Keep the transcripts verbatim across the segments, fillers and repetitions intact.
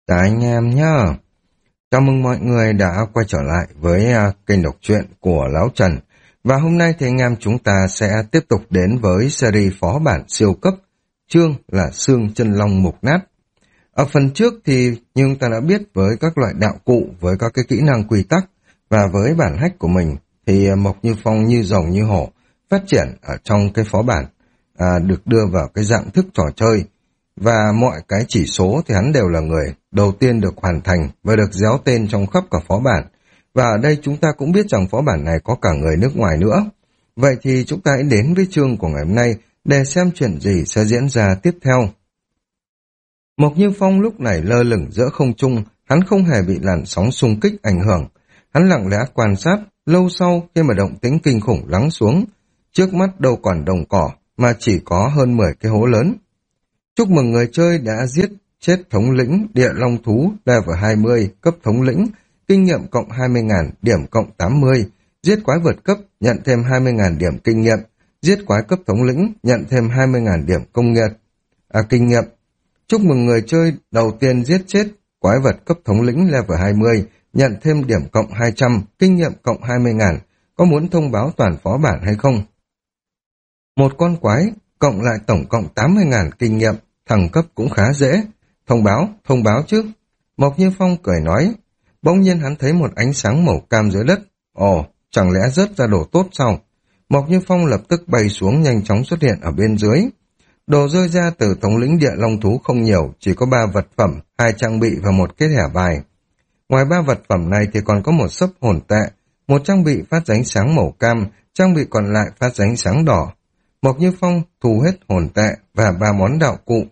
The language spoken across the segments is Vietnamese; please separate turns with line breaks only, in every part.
Cả anh em nhá. Chào mừng mọi người đã quay trở lại với uh, kênh đọc truyện của Lão Trần. Và hôm nay thì anh em chúng ta sẽ tiếp tục đến với series phó bản siêu cấp, chương là xương chân long mục nát. Ở phần trước thì như chúng ta đã biết, với các loại đạo cụ, với các cái kỹ năng quy tắc và với bản hack của mình thì uh, Mộc Như Phong như rồng như hổ phát triển ở trong cái phó bản, uh, được đưa vào cái dạng thức trò chơi. Và mọi cái chỉ số thì hắn đều là người đầu tiên được hoàn thành và được déo tên trong khắp cả phó bản. Và ở đây chúng ta cũng biết rằng phó bản này có cả người nước ngoài nữa. Vậy thì chúng ta hãy đến với chương của ngày hôm nay để xem chuyện gì sẽ diễn ra tiếp theo. Mộc Như Phong lúc này lơ lửng giữa không trung, hắn không hề bị làn sóng xung kích ảnh hưởng. Hắn lặng lẽ quan sát, lâu sau khi mà động tĩnh kinh khủng lắng xuống, trước mắt đâu còn đồng cỏ mà chỉ có hơn mười cái hố lớn. Chúc mừng người chơi đã giết chết thống lĩnh địa long thú level hai mươi, cấp thống lĩnh, kinh nghiệm cộng hai mươi nghìn, điểm cộng tám mươi, giết quái vượt cấp, nhận thêm hai mươi nghìn điểm kinh nghiệm, giết quái cấp thống lĩnh, nhận thêm hai mươi nghìn điểm công nghiệp, à, kinh nghiệm. Chúc mừng người chơi đầu tiên giết chết quái vật cấp thống lĩnh level hai mươi, nhận thêm điểm cộng hai trăm, kinh nghiệm cộng hai mươi nghìn, có muốn thông báo toàn phó bản hay không? Một con quái, cộng lại tổng cộng tám mươi nghìn kinh nghiệm, thăng cấp cũng khá dễ. Thông báo, thông báo chứ. Mộc Như Phong cười nói. Bỗng nhiên hắn thấy một ánh sáng màu cam dưới đất. Ồ, chẳng lẽ rớt ra đồ tốt sao? Mộc Như Phong lập tức bay xuống, nhanh chóng xuất hiện ở bên dưới. Đồ rơi ra từ thống lĩnh địa long thú không nhiều, chỉ có ba vật phẩm, hai trang bị và một cái thẻ bài. Ngoài ba vật phẩm này thì còn có một xấp hồn tệ, một trang bị phát ánh sáng màu cam, trang bị còn lại phát ánh sáng đỏ. Mộc Như Phong thu hết hồn tệ và ba món đạo cụ.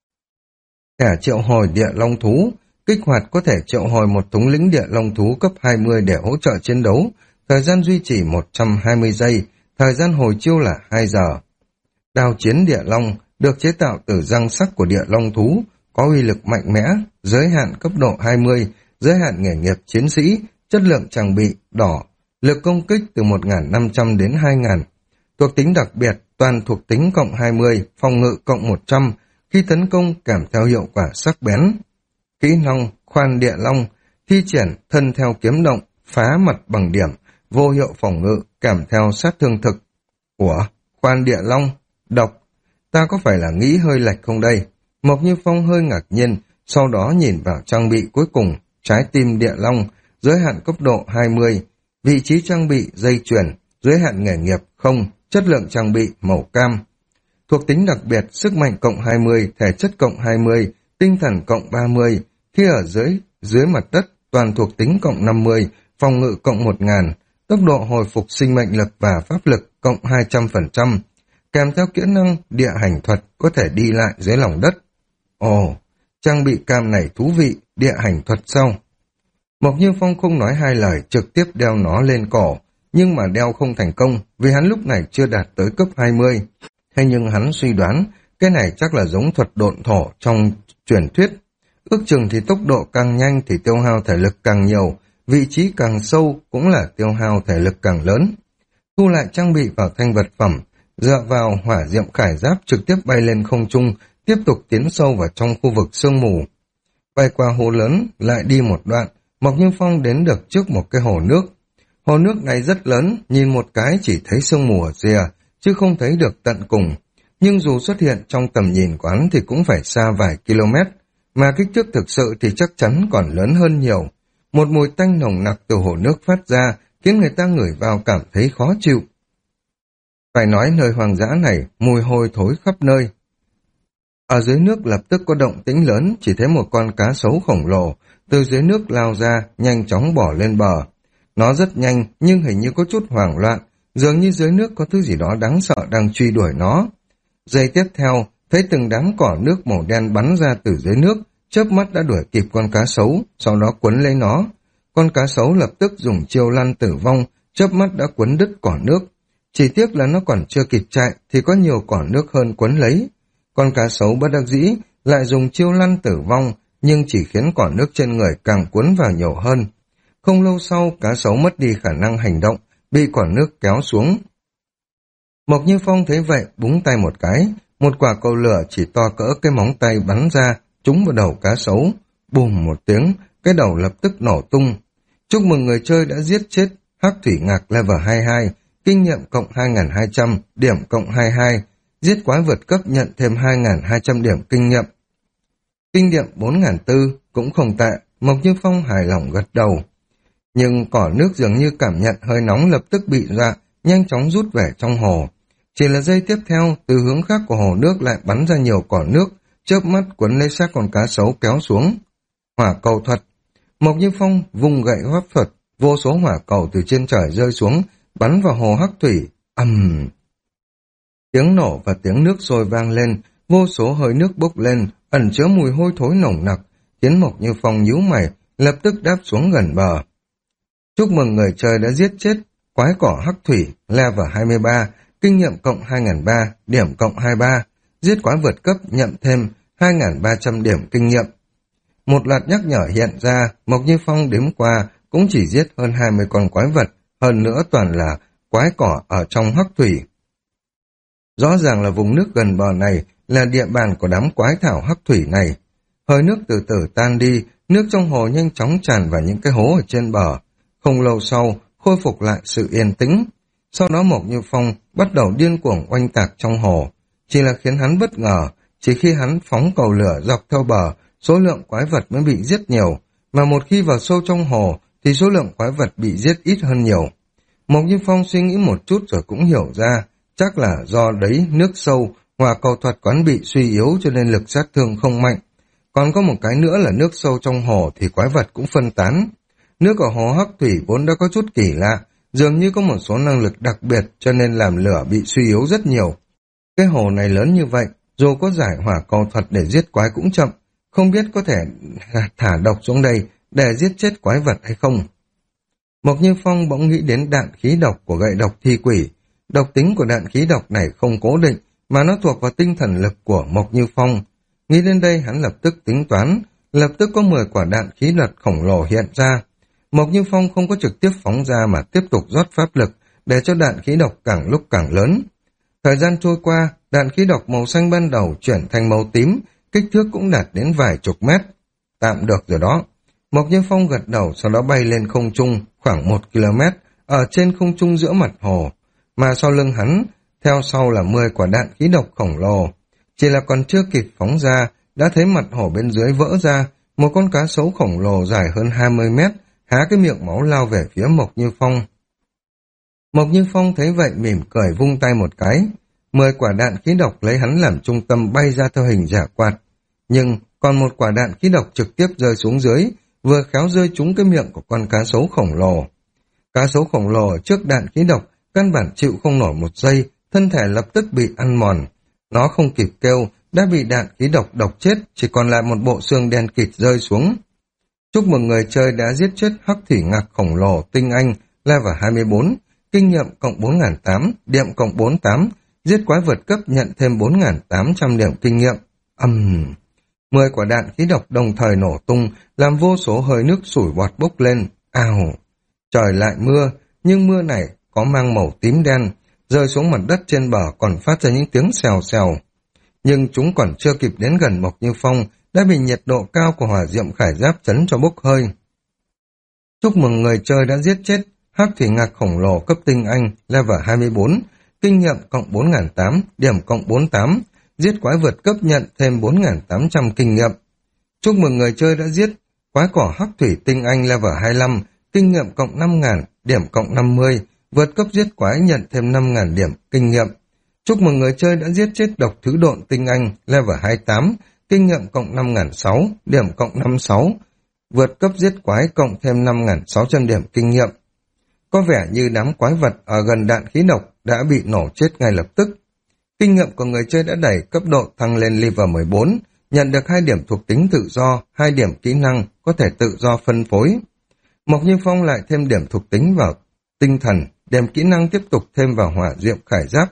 Thẻ triệu hồi địa long thú, kích hoạt có thể triệu hồi một thống lĩnh địa long thú cấp hai mươi để hỗ trợ chiến đấu, thời gian duy trì một trăm hai mươi giây, thời gian hồi chiêu là hai giờ. Đao chiến địa long, được chế tạo từ răng sắc của địa long thú, có uy lực mạnh mẽ, giới hạn cấp độ hai mươi, giới hạn nghề nghiệp chiến sĩ, chất lượng trang bị đỏ, lực công kích từ một nghìn năm trăm đến hai nghìn. Thuộc tính đặc biệt, toàn thuộc tính cộng hai mươi, phòng ngự cộng một trăm, khi tấn công kèm theo hiệu quả sắc bén. Kỹ năng khoan địa long, thi triển thân theo kiếm động, phá mặt bằng điểm, vô hiệu phòng ngự kèm theo sát thương thực. Của khoan địa long, độc, ta có phải là nghĩ hơi lệch không đây? Mộc Như Phong hơi ngạc nhiên, sau đó nhìn vào trang bị cuối cùng, trái tim địa long, giới hạn cấp độ hai mươi, vị trí trang bị dây chuyền, giới hạn nghề nghiệp không, chất lượng trang bị màu cam. Thuộc tính đặc biệt, sức mạnh cộng hai mươi, thể chất cộng hai mươi, tinh thần cộng ba mươi, khi ở dưới dưới mặt đất, toàn thuộc tính cộng năm mươi, phòng ngự cộng một nghìn, tốc độ hồi phục sinh mệnh lực và pháp lực cộng hai trăm phần trăm, kèm theo kỹ năng địa hành thuật có thể đi lại dưới lòng đất. Ồ, trang bị cam này thú vị, địa hành thuật sao? Mộc Như Phong không nói hai lời, trực tiếp đeo nó lên cổ, nhưng mà đeo không thành công vì hắn lúc này chưa đạt tới cấp hai mươi. Thế nhưng hắn suy đoán cái này chắc là giống thuật độn thổ trong truyền thuyết. Ước chừng thì tốc độ càng nhanh thì tiêu hao thể lực càng nhiều, vị trí càng sâu cũng là tiêu hao thể lực càng lớn. Thu lại trang bị vào thanh vật phẩm, dựa vào hỏa diệm khải giáp trực tiếp bay lên không trung, tiếp tục tiến sâu vào trong khu vực sương mù. Bay qua hồ lớn, lại đi một đoạn, Mộc Như Phong đến được trước một cái hồ nước. Hồ nước này rất lớn, nhìn một cái chỉ thấy sương mù ở rìa, chứ không thấy được tận cùng. Nhưng dù xuất hiện trong tầm nhìn của hắn thì cũng phải xa vài km, mà kích thước thực sự thì chắc chắn còn lớn hơn nhiều. Một mùi tanh nồng nặc từ hồ nước phát ra, khiến người ta ngửi vào cảm thấy khó chịu. Phải nói nơi hoang dã này, mùi hôi thối khắp nơi. Ở dưới nước lập tức có động tĩnh lớn, chỉ thấy một con cá sấu khổng lồ, từ dưới nước lao ra, nhanh chóng bỏ lên bờ. Nó rất nhanh, nhưng hình như có chút hoảng loạn, dường như dưới nước có thứ gì đó đáng sợ đang truy đuổi nó. Giây tiếp theo, thấy từng đám cỏ nước màu đen bắn ra từ dưới nước, chớp mắt đã đuổi kịp con cá sấu, sau đó quấn lấy nó. Con cá sấu lập tức dùng chiêu lăn tử vong, chớp mắt đã quấn đứt cỏ nước. Chỉ tiếc là nó còn chưa kịp chạy thì có nhiều cỏ nước hơn quấn lấy. Con cá sấu bất đắc dĩ lại dùng chiêu lăn tử vong, nhưng chỉ khiến cỏ nước trên người càng cuốn vào nhiều hơn. Không lâu sau, cá sấu mất đi khả năng hành động, bị cỏ nước kéo xuống. Mộc Như Phong thấy vậy, búng tay một cái, một quả cầu lửa chỉ to cỡ cái móng tay bắn ra, trúng vào đầu cá sấu. bùm một tiếng, cái đầu lập tức nổ tung. Chúc mừng người chơi đã giết chết Hắc Thủy Ngạc level hai mươi hai, kinh nghiệm cộng hai nghìn hai trăm, điểm cộng hai mươi hai, giết quái vượt cấp nhận thêm hai nghìn hai trăm điểm kinh nghiệm. Kinh nghiệm bốn nghìn bốn trăm, cũng không tệ, Mộc Như Phong hài lòng gật đầu. Nhưng cỏ nước dường như cảm nhận hơi nóng lập tức bị dọa, nhanh chóng rút về trong hồ. Chỉ là giây tiếp theo, từ hướng khác của hồ nước lại bắn ra nhiều cỏ nước, chớp mắt cuốn lấy xác con cá sấu kéo xuống. Hỏa cầu thuật. Mộc Như Phong vung gậy pháp thuật, vô số hỏa cầu từ trên trời rơi xuống, bắn vào hồ Hắc Thủy. ầm um. Tiếng nổ và tiếng nước sôi vang lên, vô số hơi nước bốc lên, ẩn chứa mùi hôi thối nồng nặc, khiến Mộc Như Phong nhíu mày, lập tức đáp xuống gần bờ. Chúc mừng người chơi đã giết chết quái cỏ Hắc Thủy level hai mươi ba, kinh nghiệm cộng hai nghìn ba trăm, điểm cộng hai mươi ba, giết quái vượt cấp nhận thêm hai nghìn ba trăm điểm kinh nghiệm. Một loạt nhắc nhở hiện ra, Mộc Như Phong đếm qua cũng chỉ giết hơn hai mươi con quái vật, hơn nữa toàn là quái cỏ ở trong Hắc Thủy. Rõ ràng là vùng nước gần bờ này là địa bàn của đám quái thảo Hắc Thủy này. Hơi nước từ từ tan đi, nước trong hồ nhanh chóng tràn vào những cái hố ở trên bờ. Không lâu sau, khôi phục lại sự yên tĩnh. Sau đó Mộc Như Phong bắt đầu điên cuồng oanh tạc trong hồ. Chỉ là khiến hắn bất ngờ, chỉ khi hắn phóng cầu lửa dọc theo bờ, số lượng quái vật mới bị giết nhiều, mà một khi vào sâu trong hồ thì số lượng quái vật bị giết ít hơn nhiều. Mộc Như Phong suy nghĩ một chút rồi cũng hiểu ra, chắc là do đấy nước sâu, hỏa cầu thuật quán bị suy yếu cho nên lực sát thương không mạnh. Còn có một cái nữa là nước sâu trong hồ thì quái vật cũng phân tán. Nước ở hồ Hắc Thủy vốn đã có chút kỳ lạ, dường như có một số năng lực đặc biệt cho nên làm lửa bị suy yếu rất nhiều. Cái hồ này lớn như vậy, dù có giải hỏa cầu thuật để giết quái cũng chậm, không biết có thể thả độc xuống đây để giết chết quái vật hay không. Mộc Như Phong bỗng nghĩ đến đạn khí độc của gậy độc thi quỷ. Độc tính của đạn khí độc này không cố định, mà nó thuộc vào tinh thần lực của Mộc Như Phong. Nghĩ đến đây hắn lập tức tính toán, lập tức có mười quả đạn khí độc khổng lồ hiện ra. Mộc Như Phong không có trực tiếp phóng ra mà tiếp tục rót pháp lực để cho đạn khí độc càng lúc càng lớn. Thời gian trôi qua, đạn khí độc màu xanh ban đầu chuyển thành màu tím, kích thước cũng đạt đến vài chục mét. Tạm được rồi đó. Mộc Như Phong gật đầu, sau đó bay lên không trung khoảng một ki lô mét ở trên không trung giữa mặt hồ, mà sau lưng hắn theo sau là mười quả đạn khí độc khổng lồ. Chỉ là còn chưa kịp phóng ra, đã thấy mặt hồ bên dưới vỡ ra, một con cá sấu khổng lồ dài hơn hai mươi mét, há cái miệng máu lao về phía Mộc Như Phong. Mộc Như Phong thấy vậy mỉm cười vung tay một cái, mười quả đạn khí độc lấy hắn làm trung tâm bay ra theo hình giả quạt, nhưng còn một quả đạn khí độc trực tiếp rơi xuống dưới, vừa khéo rơi trúng cái miệng của con cá sấu khổng lồ. Cá sấu khổng lồ ở trước đạn khí độc căn bản chịu không nổi một giây, thân thể lập tức bị ăn mòn. Nó không kịp kêu, đã bị đạn khí độc độc chết, chỉ còn lại một bộ xương đen kịt rơi xuống. Chúc mừng người chơi đã giết chết Hắc Thủy Ngạc khổng lồ tinh anh level hai mươi bốn, kinh nghiệm cộng bốn nghìn tám trăm, điểm cộng bốn mươi tám, giết quái vượt cấp nhận thêm bốn nghìn tám trăm điểm kinh nghiệm. Ầm, um, mười quả đạn khí độc đồng thời nổ tung, làm vô số hơi nước sủi bọt bốc lên. Ào, trời lại mưa, nhưng mưa này có mang màu tím đen, rơi xuống mặt đất trên bờ còn phát ra những tiếng xèo xèo. Nhưng chúng còn chưa kịp đến gần Mộc Như Phong, đã bị nhiệt độ cao của hỏa diệm khải giáp chấn cho bốc hơi. Chúc mừng người chơi đã giết chết Hắc Thủy Ngạc khổng lồ cấp tinh anh level hai mươi bốn, kinh nghiệm cộng bốn nghìn tám trăm, điểm cộng bốn mươi tám, giết quái vượt cấp nhận thêm bốn nghìn tám trăm kinh nghiệm. Chúc mừng người chơi đã giết quái cỏ Hắc Thủy tinh anh level hai mươi lăm, kinh nghiệm cộng năm nghìn, điểm cộng năm mươi, vượt cấp giết quái nhận thêm năm nghìn điểm kinh nghiệm. Chúc mừng người chơi đã giết chết độc thứ độn tinh anh level hai mươi tám, kinh nghiệm cộng năm nghìn sáu trăm, điểm cộng năm mươi sáu, vượt cấp giết quái cộng thêm năm nghìn sáu trăm điểm kinh nghiệm. Có vẻ như đám quái vật ở gần đạn khí độc đã bị nổ chết ngay lập tức. Kinh nghiệm của người chơi đã đẩy cấp độ thăng lên level mười bốn, nhận được hai điểm thuộc tính tự do, hai điểm kỹ năng có thể tự do phân phối. Mộc Như Phong lại thêm điểm thuộc tính vào tinh thần, điểm kỹ năng tiếp tục thêm vào hỏa diệm khải giáp.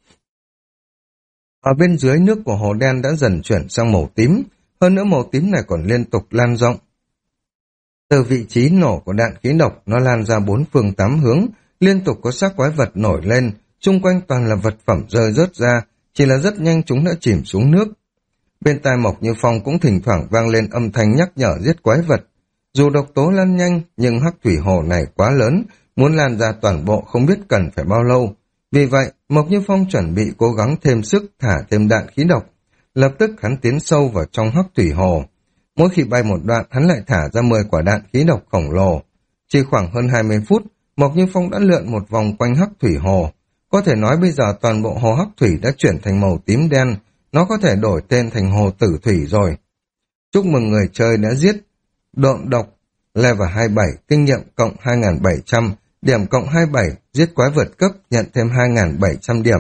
Ở bên dưới nước của hồ đen đã dần chuyển sang màu tím, hơn nữa màu tím này còn liên tục lan rộng. Từ vị trí nổ của đạn khí độc, nó lan ra bốn phương tám hướng, liên tục có xác quái vật nổi lên, xung quanh toàn là vật phẩm rơi rớt ra, chỉ là rất nhanh chúng đã chìm xuống nước. Bên tai Mộc Như Phong cũng thỉnh thoảng vang lên âm thanh nhắc nhở giết quái vật. Dù độc tố lan nhanh, nhưng hắc thủy hồ này quá lớn, muốn lan ra toàn bộ không biết cần phải bao lâu. Vì vậy, Mộc Như Phong chuẩn bị cố gắng thêm sức thả thêm đạn khí độc. Lập tức hắn tiến sâu vào trong hắc thủy hồ. Mỗi khi bay một đoạn, hắn lại thả ra mười quả đạn khí độc khổng lồ. Chỉ khoảng hơn hai mươi phút, Mộc Như Phong đã lượn một vòng quanh hắc thủy hồ. Có thể nói bây giờ toàn bộ hồ hắc thủy đã chuyển thành màu tím đen, nó có thể đổi tên thành hồ tử thủy rồi. Chúc mừng người chơi đã giết độn độc level hai mươi bảy, kinh nghiệm cộng hai nghìn bảy trăm, điểm cộng hai mươi bảy, giết quái vượt cấp nhận thêm hai nghìn bảy trăm điểm.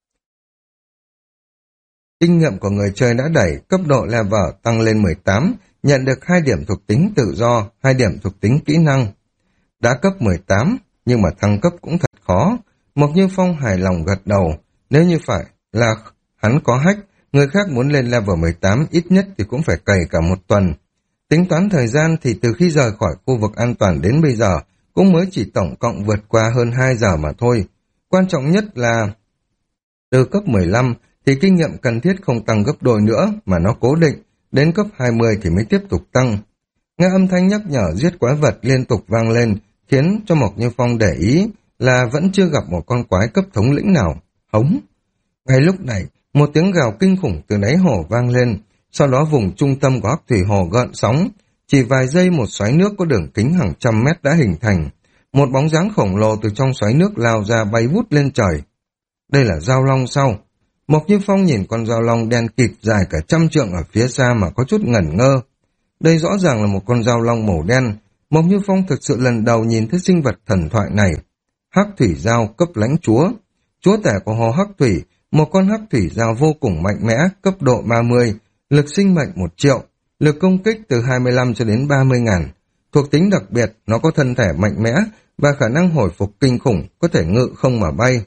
Kinh nghiệm của người chơi đã đẩy, cấp độ level tăng lên mười tám, nhận được hai điểm thuộc tính tự do, hai điểm thuộc tính kỹ năng. Đã cấp mười tám, nhưng mà thăng cấp cũng thật khó. Mộc Như Phong hài lòng gật đầu, nếu như phải là hắn có hack, người khác muốn lên level mười tám ít nhất thì cũng phải cày cả một tuần. Tính toán thời gian thì từ khi rời khỏi khu vực an toàn đến bây giờ, cũng mới chỉ tổng cộng vượt qua hơn hai giờ mà thôi. Quan trọng nhất là từ cấp mười lăm thì kinh nghiệm cần thiết không tăng gấp đôi nữa mà nó cố định, đến cấp hai mươi thì mới tiếp tục tăng. Nghe âm thanh nhắc nhở giết quái vật liên tục vang lên, khiến cho Mộc Như Phong để ý là vẫn chưa gặp một con quái cấp thống lĩnh nào. Hống! Ngay lúc này, một tiếng gào kinh khủng từ đáy hồ vang lên, sau đó vùng trung tâm của hắc thủy hồ gợn sóng. Chỉ vài giây một xoáy nước có đường kính hàng trăm mét đã hình thành. Một bóng dáng khổng lồ từ trong xoáy nước lao ra bay vút lên trời. Đây là dao long sao? Mộc Như Phong nhìn con dao long đen kịt dài cả trăm trượng ở phía xa mà có chút ngẩn ngơ. Đây rõ ràng là một con dao long màu đen. Mộc Như Phong thực sự lần đầu nhìn thấy sinh vật thần thoại này. Hắc thủy dao cấp lãnh chúa. Chúa tể của hồ hắc thủy, một con hắc thủy dao vô cùng mạnh mẽ, cấp độ ba mươi, lực sinh mệnh một triệu, lực công kích từ hai mươi lăm cho đến ba mươi ngàn. Thuộc tính đặc biệt, nó có thân thể mạnh mẽ và khả năng hồi phục kinh khủng, có thể ngự không mà bay.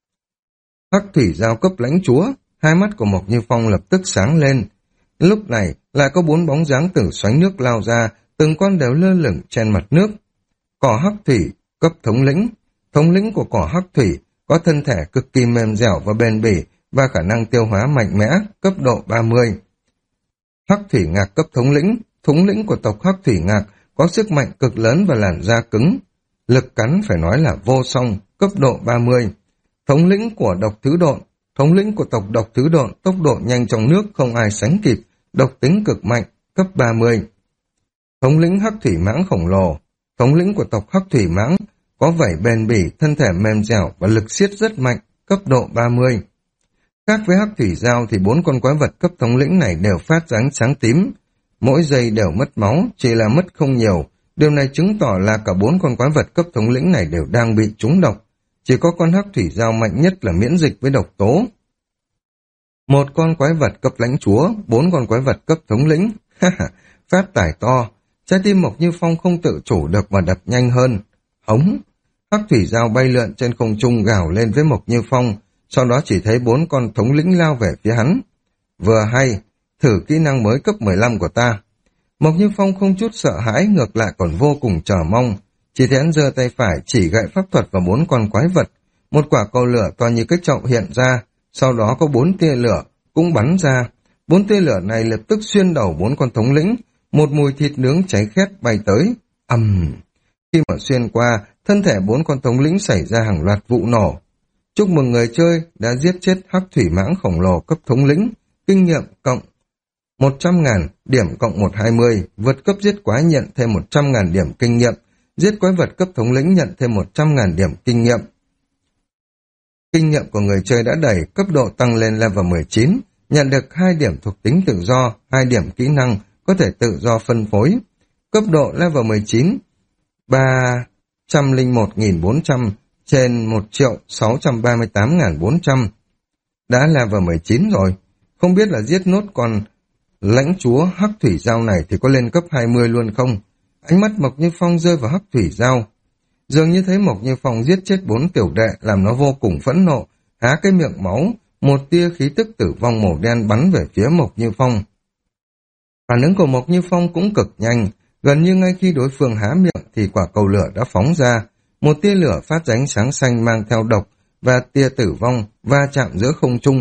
Hắc thủy giao cấp lãnh chúa, hai mắt của Mộc Như Phong lập tức sáng lên. Lúc này, lại có bốn bóng dáng từ xoáy nước lao ra, từng con đều lơ lửng trên mặt nước. Cỏ hắc thủy, cấp thống lĩnh. Thống lĩnh của cỏ hắc thủy có thân thể cực kỳ mềm dẻo và bền bỉ và khả năng tiêu hóa mạnh mẽ, cấp độ ba mươi. Hắc thủy ngạc cấp thống lĩnh, thống lĩnh của tộc hắc thủy ngạc có sức mạnh cực lớn và làn da cứng. Lực cắn phải nói là vô song, cấp độ ba mươi. Thống lĩnh của độc thứ độn, thống lĩnh của tộc độc thứ độn, tốc độ nhanh trong nước không ai sánh kịp, độc tính cực mạnh, cấp ba mươi. Thống lĩnh hắc thủy mãng khổng lồ, thống lĩnh của tộc hắc thủy mãng có vảy bền bỉ, thân thể mềm dẻo và lực siết rất mạnh, cấp độ ba mươi. Khác với hắc thủy giao thì bốn con quái vật cấp thống lĩnh này đều phát ra ánh sáng tím. Mỗi giây đều mất máu, chỉ là mất không nhiều. Điều này chứng tỏ là cả bốn con quái vật cấp thống lĩnh này đều đang bị trúng độc. Chỉ có con hắc thủy giao mạnh nhất là miễn dịch với độc tố. Một con quái vật cấp lãnh chúa, bốn con quái vật cấp thống lĩnh. Phát tài to. Trái tim Mộc Như Phong không tự chủ được mà đập nhanh hơn. Hống! Hắc thủy giao bay lượn trên không trung gào lên với Mộc Như Phong. Sau đó chỉ thấy bốn con thống lĩnh lao về phía hắn. Vừa hay, thử kỹ năng mới cấp mười lăm của ta. Mộc Như Phong không chút sợ hãi, ngược lại còn vô cùng chờ mong. Chỉ thấy hắn giơ tay phải chỉ gậy pháp thuật vào bốn con quái vật. Một quả cầu lửa to như cái chậu hiện ra, sau đó có bốn tia lửa cũng bắn ra. Bốn tia lửa này lập tức xuyên đầu bốn con thống lĩnh, một mùi thịt nướng cháy khét bay tới. Ầm! Uhm. Khi mà xuyên qua, thân thể bốn con thống lĩnh xảy ra hàng loạt vụ nổ. Chúc mừng người chơi đã giết chết hắc thủy mãng khổng lồ cấp thống lĩnh, kinh nghiệm cộng một trăm ngàn, điểm cộng một trăm hai mươi, vượt cấp giết quái nhận thêm một trăm ngàn điểm kinh nghiệm, giết quái vật cấp thống lĩnh nhận thêm một trăm ngàn điểm kinh nghiệm. Kinh nghiệm của người chơi đã đẩy, cấp độ tăng lên level mười chín, nhận được hai điểm thuộc tính tự do, hai điểm kỹ năng, có thể tự do phân phối. Cấp độ level mười chín, ba trăm lẻ một nghìn bốn trăm trên một triệu sáu trăm ba mươi tám nghìn bốn trăm. Đã level mười chín rồi, không biết là giết nốt con lãnh chúa hắc thủy giao này thì có lên cấp hai mươi luôn không? Ánh mắt Mộc Như Phong rơi vào hắc thủy giao. Dường như thấy Mộc Như Phong giết chết bốn tiểu đệ làm nó vô cùng phẫn nộ, há cái miệng máu, một tia khí tức tử vong màu đen bắn về phía Mộc Như Phong. Phản ứng của Mộc Như Phong cũng cực nhanh, gần như ngay khi đối phương há miệng thì quả cầu lửa đã phóng ra, một tia lửa phát ra ánh sáng xanh mang theo độc và tia tử vong va chạm giữa không trung.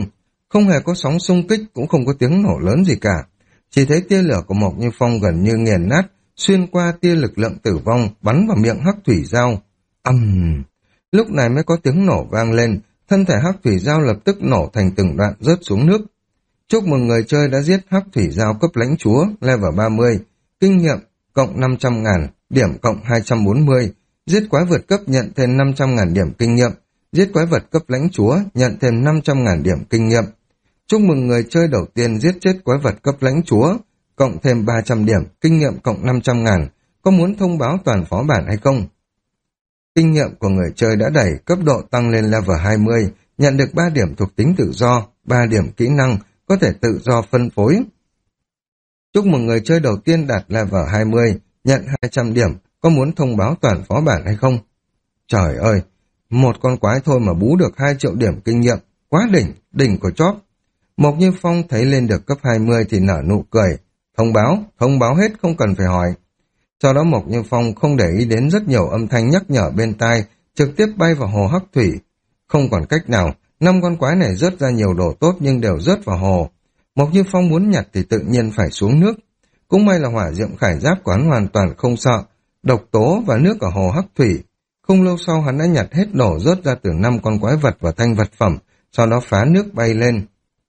Không hề có sóng xung kích, cũng không có tiếng nổ lớn gì cả. Chỉ thấy tia lửa của Mộc Như Phong gần như nghiền nát, xuyên qua tia lực lượng tử vong, bắn vào miệng hắc thủy dao. Ầm! Uhm. Lúc này mới có tiếng nổ vang lên, thân thể hắc thủy dao lập tức nổ thành từng đoạn rớt xuống nước. Chúc mừng người chơi đã giết hắc thủy dao cấp lãnh chúa, level ba mươi, kinh nghiệm cộng năm trăm ngàn, điểm cộng hai trăm bốn mươi, giết quái vượt cấp nhận thêm năm trăm ngàn điểm kinh nghiệm, giết quái vật cấp lãnh chúa nhận thêm năm trăm ngàn điểm kinh nghiệm. Chúc mừng người chơi đầu tiên giết chết quái vật cấp lãnh chúa, cộng thêm ba trăm điểm, kinh nghiệm cộng năm trăm ngàn, có muốn thông báo toàn phó bản hay không? Kinh nghiệm của người chơi đã đẩy, cấp độ tăng lên level hai mươi, nhận được ba điểm thuộc tính tự do, ba điểm kỹ năng, có thể tự do phân phối. Chúc mừng người chơi đầu tiên đạt level hai mươi, nhận hai trăm điểm, có muốn thông báo toàn phó bản hay không? Trời ơi, một con quái thôi mà bú được hai triệu điểm kinh nghiệm, quá đỉnh, đỉnh của chóp. Mộc Như Phong thấy lên được cấp hai mươi thì nở nụ cười, thông báo, thông báo hết không cần phải hỏi. Sau đó Mộc Như Phong không để ý đến rất nhiều âm thanh nhắc nhở bên tai, trực tiếp bay vào hồ hắc thủy. Không còn cách nào, năm con quái này rớt ra nhiều đồ tốt nhưng đều rớt vào hồ. Mộc Như Phong muốn nhặt thì tự nhiên phải xuống nước. Cũng may là hỏa diệm khải giáp của hắn hoàn toàn không sợ, độc tố và nước ở hồ hắc thủy. Không lâu sau hắn đã nhặt hết đổ rớt ra từ năm con quái vật và thanh vật phẩm, sau đó phá nước bay lên.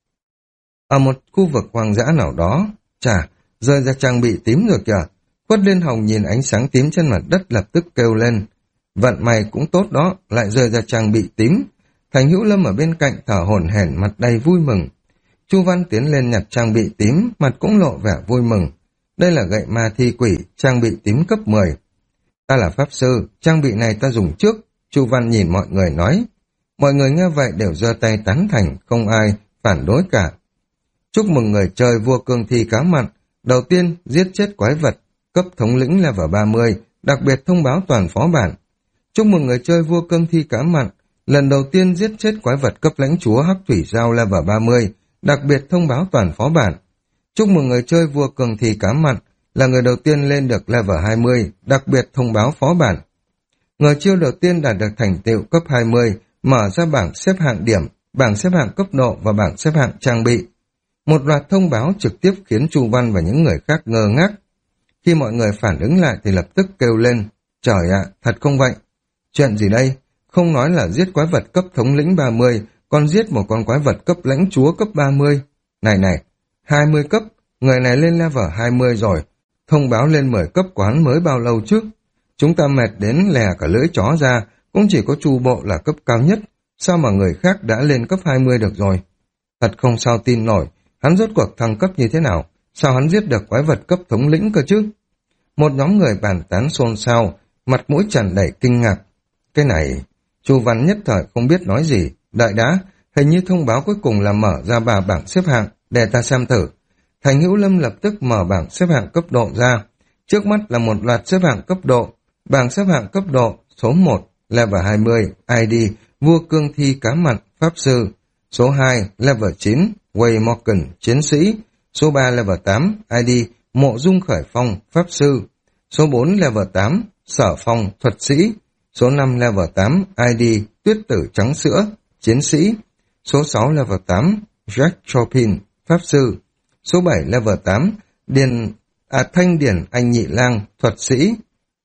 Ở một khu vực hoang dã nào đó, chà, rơi ra trang bị tím rồi kìa. Quất Liên Hồng nhìn ánh sáng tím trên mặt đất lập tức kêu lên. Vận may cũng tốt đó, lại rơi ra trang bị tím. Thành Hữu Lâm ở bên cạnh thở hổn hển, mặt đầy vui mừng. Chu Văn tiến lên nhặt trang bị tím, mặt cũng lộ vẻ vui mừng. Đây là gậy ma thi quỷ, trang bị tím cấp mười. Ta là pháp sư, trang bị này ta dùng trước. Chu Văn nhìn mọi người nói. Mọi người nghe vậy đều giơ tay tán thành, không ai phản đối cả. Chúc mừng người chơi vua cương thi cá mặn. Đầu tiên, giết chết quái vật, cấp thống lĩnh level ba mươi, đặc biệt thông báo toàn phó bản. Chúc mừng người chơi vua cương thi cá mặn. Lần đầu tiên giết chết quái vật cấp lãnh chúa hắc thủy dao level ba mươi, đặc biệt thông báo toàn phó bản. Chúc mừng người chơi vua cương thi cá mặn, là người đầu tiên lên được level hai mươi, đặc biệt thông báo phó bản. Người chiêu đầu tiên đạt được thành tựu cấp hai mươi, mở ra bảng xếp hạng điểm, bảng xếp hạng cấp độ và bảng xếp hạng trang bị. Một loạt thông báo trực tiếp khiến Chu Văn và những người khác ngơ ngác. Khi mọi người phản ứng lại thì lập tức kêu lên, trời ạ, thật không vậy? Chuyện gì đây? Không nói là giết quái vật cấp thống lĩnh ba mươi, còn giết một con quái vật cấp lãnh chúa cấp ba mươi. Này này, hai mươi cấp, người này lên level hai mươi rồi, thông báo lên mười cấp quán mới bao lâu trước? Chúng ta mệt đến lè cả lưỡi chó ra, cũng chỉ có Chu Bộ là cấp cao nhất, sao mà người khác đã lên cấp hai mươi được rồi? Thật không sao tin nổi, hắn rốt cuộc thăng cấp như thế nào? Sao hắn giết được quái vật cấp thống lĩnh cơ chứ? Một nhóm người bàn tán xôn xao, mặt mũi tràn đầy kinh ngạc. Cái này, Chu Văn nhất thời không biết nói gì. Đợi đã, hình như thông báo cuối cùng là mở ra bà bảng xếp hạng, để ta xem thử. Thành Hữu Lâm lập tức mở bảng xếp hạng cấp độ ra. Trước mắt là một loạt xếp hạng cấp độ. Bảng xếp hạng cấp độ số một, level hai mươi, i đê, vua cương thi cá mặn, pháp sư. Số hai, level chín, Wade Morgan, chiến sĩ. Số ba, level tám, i đê, Mộ Dung Khởi Phong, pháp sư. Số bốn, level tám, Sở Phong, thuật sĩ. Số năm, level tám, i đê, Tuyết Tử Trắng Sữa, chiến sĩ. Số sáu, level tám, Jack Chopin, pháp sư. Số bảy, level tám, Điền, à, Thanh Điển Anh Nhị Lang, thuật sĩ.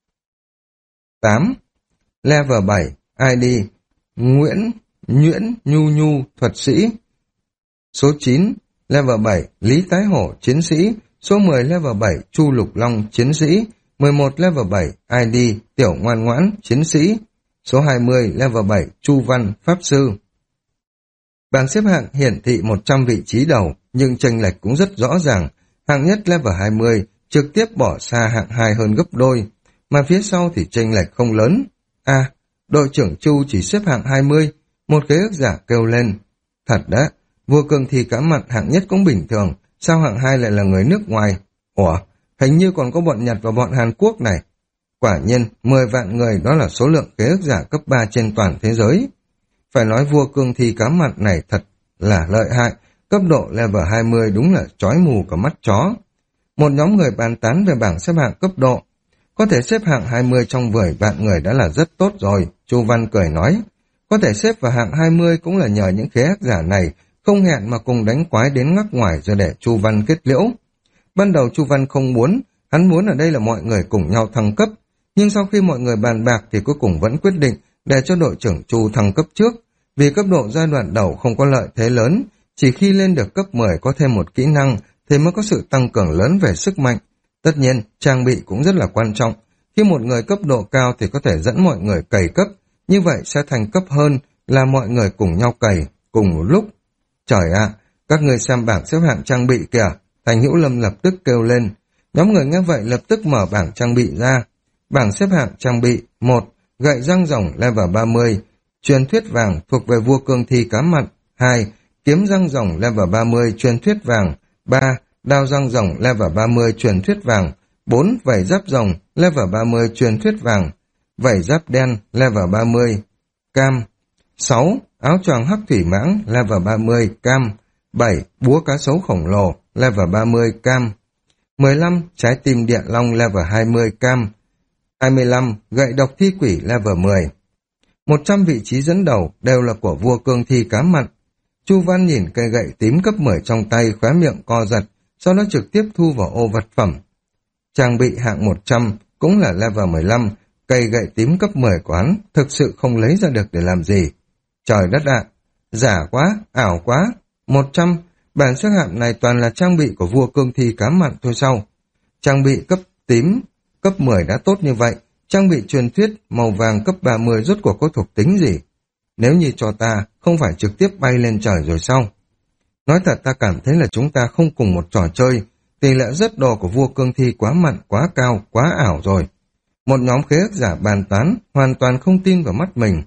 tám. Level bảy, i đê, Nguyễn Nhuyễn Nhu Nhu, thuật sĩ. Số chín, level bảy, Lý Tái Hổ, chiến sĩ. Số mười, level bảy, Chu Lục Long, chiến sĩ. mười một, level bảy, i đê, Tiểu Ngoan Ngoãn, chiến sĩ. Số hai mươi, level bảy, Chu Văn, pháp sư. Bảng xếp hạng hiển thị một trăm vị trí đầu, nhưng chênh lệch cũng rất rõ ràng. Hạng nhất level hai mươi, trực tiếp bỏ xa hạng hai hơn gấp đôi, mà phía sau thì chênh lệch không lớn. À, đội trưởng Chu chỉ xếp hạng hai mươi, một khế ước giả kêu lên. Thật đấy, vua cương thi cá mặn hạng nhất cũng bình thường, sao hạng hai lại là người nước ngoài? Ủa, hình như còn có bọn Nhật và bọn Hàn Quốc này. Quả nhiên, mười vạn người đó là số lượng khế ước giả cấp ba trên toàn thế giới. Phải nói vua cương thi cá mặn này thật là lợi hại, cấp độ level hai mươi đúng là chói mù cả mắt chó. Một nhóm người bàn tán về bảng xếp hạng cấp độ. Có thể xếp hạng hai mươi trong mười vạn người đã là rất tốt rồi, Chu Văn cười nói. Có thể xếp vào hạng hai mươi cũng là nhờ những khế ước giả này, không hẹn mà cùng đánh quái đến ngắc ngoài rồi để Chu Văn kết liễu. Ban đầu Chu Văn không muốn, hắn muốn ở đây là mọi người cùng nhau thăng cấp, nhưng sau khi mọi người bàn bạc thì cuối cùng vẫn quyết định để cho đội trưởng Chu thăng cấp trước, vì cấp độ giai đoạn đầu không có lợi thế lớn, chỉ khi lên được cấp mười có thêm một kỹ năng thì mới có sự tăng cường lớn về sức mạnh. Tất nhiên, trang bị cũng rất là quan trọng. Khi một người cấp độ cao thì có thể dẫn mọi người cày cấp, như vậy sẽ thành cấp hơn là mọi người cùng nhau cày, cùng một lúc. Trời ạ, các người xem bảng xếp hạng trang bị kìa, Thành Hữu Lâm lập tức kêu lên. Nhóm người nghe vậy lập tức mở bảng trang bị ra. Bảng xếp hạng trang bị: một. Gậy răng rồng level ba mươi, truyền thuyết vàng thuộc về vua cương thi cá mặn. Hai. Kiếm răng rồng level ba mươi, truyền thuyết vàng. Ba. Đao răng rồng level ba mươi, truyền thuyết vàng. Bốn. Vảy giáp rồng level ba mươi, truyền thuyết vàng. Vảy giáp đen level ba mươi, cam. Sáu. Áo choàng hắc thủy mãng level ba mươi, cam. Bảy. Búa cá sấu khổng lồ level ba mươi, cam. Mười lăm. Trái tim địa long level hai mươi, cam. Hai mươi lăm. Gậy độc thi quỷ level mười. Một trăm vị trí dẫn đầu đều là của vua cương thi cá mặn. Chu Văn nhìn cây gậy tím cấp mười trong tay, khóe miệng co giật, sau đó trực tiếp thu vào ô vật phẩm. Trang bị hạng một trăm cũng là level mười lăm, cây gậy tím cấp mười của hắn thực sự không lấy ra được để làm gì. Trời đất ạ, giả quá, ảo quá. một trăm, bản xếp hạng này toàn là trang bị của vua cương thi cá mặn thôi sao? Trang bị cấp tím, cấp mười đã tốt như vậy, trang bị truyền thuyết màu vàng cấp ba mươi rốt cuộc có thuộc tính gì? Nếu như cho ta, không phải trực tiếp bay lên trời rồi sao? Nói thật ta cảm thấy là chúng ta không cùng một trò chơi, tỷ lệ rất đồ của vua cương thi quá mặn, quá cao, quá ảo rồi. Một nhóm khế ước giả bàn tán, hoàn toàn không tin vào mắt mình.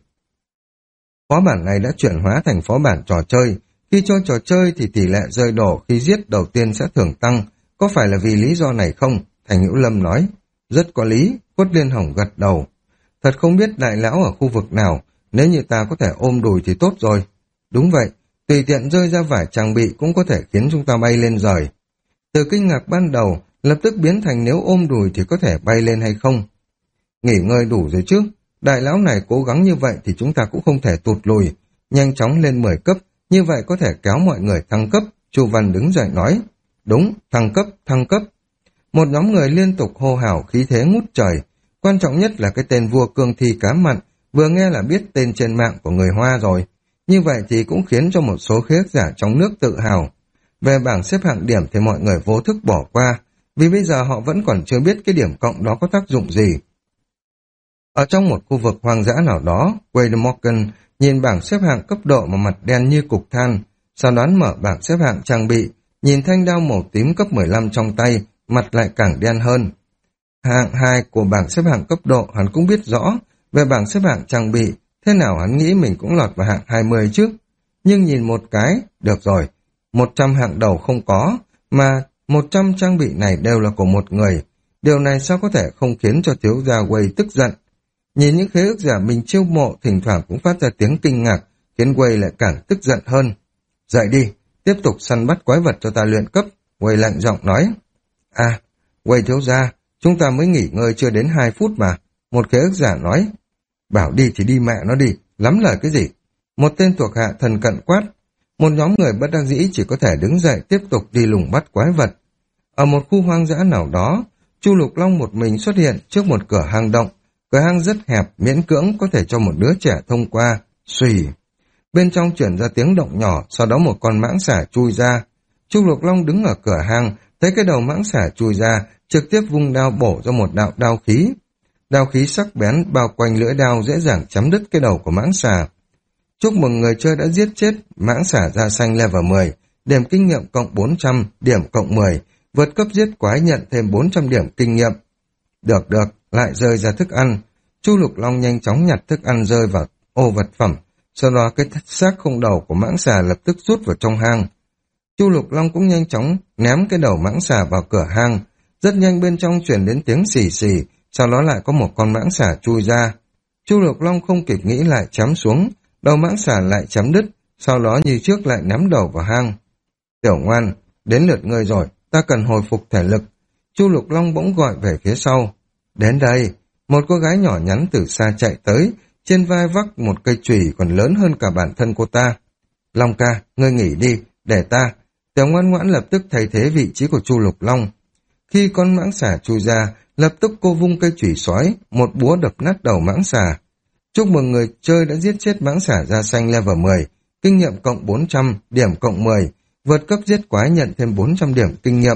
Phó bản này đã chuyển hóa thành phó bản trò chơi. Khi cho trò chơi thì tỷ lệ rơi đổ khi giết đầu tiên sẽ thường tăng. Có phải là vì lý do này không? Thành Hữu Lâm nói. Rất có lý, Quất Liên Hồng gật đầu. Thật không biết đại lão ở khu vực nào, nếu như ta có thể ôm đùi thì tốt rồi. Đúng vậy, tùy tiện rơi ra vải trang bị cũng có thể khiến chúng ta bay lên rời. Từ kinh ngạc ban đầu, lập tức biến thành nếu ôm đùi thì có thể bay lên hay không. Nghỉ ngơi đủ rồi chứ, đại lão này cố gắng như vậy thì chúng ta cũng không thể tụt lùi. Nhanh chóng lên mười cấp, như vậy có thể kéo mọi người thăng cấp. Chu Văn đứng dậy nói. Đúng, thăng cấp, thăng cấp. Một nhóm người liên tục hô hào khí thế ngút trời. Quan trọng nhất là cái tên vua cương thi cá mặn, vừa nghe là biết tên trên mạng của người Hoa rồi. Như vậy thì cũng khiến cho một số khế ước giả trong nước tự hào. Về bảng xếp hạng điểm thì mọi người vô thức bỏ qua, vì bây giờ họ vẫn còn chưa biết cái điểm cộng đó có tác dụng gì. Ở trong một khu vực hoang dã nào đó, Wade Morgan nhìn bảng xếp hạng cấp độ mà mặt đen như cục than, sau đó mở bảng xếp hạng trang bị, nhìn thanh đao màu tím cấp mười lăm trong tay, mặt lại càng đen hơn. Hạng hai của bảng xếp hạng cấp độ hắn cũng biết rõ, về bảng xếp hạng trang bị, thế nào hắn nghĩ mình cũng lọt vào hạng hai mươi chứ. Nhưng nhìn một cái, được rồi, một trăm hạng đầu không có, mà một trăm trang bị này đều là của một người. Điều này sao có thể không khiến cho thiếu gia Wade tức giận. Nhìn những khế ước giả mình chiêu mộ thỉnh thoảng cũng phát ra tiếng kinh ngạc, khiến Wade lại càng tức giận hơn. Dậy đi, tiếp tục săn bắt quái vật cho ta luyện cấp, Wade lạnh giọng nói. À, Wade thiếu gia, chúng ta mới nghỉ ngơi chưa đến hai phút mà, một khế ước giả nói. Bảo đi thì đi mẹ nó đi, lắm lời cái gì. Một tên thuộc hạ thần cận quát. Một nhóm người bất đắc dĩ chỉ có thể đứng dậy tiếp tục đi lùng bắt quái vật. Ở một khu hoang dã nào đó, Chu Lục Long một mình xuất hiện trước một cửa hang động. Cửa hang rất hẹp, miễn cưỡng có thể cho một đứa trẻ thông qua. Xùy. Bên trong chuyển ra tiếng động nhỏ, sau đó một con mãng xà chui ra. Chu Lục Long đứng ở cửa hang, thấy cái đầu mãng xà chui ra, trực tiếp vung đao bổ ra một đạo đao khí. Đao khí sắc bén bao quanh lưỡi đao dễ dàng chấm đứt cái đầu của mãng xà. Chúc mừng người chơi đã giết chết mãng xà da xanh level mười, điểm kinh nghiệm cộng bốn trăm, điểm cộng mười, vượt cấp giết quái nhận thêm bốn trăm điểm kinh nghiệm. Được được, lại rơi ra thức ăn. Chu Lục Long nhanh chóng nhặt thức ăn rơi vào ô vật phẩm, sau đó cái xác không đầu của mãng xà lập tức rút vào trong hang. Chu Lục Long cũng nhanh chóng ném cái đầu mãng xà vào cửa hang, rất nhanh bên trong truyền đến tiếng xì xì, sau đó lại có một con mãng xà chui ra. Chu Lục Long không kịp nghĩ lại chém xuống, đầu mãng xà lại chém đứt, sau đó như trước lại ném đầu vào hang. Tiểu ngoan, đến lượt ngươi rồi, ta cần hồi phục thể lực. Chu Lục Long bỗng gọi về phía sau. Đến đây, một cô gái nhỏ nhắn từ xa chạy tới, trên vai vác một cây chùy còn lớn hơn cả bản thân cô ta. Long ca, ngươi nghỉ đi, để ta. Tiểu ngoan ngoãn lập tức thay thế vị trí của Chu Lục Long. Khi con mãng xà chui ra, lập tức cô vung cây chủy xoáy, một búa đập nát đầu mãng xà. Chúc mừng người chơi đã giết chết mãng xà da xanh level mười, kinh nghiệm cộng bốn trăm, điểm cộng mười, vượt cấp giết quái nhận thêm bốn trăm điểm kinh nghiệm.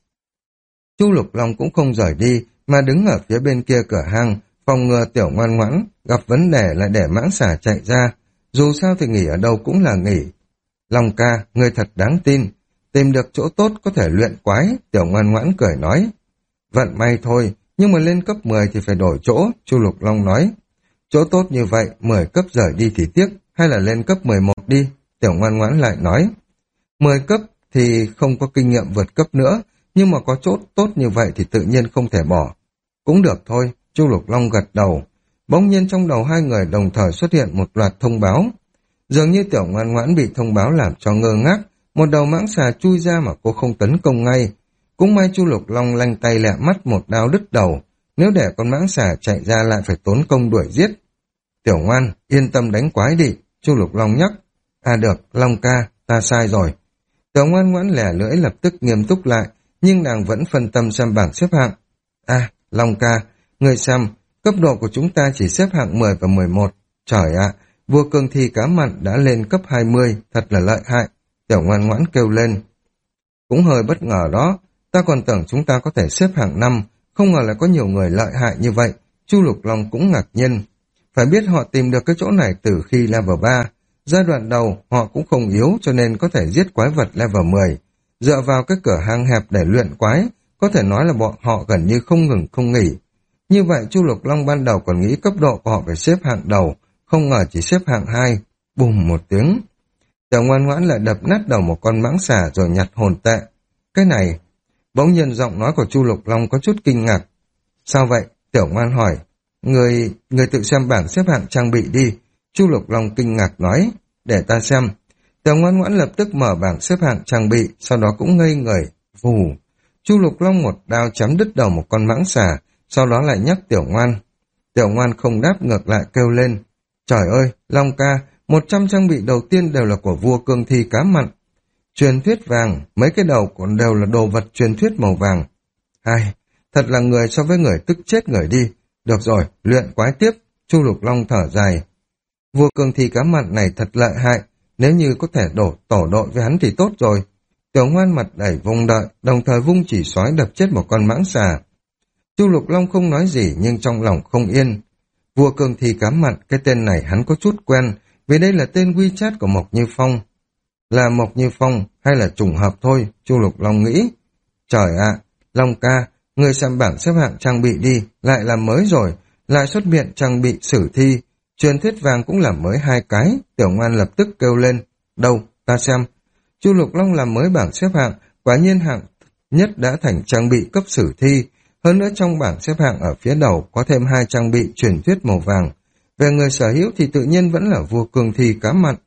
Chu Lục Long cũng không rời đi, mà đứng ở phía bên kia cửa hang, phòng ngừa tiểu ngoan ngoãn, gặp vấn đề lại để mãng xà chạy ra. Dù sao thì nghỉ ở đâu cũng là nghỉ. Long ca, người thật đáng tin. Tìm được chỗ tốt có thể luyện quái, tiểu ngoan ngoãn cười nói. Vận may thôi, nhưng mà lên cấp mười thì phải đổi chỗ, Chu Lục Long nói. Chỗ tốt như vậy, mười cấp rời đi thì tiếc, hay là lên cấp mười một đi, tiểu ngoan ngoãn lại nói. mười cấp thì không có kinh nghiệm vượt cấp nữa, nhưng mà có chỗ tốt như vậy thì tự nhiên không thể bỏ. Cũng được thôi, Chu Lục Long gật đầu. Bỗng nhiên trong đầu hai người đồng thời xuất hiện một loạt thông báo. Dường như tiểu ngoan ngoãn bị thông báo làm cho ngơ ngác, một đầu mãng xà chui ra mà cô không tấn công ngay. Cũng may Chu Lục Long lanh tay lẹ mắt một đao đứt đầu, nếu để con mãng xà chạy ra lại phải tốn công đuổi giết. Tiểu ngoan, yên tâm đánh quái đi, Chu Lục Long nhắc. À được, Long ca, ta sai rồi. Tiểu ngoan ngoãn lẻ lưỡi lập tức nghiêm túc lại, nhưng nàng vẫn phân tâm xem bảng xếp hạng. À, Long ca, người xem, cấp độ của chúng ta chỉ xếp hạng mười và mười một. Trời ạ, vua cương thi cá mặn đã lên cấp hai mươi, thật là lợi hại. Tiểu ngoan ngoãn kêu lên. Cũng hơi bất ngờ đó, ta còn tưởng chúng ta có thể xếp hạng năm, không ngờ là có nhiều người lợi hại như vậy. Chu Lục Long cũng ngạc nhiên. Phải biết họ tìm được cái chỗ này từ khi level ba. Giai đoạn đầu họ cũng không yếu cho nên có thể giết quái vật level mười. Dựa vào cái cửa hang hẹp để luyện quái, có thể nói là bọn họ gần như không ngừng không nghỉ. Như vậy Chu Lục Long ban đầu còn nghĩ cấp độ của họ phải xếp hạng đầu, không ngờ chỉ xếp hạng hai. Bùm một tiếng. Tiểu ngoan ngoãn lại đập nát đầu một con mãng xà rồi nhặt hồn tệ. Cái này, bỗng nhiên giọng nói của Chu Lục Long có chút kinh ngạc. Sao vậy? Tiểu ngoan hỏi. Người, người tự xem bảng xếp hạng trang bị đi. Chu Lục Long kinh ngạc nói. Để ta xem. Tiểu ngoan ngoãn lập tức mở bảng xếp hạng trang bị, sau đó cũng ngây người. Vù. Chu Lục Long một đao chém đứt đầu một con mãng xà, sau đó lại nhắc Tiểu ngoan. Tiểu ngoan không đáp, ngược lại kêu lên. Trời ơi, Long ca, một trăm trang bị đầu tiên đều là của vua cương thi cá mặn. Truyền thuyết vàng, mấy cái đầu còn đều là đồ vật truyền thuyết màu vàng. Ai, thật là người so với người tức chết người đi. Được rồi, luyện quái tiếp, Chu Lục Long thở dài. Vua cương thi cá mặn này thật lợi hại, nếu như có thể đổ tổ đội với hắn thì tốt rồi. Tiểu ngoan mặt đẩy vung đợi, đồng thời vung chỉ xoáy đập chết một con mãng xà. Chu Lục Long không nói gì nhưng trong lòng không yên. Vua cương thi cá mặn, cái tên này hắn có chút quen, vì đây là tên WeChat của Mộc Như Phong. Là Mộc Như Phong hay là trùng hợp thôi, Chu Lục Long nghĩ. Trời ạ, Long ca, người xem bảng xếp hạng trang bị đi, lại làm mới rồi, lại xuất hiện trang bị sử thi, truyền thuyết vàng cũng làm mới hai cái. Tiểu ngoan lập tức kêu lên. Đâu, ta xem. Chu Lục Long làm mới bảng xếp hạng, quả nhiên hạng nhất đã thành trang bị cấp sử thi. Hơn nữa trong bảng xếp hạng ở phía đầu có thêm hai trang bị truyền thuyết màu vàng. Về người sở hữu thì tự nhiên vẫn là vua cương thi cá mặn.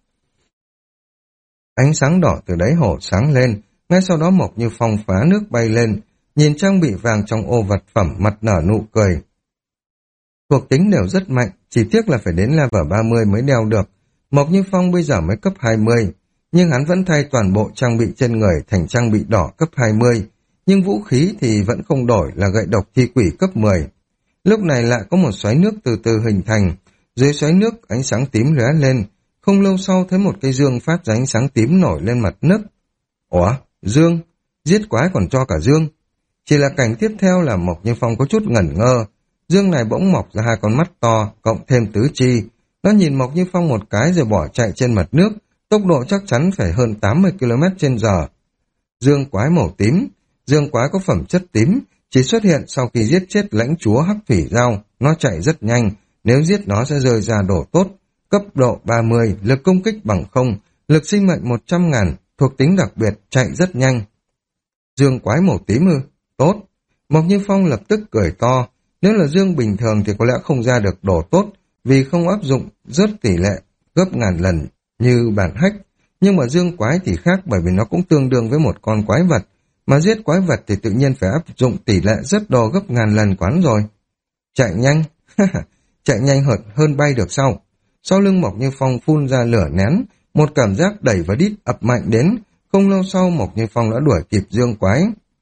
Ánh sáng đỏ từ đáy hồ sáng lên, ngay sau đó Mộc Như Phong phá nước bay lên, nhìn trang bị vàng trong ô vật phẩm mặt nở nụ cười. Thuộc tính đều rất mạnh, chỉ tiếc là phải đến level ba mươi mới đeo được. Mộc Như Phong bây giờ mới cấp hai mươi, nhưng hắn vẫn thay toàn bộ trang bị trên người thành trang bị đỏ cấp hai mươi, nhưng vũ khí thì vẫn không đổi là gậy độc thi quỷ cấp mười. Lúc này lại có một xoáy nước từ từ hình thành, dưới xoáy nước ánh sáng tím lóe lên, không lâu sau thấy một cây dương phát ra ánh sáng tím nổi lên mặt nước. Ủa, dương? Giết quái còn cho cả dương? Chỉ là cảnh tiếp theo là Mộc Như Phong có chút ngẩn ngơ. Dương này bỗng mọc ra hai con mắt to, cộng thêm tứ chi. Nó nhìn Mộc Như Phong một cái rồi bỏ chạy trên mặt nước, tốc độ chắc chắn phải hơn tám mươi ki lô mét trên giờ. Dương quái màu tím. Dương quái có phẩm chất tím, chỉ xuất hiện sau khi giết chết lãnh chúa Hắc Thủy Giao. Nó chạy rất nhanh, nếu giết nó sẽ rơi ra đồ tốt. Cấp độ ba mươi, lực công kích bằng không, lực sinh mệnh một trăm ngàn, thuộc tính đặc biệt, chạy rất nhanh. Dương quái màu tím ư? Tốt. Mộc Như Phong lập tức cười to. Nếu là dương bình thường thì có lẽ không ra được đồ tốt, vì không áp dụng rớt tỷ lệ gấp ngàn lần như bản hách. Nhưng mà dương quái thì khác, bởi vì nó cũng tương đương với một con quái vật. Mà giết quái vật thì tự nhiên phải áp dụng tỷ lệ rất đồ gấp ngàn lần quán rồi. Chạy nhanh, chạy nhanh hơn, hơn bay được sau. Sau lưng Mộc Như Phong phun ra lửa nén, một cảm giác đẩy và đít ập mạnh đến, không lâu sau Mộc Như Phong đã đuổi kịp Dương Quái.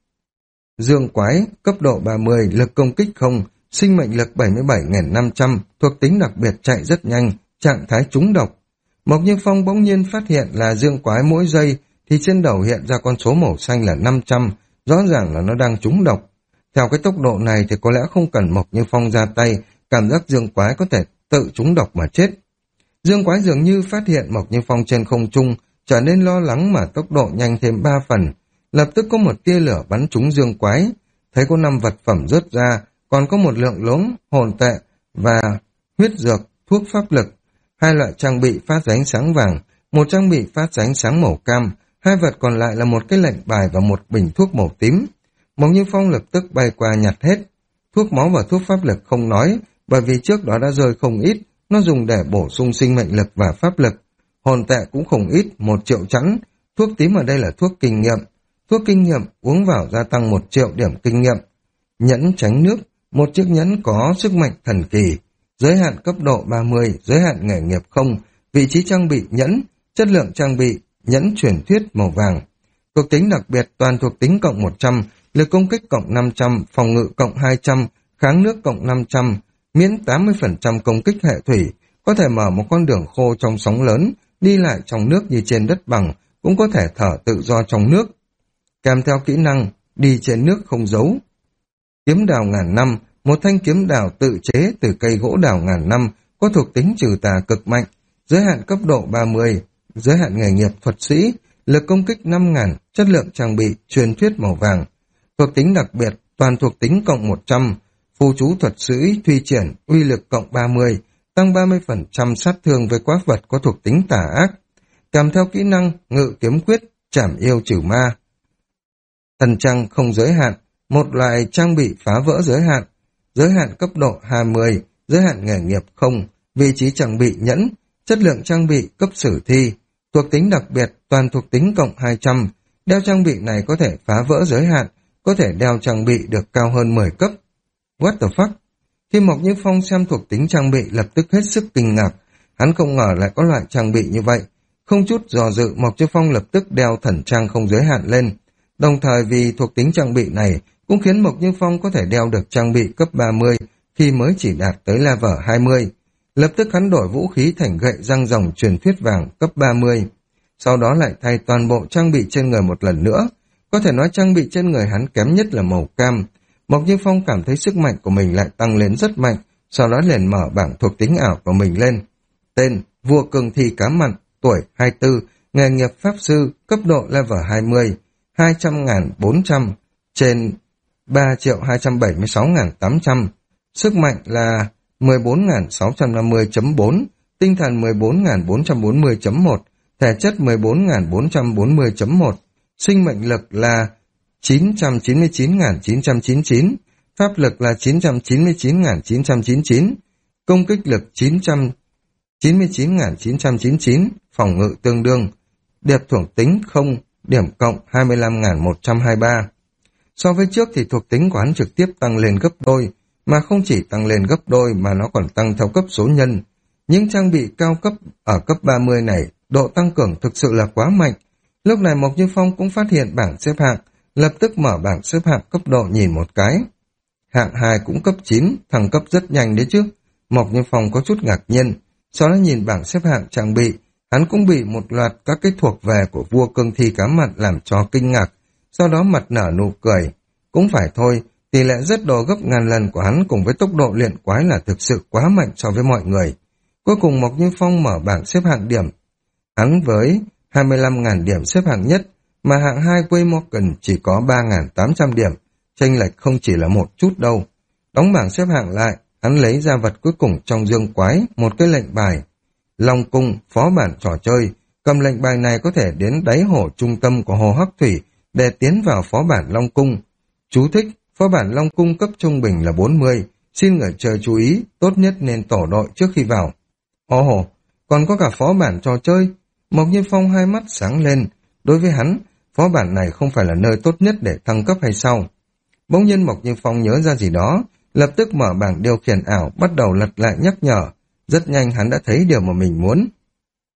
Dương Quái, cấp độ ba mươi, lực công kích không, sinh mệnh lực bảy mươi bảy nghìn năm trăm, thuộc tính đặc biệt chạy rất nhanh, trạng thái trúng độc. Mộc Như Phong bỗng nhiên phát hiện là Dương Quái mỗi giây thì trên đầu hiện ra con số màu xanh là năm trăm, rõ ràng là nó đang trúng độc. Theo cái tốc độ này thì có lẽ không cần Mộc Như Phong ra tay, cảm giác Dương Quái có thể tự trúng độc mà chết. Dương Quái dường như phát hiện Mộc Như Phong trên không trung, trở nên lo lắng mà tốc độ nhanh thêm ba phần. Lập tức có một tia lửa bắn trúng Dương Quái, thấy có năm vật phẩm rớt ra, còn có một lượng lớn hồn tệ và huyết dược, thuốc pháp lực. Hai loại trang bị phát ra ánh sáng vàng, một trang bị phát ra ánh sáng màu cam, hai vật còn lại là một cái lệnh bài và một bình thuốc màu tím. Mộc Như Phong lập tức bay qua nhặt hết. Thuốc máu và thuốc pháp lực không nói, bởi vì trước đó đã rơi không ít, nó dùng để bổ sung sinh mệnh lực và pháp lực. Hồn tệ cũng không ít, một triệu chẵn. Thuốc tím ở đây là thuốc kinh nghiệm. Thuốc kinh nghiệm uống vào gia tăng một triệu điểm kinh nghiệm. Nhẫn tránh nước, một chiếc nhẫn có sức mạnh thần kỳ. Giới hạn cấp độ ba mươi, giới hạn nghề nghiệp không, vị trí trang bị nhẫn, chất lượng trang bị, nhẫn truyền thuyết màu vàng. Thuộc tính đặc biệt toàn thuộc tính cộng một trăm, lực công kích cộng năm trăm, phòng ngự cộng hai trăm, kháng nước cộng năm trăm, miễn tám mươi phần trăm công kích hệ thủy, có thể mở một con đường khô trong sóng lớn, đi lại trong nước như trên đất bằng, cũng có thể thở tự do trong nước. Kèm theo kỹ năng, đi trên nước không giấu. Kiếm đào ngàn năm, một thanh kiếm đào tự chế từ cây gỗ đào ngàn năm, có thuộc tính trừ tà cực mạnh, giới hạn cấp độ ba mươi, giới hạn nghề nghiệp thuật sĩ, lực công kích năm nghìn, chất lượng trang bị, truyền thuyết màu vàng. Thuộc tính đặc biệt, toàn thuộc tính cộng một trăm, phù chú thuật sĩ, thuy triển, uy lực cộng ba mươi, tăng ba mươi phần trăm sát thương với quái vật có thuộc tính tà ác. Kèm theo kỹ năng, ngự kiếm quyết, trảm yêu trừ ma. Thần trang không giới hạn, một loại trang bị phá vỡ giới hạn, giới hạn cấp độ hai mươi, giới hạn nghề nghiệp không, vị trí trang bị nhẫn, chất lượng trang bị cấp sử thi, thuộc tính đặc biệt toàn thuộc tính cộng hai trăm, đeo trang bị này có thể phá vỡ giới hạn, có thể đeo trang bị được cao hơn mười cấp. What the fuck? Khi Mộc Như Phong xem thuộc tính trang bị lập tức hết sức kinh ngạc, hắn không ngờ lại có loại trang bị như vậy. Không chút dò dự Mộc Như Phong lập tức đeo thần trang không giới hạn lên. Đồng thời vì thuộc tính trang bị này cũng khiến Mộc Như Phong có thể đeo được trang bị cấp ba mươi khi mới chỉ đạt tới level hai mươi. Lập tức hắn đổi vũ khí thành gậy răng rồng truyền thuyết vàng cấp ba mươi. Sau đó lại thay toàn bộ trang bị trên người một lần nữa. Có thể nói trang bị trên người hắn kém nhất là màu cam. Mộc Như Phong cảm thấy sức mạnh của mình lại tăng lên rất mạnh, sau đó liền mở bảng thuộc tính ảo của mình lên. Tên, vua cương thi cá mặn, tuổi hai mươi tư, nghề nghiệp pháp sư, cấp độ level hai mươi, hai trăm nghìn bốn trăm, trên ba triệu hai trăm bảy mươi sáu nghìn tám trăm. Sức mạnh là mười bốn nghìn sáu trăm năm mươi chấm bốn, tinh thần mười bốn nghìn bốn trăm bốn mươi chấm một, thể chất mười bốn nghìn bốn trăm bốn mươi chấm một, sinh mệnh lực là chín trăm chín mươi chín nghìn chín trăm chín mươi chín, pháp lực là chín trăm chín mươi chín nghìn chín trăm chín mươi chín, công kích lực chín trăm chín mươi chín nghìn chín trăm chín mươi chín, phòng ngự tương đương, điệp thuộc tính không, điểm cộng hai mươi lăm nghìn một trăm hai mươi ba. So với trước thì thuộc tính của hắn trực tiếp tăng lên gấp đôi, mà không chỉ tăng lên gấp đôi mà nó còn tăng theo cấp số nhân. Những trang bị cao cấp ở cấp ba mươi này, độ tăng cường thực sự là quá mạnh. Lúc này Mộc Như Phong cũng phát hiện bảng xếp hạng, lập tức mở bảng xếp hạng cấp độ nhìn một cái. Hạng hai cũng cấp chín, thăng cấp rất nhanh đấy chứ. Mộc Như Phong có chút ngạc nhiên, sau đó nhìn bảng xếp hạng trang bị, hắn cũng bị một loạt các cái thuộc về của vua cương thi cá mặn làm cho kinh ngạc, sau đó mặt nở nụ cười. Cũng phải thôi, tỷ lệ rất đồ gấp ngàn lần của hắn cùng với tốc độ luyện quái là thực sự quá mạnh so với mọi người. Cuối cùng Mộc Như Phong mở bảng xếp hạng điểm. Hắn với hai mươi lăm nghìn điểm xếp hạng nhất, mà hạng hai Waymorgan chỉ có ba nghìn tám trăm điểm, chênh lệch không chỉ là một chút đâu. Đóng bảng xếp hạng lại, hắn lấy ra vật cuối cùng trong dương quái, một cái lệnh bài. Long cung, phó bản trò chơi, cầm lệnh bài này có thể đến đáy hồ trung tâm của hồ Hắc Thủy để tiến vào phó bản Long cung. Chú thích, phó bản Long cung cấp trung bình là bốn mươi, xin người chơi chú ý, tốt nhất nên tổ đội trước khi vào. Ồ hồ, còn có cả phó bản trò chơi. Mộc Như Phong hai mắt sáng lên, đối với hắn, phó bản này không phải là nơi tốt nhất để thăng cấp hay sao? Bỗng nhiên Mộc Như Phong nhớ ra gì đó, lập tức mở bảng điều khiển ảo, bắt đầu lật lại nhắc nhở. Rất nhanh hắn đã thấy điều mà mình muốn.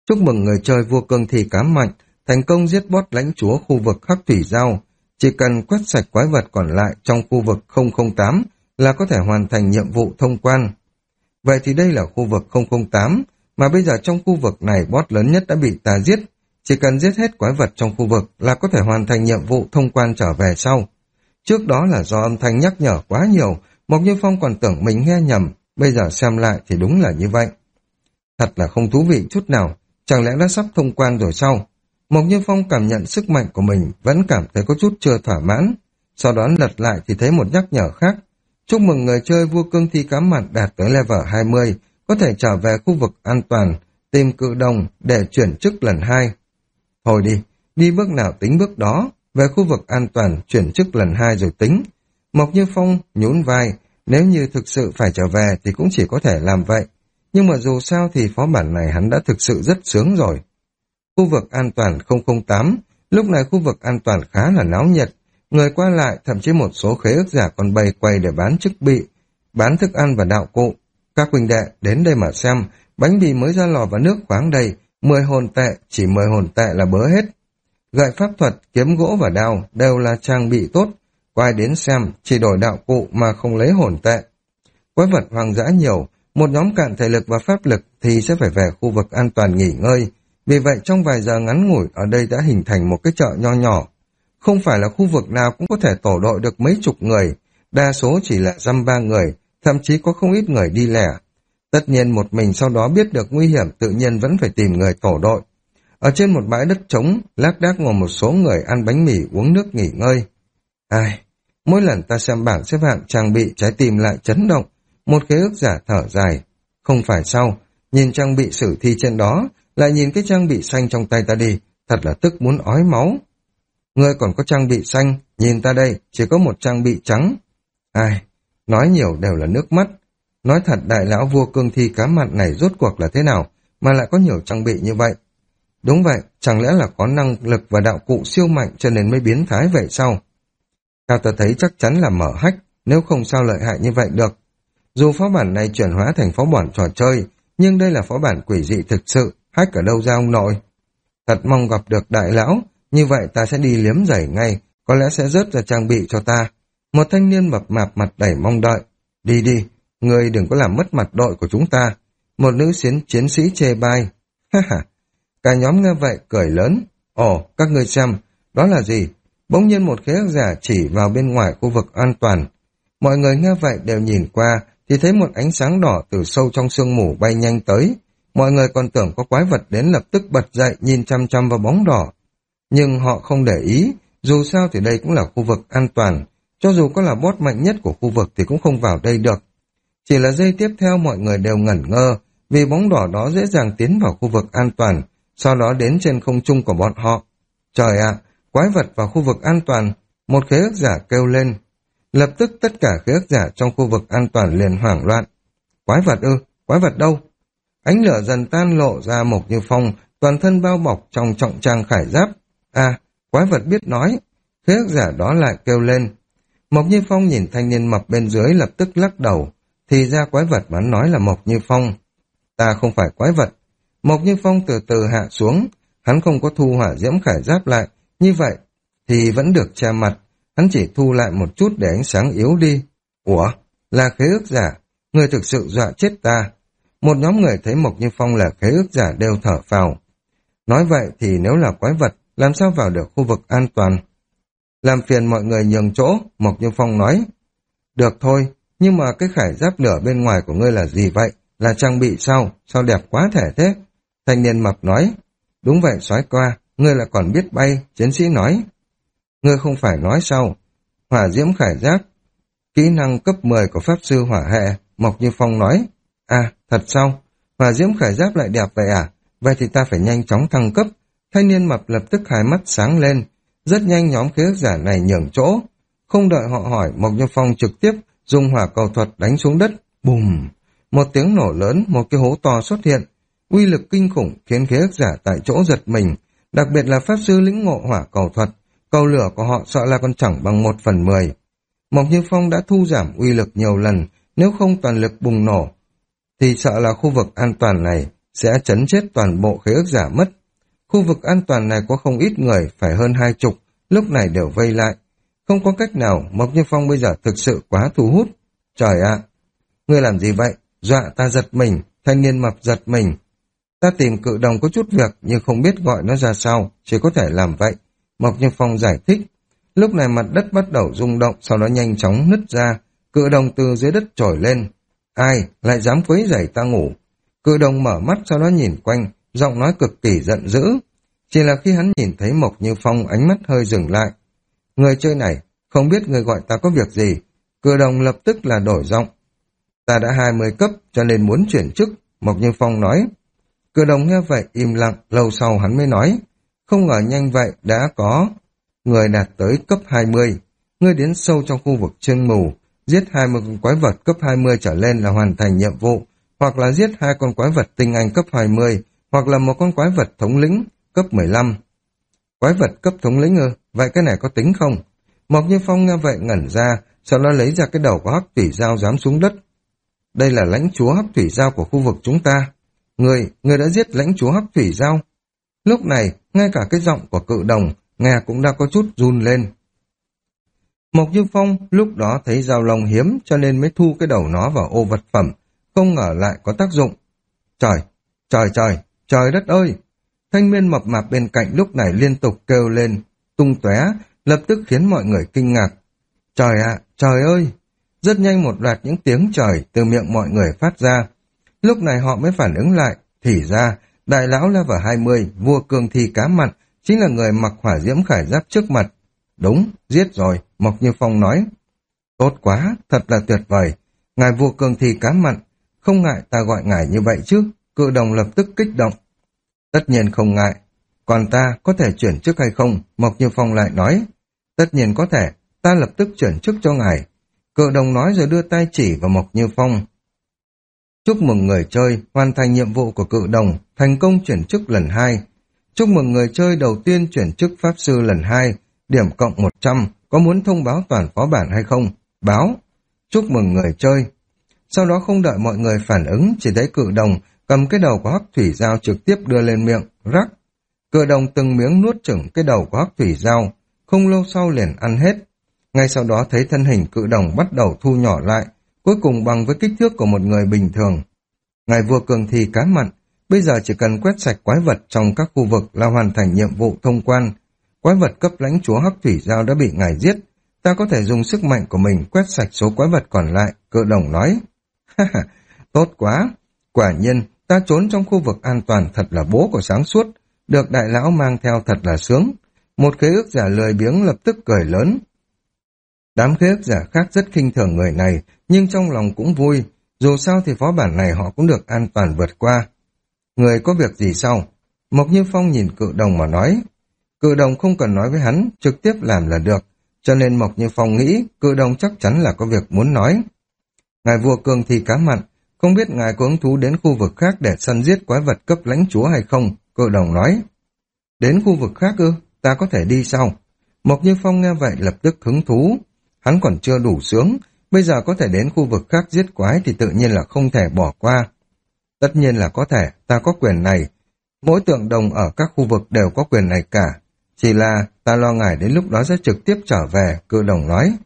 Chúc mừng người chơi vua cương thi cám mạnh, thành công giết boss lãnh chúa khu vực Hắc Thủy Giao. Chỉ cần quét sạch quái vật còn lại trong khu vực không không tám là có thể hoàn thành nhiệm vụ thông quan. Vậy thì đây là khu vực không không tám, mà bây giờ trong khu vực này boss lớn nhất đã bị ta giết. Chỉ cần giết hết quái vật trong khu vực là có thể hoàn thành nhiệm vụ thông quan trở về sau. Trước đó là do âm thanh nhắc nhở quá nhiều, Mộc Như Phong còn tưởng mình nghe nhầm, bây giờ xem lại thì đúng là như vậy. Thật là không thú vị chút nào, chẳng lẽ đã sắp thông quan rồi sao? Mộc Như Phong cảm nhận sức mạnh của mình vẫn cảm thấy có chút chưa thỏa mãn, sau đó lật lại thì thấy một nhắc nhở khác. Chúc mừng người chơi vua cương thi cám mặn đạt tới level hai mươi, có thể trở về khu vực an toàn, tìm cự đồng để chuyển chức lần hai. Thôi đi, đi bước nào tính bước đó, về khu vực an toàn chuyển chức lần hai rồi tính. Mộc Như Phong nhún vai, nếu như thực sự phải trở về thì cũng chỉ có thể làm vậy. Nhưng mà dù sao thì phó bản này hắn đã thực sự rất sướng rồi. Khu vực an toàn không không tám, lúc này khu vực an toàn khá là náo nhiệt. Người qua lại, thậm chí một số khế ước giả còn bày quầy để bán chức bị, bán thức ăn và đạo cụ. Các huynh đệ đến đây mà xem, bánh mì mới ra lò và nước khoáng đầy, mười hồn tệ, chỉ mười hồn tệ là bớ hết. Gậy pháp thuật, kiếm gỗ và đao đều là trang bị tốt, quay đến xem, chỉ đổi đạo cụ mà không lấy hồn tệ. Quái vật hoang dã nhiều, một nhóm cạn thể lực và pháp lực thì sẽ phải về khu vực an toàn nghỉ ngơi. Vì vậy trong vài giờ ngắn ngủi ở đây đã hình thành một cái chợ nho nhỏ. Không phải là khu vực nào cũng có thể tổ đội được mấy chục người, đa số chỉ là dăm ba người, thậm chí có không ít người đi lẻ. Tất nhiên một mình sau đó biết được nguy hiểm tự nhiên vẫn phải tìm người tổ đội. Ở trên một bãi đất trống, lác đác ngồi một số người ăn bánh mì uống nước nghỉ ngơi. Ai, mỗi lần ta xem bảng xếp hạng trang bị trái tim lại chấn động, một khế ước giả thở dài. Không phải sao, nhìn trang bị sử thi trên đó, lại nhìn cái trang bị xanh trong tay ta đi, thật là tức muốn ói máu. Ngươi còn có trang bị xanh, nhìn ta đây, chỉ có một trang bị trắng. Ai, nói nhiều đều là nước mắt. Nói thật đại lão vua cương thi cá mặn này rốt cuộc là thế nào, mà lại có nhiều trang bị như vậy. Đúng vậy, chẳng lẽ là có năng lực và đạo cụ siêu mạnh cho nên mới biến thái vậy sao? Theo ta thấy chắc chắn là mở hách, nếu không sao lợi hại như vậy được. Dù phó bản này chuyển hóa thành phó bản trò chơi, nhưng đây là phó bản quỷ dị thực sự, hách ở đâu ra ông nội? Thật mong gặp được đại lão, như vậy ta sẽ đi liếm giày ngay, có lẽ sẽ rớt ra trang bị cho ta. Một thanh niên mập mạp mặt đầy mong đợi. Đi đi, ngươi đừng có làm mất mặt đội của chúng ta. Một nữ chiến, chiến sĩ chê bai. Ha ha. Cả nhóm nghe vậy cười lớn. Ồ, các ngươi xem, đó là gì? Bỗng nhiên một khế ước giả chỉ vào bên ngoài khu vực an toàn. Mọi người nghe vậy đều nhìn qua, thì thấy một ánh sáng đỏ từ sâu trong sương mù bay nhanh tới. Mọi người còn tưởng có quái vật đến lập tức bật dậy nhìn chăm chăm vào bóng đỏ. Nhưng họ không để ý, dù sao thì đây cũng là khu vực an toàn. Cho dù có là boss mạnh nhất của khu vực thì cũng không vào đây được. Chỉ là giây tiếp theo mọi người đều ngẩn ngơ, vì bóng đỏ đó dễ dàng tiến vào khu vực an toàn, sau đó đến trên không trung của bọn họ. Trời ạ, quái vật vào khu vực an toàn, một khế ước giả kêu lên. Lập tức tất cả khế ước giả trong khu vực an toàn liền hoảng loạn. Quái vật ư, quái vật đâu? Ánh lửa dần tan lộ ra Mộc Như Phong, toàn thân bao bọc trong trọng trang khải giáp. À, quái vật biết nói. Khế ước giả đó lại kêu lên. Mộc Như Phong nhìn thanh niên mập bên dưới lập tức lắc đầu. Thì ra quái vật mà nói là Mộc Như Phong. Ta không phải quái vật. Mộc Như Phong từ từ hạ xuống. Hắn không có thu hỏa diễm khải giáp lại. Như vậy thì vẫn được che mặt. Hắn chỉ thu lại một chút để ánh sáng yếu đi. Ủa, là khế ước giả. Người thực sự dọa chết ta. Một nhóm người thấy Mộc Như Phong là khế ước giả đều thở phào. Nói vậy thì nếu là quái vật, làm sao vào được khu vực an toàn? Làm phiền mọi người nhường chỗ, Mộc Như Phong nói. Được thôi, nhưng mà cái khải giáp lửa bên ngoài của ngươi là gì vậy? Là trang bị sao? Sao đẹp quá thể thế? Thanh niên mập nói. Đúng vậy soái qua, ngươi là còn biết bay, chiến sĩ nói. Ngươi không phải nói sao? Hỏa diễm khải giáp, kỹ năng cấp mười của pháp sư hỏa hệ, Mộc Như Phong nói. À, thật sao? Hỏa diễm khải giáp lại đẹp vậy à? Vậy thì ta phải nhanh chóng thăng cấp. Thanh niên mập lập tức hai mắt sáng lên. Rất nhanh nhóm khế ước giả này nhường chỗ. Không đợi họ hỏi, Mộc Như Phong trực tiếp dùng hỏa cầu thuật đánh xuống đất. Bùm! Một tiếng nổ lớn, một cái hố to xuất hiện. Uy lực kinh khủng khiến khế ước giả tại chỗ giật mình. Đặc biệt là pháp sư lĩnh ngộ hỏa cầu thuật. Cầu lửa của họ sợ là còn chẳng bằng một phần mười. Mộc Như Phong đã thu giảm uy lực nhiều lần. Nếu không toàn lực bùng nổ, thì sợ là khu vực an toàn này sẽ chấn chết toàn bộ khế ước giả mất. Khu vực an toàn này có không ít người, phải hơn hai chục, lúc này đều vây lại. Không có cách nào, Mộc Như Phong bây giờ thực sự quá thu hút. Trời ạ! Ngươi làm gì vậy? Dọa ta giật mình, thanh niên mập giật mình. Ta tìm cự đồng có chút việc nhưng không biết gọi nó ra sao, chỉ có thể làm vậy. Mộc Như Phong giải thích. Lúc này mặt đất bắt đầu rung động, sau đó nhanh chóng nứt ra. Cự đồng từ dưới đất trồi lên. Ai lại dám quấy rầy ta ngủ? Cự đồng mở mắt sau đó nhìn quanh, giọng nói cực kỳ giận dữ. Chỉ là khi hắn nhìn thấy Mộc Như Phong, ánh mắt hơi dừng lại. Người chơi này, không biết người gọi ta có việc gì? Cự đồng lập tức là đổi giọng. Ta đã hai mươi cấp cho nên muốn chuyển chức, Mộc Như Phong nói. Cự đồng nghe vậy im lặng, lâu sau hắn mới nói. Không ngờ nhanh vậy đã có người đạt tới cấp hai mươi. Ngươi đến sâu trong khu vực sương mù, giết hai mươi con quái vật cấp hai mươi trở lên là hoàn thành nhiệm vụ, hoặc là giết hai con quái vật tinh anh cấp hai mươi, hoặc là một con quái vật thống lĩnh cấp mười lăm. Quái vật cấp thống lĩnh ư? Vậy cái này có tính không? Mộc Như Phong nghe vậy ngẩn ra, sau đó lấy ra cái đầu của Hắc Thủy Dao giáng xuống đất. Đây là lãnh chúa Hắc Thủy Dao của khu vực chúng ta. Người, người đã giết lãnh chúa Hắc Thủy Dao. Lúc này, ngay cả cái giọng của cự đồng, nghe cũng đã có chút run lên. Mộc Như Phong lúc đó thấy dao long hiếm cho nên mới thu cái đầu nó vào ô vật phẩm, không ngờ lại có tác dụng. Trời, trời trời, trời đất ơi! Thanh niên mập mạp bên cạnh lúc này liên tục kêu lên, tung tóe, lập tức khiến mọi người kinh ngạc. Trời ạ, trời ơi! Rất nhanh một loạt những tiếng trời từ miệng mọi người phát ra. Lúc này họ mới phản ứng lại, thì ra, đại lão level hai mươi, vua cương thi cá mặn, chính là người mặc hỏa diễm khải giáp trước mặt. Đúng, giết rồi, Mộc Như Phong nói. Tốt quá, thật là tuyệt vời. Ngài vua cương thi cá mặn, không ngại ta gọi ngài như vậy chứ? Cự đồng lập tức kích động. Tất nhiên không ngại. Còn ta có thể chuyển chức hay không? Mộc Như Phong lại nói. Tất nhiên có thể, ta lập tức chuyển chức cho ngài. Cự đồng nói rồi đưa tay chỉ vào Mộc Như Phong. Chúc mừng người chơi hoàn thành nhiệm vụ của cự đồng, thành công chuyển chức lần hai. Chúc mừng người chơi đầu tiên chuyển chức pháp sư lần hai, điểm cộng một trăm, có muốn thông báo toàn phó bản hay không? Báo. Chúc mừng người chơi. Sau đó không đợi mọi người phản ứng, chỉ thấy cự đồng cầm cái đầu của Hắc Thủy Dao trực tiếp đưa lên miệng, rắc. Cự đồng từng miếng nuốt chửng cái đầu của Hắc Thủy Dao, không lâu sau liền ăn hết. Ngay sau đó thấy thân hình cự đồng bắt đầu thu nhỏ lại, cuối cùng bằng với kích thước của một người bình thường. Ngài vua cường thi cá mặn, bây giờ chỉ cần quét sạch quái vật trong các khu vực là hoàn thành nhiệm vụ thông quan. Quái vật cấp lãnh chúa Hắc Thủy Dao đã bị ngài giết, ta có thể dùng sức mạnh của mình quét sạch số quái vật còn lại, cự đồng nói. Ha ha, tốt quá, quả nhiên ta trốn trong khu vực an toàn thật là bố của sáng suốt, được đại lão mang theo thật là sướng. Một khế ước giả lười biếng lập tức cười lớn. Đám khế ước giả khác rất khinh thường người này, nhưng trong lòng cũng vui, dù sao thì phó bản này họ cũng được an toàn vượt qua. Người có việc gì sao? Mộc Như Phong nhìn cự đồng mà nói. Cự đồng không cần nói với hắn, trực tiếp làm là được, cho nên Mộc Như Phong nghĩ cự đồng chắc chắn là có việc muốn nói. Ngài vua cường thi cá mặn, không biết ngài có hứng thú đến khu vực khác để săn giết quái vật cấp lãnh chúa hay không? Cự đồng nói. Đến khu vực khác ư? Ta có thể đi sao? Mộc Như Phong nghe vậy lập tức hứng thú. Hắn còn chưa đủ sướng, bây giờ có thể đến khu vực khác giết quái thì tự nhiên là không thể bỏ qua. Tất nhiên là có thể, ta có quyền này. Mỗi tượng đồng ở các khu vực đều có quyền này cả. Chỉ là ta lo ngại đến lúc đó sẽ trực tiếp trở về, cự đồng nói.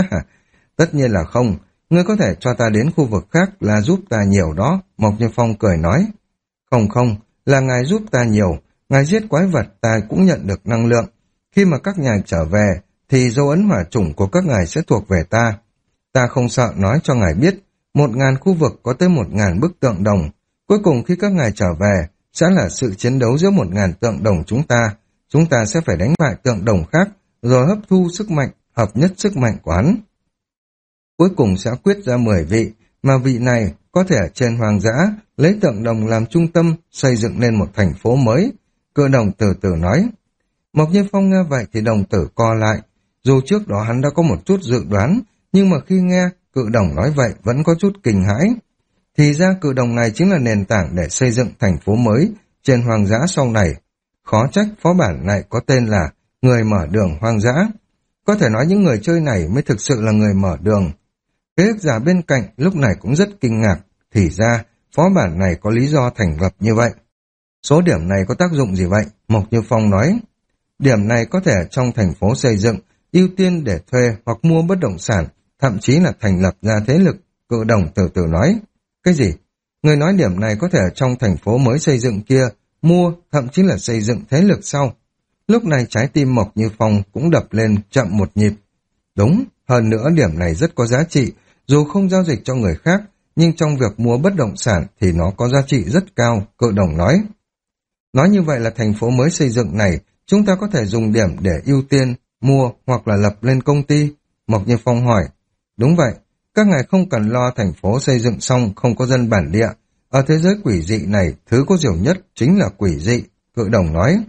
Tất nhiên là không, ngươi có thể cho ta đến khu vực khác là giúp ta nhiều đó, Mộc Như Phong cười nói. Không không, là ngài giúp ta nhiều, ngài giết quái vật ta cũng nhận được năng lượng. Khi mà các ngài trở về, thì dấu ấn hỏa chủng của các ngài sẽ thuộc về ta. Ta không sợ nói cho ngài biết, một ngàn khu vực có tới một ngàn bức tượng đồng. Cuối cùng khi các ngài trở về, sẽ là sự chiến đấu giữa một ngàn tượng đồng chúng ta. Chúng ta sẽ phải đánh bại tượng đồng khác, rồi hấp thu sức mạnh, hợp nhất sức mạnh của hắn. Cuối cùng sẽ quyết ra mười vị, mà vị này có thể ở trên hoang dã, lấy tượng đồng làm trung tâm, xây dựng nên một thành phố mới. Cự đồng từ từ nói. Mộc Như Phong nghe vậy thì đồng tử co lại. Dù trước đó hắn đã có một chút dự đoán, nhưng mà khi nghe cự đồng nói vậy vẫn có chút kinh hãi. Thì ra cự đồng này chính là nền tảng để xây dựng thành phố mới trên hoang dã sau này. Khó trách phó bản này có tên là Người mở đường hoang dã. Có thể nói những người chơi này mới thực sự là người mở đường. Khế ước giả bên cạnh lúc này cũng rất kinh ngạc. Thì ra, phó bản này có lý do thành lập như vậy. Số điểm này có tác dụng gì vậy? Mộc Như Phong nói. Điểm này có thể ở trong thành phố xây dựng, ưu tiên để thuê hoặc mua bất động sản, thậm chí là thành lập ra thế lực, Cự Đồng từ từ nói. Cái gì? Người nói điểm này có thể ở trong thành phố mới xây dựng kia, mua, thậm chí là xây dựng thế lực sau. Lúc này trái tim Mộc Như Phong cũng đập lên chậm một nhịp. Đúng, hơn nữa điểm này rất có giá trị, dù không giao dịch cho người khác, nhưng trong việc mua bất động sản thì nó có giá trị rất cao, Cự Đồng nói. Nói như vậy là thành phố mới xây dựng này, chúng ta có thể dùng điểm để ưu tiên, mua hoặc là lập lên công ty. Mộc Như Phong hỏi. Đúng vậy, các ngài không cần lo thành phố xây dựng xong không có dân bản địa. Ở thế giới quỷ dị này, thứ có diệu nhất chính là quỷ dị, Cự Đồng nói.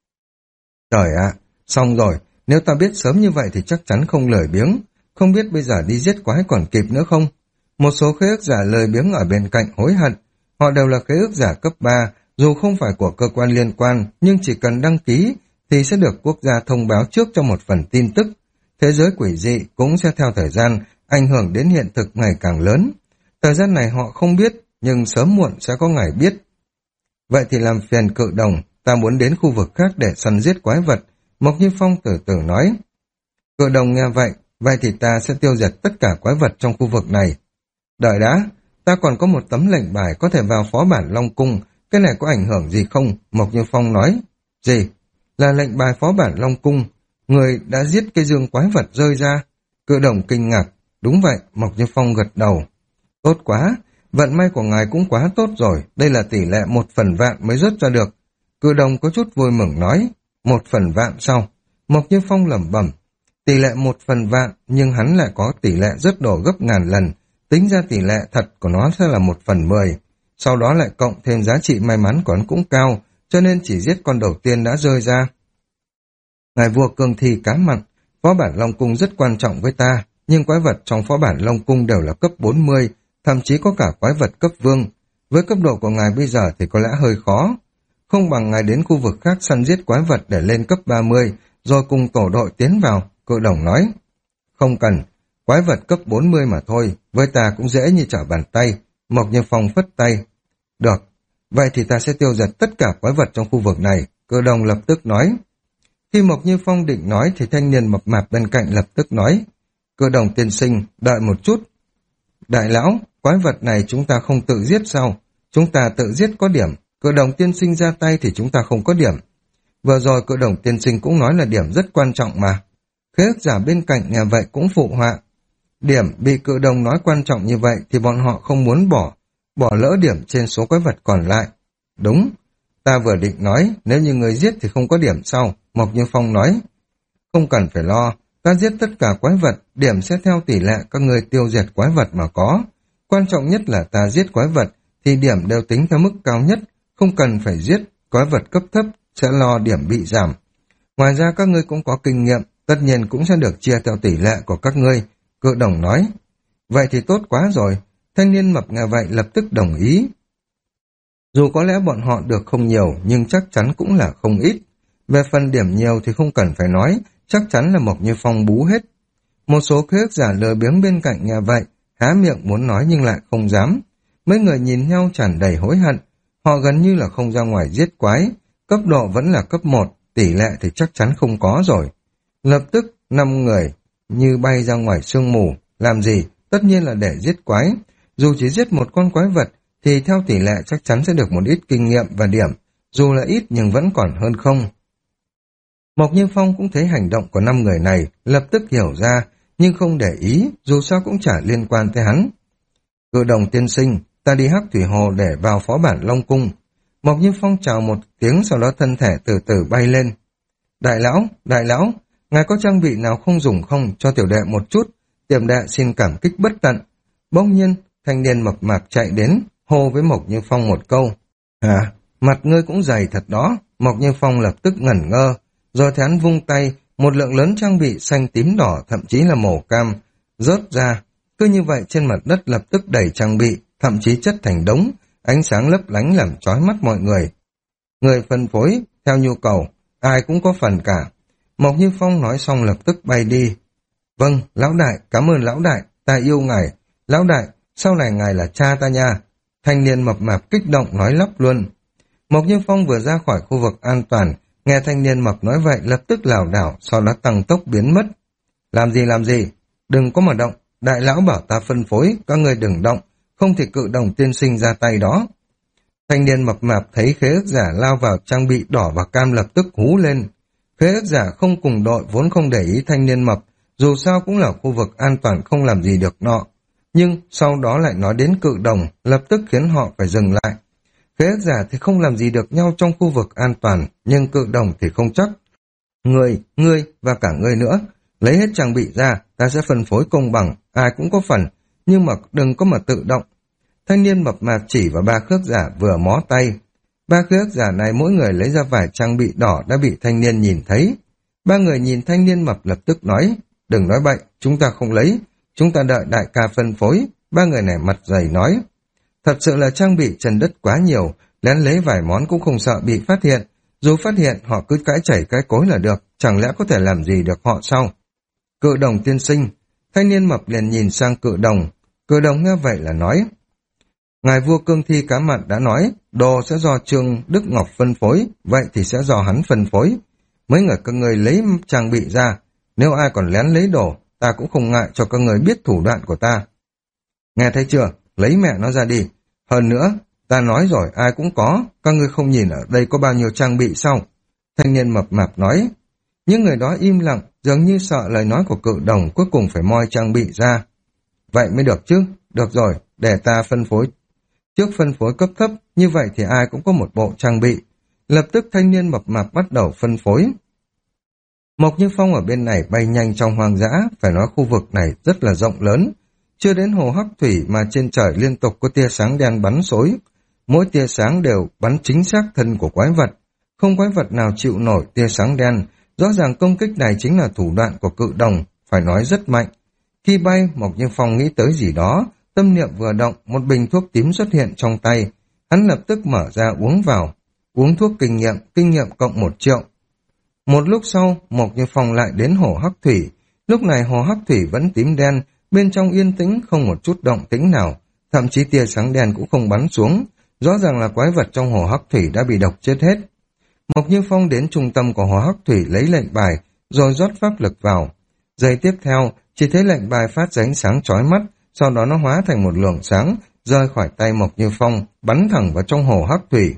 Trời ạ, xong rồi, nếu ta biết sớm như vậy thì chắc chắn không lười biếng. Không biết bây giờ đi giết quái còn kịp nữa không? Một số khế ước giả lười biếng ở bên cạnh hối hận. Họ đều là khế ước giả cấp ba, dù không phải của cơ quan liên quan, nhưng chỉ cần đăng ký thì sẽ được quốc gia thông báo trước cho một phần tin tức. Thế giới quỷ dị cũng sẽ theo thời gian ảnh hưởng đến hiện thực ngày càng lớn. Thời gian này họ không biết, nhưng sớm muộn sẽ có ngày biết. Vậy thì làm phiền Cự Đồng, ta muốn đến khu vực khác để săn giết quái vật, Mộc Như Phong từ từ nói. Cự Đồng nghe vậy, vậy thì ta sẽ tiêu diệt tất cả quái vật trong khu vực này. Đợi đã, ta còn có một tấm lệnh bài có thể vào phó bản Long Cung, cái này có ảnh hưởng gì không? Mộc Như Phong nói. Gì? Là lệnh bài phó bản Long Cung, người đã giết cây dương quái vật rơi ra. Cự Đồng kinh ngạc. Đúng vậy, Mộc Như Phong gật đầu. Tốt quá, vận may của ngài cũng quá tốt rồi, đây là tỷ lệ một phần vạn mới rớt ra được. Cự Đồng có chút vui mừng nói. Một phần vạn sau. Mộc Như Phong lẩm bẩm. Tỷ lệ một phần vạn, nhưng hắn lại có tỷ lệ rớt đổ gấp ngàn lần. Tính ra tỷ lệ thật của nó sẽ là một phần mười. Sau đó lại cộng thêm giá trị may mắn của hắn cũng cao, cho nên chỉ giết con đầu tiên đã rơi ra. Ngài vua cương thi cá mặn, phó bản Long Cung rất quan trọng với ta, nhưng quái vật trong phó bản Long Cung đều là cấp bốn mươi, thậm chí có cả quái vật cấp vương. Với cấp độ của ngài bây giờ thì có lẽ hơi khó. Không bằng ngài đến khu vực khác săn giết quái vật để lên cấp ba mươi, rồi cùng tổ đội tiến vào, Cự Đồng nói. Không cần, quái vật cấp bốn mươi mà thôi, với ta cũng dễ như trở bàn tay. Mộc Như Phong phất tay. Được, vậy thì ta sẽ tiêu diệt tất cả quái vật trong khu vực này, Cự Đồng lập tức nói. Khi Mộc Như Phong định nói thì thanh niên mập mạp bên cạnh lập tức nói. Cự Đồng tiên sinh, đợi một chút. Đại lão, quái vật này chúng ta không tự giết sao? Chúng ta tự giết có điểm, Cự Đồng tiên sinh ra tay thì chúng ta không có điểm. Vừa rồi Cự Đồng tiên sinh cũng nói là điểm rất quan trọng mà. Khế ước giả bên cạnh nghe vậy cũng phụ họa. Điểm bị Cự Đồng nói quan trọng như vậy thì bọn họ không muốn bỏ, bỏ lỡ điểm trên số quái vật còn lại. Đúng, ta vừa định nói, nếu như người giết thì không có điểm sau, Mộc Như Phong nói. Không cần phải lo, ta giết tất cả quái vật, điểm sẽ theo tỷ lệ các người tiêu diệt quái vật mà có. Quan trọng nhất là ta giết quái vật, thì điểm đều tính theo mức cao nhất, không cần phải giết quái vật cấp thấp, sẽ lo điểm bị giảm. Ngoài ra các ngươi cũng có kinh nghiệm, tất nhiên cũng sẽ được chia theo tỷ lệ của các ngươi, Cự Đồng nói. Vậy thì tốt quá rồi, thanh niên mập nghe vậy lập tức đồng ý. Dù có lẽ bọn họ được không nhiều, nhưng chắc chắn cũng là không ít. Về phần điểm nhiều thì không cần phải nói, chắc chắn là Mộc Như Phong bú hết. Một số khế ước giả lừa biếng bên cạnh nghe vậy, há miệng muốn nói nhưng lại không dám. Mấy người nhìn nhau tràn đầy hối hận, họ gần như là không ra ngoài giết quái, cấp độ vẫn là cấp một, tỷ lệ thì chắc chắn không có rồi. Lập tức, năm người như bay ra ngoài sương mù, làm gì? Tất nhiên là để giết quái. Dù chỉ giết một con quái vật, thì theo tỷ lệ chắc chắn sẽ được một ít kinh nghiệm và điểm, dù là ít nhưng vẫn còn hơn không. Mộc Như Phong cũng thấy hành động của năm người này, lập tức hiểu ra, nhưng không để ý, dù sao cũng chả liên quan tới hắn. Cự Đồng tiên sinh, ta đi Hắc Thủy Hồ để vào phó bản Long Cung. Mộc Như Phong chào một tiếng, sau đó thân thể từ từ bay lên. Đại lão, đại lão, ngài có trang bị nào không dùng không, cho tiểu đệ một chút, tiệm đệ xin cảm kích bất tận. Bỗng nhiên, thanh niên mập mạp chạy đến, hô với Mộc Như Phong một câu. À, mặt ngươi cũng dày thật đó. Mộc Như Phong lập tức ngẩn ngơ, rồi thì hắn vung tay, một lượng lớn trang bị xanh tím đỏ, thậm chí là màu cam, rớt ra. Cứ như vậy trên mặt đất lập tức đầy trang bị, thậm chí chất thành đống, ánh sáng lấp lánh làm chói mắt mọi người. Người phân phối, theo nhu cầu, ai cũng có phần cả. Mộc Như Phong nói xong lập tức bay đi. Vâng, lão đại, cảm ơn lão đại, ta yêu ngài. Lão đại, sau này ngài là cha ta nha. Thanh niên mập mạp kích động nói lắp luôn. Mộc Như Phong vừa ra khỏi khu vực an toàn, nghe thanh niên mập nói vậy lập tức lảo đảo, sau đó tăng tốc biến mất. Làm gì làm gì? Đừng có mà động, đại lão bảo ta phân phối, các người đừng động, không thể cự đồng tiên sinh ra tay đó. Thanh niên mập mạp thấy khế ước giả lao vào trang bị đỏ và cam lập tức hú lên. Khế ước giả không cùng đội vốn không để ý thanh niên mập, dù sao cũng là khu vực an toàn không làm gì được nọ. Nhưng sau đó lại nói đến cự đồng, lập tức khiến họ phải dừng lại. Khế ước giả thì không làm gì được nhau trong khu vực an toàn, nhưng cự đồng thì không chắc. Người, ngươi và cả ngươi nữa, lấy hết trang bị ra, ta sẽ phân phối công bằng, ai cũng có phần, nhưng mà đừng có mà tự động. Thanh niên mập mạp chỉ vào ba khước giả vừa mó tay. Ba khước giả này mỗi người lấy ra vài trang bị đỏ đã bị thanh niên nhìn thấy. Ba người nhìn thanh niên mập lập tức nói, đừng nói bậy, chúng ta không lấy, chúng ta đợi đại ca phân phối. Ba người này mặt dày nói, thật sự là trang bị trần đất quá nhiều, lén lấy vài món cũng không sợ bị phát hiện. Dù phát hiện họ cứ cãi chảy cái cối là được, chẳng lẽ có thể làm gì được họ sao? Cự đồng tiên sinh, thanh niên mập liền nhìn sang cự đồng. Cự đồng nghe vậy là nói, ngài vua cương thi cá mặn đã nói, đồ sẽ do Trương Đức Ngọc phân phối, vậy thì sẽ do hắn phân phối. Mấy người các người lấy trang bị ra, nếu ai còn lén lấy đồ, ta cũng không ngại cho các người biết thủ đoạn của ta. Nghe thấy chưa, lấy mẹ nó ra đi. Hơn nữa, ta nói rồi ai cũng có, các ngươi không nhìn ở đây có bao nhiêu trang bị sao? Thanh niên mập mạp nói. Những người đó im lặng, dường như sợ lời nói của cự đồng, cuối cùng phải moi trang bị ra. Vậy mới được chứ, được rồi, để ta phân phối. Trước phân phối cấp thấp, như vậy thì ai cũng có một bộ trang bị. Lập tức thanh niên mập mạp bắt đầu phân phối. Mộc Như Phong ở bên này bay nhanh trong hoang dã, phải nói khu vực này rất là rộng lớn. Chưa đến hồ Hắc Thủy mà trên trời liên tục có tia sáng đen bắn xối. Mỗi tia sáng đều bắn chính xác thân của quái vật. Không quái vật nào chịu nổi tia sáng đen. Rõ ràng công kích này chính là thủ đoạn của cự đồng, phải nói rất mạnh. Khi bay, Mộc Như Phong nghĩ tới gì đó, tâm niệm vừa động, một bình thuốc tím xuất hiện trong tay. Hắn lập tức mở ra uống vào. Uống thuốc kinh nghiệm, kinh nghiệm cộng một triệu. Một lúc sau, Mộc Như Phong lại đến hồ Hắc Thủy. Lúc này hồ Hắc Thủy vẫn tím đen, bên trong yên tĩnh không một chút động tĩnh nào, thậm chí tia sáng đen cũng không bắn xuống. Rõ ràng là quái vật trong hồ Hắc Thủy đã bị độc chết hết. Mộc Như Phong đến trung tâm của hồ Hắc Thủy lấy lệnh bài, rồi rót pháp lực vào. Giây tiếp theo, chỉ thấy lệnh bài phát ra ánh sáng chói mắt, sau đó nó hóa thành một luồng sáng, rơi khỏi tay Mộc Như Phong, bắn thẳng vào trong hồ Hắc Thủy.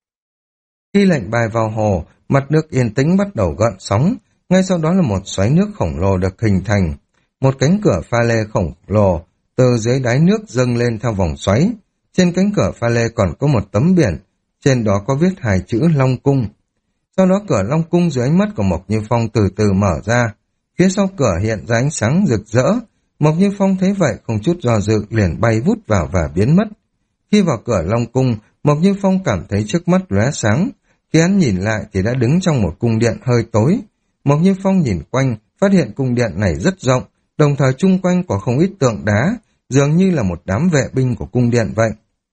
Khi lệnh bài vào hồ, mặt nước yên tĩnh bắt đầu gợn sóng, ngay sau đó là một xoáy nước khổng lồ được hình thành. Một cánh cửa pha lê khổng lồ từ dưới đáy nước dâng lên theo vòng xoáy. Trên cánh cửa pha lê còn có một tấm biển, trên đó có viết hai chữ Long Cung. Sau đó cửa Long Cung dưới ánh mắt của Mộc Như Phong từ từ mở ra. Phía sau cửa hiện ra ánh sáng rực rỡ. Mộc Như Phong thấy vậy không chút do dự liền bay vút vào và biến mất. Khi vào cửa Long Cung, Mộc Như Phong cảm thấy trước mắt lóe sáng. Khi hắn nhìn lại thì đã đứng trong một cung điện hơi tối. Mộc Như Phong nhìn quanh, phát hiện cung điện này rất rộng, đồng thời chung quanh có không ít tượng đá, dường như là một đám vệ binh của cung điện vậy.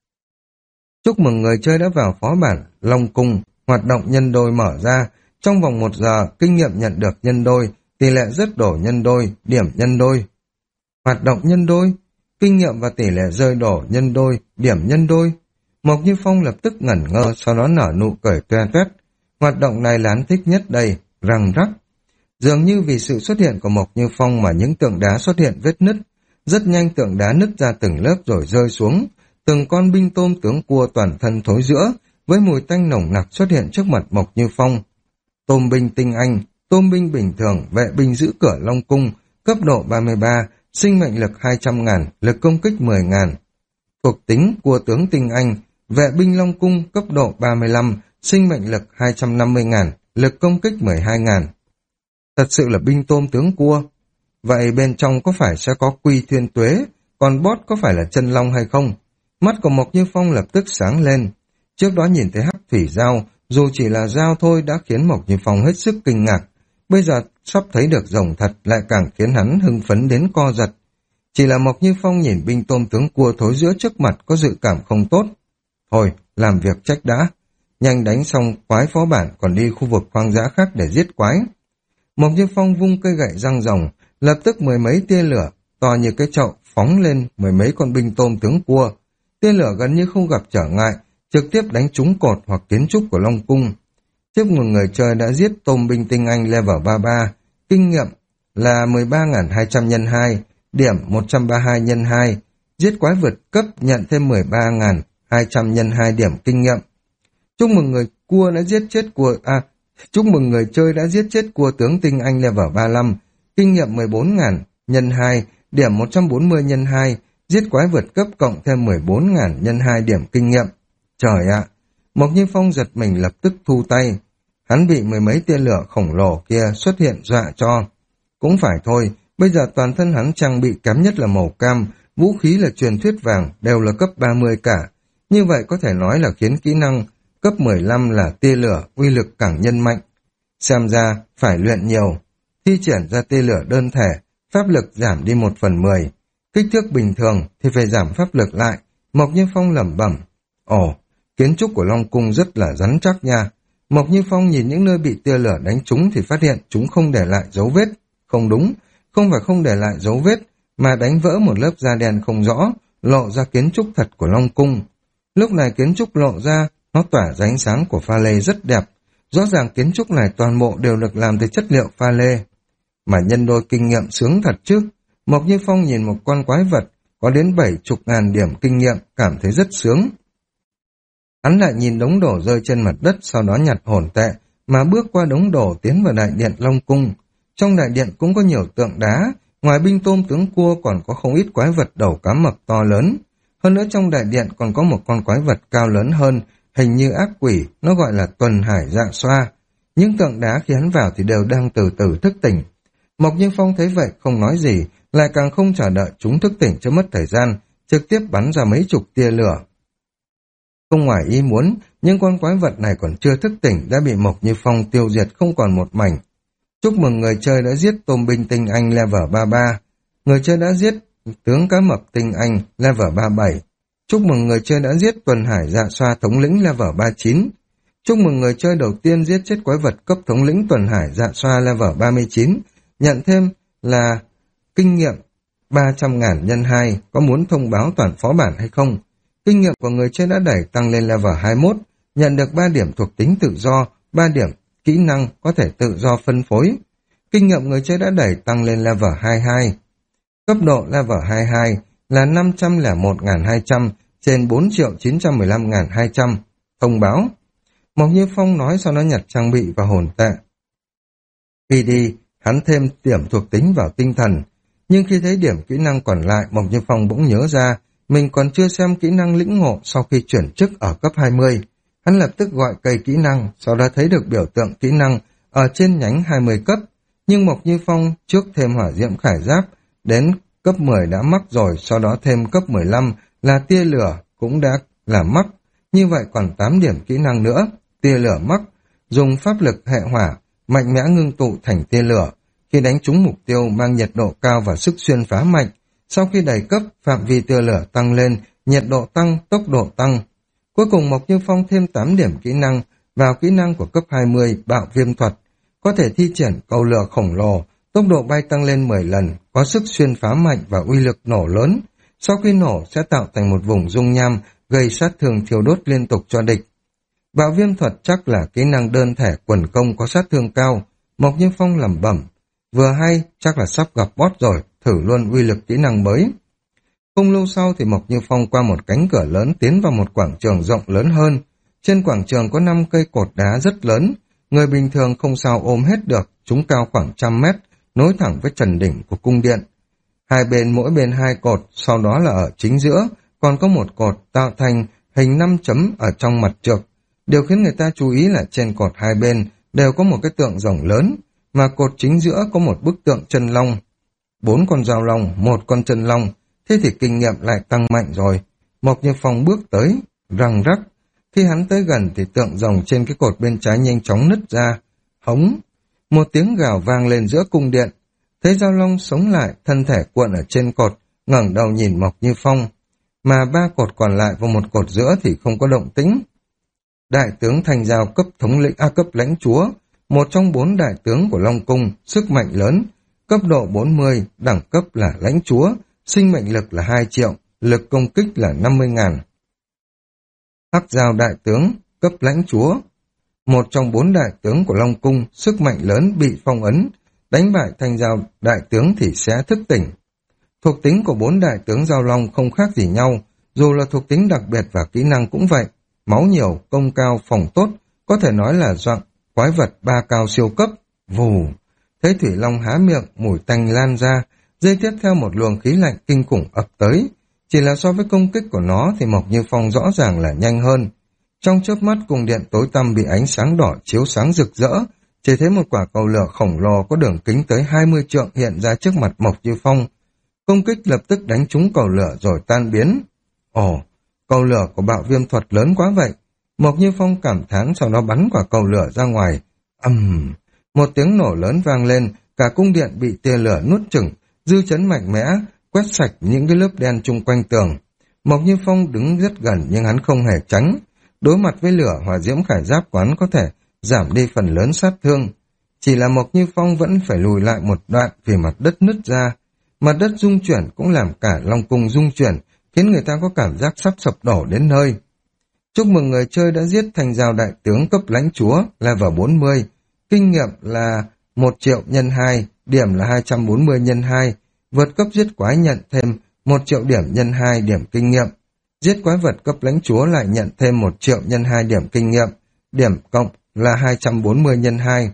Chúc mừng người chơi đã vào phó bản Long Cung, hoạt động nhân đôi mở ra. Trong vòng một giờ, kinh nghiệm nhận được nhân đôi, tỷ lệ rớt đổ nhân đôi, điểm nhân đôi. Hoạt động nhân đôi, kinh nghiệm và tỷ lệ rơi đổ nhân đôi, điểm nhân đôi. Mộc Như Phong lập tức ngẩn ngơ, sau đó nở nụ cười toe toét. Hoạt động này là hắn thích nhất đây, răng rắc. Dường như vì sự xuất hiện của Mộc Như Phong mà những tượng đá xuất hiện vết nứt. Rất nhanh tượng đá nứt ra từng lớp rồi rơi xuống. Từng con binh tôm tướng cua toàn thân thối rữa, với mùi tanh nồng nặc xuất hiện trước mặt Mộc Như Phong. Tôm binh tinh anh, tôm binh bình thường, vệ binh giữ cửa Long Cung, cấp độ ba mươi ba, sinh mệnh lực hai trăm ngàn, lực công kích mười ngàn. Thuộc tính cua tướng tinh anh, vệ binh Long Cung, cấp độ ba mươi lăm, sinh mệnh lực hai trăm năm mươi ngàn, lực công kích mười hai ngàn. Thật sự là binh tôm tướng cua. Vậy bên trong có phải sẽ có Quy Thiên Tuế, còn boss có phải là chân long hay không? Mắt của Mộc Như Phong lập tức sáng lên. Trước đó nhìn thấy Hắc Thủy Dao, dù chỉ là dao thôi đã khiến Mộc Như Phong hết sức kinh ngạc. Bây giờ sắp thấy được rồng thật lại càng khiến hắn hưng phấn đến co giật. Chỉ là Mộc Như Phong nhìn binh tôm tướng cua thối giữa trước mặt có dự cảm không tốt. Thôi, làm việc trách đã. Nhanh đánh xong quái phó bản còn đi khu vực hoang dã khác để giết quái. Mộc Như Phong vung cây gậy răng rồng, lập tức mười mấy tia lửa, to như cái chậu, phóng lên mười mấy con binh tôm tướng cua. Tia tia lửa gần như không gặp trở ngại, trực tiếp đánh trúng cột hoặc kiến trúc của Long Cung. Chúc mừng người chơi đã giết tôm binh tinh anh level ba mươi ba, kinh nghiệm là mười ba nghìn hai trăm nhân hai, điểm một trăm ba mươi hai nhân hai, giết quái vượt cấp nhận thêm mười ba nghìn hai trăm nhân hai điểm kinh nghiệm. Chúc mừng người cua đã giết chết cua à, chúc mừng người chơi đã giết chết cua tướng tinh anh level ba mươi lăm, kinh nghiệm mười bốn nghìn nhân hai, điểm một trăm bốn mươi nhân hai, giết quái vượt cấp cộng thêm mười bốn nghìn nhân hai điểm kinh nghiệm. Trời ạ! Mộc Như Phong giật mình lập tức thu tay. Hắn bị mười mấy tia lửa khổng lồ kia xuất hiện dọa cho. Cũng phải thôi, bây giờ toàn thân hắn trang bị kém nhất là màu cam, vũ khí là truyền thuyết vàng, đều là cấp ba mươi cả. Như vậy có thể nói là khiến kỹ năng cấp mười lăm là tia lửa, uy lực càng nhân mạnh. Xem ra, phải luyện nhiều. Thi triển ra tia lửa đơn thể, pháp lực giảm đi một phần mười. Kích thước bình thường thì phải giảm pháp lực lại. Mộc Như Phong lẩm bẩm. Ồ, kiến trúc của Long Cung rất là rắn chắc nha. Mộc Như Phong nhìn những nơi bị tia lửa đánh trúng thì phát hiện chúng không để lại dấu vết. Không đúng, không phải không để lại dấu vết, mà đánh vỡ một lớp da đen không rõ, lộ ra kiến trúc thật của Long Cung. Lúc này kiến trúc lộ ra, nó tỏa ra ánh sáng của pha lê rất đẹp. Rõ ràng kiến trúc này toàn bộ đều được làm từ chất liệu pha lê. Mà nhân đôi kinh nghiệm sướng thật chứ. Mộc Như Phong nhìn một con quái vật có đến bảy chục ngàn điểm kinh nghiệm, cảm thấy rất sướng. Hắn lại nhìn đống đổ rơi trên mặt đất, sau đó nhặt hồn tệ, mà bước qua đống đổ tiến vào đại điện Long Cung. Trong đại điện cũng có nhiều tượng đá, ngoài binh tôm tướng cua còn có không ít quái vật đầu cá mập to lớn. Hơn nữa trong đại điện còn có một con quái vật cao lớn hơn, hình như ác quỷ, nó gọi là Tuần Hải Dạ Xoa. Những tượng đá khi hắn vào thì đều đang từ từ thức tỉnh. Mộc Như Phong thấy vậy không nói gì, lại càng không chờ đợi chúng thức tỉnh cho mất thời gian, trực tiếp bắn ra mấy chục tia lửa. Không ngoài ý muốn, những con quái vật này còn chưa thức tỉnh đã bị Mộc Như Phong tiêu diệt không còn một mảnh. Chúc mừng người chơi đã giết tôm binh tinh anh level ba mươi ba. Người chơi đã giết tướng cá mập tinh anh level ba mươi bảy. Chúc mừng người chơi đã giết Tuần Hải Dạ Xoa thống lĩnh level ba mươi chín. Chúc mừng người chơi đầu tiên giết chết quái vật cấp thống lĩnh Tuần Hải Dạ Xoa level ba mươi chín. Nhận thêm là kinh nghiệm ba trăm ngàn nhân hai. Có muốn thông báo toàn phó bản hay không? Kinh nghiệm của người chơi đã đẩy tăng lên level hai mươi mốt. Nhận được ba điểm thuộc tính tự do, ba điểm kỹ năng có thể tự do phân phối. Kinh nghiệm người chơi đã đẩy tăng lên level hai mươi hai. Cấp độ level hai mươi hai là năm trăm lẻ một nghìn hai trăm trên bốn triệu chín trăm mười lăm nghìn hai trăm. Thông báo. Mộc Như Phong nói sau đó nhặt trang bị và hồn tệ. Khi đi, hắn thêm điểm thuộc tính vào tinh thần. Nhưng khi thấy điểm kỹ năng còn lại, Mộc Như Phong bỗng nhớ ra mình còn chưa xem kỹ năng lĩnh ngộ sau khi chuyển chức ở cấp hai mươi. Hắn lập tức gọi cây kỹ năng, sau đó thấy được biểu tượng kỹ năng ở trên nhánh hai mươi cấp. Nhưng Mộc Như Phong trước thêm hỏa diễm khải giáp, đến cấp mười đã mắc rồi, sau đó thêm cấp mười lăm là tia lửa cũng đã là mắc. Như vậy còn tám điểm kỹ năng nữa, tia lửa mắc, dùng pháp lực hệ hỏa, mạnh mẽ ngưng tụ thành tia lửa. Khi đánh trúng mục tiêu mang nhiệt độ cao và sức xuyên phá mạnh, sau khi đẩy cấp, phạm vi tia lửa tăng lên, nhiệt độ tăng, tốc độ tăng. Cuối cùng Mộc Như Phong thêm tám điểm kỹ năng vào kỹ năng của cấp hai mươi bạo viêm thuật, có thể thi triển cầu lửa khổng lồ, tốc độ bay tăng lên mười lần, có sức xuyên phá mạnh và uy lực nổ lớn. Sau khi nổ sẽ tạo thành một vùng dung nham gây sát thương thiêu đốt liên tục cho địch. Bạo viêm thuật chắc là kỹ năng đơn thể quần công có sát thương cao. Mộc Như Phong lẩm bẩm, vừa hay chắc là sắp gặp boss rồi, thử luôn uy lực kỹ năng mới. Không lâu sau thì Mộc Như Phong qua một cánh cửa lớn tiến vào một quảng trường rộng lớn hơn. Trên quảng trường có năm cây cột đá rất lớn, người bình thường không sao ôm hết được, chúng cao khoảng trăm mét, nối thẳng với trần đỉnh của cung điện. Hai bên mỗi bên hai cột, sau đó là ở chính giữa, còn có một cột tạo thành hình năm chấm ở trong mặt trược. Điều khiến người ta chú ý là trên cột hai bên đều có một cái tượng rồng lớn, mà cột chính giữa có một bức tượng chân long. Bốn con dao long, một con chân long, thế thì kinh nghiệm lại tăng mạnh rồi. Mộc Như Phong bước tới, răng rắc. Khi hắn tới gần thì tượng rồng trên cái cột bên trái nhanh chóng nứt ra. Hống! Một tiếng gào vang lên giữa cung điện. Thấy dao long sống lại, thân thể cuộn ở trên cột, ngẩng đầu nhìn Mộc Như Phong. Mà ba cột còn lại và một cột giữa thì không có động tĩnh. Đại tướng Thanh Giao cấp thống lĩnh A cấp lãnh chúa, một trong bốn đại tướng của Long Cung, sức mạnh lớn, cấp độ bốn mươi, đẳng cấp là lãnh chúa, sinh mệnh lực là hai triệu, lực công kích là năm mươi ngàn. Hắc Giao đại tướng, cấp lãnh chúa. Một trong bốn đại tướng của Long Cung, sức mạnh lớn bị phong ấn, đánh bại Thanh Giao đại tướng thì sẽ thức tỉnh. Thuộc tính của bốn đại tướng Giao Long không khác gì nhau, dù là thuộc tính đặc biệt và kỹ năng cũng vậy. Máu nhiều, công cao, phòng tốt, có thể nói là dạng quái vật ba cao siêu cấp. Vù! Thấy Thủy Long há miệng, mùi tanh lan ra, dây tiếp theo một luồng khí lạnh kinh khủng ập tới. Chỉ là so với công kích của nó thì Mộc Như Phong rõ ràng là nhanh hơn. Trong chớp mắt cung điện tối tăm bị ánh sáng đỏ chiếu sáng rực rỡ, chỉ thấy một quả cầu lửa khổng lồ có đường kính tới hai mươi trượng hiện ra trước mặt Mộc Như Phong. Công kích lập tức đánh trúng cầu lửa rồi tan biến. Ồ, cầu lửa của bạo viêm thuật lớn quá vậy. Mộc Như Phong cảm thán, sau đó bắn quả cầu lửa ra ngoài. Ầm, uhm, một tiếng nổ lớn vang lên, cả cung điện bị tia lửa nuốt chửng, dư chấn mạnh mẽ, quét sạch những cái lớp đen chung quanh tường. Mộc Như Phong đứng rất gần nhưng hắn không hề tránh. Đối mặt với lửa, hỏa diễm khải giáp quán có thể giảm đi phần lớn sát thương. Chỉ là Mộc Như Phong vẫn phải lùi lại một đoạn vì mặt đất nứt ra. Mặt đất rung chuyển cũng làm cả Long Cung rung chuyển, khiến người ta có cảm giác sắp sập đổ đến nơi. Chúc mừng người chơi đã giết Thanh Giao đại tướng cấp lãnh chúa, level bốn mươi. Kinh nghiệm là một triệu nhân hai, điểm là hai trăm bốn mươi nhân hai. Vượt cấp giết quái nhận thêm một triệu điểm nhân hai điểm kinh nghiệm. Giết quái vật cấp lãnh chúa lại nhận thêm một triệu nhân hai điểm kinh nghiệm. Điểm cộng là hai trăm bốn mươi nhân hai.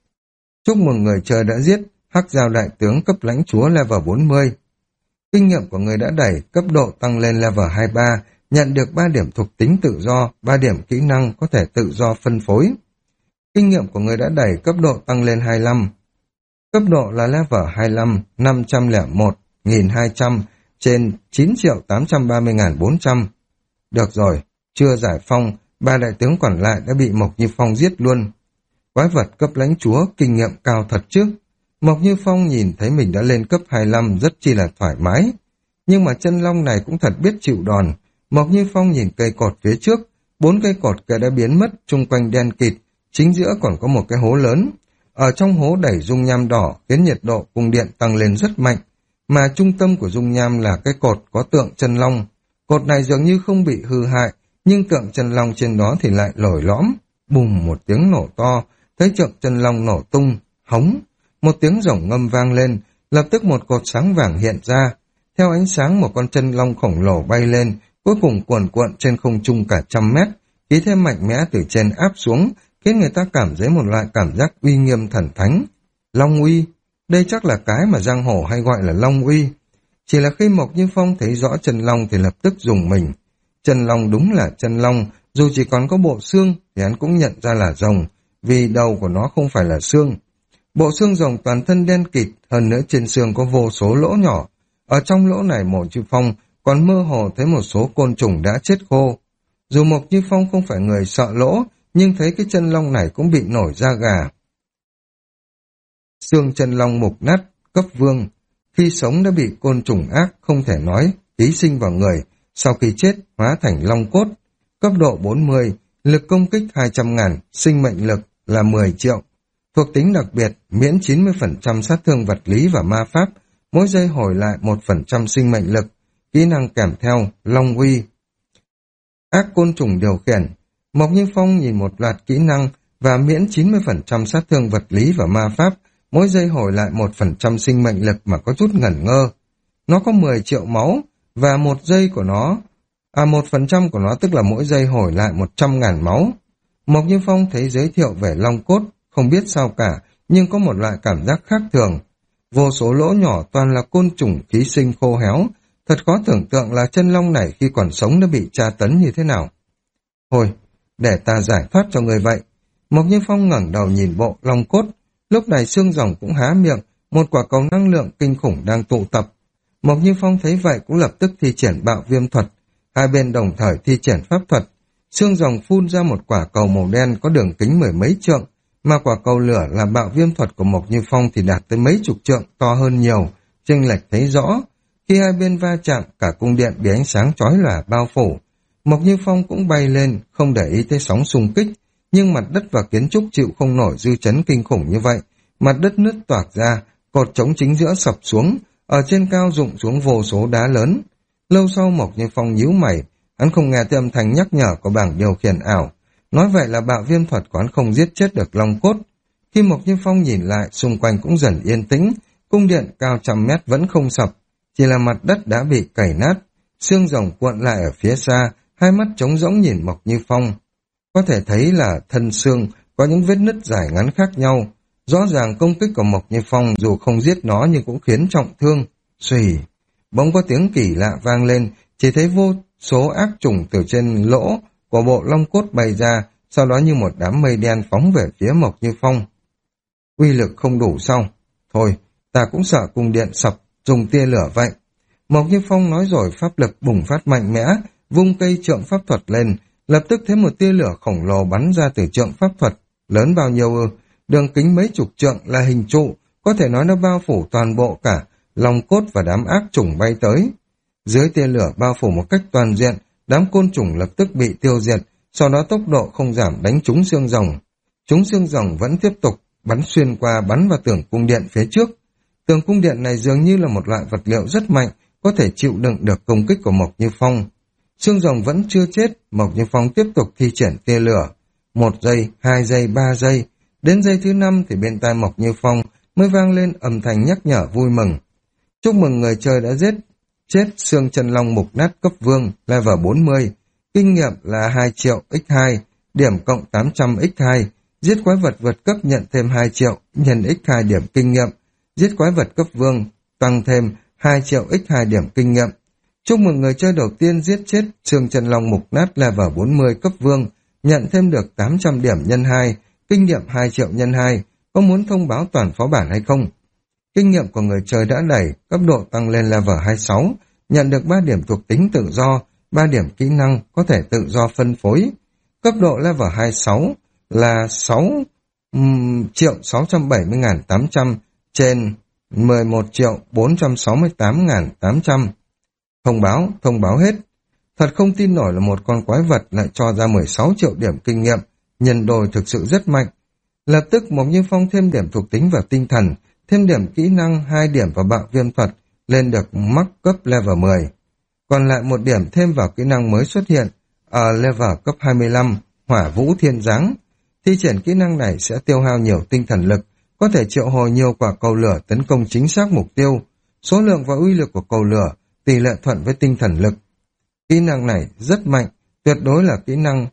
Chúc mừng người chơi đã giết Hắc Giao đại tướng cấp lãnh chúa level bốn mươi. Kinh nghiệm của người đã đẩy cấp độ tăng lên level hai mươi ba, nhận được ba điểm thuộc tính tự do, ba điểm kỹ năng có thể tự do phân phối. Kinh nghiệm của người đã đẩy cấp độ tăng lên hai mươi lăm. Cấp độ là level hai mươi lăm, năm trăm lẻ một nghìn hai trăm trên chín triệu tám trăm ba mươi nghìn bốn trăm. Được rồi, chưa giải phong, ba đại tướng còn lại đã bị Mộc Như Phong giết luôn. Quái vật cấp lãnh chúa, kinh nghiệm cao thật chứ. Mộc Như Phong nhìn thấy mình đã lên cấp hai mươi lăm rất chi là thoải mái. Nhưng mà chân long này cũng thật biết chịu đòn. Mộc Như Phong nhìn cây cột phía trước, bốn cây cột kia đã biến mất, chung quanh đen kịt, chính giữa còn có một cái hố lớn. Ở trong hố đẩy dung nham đỏ khiến nhiệt độ cung điện tăng lên rất mạnh, mà trung tâm của dung nham là cái cột có tượng chân long. Cột này dường như không bị hư hại, nhưng tượng chân long trên đó thì lại lồi lõm. Bùm một tiếng nổ to, thấy tượng chân long nổ tung, hống. Một tiếng rồng ngâm vang lên, lập tức một cột sáng vàng hiện ra. Theo ánh sáng một con chân long khổng lồ bay lên, cuối cùng cuồn cuộn trên không trung cả trăm mét, khí thế mạnh mẽ từ trên áp xuống, khiến người ta cảm thấy một loại cảm giác uy nghiêm thần thánh. Long uy, đây chắc là cái mà giang hồ hay gọi là long uy. Chỉ là khi Mộc Như Phong thấy rõ chân long thì lập tức dùng mình. Chân long đúng là chân long, dù chỉ còn có bộ xương thì hắn cũng nhận ra là rồng, vì đầu của nó không phải là xương. Bộ xương rồng toàn thân đen kịt, hơn nữa trên xương có vô số lỗ nhỏ. Ở trong lỗ này Mộc Như Phong còn mơ hồ thấy một số côn trùng đã chết khô. Dù Mộc Như Phong không phải người sợ lỗ, nhưng thấy cái chân long này cũng bị nổi da gà. Xương chân long mục nát, cấp vương. Khi sống đã bị côn trùng ác, không thể nói, ký sinh vào người. Sau khi chết, hóa thành long cốt. Cấp độ bốn mươi, lực công kích hai trăm ngàn, sinh mệnh lực là mười triệu. Thuộc tính đặc biệt, miễn chín mươi phần trăm sát thương vật lý và ma pháp, mỗi giây hồi lại một phần trăm sinh mệnh lực. Kỹ năng kèm theo, long uy. Ác côn trùng điều khiển. Mộc Như Phong nhìn một loạt kỹ năng và miễn chín mươi phần trăm sát thương vật lý và ma pháp, mỗi giây hồi lại một phần trăm sinh mệnh lực mà có chút ngẩn ngơ. Nó có mười triệu máu, và một giây của nó, à một phần trăm của nó tức là mỗi giây hồi lại một trăm ngàn máu. Mộc Như Phong thấy giới thiệu về long cốt, không biết sao cả, nhưng có một loại cảm giác khác thường. Vô số lỗ nhỏ toàn là côn trùng ký sinh khô héo, thật khó tưởng tượng là chân long này khi còn sống đã bị tra tấn như thế nào. Thôi, để ta giải thoát cho người vậy. Mộc Như Phong ngẩng đầu nhìn bộ long cốt, lúc này xương rồng cũng há miệng, một quả cầu năng lượng kinh khủng đang tụ tập. Mộc Như Phong thấy vậy cũng lập tức thi triển bạo viêm thuật, hai bên đồng thời thi triển pháp thuật. Xương rồng phun ra một quả cầu màu đen có đường kính mười mấy trượng, mà quả cầu lửa là bạo viêm thuật của Mộc Như Phong thì đạt tới mấy chục trượng, to hơn nhiều, chênh lệch thấy rõ. Khi hai bên va chạm, cả cung điện bị ánh sáng chói lòa bao phủ. Mộc Như Phong cũng bay lên, không để ý tới sóng xung kích, nhưng mặt đất và kiến trúc chịu không nổi dư chấn kinh khủng như vậy. Mặt đất nứt toạc ra, cột trống chính giữa sập xuống, ở trên cao rụng xuống vô số đá lớn. Lâu sau Mộc Như Phong nhíu mày, Hắn không nghe thấy âm thanh nhắc nhở của bảng điều khiển ảo. Nói vậy là bạo viêm thuật của hắn không giết chết được Long Cốt. Khi Mộc Như Phong nhìn lại, xung quanh cũng dần yên tĩnh, cung điện cao trăm mét vẫn không sập, chỉ là mặt đất đã bị cày nát, xương rồng cuộn lại ở phía xa, hai mắt trống rỗng nhìn Mộc Như Phong. Có thể thấy là thân xương có những vết nứt dài ngắn khác nhau. Rõ ràng công kích của Mộc Như Phong dù không giết nó nhưng cũng khiến trọng thương. Xùy, bỗng có tiếng kỳ lạ vang lên, chỉ thấy vô số ác trùng từ trên lỗ của bộ long cốt bay ra, sau đó như một đám mây đen phóng về phía Mộc Như Phong. Uy lực không đủ sao? Thôi, ta cũng sợ cung điện sập, dùng tia lửa vậy. Mộc Như Phong nói rồi pháp lực bùng phát mạnh mẽ, vung cây trượng pháp thuật lên, lập tức thấy một tia lửa khổng lồ bắn ra từ trượng pháp thuật, lớn bao nhiêu ư, đường kính mấy chục trượng là hình trụ, có thể nói nó bao phủ toàn bộ cả, long cốt và đám ác trùng bay tới. Dưới tia lửa bao phủ một cách toàn diện, đám côn trùng lập tức bị tiêu diệt, sau đó tốc độ không giảm đánh trúng xương rồng. Chúng xương rồng vẫn tiếp tục bắn xuyên qua, bắn vào tường cung điện phía trước. Tường cung điện này dường như là một loại vật liệu rất mạnh, có thể chịu đựng được công kích của Mộc Như Phong. Xương rồng vẫn chưa chết, Mộc Như Phong tiếp tục thi triển tia lửa. Một giây, hai giây, ba giây. Đến giây thứ năm thì bên tai Mộc Như Phong mới vang lên âm thanh nhắc nhở vui mừng. Chúc mừng người chơi đã giết chết xương chân long mục nát cấp vương, level bốn mươi. Kinh nghiệm là hai triệu nhân hai, điểm cộng tám trăm nhân hai. Giết quái vật vượt cấp nhận thêm hai triệu nhân nhân hai điểm kinh nghiệm. Giết quái vật cấp vương tăng thêm hai triệu nhân hai điểm kinh nghiệm. Chúc mừng người chơi đầu tiên giết chết xương chân long mục nát level bốn mươi cấp vương, nhận thêm được tám trăm điểm nhân hai, kinh nghiệm hai triệu nhân hai. Có muốn thông báo toàn phó bản hay không? Kinh nghiệm của người chơi đã đẩy, cấp độ tăng lên level hai mươi sáu, nhận được ba điểm thuộc tính tự do, ba điểm kỹ năng có thể tự do phân phối. Cấp độ level hai mươi sáu là sáu triệu sáu trăm bảy mươi nghìn tám trăm trên mười một triệu bốn trăm sáu mươi tám nghìn tám trăm. Thông báo, thông báo hết. Thật không tin nổi là một con quái vật lại cho ra mười sáu triệu điểm kinh nghiệm, nhân đôi thực sự rất mạnh. Lập tức Mộc Như Phong thêm điểm thuộc tính vào tinh thần, thêm điểm kỹ năng hai điểm vào bạo viêm thuật, lên được mắc cấp level mười. Còn lại một điểm thêm vào kỹ năng mới xuất hiện, ở level cấp hai mươi lăm, hỏa vũ thiên giáng. Thi triển kỹ năng này sẽ tiêu hao nhiều tinh thần lực, có thể triệu hồi nhiều quả cầu lửa tấn công chính xác mục tiêu. Số lượng và uy lực của cầu lửa tỷ lệ thuận với tinh thần lực. Kỹ năng này rất mạnh, tuyệt đối là kỹ năng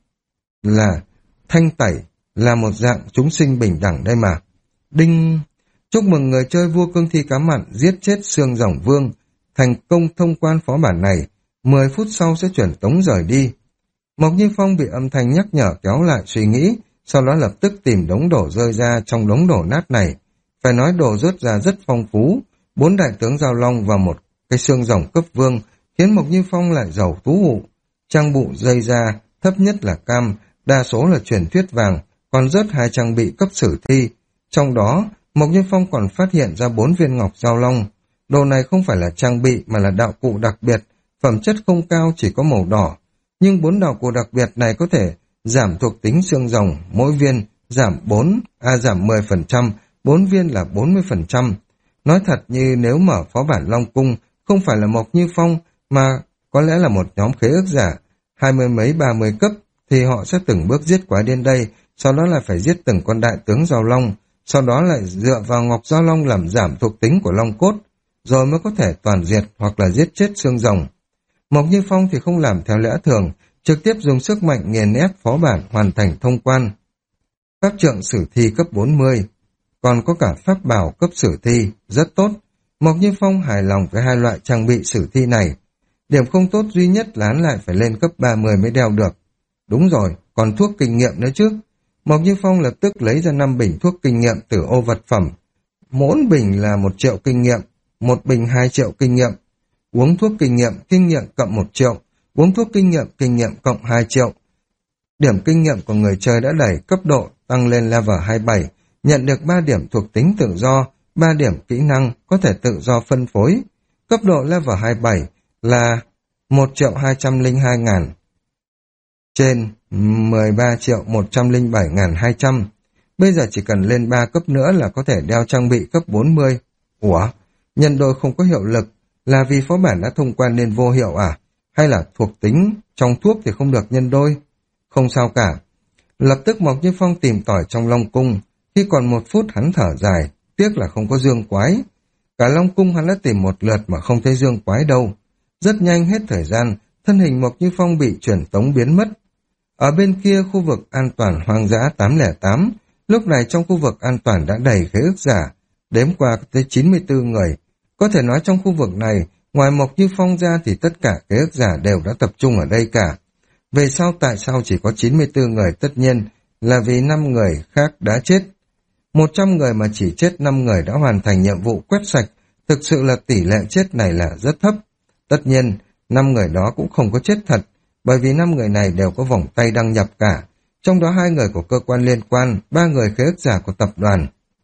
là thanh tẩy, là một dạng chúng sinh bình đẳng đây mà. Đinh! Chúc mừng người chơi vua cương thi cá mặn giết chết xương rồng vương, thành công thông quan phó bản này, mười phút sau sẽ chuyển tống rời đi. Mộc Như Phong bị âm thanh nhắc nhở kéo lại suy nghĩ, sau đó lập tức tìm đống đổ rơi ra trong đống đổ nát này. Phải nói đồ rớt ra rất phong phú, bốn đại tướng giao long và một cái xương rồng cấp vương, khiến Mộc Như Phong lại giàu thú hụ. Trang bụ dây ra, thấp nhất là cam, đa số là truyền thuyết vàng, còn rớt hai trang bị cấp sử thi. Trong đó, Mộc Như Phong còn phát hiện ra bốn viên ngọc giao long. Đồ này không phải là trang bị mà là đạo cụ đặc biệt, phẩm chất không cao, chỉ có màu đỏ. Nhưng bốn đạo cụ đặc biệt này có thể giảm thuộc tính xương rồng, mỗi viên giảm bốn, à giảm mười phần trăm, bốn viên là bốn mươi phần trăm. Nói thật như nếu mở phó bản Long Cung, không phải là Mộc Như Phong, mà có lẽ là một nhóm khế ước giả, hai mươi mấy ba mươi cấp, thì họ sẽ từng bước giết quái đến đây, sau đó là phải giết từng con đại tướng giao long, sau đó lại dựa vào ngọc giao long làm giảm thuộc tính của long cốt, rồi mới có thể toàn diệt hoặc là giết chết xương rồng. Mộc Như Phong thì không làm theo lẽ thường, trực tiếp dùng sức mạnh nghiền ép phó bản hoàn thành thông quan. Pháp trượng sử thi cấp bốn mươi, còn có cả pháp bảo cấp sử thi, rất tốt. Mộc Như Phong hài lòng với hai loại trang bị sử thi này. Điểm không tốt duy nhất là hắn lại phải lên cấp ba mươi mới đeo được. Đúng rồi, còn thuốc kinh nghiệm nữa chứ. Mộc Như Phong lập tức lấy ra năm bình thuốc kinh nghiệm từ ô vật phẩm. Mỗi bình là một triệu kinh nghiệm, một bình hai triệu kinh nghiệm. Uống thuốc kinh nghiệm, kinh nghiệm cộng một triệu. Uống thuốc kinh nghiệm, kinh nghiệm cộng hai triệu. Điểm kinh nghiệm của người chơi đã đẩy cấp độ tăng lên level hai mươi bảy, nhận được ba điểm thuộc tính tự do, ba điểm kỹ năng có thể tự do phân phối. Cấp độ level hai mươi bảy là một triệu hai trăm lẻ hai nghìn trên mười ba triệu một trăm lẻ bảy nghìn hai trăm. Bây giờ chỉ cần lên ba cấp nữa là có thể đeo trang bị cấp bốn mươi. Ủa? Nhân đôi không có hiệu lực là vì phó bản đã thông quan nên vô hiệu à? hay là thuộc tính trong thuốc thì không được nhân đôi? Không sao cả. Lập tức Mộc Như Phong tìm tỏi trong Long Cung, khi còn một phút hắn thở dài, tiếc là không có dương quái. Cả Long Cung hắn đã tìm một lượt mà không thấy dương quái đâu. Rất nhanh hết thời gian, thân hình Mộc Như Phong bị chuyển tống biến mất. Ở bên kia khu vực an toàn hoang dã tám không tám, lúc này trong khu vực an toàn đã đầy khế ước giả, đếm qua tới chín mươi tư người. Có thể nói trong khu vực này, ngoài Mộc Như Phong ra thì tất cả khế ước giả đều đã tập trung ở đây cả. Về sau tại sao chỉ có chín mươi tư người? Tất nhiên là vì năm người khác đã chết. một trăm người mà chỉ chết năm người đã hoàn thành nhiệm vụ quét sạch, thực sự là tỷ lệ chết này là rất thấp. Tất nhiên, năm người đó cũng không có chết thật, bởi vì năm người này đều có vòng tay đăng nhập cả, trong đó hai người của cơ quan liên quan, ba người khế ước giả của tập đoàn.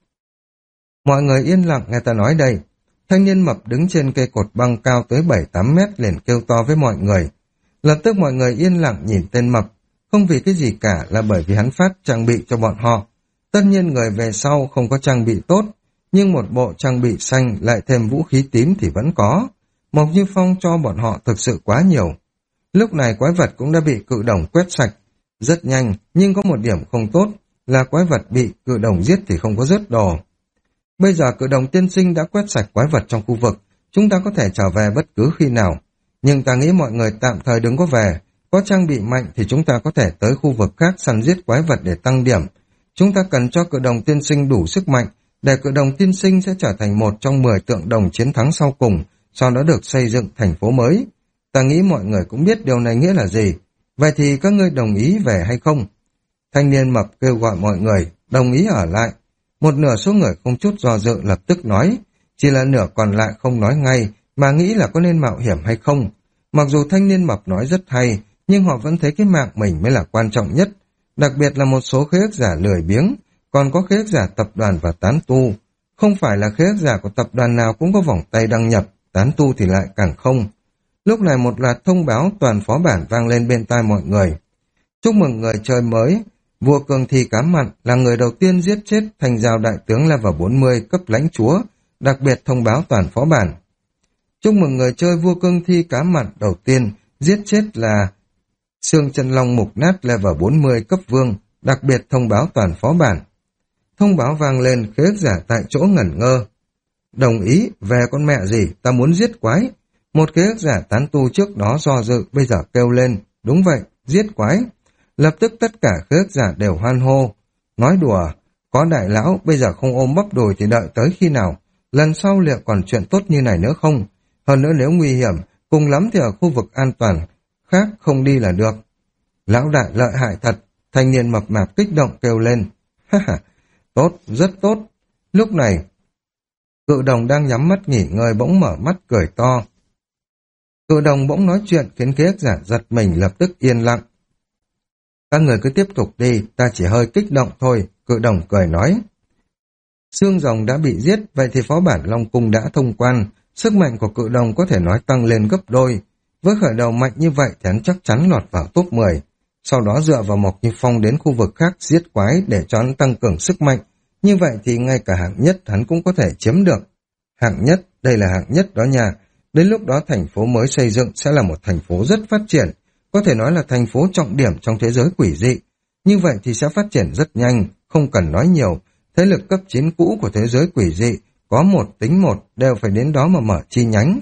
Mọi người yên lặng nghe ta nói đây. Thanh niên mập đứng trên cây cột băng cao tới bảy tám mét liền kêu to với mọi người. Lập tức mọi người yên lặng nhìn tên mập, không vì cái gì cả, là bởi vì hắn phát trang bị cho bọn họ. Tất nhiên người về sau không có trang bị tốt, nhưng một bộ trang bị xanh lại thêm vũ khí tím thì vẫn có. Mộc Như Phong cho bọn họ thực sự quá nhiều. Lúc này quái vật cũng đã bị cự đồng quét sạch. Rất nhanh, nhưng có một điểm không tốt, là quái vật bị cự đồng giết thì không có rớt đồ. Bây giờ cự đồng tiên sinh đã quét sạch quái vật trong khu vực, chúng ta có thể trở về bất cứ khi nào. Nhưng ta nghĩ mọi người tạm thời đừng có về, có trang bị mạnh thì chúng ta có thể tới khu vực khác săn giết quái vật để tăng điểm. Chúng ta cần cho cự đồng tiên sinh đủ sức mạnh, để cự đồng tiên sinh sẽ trở thành một trong mười tượng đồng chiến thắng sau cùng, sau đó được xây dựng thành phố mới. Ta nghĩ mọi người cũng biết điều này nghĩa là gì. Vậy thì các ngươi đồng ý về hay không? Thanh niên mập kêu gọi mọi người, đồng ý ở lại. Một nửa số người không chút do dự lập tức nói, chỉ là nửa còn lại không nói ngay, mà nghĩ là có nên mạo hiểm hay không. Mặc dù thanh niên mập nói rất hay, nhưng họ vẫn thấy cái mạng mình mới là quan trọng nhất. Đặc biệt là một số khế ước giả lười biếng, còn có khế ước giả tập đoàn và tán tu. Không phải là khế ước giả của tập đoàn nào cũng có vòng tay đăng nhập, tán tu thì lại càng không. Lúc này một loạt thông báo toàn phó bản vang lên bên tai mọi người. Chúc mừng người chơi mới, vua Cương Thi Cá Mặn là người đầu tiên giết chết thành giao đại tướng level bốn mươi cấp lãnh chúa, đặc biệt thông báo toàn phó bản. Chúc mừng người chơi vua Cương Thi Cá Mặn đầu tiên giết chết là xương chân long mục nát level bốn mươi cấp vương, đặc biệt thông báo toàn phó bản. Thông báo vang lên, khế ước giả tại chỗ ngẩn ngơ. Đồng ý, về con mẹ gì, ta muốn giết quái. Một khế ước giả tán tu trước đó do dự, bây giờ kêu lên, đúng vậy, giết quái. Lập tức tất cả khế ước giả đều hoan hô. Nói đùa, có đại lão, bây giờ không ôm bắp đùi thì đợi tới khi nào? Lần sau liệu còn chuyện tốt như này nữa không? Hơn nữa nếu nguy hiểm, cùng lắm thì ở khu vực an toàn, khác không đi là được. Lão đại lợi hại thật, thanh niên mập mạp kích động kêu lên. Ha ha, tốt, rất tốt. Lúc này, cự đồng đang nhắm mắt nghỉ ngơi bỗng mở mắt cười to. Cự đồng bỗng nói chuyện khiến khế ước giả giật mình lập tức yên lặng. Các người cứ tiếp tục đi, ta chỉ hơi kích động thôi, cự đồng cười nói. Xương rồng đã bị giết, vậy thì phó bản Long Cung đã thông quan, sức mạnh của cự đồng có thể nói tăng lên gấp đôi. Với khởi đầu mạnh như vậy thì hắn chắc chắn lọt vào top mười. Sau đó dựa vào Mộc Như Phong đến khu vực khác giết quái để cho hắn tăng cường sức mạnh. Như vậy thì ngay cả hạng nhất hắn cũng có thể chiếm được. Hạng nhất, đây là hạng nhất đó nha. Đến lúc đó thành phố mới xây dựng sẽ là một thành phố rất phát triển, có thể nói là thành phố trọng điểm trong thế giới quỷ dị. Như vậy thì sẽ phát triển rất nhanh, không cần nói nhiều. Thế lực cấp chín cũ của thế giới quỷ dị, có một tính một, đều phải đến đó mà mở chi nhánh.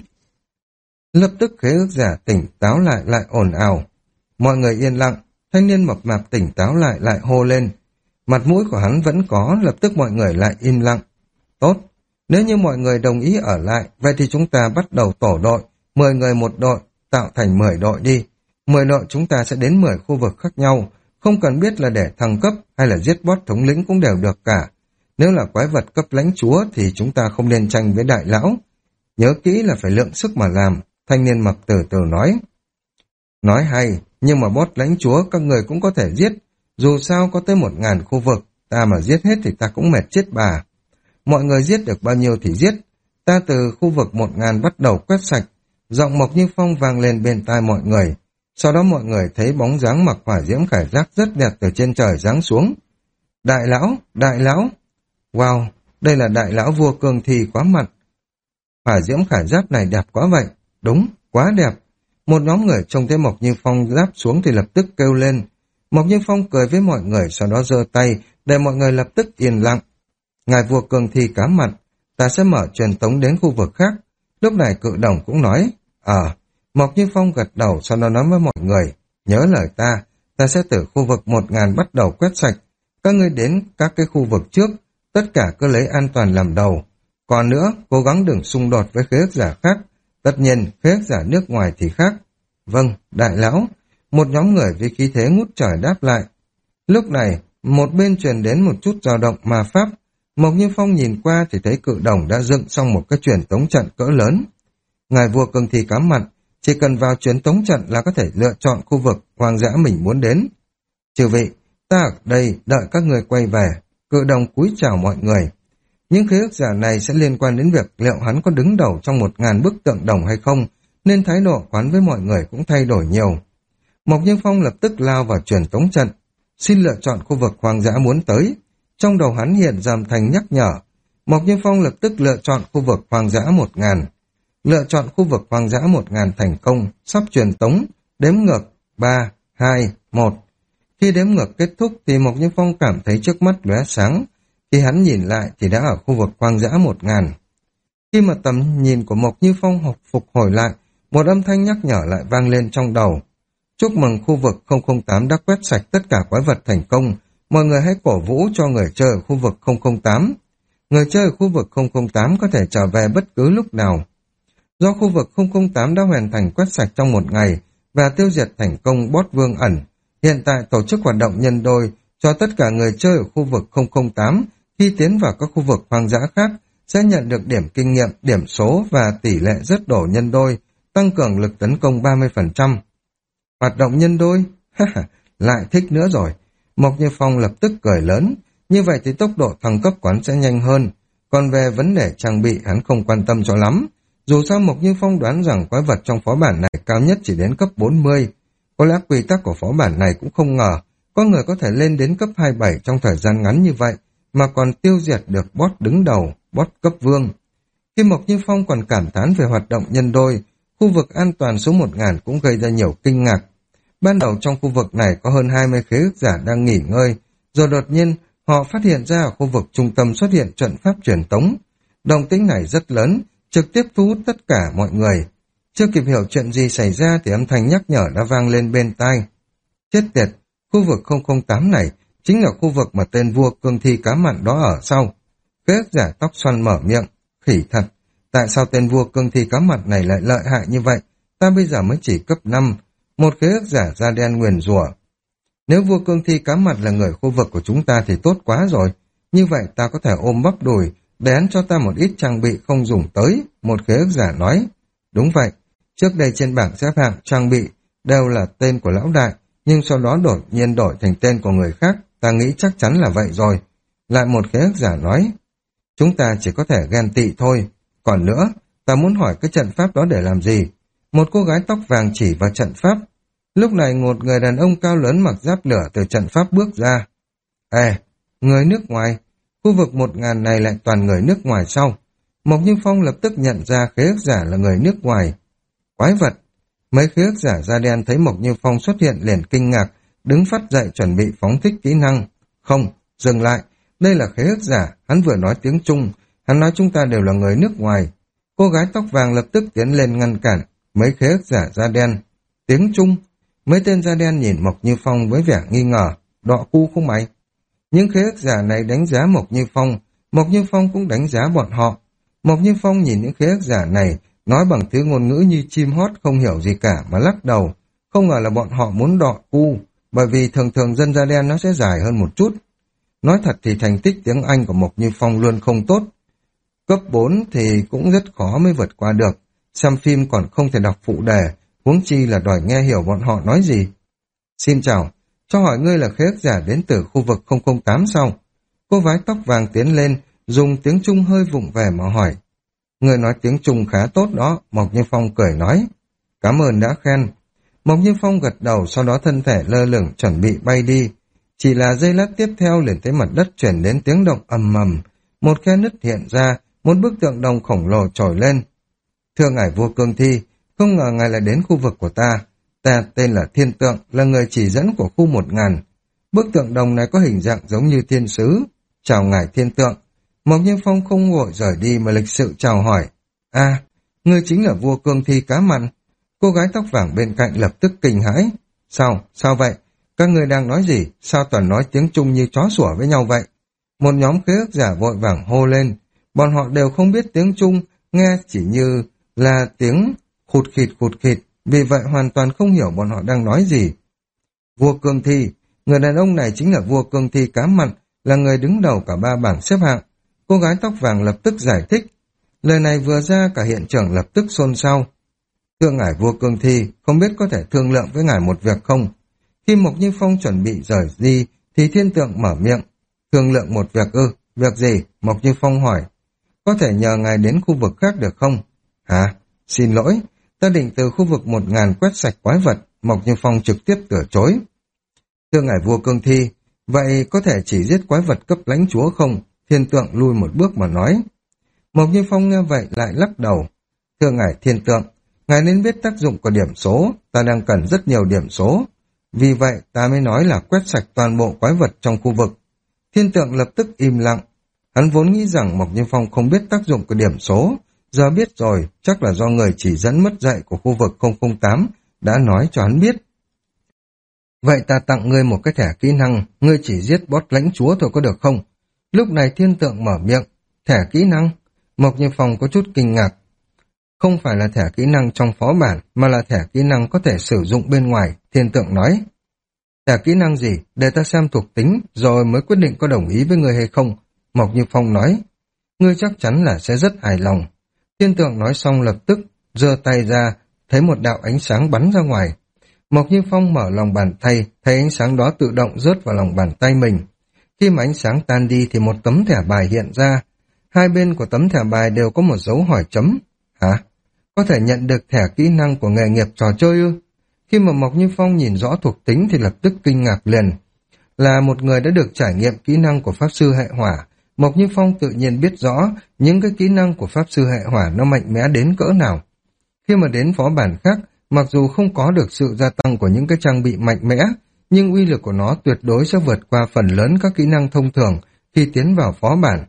Lập tức khế ước giả tỉnh táo lại lại ồn ào. Mọi người yên lặng, thanh niên mập mạp tỉnh táo lại lại hô lên. Mặt mũi của hắn vẫn có, lập tức mọi người lại im lặng. Tốt, nếu như mọi người đồng ý ở lại, vậy thì chúng ta bắt đầu tổ đội, mười người một đội, tạo thành mười đội đi. mười đội chúng ta sẽ đến mười khu vực khác nhau, không cần biết là để thăng cấp hay là giết boss thống lĩnh cũng đều được cả. Nếu là quái vật cấp lãnh chúa thì chúng ta không nên tranh với đại lão. Nhớ kỹ là phải lượng sức mà làm, thanh niên mập từ từ nói. Nói hay, nhưng mà boss lãnh chúa các người cũng có thể giết, dù sao có tới một ngàn khu vực, ta mà giết hết thì ta cũng mệt chết bà. Mọi người giết được bao nhiêu thì giết, ta từ khu vực một ngàn bắt đầu quét sạch. Giọng Mộc Như Phong vang lên bên tai mọi người. Sau đó mọi người thấy bóng dáng mặc hỏa diễm khải giáp rất đẹp từ trên trời giáng xuống. Đại lão, đại lão. Wow, đây là đại lão vua Cương Thi quá mặt. Hỏa diễm khải giáp này đẹp quá vậy. Đúng, quá đẹp. Một nhóm người trông thấy Mộc Như Phong đáp xuống thì lập tức kêu lên. Mộc Như Phong cười với mọi người, sau đó giơ tay, để mọi người lập tức yên lặng. Ngài vua Cương Thi cá mặn, ta sẽ mở truyền tống đến khu vực khác. Lúc này Cự Đồng cũng nói, Ờ, Mộc Như Phong gật đầu, sau đó nói với mọi người, nhớ lời ta, ta sẽ từ khu vực một ngàn bắt đầu quét sạch. Các ngươi đến các cái khu vực trước, tất cả cứ lấy an toàn làm đầu. Còn nữa, cố gắng đừng xung đột với khế ước giả khác. Tất nhiên, khế ước giả nước ngoài thì khác. Vâng, đại lão. Một nhóm người với khí thế ngút trời đáp lại. Lúc này, một bên truyền đến một chút dao động ma pháp. Mộc Như Phong nhìn qua thì thấy Cự Đồng đã dựng xong một cái truyền tống trận cỡ lớn. Ngài vua Cương Thi cá mặn, chỉ cần vào truyền tống trận là có thể lựa chọn khu vực hoang dã mình muốn đến. Chư vị, ta ở đây đợi các người quay về. Cự Đồng cúi chào mọi người. Những khế ước giả này sẽ liên quan đến việc liệu hắn có đứng đầu trong một ngàn bức tượng đồng hay không, nên thái độ quán với mọi người cũng thay đổi nhiều. Mộc Như Phong lập tức lao vào truyền tống trận, xin lựa chọn khu vực hoang dã muốn tới. Trong đầu hắn hiện ra âm thanh nhắc nhở. Mộc Như Phong lập tức lựa chọn khu vực hoang dã một ngàn. Lựa chọn khu vực hoang dã một ngàn thành công, sắp truyền tống, đếm ngược ba, hai, một. Khi đếm ngược kết thúc thì Mộc Như Phong cảm thấy trước mắt lóe sáng. Khi hắn nhìn lại thì đã ở khu vực hoang dã một ngàn. Khi mà tầm nhìn của Mộc Như Phong học phục hồi lại, một âm thanh nhắc nhở lại vang lên trong đầu. Chúc mừng khu vực không không tám đã quét sạch tất cả quái vật thành công. Mọi người hãy cổ vũ cho người chơi ở khu vực không không tám. Người chơi ở khu vực không không tám có thể trở về bất cứ lúc nào. Do khu vực không không tám đã hoàn thành quét sạch trong một ngày và tiêu diệt thành công boss vương ẩn, hiện tại tổ chức hoạt động nhân đôi cho tất cả người chơi ở khu vực không không tám khi tiến vào các khu vực hoang dã khác sẽ nhận được điểm kinh nghiệm, điểm số và tỷ lệ rất đổ nhân đôi, tăng cường lực tấn công ba mươi phần trăm. Hoạt động nhân đôi? Lại thích nữa rồi. Mộc Như Phong lập tức cười lớn, như vậy thì tốc độ thăng cấp quán sẽ nhanh hơn. Còn về vấn đề trang bị hắn không quan tâm cho lắm. Dù sao Mộc Như Phong đoán rằng quái vật trong phó bản này cao nhất chỉ đến cấp bốn mươi. Có lẽ quy tắc của phó bản này cũng không ngờ có người có thể lên đến cấp hai mươi bảy trong thời gian ngắn như vậy, mà còn tiêu diệt được boss đứng đầu, boss cấp vương. Khi Mộc Như Phong còn cảm thán về hoạt động nhân đôi, khu vực an toàn số một nghìn cũng gây ra nhiều kinh ngạc. Ban đầu trong khu vực này có hơn hai mươi khế ước giả đang nghỉ ngơi, rồi đột nhiên họ phát hiện ra ở khu vực trung tâm xuất hiện trận pháp truyền tống. Động tĩnh này rất lớn, trực tiếp thu hút tất cả mọi người. Chưa kịp hiểu chuyện gì xảy ra thì âm thanh nhắc nhở đã vang lên bên tai. Chết tiệt, khu vực không không tám này chính là khu vực mà tên vua Cương Thi cá mặn đó ở sau. Khế ước giả tóc xoăn mở miệng, khỉ thật, tại sao tên vua Cương Thi cá mặn này lại lợi hại như vậy? Ta bây giờ mới chỉ cấp năm, một khế ước giả da đen nguyền rủa. Nếu vua Cương Thi cá mặn là người khu vực của chúng ta thì tốt quá rồi. Như vậy ta có thể ôm bắp đùi, để hắn cho ta một ít trang bị không dùng tới, một khế ước giả nói. Đúng vậy, trước đây trên bảng xếp hạng trang bị đều là tên của lão đại, nhưng sau đó đột nhiên đổi thành tên của người khác, ta nghĩ chắc chắn là vậy rồi. Lại một khế ước giả nói, chúng ta chỉ có thể ghen tị thôi. Còn nữa, ta muốn hỏi cái trận pháp đó để làm gì? Một cô gái tóc vàng chỉ vào trận pháp. Lúc này một người đàn ông cao lớn mặc giáp lửa từ trận pháp bước ra. Ê, người nước ngoài, khu vực một ngàn này lại toàn người nước ngoài sau. Mộc Như Phong lập tức nhận ra khế ước giả là người nước ngoài. Quái vật! Mấy khế ước giả da đen thấy Mộc Như Phong xuất hiện liền kinh ngạc, đứng phát dậy chuẩn bị phóng thích kỹ năng. Không, dừng lại, đây là khế ước giả, hắn vừa nói tiếng Trung, hắn nói chúng ta đều là người nước ngoài. Cô gái tóc vàng lập tức tiến lên ngăn cản mấy khế ước giả da đen. Tiếng Trung? Mấy tên da đen nhìn Mộc Như Phong với vẻ nghi ngờ, đọ cu không mày? Những khế ước giả này đánh giá Mộc Như Phong, Mộc Như Phong cũng đánh giá bọn họ. Mộc Như Phong nhìn những khế ước giả này, nói bằng tiếng ngôn ngữ như chim hót không hiểu gì cả mà lắc đầu. Không ngờ là bọn họ muốn đọ cu, bởi vì thường thường dân da đen nó sẽ dài hơn một chút. Nói thật thì thành tích tiếng Anh của Mộc Như Phong luôn không tốt. Cấp bốn thì cũng rất khó mới vượt qua được. Xem phim còn không thể đọc phụ đề, huống chi là đòi nghe hiểu bọn họ nói gì. Xin chào, cho hỏi ngươi là khế ước giả đến từ khu vực không không tám sao? Cô gái tóc vàng tiến lên, dùng tiếng Trung hơi vụng về mà hỏi. Người nói tiếng Trung khá tốt đó, Mộc Như Phong cười nói. Cảm ơn đã khen. Mộc Như Phong gật đầu, sau đó thân thể lơ lửng chuẩn bị bay đi. Chỉ là giây lát tiếp theo liền thấy mặt đất chuyển đến tiếng động ầm ầm, một khe nứt hiện ra, một bức tượng đồng khổng lồ trồi lên. Thưa ngài vua Cương Thi, Không ngờ ngài lại đến khu vực của ta. Ta tên là Thiên Tượng, là người chỉ dẫn của khu một ngàn. Bức tượng đồng này có hình dạng giống như thiên sứ. Chào ngài Thiên Tượng. Mộc Như Phong không vội rời đi mà lịch sự chào hỏi. À, ngươi chính là vua cương thi cá mặn. Cô gái tóc vàng bên cạnh lập tức kinh hãi. Sao, sao vậy? Các ngươi đang nói gì? Sao toàn nói tiếng Trung như chó sủa với nhau vậy? Một nhóm khế ước giả vội vàng hô lên. Bọn họ đều không biết tiếng Trung, nghe chỉ như là tiếng khụt khịt khụt khịt, vì vậy hoàn toàn không hiểu bọn họ đang nói gì. Vua cương thi, người đàn ông này chính là vua cương thi cá mặn, là người đứng đầu cả ba bảng xếp hạng. Cô gái tóc vàng lập tức giải thích. Lời này vừa ra cả hiện trường lập tức xôn xao. Thưa ngài vua cương thi, không biết có thể thương lượng với ngài một việc không? Khi Mộc Như Phong chuẩn bị rời đi, thì Thiên Tượng mở miệng. Thương lượng một việc ư? Việc gì? Mộc Như Phong hỏi. Có thể nhờ ngài đến khu vực khác được không? Hả? Xin lỗi, ta định từ khu vực một ngàn quét sạch quái vật. Mộc Như Phong trực tiếp từ chối. Thưa ngài vua cương thi, vậy có thể chỉ giết quái vật cấp lãnh chúa không? Thiên Tượng lui một bước mà nói. Mộc Như Phong nghe vậy lại lắc đầu. Thưa ngài Thiên Tượng, ngài nên biết tác dụng của điểm số, ta đang cần rất nhiều điểm số. Vì vậy ta mới nói là quét sạch toàn bộ quái vật trong khu vực. Thiên Tượng lập tức im lặng. Hắn vốn nghĩ rằng Mộc Như Phong không biết tác dụng của điểm số. Giờ biết rồi, chắc là do người chỉ dẫn mất dạy của khu vực không không tám đã nói cho hắn biết. Vậy ta tặng ngươi một cái thẻ kỹ năng, ngươi chỉ giết boss lãnh chúa thôi có được không? Lúc này Thiên Tượng mở miệng. Thẻ kỹ năng? Mộc Như Phong có chút kinh ngạc. Không phải là thẻ kỹ năng trong phó bản, mà là thẻ kỹ năng có thể sử dụng bên ngoài, Thiên Tượng nói. Thẻ kỹ năng gì? Để ta xem thuộc tính, rồi mới quyết định có đồng ý với ngươi hay không. Mộc Như Phong nói. Ngươi chắc chắn là sẽ rất hài lòng. Thiên Tượng nói xong lập tức, giơ tay ra, thấy một đạo ánh sáng bắn ra ngoài. Mộc Như Phong mở lòng bàn tay, thấy ánh sáng đó tự động rớt vào lòng bàn tay mình. Khi mà ánh sáng tan đi thì một tấm thẻ bài hiện ra. Hai bên của tấm thẻ bài đều có một dấu hỏi chấm. Hả? Có thể nhận được thẻ kỹ năng của nghề nghiệp trò chơi ư? Khi mà Mộc Như Phong nhìn rõ thuộc tính thì lập tức kinh ngạc liền. Là một người đã được trải nghiệm kỹ năng của Pháp Sư Hệ Hỏa, Mộc Như Phong tự nhiên biết rõ những cái kỹ năng của Pháp Sư Hệ Hỏa nó mạnh mẽ đến cỡ nào. Khi mà đến phó bản khác, mặc dù không có được sự gia tăng của những cái trang bị mạnh mẽ, nhưng uy lực của nó tuyệt đối sẽ vượt qua phần lớn các kỹ năng thông thường khi tiến vào phó bản.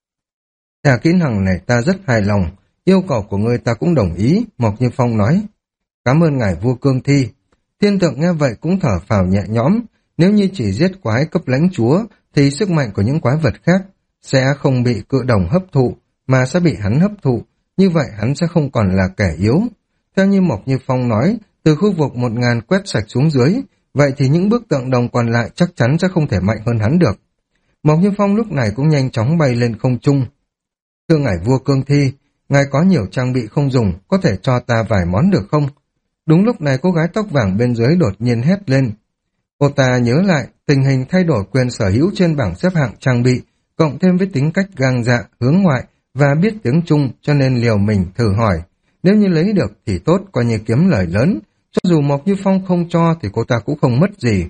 Thẻ kỹ năng này ta rất hài lòng, yêu cầu của ngươi ta cũng đồng ý, Mộc Như Phong nói. Cảm ơn ngài vua cương thi. Thiên Tượng nghe vậy cũng thở phào nhẹ nhõm, nếu như chỉ giết quái cấp lãnh chúa thì sức mạnh của những quái vật khác sẽ không bị cự đồng hấp thụ, mà sẽ bị hắn hấp thụ, như vậy hắn sẽ không còn là kẻ yếu. Theo như Mộc Như Phong nói, từ khu vực một ngàn quét sạch xuống dưới, vậy thì những bức tượng đồng còn lại chắc chắn sẽ không thể mạnh hơn hắn được. Mộc Như Phong lúc này cũng nhanh chóng bay lên không trung. Thưa ngài vua cương thi, ngài có nhiều trang bị không dùng, có thể cho ta vài món được không? Đúng lúc này cô gái tóc vàng bên dưới đột nhiên hét lên. Cô ta nhớ lại tình hình thay đổi quyền sở hữu trên bảng xếp hạng trang bị, cộng thêm với tính cách gang dạ, hướng ngoại và biết tiếng Trung cho nên liều mình thử hỏi. Nếu như lấy được thì tốt, coi như kiếm lời lớn. Cho dù Mộc Như Phong không cho thì cô ta cũng không mất gì.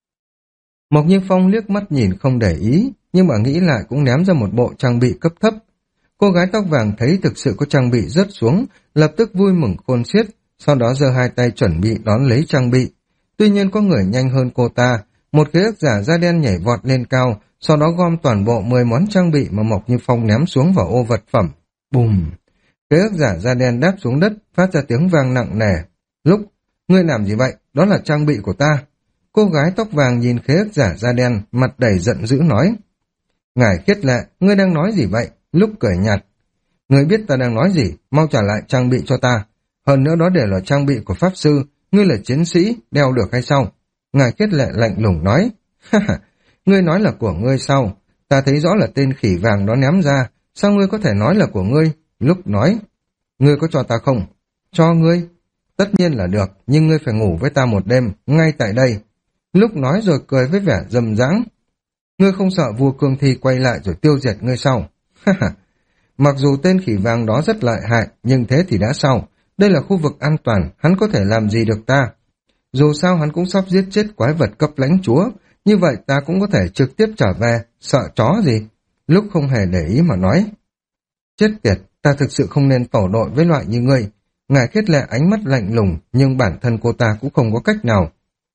Mộc Như Phong liếc mắt nhìn không để ý, nhưng mà nghĩ lại cũng ném ra một bộ trang bị cấp thấp. Cô gái tóc vàng thấy thực sự có trang bị rớt xuống, lập tức vui mừng khôn xiết, sau đó giơ hai tay chuẩn bị đón lấy trang bị. Tuy nhiên có người nhanh hơn cô ta, một khế ước giả da đen nhảy vọt lên cao, sau đó gom toàn bộ mười món trang bị mà Mộc Như Phong ném xuống vào ô vật phẩm. Bùm! Khế ước giả da đen đáp xuống đất, phát ra tiếng vang nặng nề. Lúc, ngươi làm gì vậy? Đó là trang bị của ta. Cô gái tóc vàng nhìn khế ước giả da đen, mặt đầy giận dữ nói. Ngài Khiết Lệ, ngươi đang nói gì vậy? Lúc cười nhạt. Ngươi biết ta đang nói gì, mau trả lại trang bị cho ta. Hơn nữa đó đều là trang bị của Pháp Sư, ngươi là chiến sĩ, đeo được hay sao? Ngài Khiết Lệ lạnh lùng nói. Ha ha, ngươi nói là của ngươi sao? Ta thấy rõ là tên khỉ vàng đó ném ra, sao ngươi có thể nói là của ngươi? Lúc nói, ngươi có cho ta không? Cho ngươi. Tất nhiên là được, nhưng ngươi phải ngủ với ta một đêm, ngay tại đây. Lúc nói rồi cười với vẻ dâm dãng. Ngươi không sợ vua cương thi quay lại rồi tiêu diệt ngươi sao? Ha ha. Mặc dù tên khỉ vàng đó rất lợi hại, nhưng thế thì đã sao? Đây là khu vực an toàn, hắn có thể làm gì được ta? Dù sao hắn cũng sắp giết chết quái vật cấp lãnh chúa, như vậy ta cũng có thể trực tiếp trở về, sợ chó gì? Lúc không hề để ý mà nói. Chết tiệt, ta thực sự không nên tổ đội với loại như ngươi. Ngài Khiết Lệ ánh mắt lạnh lùng, nhưng bản thân cô ta cũng không có cách nào.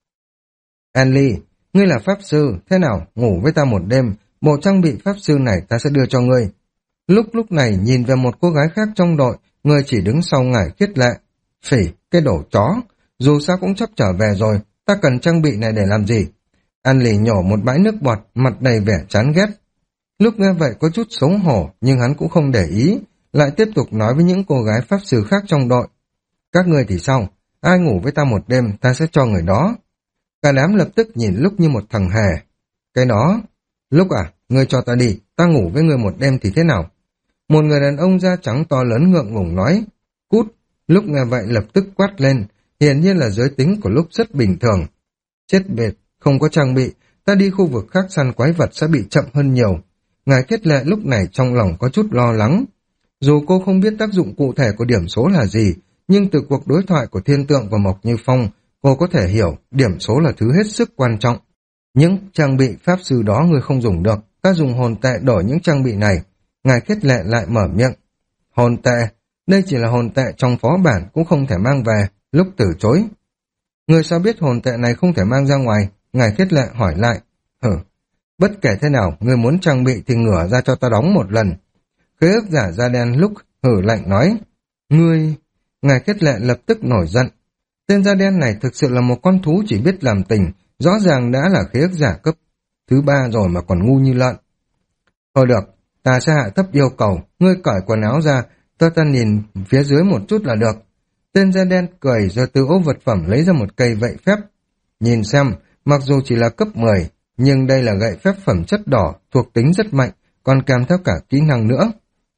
Anly, ngươi là pháp sư, thế nào, ngủ với ta một đêm, bộ trang bị pháp sư này ta sẽ đưa cho ngươi. Lúc lúc này nhìn về một cô gái khác trong đội, người chỉ đứng sau Ngài Khiết Lệ. Phỉ, cái đồ chó, dù sao cũng sắp trở về rồi, ta cần trang bị này để làm gì? Anly nhổ một bãi nước bọt, mặt đầy vẻ chán ghét. Lúc nghe vậy có chút xấu hổ, nhưng hắn cũng không để ý, lại tiếp tục nói với những cô gái pháp sư khác trong đội. Các ngươi thì sao? Ai ngủ với ta một đêm, ta sẽ cho người đó. Cả đám lập tức nhìn Lúc như một thằng hề. Cái đó... Lúc à, ngươi cho ta đi, ta ngủ với ngươi một đêm thì thế nào? Một người đàn ông da trắng to lớn ngượng ngùng nói. Cút! Lúc nghe vậy lập tức quát lên, hiển nhiên là giới tính của Lúc rất bình thường. Chết bệt, không có trang bị, ta đi khu vực khác săn quái vật sẽ bị chậm hơn nhiều. Ngài Khiết Lệ lúc này trong lòng có chút lo lắng. Dù cô không biết tác dụng cụ thể của điểm số là gì, nhưng từ cuộc đối thoại của Thiên Tượng và Mộc Như Phong, cô có thể hiểu điểm số là thứ hết sức quan trọng. Những trang bị pháp sư đó người không dùng được, ta dùng hồn tệ đổi những trang bị này. Ngài Khiết Lệ lại mở miệng. Hồn tệ, đây chỉ là hồn tệ trong phó bản cũng không thể mang về, Lúc từ chối. Người sao biết hồn tệ này không thể mang ra ngoài? Ngài Khiết Lệ hỏi lại. Hử, bất kể thế nào, người muốn trang bị thì ngửa ra cho ta đóng một lần. Khế ước giả da đen Lúc hử lạnh nói. Ngươi... Ngài Khiết Lệ lập tức nổi giận. Tên da đen này thực sự là một con thú chỉ biết làm tình, rõ ràng đã là khế ước giả cấp thứ ba rồi mà còn ngu như lợn. Thôi được, ta sẽ hạ thấp yêu cầu, ngươi cởi quần áo ra, cho ta nhìn phía dưới một chút là được. Tên da đen cười rồi từ ô vật phẩm lấy ra một cây gậy phép. Nhìn xem, mặc dù chỉ là cấp mười, nhưng đây là gậy phép phẩm chất đỏ, thuộc tính rất mạnh, còn kèm theo cả kỹ năng nữa.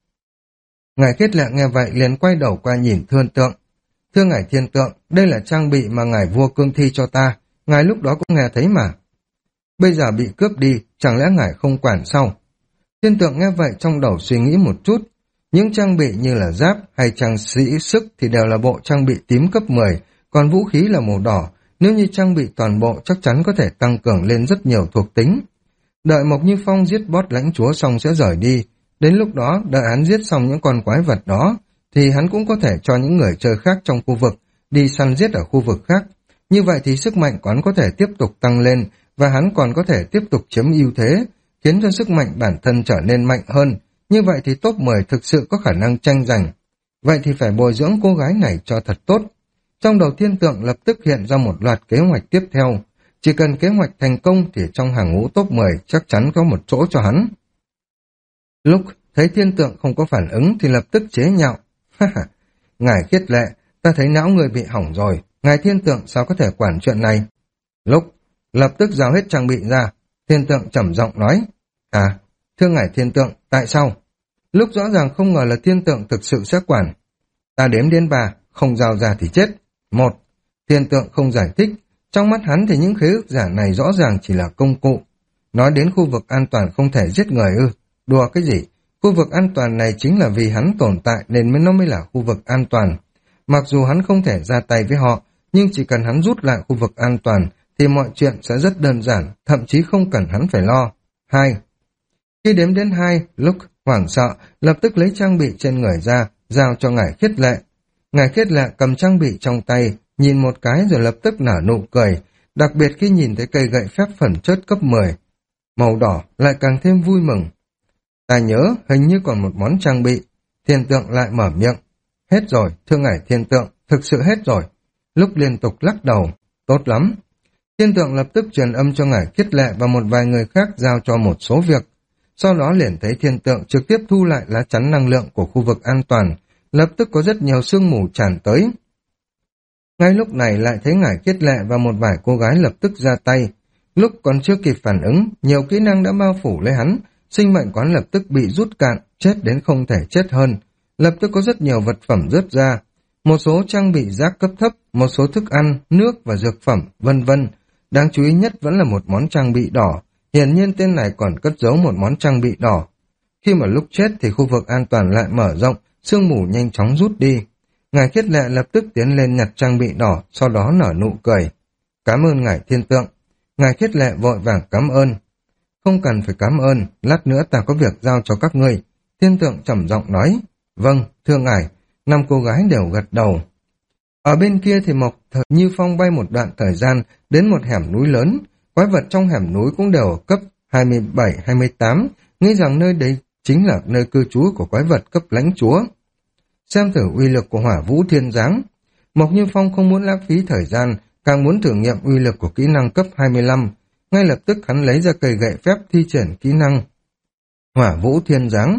Ngài Khiết Lệ nghe vậy liền quay đầu qua nhìn Thiên Tượng. Thưa ngài Thiên Tượng, đây là trang bị mà ngài vua cương thi cho ta, ngài lúc đó cũng nghe thấy mà. Bây giờ bị cướp đi, chẳng lẽ ngài không quản sao? Thiên Tượng nghe vậy trong đầu suy nghĩ một chút. Những trang bị như là giáp hay trang sĩ sức thì đều là bộ trang bị tím cấp mười, còn vũ khí là màu đỏ. Nếu như trang bị toàn bộ chắc chắn có thể tăng cường lên rất nhiều thuộc tính. Đợi Mộc Như Phong giết boss lãnh chúa xong sẽ rời đi. Đến lúc đó, đợi hắn giết xong những con quái vật đó, thì hắn cũng có thể cho những người chơi khác trong khu vực đi săn giết ở khu vực khác. Như vậy thì sức mạnh của hắn có thể tiếp tục tăng lên, và hắn còn có thể tiếp tục chiếm ưu thế, khiến cho sức mạnh bản thân trở nên mạnh hơn. Như vậy thì top mười thực sự có khả năng tranh giành. Vậy thì phải bồi dưỡng cô gái này cho thật tốt. Trong đầu Thiên Tượng lập tức hiện ra một loạt kế hoạch tiếp theo. Chỉ cần kế hoạch thành công thì trong hàng ngũ top mười chắc chắn có một chỗ cho hắn. Lúc thấy Thiên Tượng không có phản ứng thì lập tức chế nhạo. Ngài Khiết Lệ, ta thấy não người bị hỏng rồi. Ngài Thiên Tượng sao có thể quản chuyện này? Lúc lập tức giao hết trang bị ra. Thiên Tượng trầm giọng nói. À, thưa ngài Thiên Tượng, tại sao? Lúc rõ ràng không ngờ là Thiên Tượng thực sự sẽ quản. Ta đếm đến ba, không giao ra thì chết. Một, Thiên Tượng không giải thích. Trong mắt hắn thì những khế ước giả này rõ ràng chỉ là công cụ. Nói đến khu vực an toàn không thể giết người ư. Đùa cái gì? Khu vực an toàn này chính là vì hắn tồn tại nên mới nó mới là khu vực an toàn. Mặc dù hắn không thể ra tay với họ, nhưng chỉ cần hắn rút lại khu vực an toàn thì mọi chuyện sẽ rất đơn giản, thậm chí không cần hắn phải lo. Hai. Khi đếm đến hai, Lúc hoảng sợ, lập tức lấy trang bị trên người ra, giao cho ngài Khiết Lệ. Ngài Khiết Lệ cầm trang bị trong tay, nhìn một cái rồi lập tức nở nụ cười, đặc biệt khi nhìn thấy cây gậy phép phẩm chất cấp mười. Màu đỏ lại càng thêm vui mừng. Ta nhớ hình như còn một món trang bị. Thiên Tượng lại mở miệng. Hết rồi, thưa ngài Thiên Tượng, thực sự hết rồi. Lúc liên tục lắc đầu. Tốt lắm. Thiên Tượng lập tức truyền âm cho ngài Khiết Lệ và một vài người khác giao cho một số việc. Sau đó liền thấy Thiên Tượng trực tiếp thu lại lá chắn năng lượng của khu vực an toàn. Lập tức có rất nhiều sương mù tràn tới. Ngay lúc này lại thấy ngài Khiết Lệ và một vài cô gái lập tức ra tay. Lúc còn chưa kịp phản ứng, nhiều kỹ năng đã bao phủ lấy hắn. Sinh mệnh quán lập tức bị rút cạn, chết đến không thể chết hơn. Lập tức có rất nhiều vật phẩm rớt ra. Một số trang bị giác cấp thấp, một số thức ăn, nước và dược phẩm, vân vân. Đáng chú ý nhất vẫn là một món trang bị đỏ. Hiển nhiên tên này còn cất giấu một món trang bị đỏ. Khi mà lúc chết thì khu vực an toàn lại mở rộng, sương mù nhanh chóng rút đi. Ngài Khiết Lệ lập tức tiến lên nhặt trang bị đỏ, sau đó nở nụ cười. Cảm ơn ngài Thiên Tượng. Ngài Khiết Lệ vội vàng cảm ơn. Không cần phải cảm ơn, lát nữa ta có việc giao cho các ngươi. Thiên Tượng trầm giọng nói. Vâng, thưa ngài. năm cô gái đều gật đầu. Ở bên kia thì Mộc Như Phong bay một đoạn thời gian đến một hẻm núi lớn. Quái vật trong hẻm núi cũng đều ở cấp hai mươi bảy hai mươi tám, nghĩ rằng nơi đấy chính là nơi cư trú của quái vật cấp lãnh chúa. Xem thử uy lực của Hỏa Vũ Thiên Giáng. Mộc Như Phong không muốn lãng phí thời gian, càng muốn thử nghiệm uy lực của kỹ năng cấp hai mươi lăm. Ngay lập tức hắn lấy ra cây gậy phép thi triển kỹ năng Hỏa Vũ Thiên Giáng.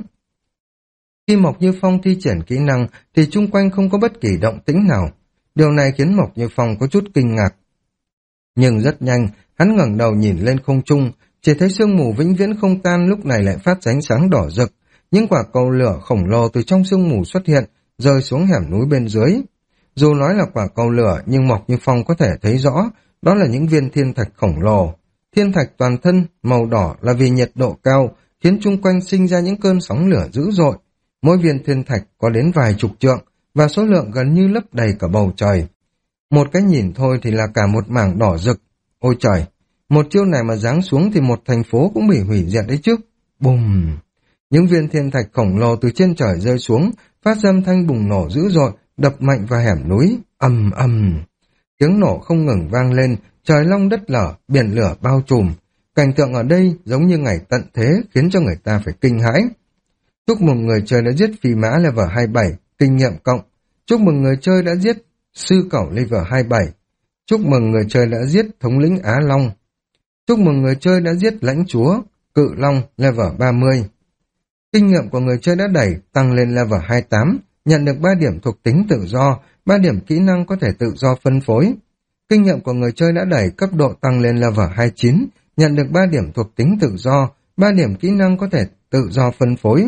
Khi Mộc Như Phong thi triển kỹ năng thì chung quanh không có bất kỳ động tĩnh nào. Điều này khiến Mộc Như Phong có chút kinh ngạc. Nhưng rất nhanh, hắn ngẩng đầu nhìn lên không trung, chỉ thấy sương mù vĩnh viễn không tan lúc này lại phát ra ánh sáng đỏ rực. Những quả cầu lửa khổng lồ từ trong sương mù xuất hiện, rơi xuống hẻm núi bên dưới. Dù nói là quả cầu lửa, nhưng Mộc Như Phong có thể thấy rõ, đó là những viên thiên thạch khổng lồ. Thiên thạch toàn thân, màu đỏ là vì nhiệt độ cao, khiến chung quanh sinh ra những cơn sóng lửa dữ dội. Mỗi viên thiên thạch có đến vài chục trượng, và số lượng gần như lấp đầy cả bầu trời. Một cái nhìn thôi thì là cả một mảng đỏ rực. Ôi trời, một chiêu này mà giáng xuống thì một thành phố cũng bị hủy diệt đấy chứ. Bùm! Những viên thiên thạch khổng lồ từ trên trời rơi xuống, phát ra âm thanh bùng nổ dữ dội, đập mạnh vào hẻm núi. Ầm ầm! Tiếng nổ không ngừng vang lên, trời long đất lở, biển lửa bao trùm. Cảnh tượng ở đây giống như ngày tận thế, khiến cho người ta phải kinh hãi. Chúc mừng người chơi đã giết phi mã level hai mươi bảy, kinh nghiệm cộng. Chúc mừng người chơi đã giết sư cẩu level hai mươi bảy. Chúc mừng người chơi đã giết thống lĩnh Á Long. Chúc mừng người chơi đã giết lãnh chúa Cự Long level ba mươi. Kinh nghiệm của người chơi đã đẩy tăng lên level hai mươi tám, nhận được ba điểm thuộc tính tự do, ba điểm kỹ năng có thể tự do phân phối. Kinh nghiệm của người chơi đã đẩy cấp độ tăng lên level hai mươi chín, nhận được ba điểm thuộc tính tự do, ba điểm kỹ năng có thể tự do phân phối.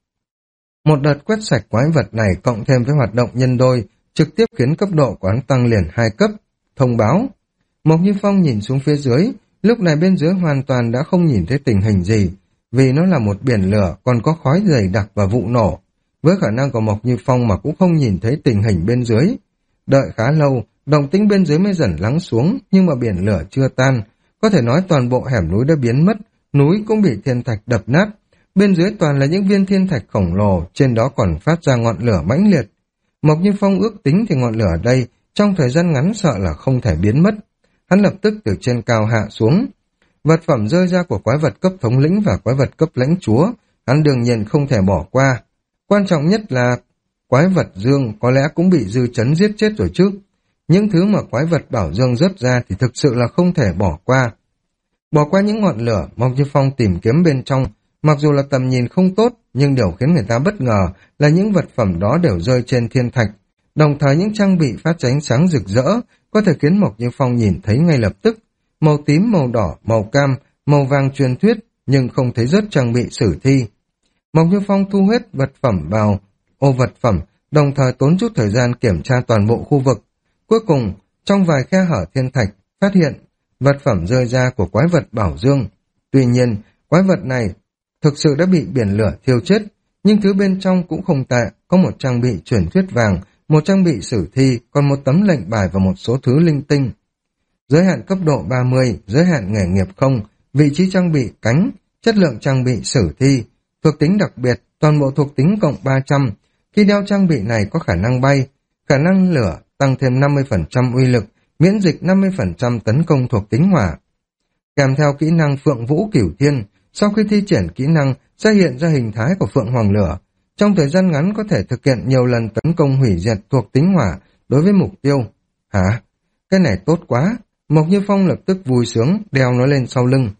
Một đợt quét sạch quái vật này cộng thêm với hoạt động nhân đôi, trực tiếp khiến cấp độ của hắn tăng liền hai cấp. Thông báo. Mộc Như Phong nhìn xuống phía dưới, lúc này bên dưới hoàn toàn đã không nhìn thấy tình hình gì, vì nó là một biển lửa còn có khói dày đặc và vụ nổ. Với khả năng của Mộc Như Phong mà cũng không nhìn thấy tình hình bên dưới. Đợi khá lâu, động tĩnh bên dưới mới dần lắng xuống, nhưng mà biển lửa chưa tan. Có thể nói toàn bộ hẻm núi đã biến mất, núi cũng bị thiên thạch đập nát. Bên dưới toàn là những viên thiên thạch khổng lồ, trên đó còn phát ra ngọn lửa mãnh liệt. Mộc Như Phong ước tính thì ngọn lửa ở đây, trong thời gian ngắn sợ là không thể biến mất. Hắn lập tức từ trên cao hạ xuống. Vật phẩm rơi ra của quái vật cấp thống lĩnh và quái vật cấp lãnh chúa, hắn đương nhiên không thể bỏ qua. Quan trọng nhất là quái vật dương có lẽ cũng bị dư chấn giết chết rồi chứ. Những thứ mà quái vật bảo dương rớt ra thì thực sự là không thể bỏ qua. Bỏ qua những ngọn lửa, Mộc Như Phong tìm kiếm bên trong. Mặc dù là tầm nhìn không tốt, nhưng điều khiến người ta bất ngờ là những vật phẩm đó đều rơi trên thiên thạch. Đồng thời những trang bị phát ra ánh sáng rực rỡ, có thể khiến Mộc Như Phong nhìn thấy ngay lập tức. Màu tím, màu đỏ, màu cam, màu vàng truyền thuyết, nhưng không thấy rớt trang bị sử thi. Mộc Như Phong thu hết vật phẩm vào ô vật phẩm, đồng thời tốn chút thời gian kiểm tra toàn bộ khu vực. Cuối cùng, trong vài khe hở thiên thạch, phát hiện vật phẩm rơi ra của quái vật bảo dương. Tuy nhiên, quái vật này thực sự đã bị biển lửa thiêu chết, nhưng thứ bên trong cũng không tệ, có một trang bị truyền thuyết vàng, một trang bị sử thi, còn một tấm lệnh bài và một số thứ linh tinh. Giới hạn cấp độ ba mươi, giới hạn nghề nghiệp không, vị trí trang bị cánh, chất lượng trang bị sử thi, thuộc tính đặc biệt, toàn bộ thuộc tính cộng ba trăm. Khi đeo trang bị này có khả năng bay, khả năng lửa tăng thêm năm mươi phần trăm uy lực, miễn dịch năm mươi phần trăm tấn công thuộc tính hỏa. Kèm theo kỹ năng Phượng Vũ Cửu Thiên, sau khi thi triển kỹ năng sẽ hiện ra hình thái của Phượng Hoàng Lửa. Trong thời gian ngắn có thể thực hiện nhiều lần tấn công hủy diệt thuộc tính hỏa đối với mục tiêu. Hả? Cái này tốt quá. Mộc Như Phong lập tức vui sướng đeo nó lên sau lưng.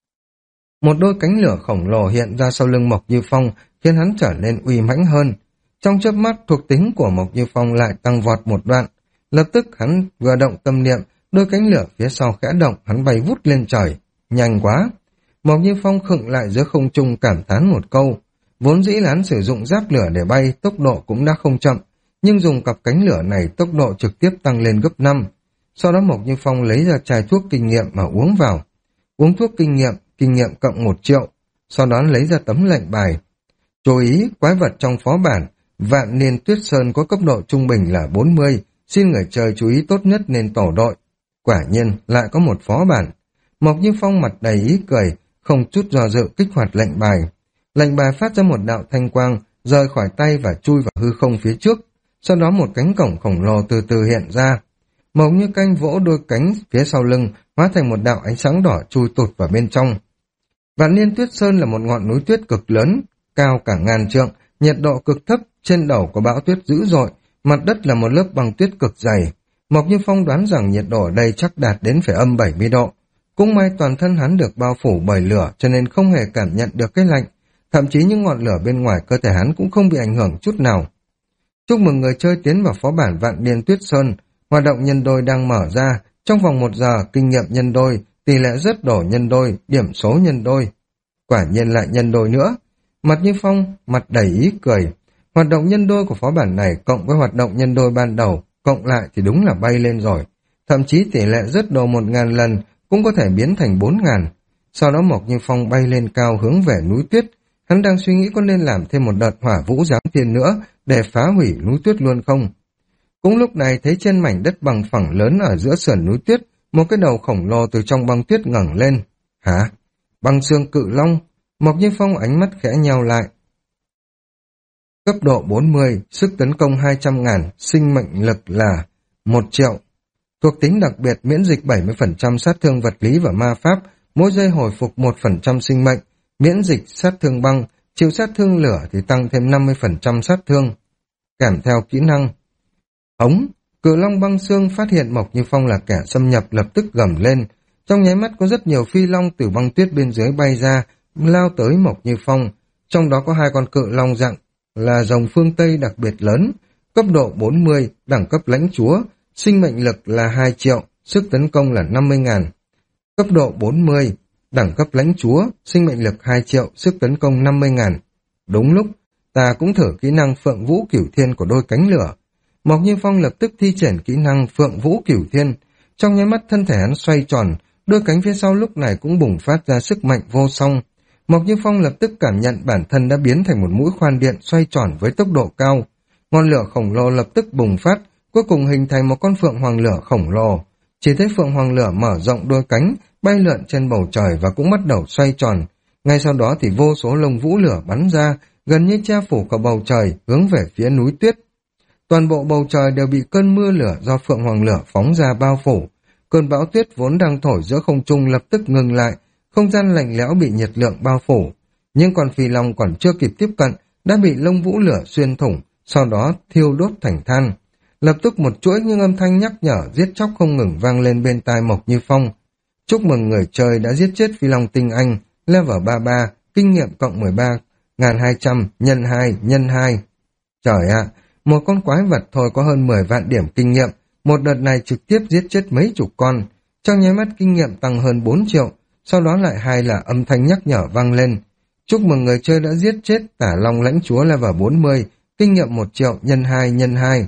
Một đôi cánh lửa khổng lồ hiện ra sau lưng Mộc Như Phong khiến hắn trở nên uy mãnh hơn. Trong chớp mắt thuộc tính của Mộc Như Phong lại tăng vọt một đoạn. Lập tức hắn vừa động tâm niệm, đôi cánh lửa phía sau khẽ động, hắn bay vút lên trời. Nhanh quá! Mộc Như Phong khựng lại giữa không trung cảm thán một câu. Vốn dĩ là hắn sử dụng giáp lửa để bay, tốc độ cũng đã không chậm, nhưng dùng cặp cánh lửa này tốc độ trực tiếp tăng lên gấp năm. Sau đó Mộc Như Phong lấy ra chai thuốc kinh nghiệm mà uống vào. Uống thuốc kinh nghiệm, kinh nghiệm cộng một triệu. Sau đó lấy ra tấm lệnh bài. Chú ý, quái vật trong phó bản, Vạn Niên Tuyết Sơn có cấp độ trung bình là bốn mươi, xin người chơi chú ý tốt nhất nên tổ đội. Quả nhiên, lại có một phó bản. Mộc Như Phong mặt đầy ý cười, không chút do dự kích hoạt lệnh bài. Lệnh bài phát ra một đạo thanh quang, rời khỏi tay và chui vào hư không phía trước. sau đó một cánh cổng khổng lồ từ từ hiện ra. Mộc Như Canh vỗ đôi cánh phía sau lưng, hóa thành một đạo ánh sáng đỏ chui tụt vào bên trong. Vạn Niên Tuyết Sơn là một ngọn núi tuyết cực lớn, cao cả ngàn trượng, nhiệt độ cực thấp, trên đầu có bão tuyết dữ dội, mặt đất là một lớp băng tuyết cực dày. Mộc Như Phong đoán rằng nhiệt độ ở đây chắc đạt đến phải âm bảy mươi độ. Cũng may toàn thân hắn được bao phủ bởi lửa cho nên không hề cảm nhận được cái lạnh, thậm chí những ngọn lửa bên ngoài cơ thể hắn cũng không bị ảnh hưởng chút nào. Chúc mừng người chơi tiến vào phó bản Vạn Niên Tuyết Sơn, hoạt động nhân đôi đang mở ra, trong vòng một giờ kinh nghiệm nhân đôi, tỷ lệ rớt đổ nhân đôi, điểm số nhân đôi. Quả nhiên lại nhân đôi nữa. Mặt Như Phong, mặt đầy ý cười. Hoạt động nhân đôi của phó bản này cộng với hoạt động nhân đôi ban đầu, cộng lại thì đúng là bay lên rồi. Thậm chí tỷ lệ rớt đồ một ngàn lần cũng có thể biến thành bốn ngàn. Sau đó Mộc Như Phong bay lên cao hướng về núi tuyết. Hắn đang suy nghĩ có nên làm thêm một đợt hỏa vũ giáng thiên nữa để phá hủy núi tuyết luôn không. Cũng lúc này thấy trên mảnh đất bằng phẳng lớn ở giữa sườn núi tuyết, một cái đầu khổng lồ từ trong băng tuyết ngẩng lên. Hả? Băng xương cự long? Mộc Như Phong ánh mắt khẽ nheo lại. Cấp độ bốn mươi, sức tấn công hai trăm ngàn, sinh mệnh lực là một triệu. Thuộc tính đặc biệt miễn dịch bảy mươi phần trăm sát thương vật lý và ma pháp, mỗi giây hồi phục một phần trăm sinh mệnh, miễn dịch sát thương băng, chịu sát thương lửa thì tăng thêm năm mươi phần trăm sát thương. Kèm theo kỹ năng. Hống, cự long băng xương phát hiện Mộc Như Phong là kẻ xâm nhập lập tức gầm lên. Trong nháy mắt có rất nhiều phi long từ băng tuyết bên dưới bay ra, lao tới Mộc Như Phong. Trong đó có hai con cự long dạng là rồng phương Tây đặc biệt lớn, cấp độ bốn mươi, đẳng cấp lãnh chúa, sinh mệnh lực là hai triệu, sức tấn công là năm mươi ngàn. Cấp độ bốn mươi, đẳng cấp lãnh chúa, sinh mệnh lực hai triệu, sức tấn công năm mươi ngàn. Đúng lúc, ta cũng thử kỹ năng Phượng Vũ Cửu Thiên của đôi cánh lửa. Mộc Như Phong lập tức thi triển kỹ năng Phượng Vũ Cửu Thiên. Trong nháy mắt thân thể hắn xoay tròn, đôi cánh phía sau lúc này cũng bùng phát ra sức mạnh vô song. Mộc Như Phong lập tức cảm nhận bản thân đã biến thành một mũi khoan điện xoay tròn với tốc độ cao. Ngọn lửa khổng lồ lập tức bùng phát, cuối cùng hình thành một con phượng hoàng lửa khổng lồ. Chỉ thấy phượng hoàng lửa mở rộng đôi cánh, bay lượn trên bầu trời và cũng bắt đầu xoay tròn. Ngay sau đó thì vô số lông vũ lửa bắn ra, gần như che phủ cả bầu trời, hướng về phía núi tuyết. Toàn bộ bầu trời đều bị cơn mưa lửa do phượng hoàng lửa phóng ra bao phủ. Cơn bão tuyết vốn đang thổi giữa không trung lập tức ngừng lại, không gian lạnh lẽo bị nhiệt lượng bao phủ. Nhưng con phi long còn chưa kịp tiếp cận, đã bị lông vũ lửa xuyên thủng, sau đó thiêu đốt thành than. Lập tức một chuỗi những âm thanh nhắc nhở giết chóc không ngừng vang lên bên tai Mộc Như Phong. Chúc mừng người chơi đã giết chết phi long tinh anh, level ba mươi ba, kinh nghiệm cộng mười ba nghìn hai trăm, nhân hai, nhân hai. Trời ạ, một con quái vật thôi có hơn mười vạn điểm kinh nghiệm, một đợt này trực tiếp giết chết mấy chục con. Trong nháy mắt kinh nghiệm tăng hơn bốn triệu, sau đó lại hai là âm thanh nhắc nhở vang lên. Chúc mừng người chơi đã giết chết tả long lãnh chúa level bốn mươi, kinh nghiệm một triệu, nhân hai, nhân hai.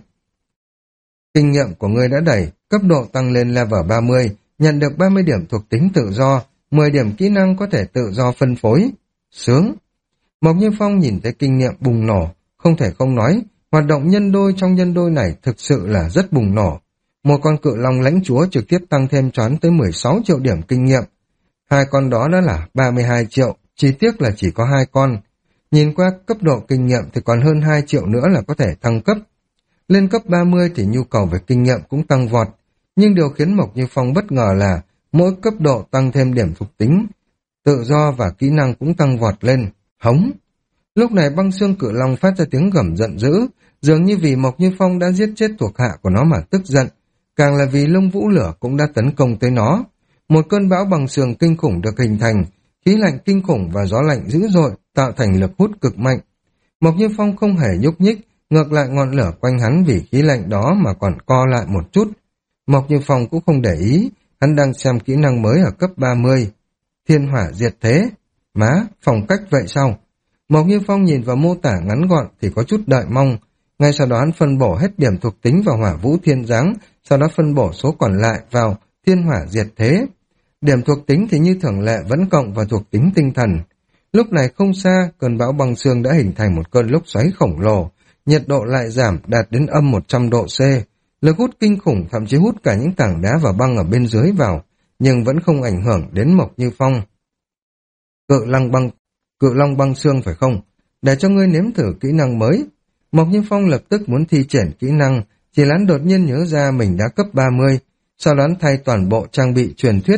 Kinh nghiệm của ngươi đã đẩy, cấp độ tăng lên level ba mươi, nhận được ba mươi điểm thuộc tính tự do, mười điểm kỹ năng có thể tự do phân phối. Sướng! Mộc Như Phong nhìn thấy kinh nghiệm bùng nổ, không thể không nói, hoạt động nhân đôi trong nhân đôi này thực sự là rất bùng nổ. Một con cự long lãnh chúa trực tiếp tăng thêm choán tới mười sáu triệu điểm kinh nghiệm. Hai con đó đã là ba mươi hai triệu, chỉ tiếc là chỉ có hai con. Nhìn qua cấp độ kinh nghiệm thì còn hơn hai triệu nữa là có thể thăng cấp. Lên cấp ba mươi thì nhu cầu về kinh nghiệm cũng tăng vọt, nhưng điều khiến Mộc Như Phong bất ngờ là mỗi cấp độ tăng thêm điểm thuộc tính, tự do và kỹ năng cũng tăng vọt lên. Hống! Lúc này băng xương cự long phát ra tiếng gầm giận dữ, dường như vì Mộc Như Phong đã giết chết thuộc hạ của nó mà tức giận, càng là vì lông vũ lửa cũng đã tấn công tới nó. Một cơn bão bằng sương kinh khủng được hình thành, khí lạnh kinh khủng và gió lạnh dữ dội tạo thành lực hút cực mạnh. Mộc Như Phong không hề nhúc nhích, ngược lại ngọn lửa quanh hắn vì khí lạnh đó mà còn co lại một chút. Mộc Như Phong cũng không để ý, hắn đang xem kỹ năng mới ở cấp ba mươi. Thiên hỏa diệt thế. Má, phong cách vậy sao? Mộc Như Phong nhìn vào mô tả ngắn gọn thì có chút đợi mong. Ngay sau đó hắn phân bổ hết điểm thuộc tính vào hỏa vũ thiên giáng, sau đó phân bổ số còn lại vào thiên hỏa diệt thế. Điểm thuộc tính thì như thường lệ vẫn cộng vào thuộc tính tinh thần. Lúc này không xa, cơn bão băng sương đã hình thành một cơn lốc xoáy khổng lồ, nhiệt độ lại giảm đạt đến âm một trăm độ C. Lực hút kinh khủng thậm chí hút cả những tảng đá và băng ở bên dưới vào, nhưng vẫn không ảnh hưởng đến Mộc Như Phong. Cự long băng, cự long băng xương phải không? Để cho ngươi nếm thử kỹ năng mới. Mộc Như Phong lập tức muốn thi triển kỹ năng, chỉ hắn đột nhiên nhớ ra mình đã cấp ba mươi, sau đó thay toàn bộ trang bị truyền thuyết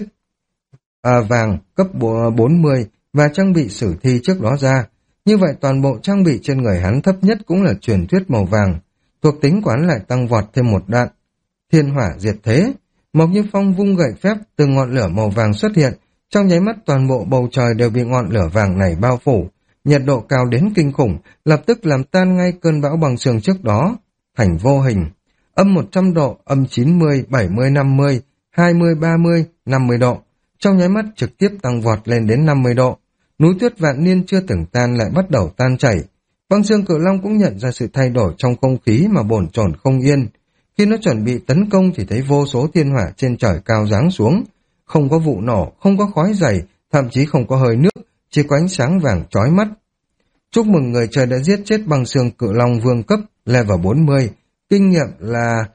à, vàng cấp bốn mươi và trang bị sử thi trước đó ra. Như vậy toàn bộ trang bị trên người hắn thấp nhất cũng là truyền thuyết màu vàng, thuộc tính của hắn lại tăng vọt thêm một đạn. Thiên hỏa diệt thế. Mộc Như Phong vung gậy phép, từng ngọn lửa màu vàng xuất hiện, trong nháy mắt toàn bộ bầu trời đều bị ngọn lửa vàng này bao phủ, nhiệt độ cao đến kinh khủng, lập tức làm tan ngay cơn bão băng sương trước đó, thành vô hình. Âm một trăm độ, âm chín mươi, bảy mươi, năm mươi, hai mươi, ba mươi, năm mươi độ, trong nháy mắt trực tiếp tăng vọt lên đến năm mươi độ. Núi tuyết vạn niên chưa từng tan lại bắt đầu tan chảy. Băng xương cự long cũng nhận ra sự thay đổi trong không khí mà bồn chồn không yên. Khi nó chuẩn bị tấn công thì thấy vô số thiên hỏa trên trời cao giáng xuống. Không có vụ nổ, không có khói dày, thậm chí không có hơi nước, chỉ có ánh sáng vàng chói mắt. Chúc mừng người chơi đã giết chết băng xương cự long vương cấp level bốn mươi. Kinh nghiệm là...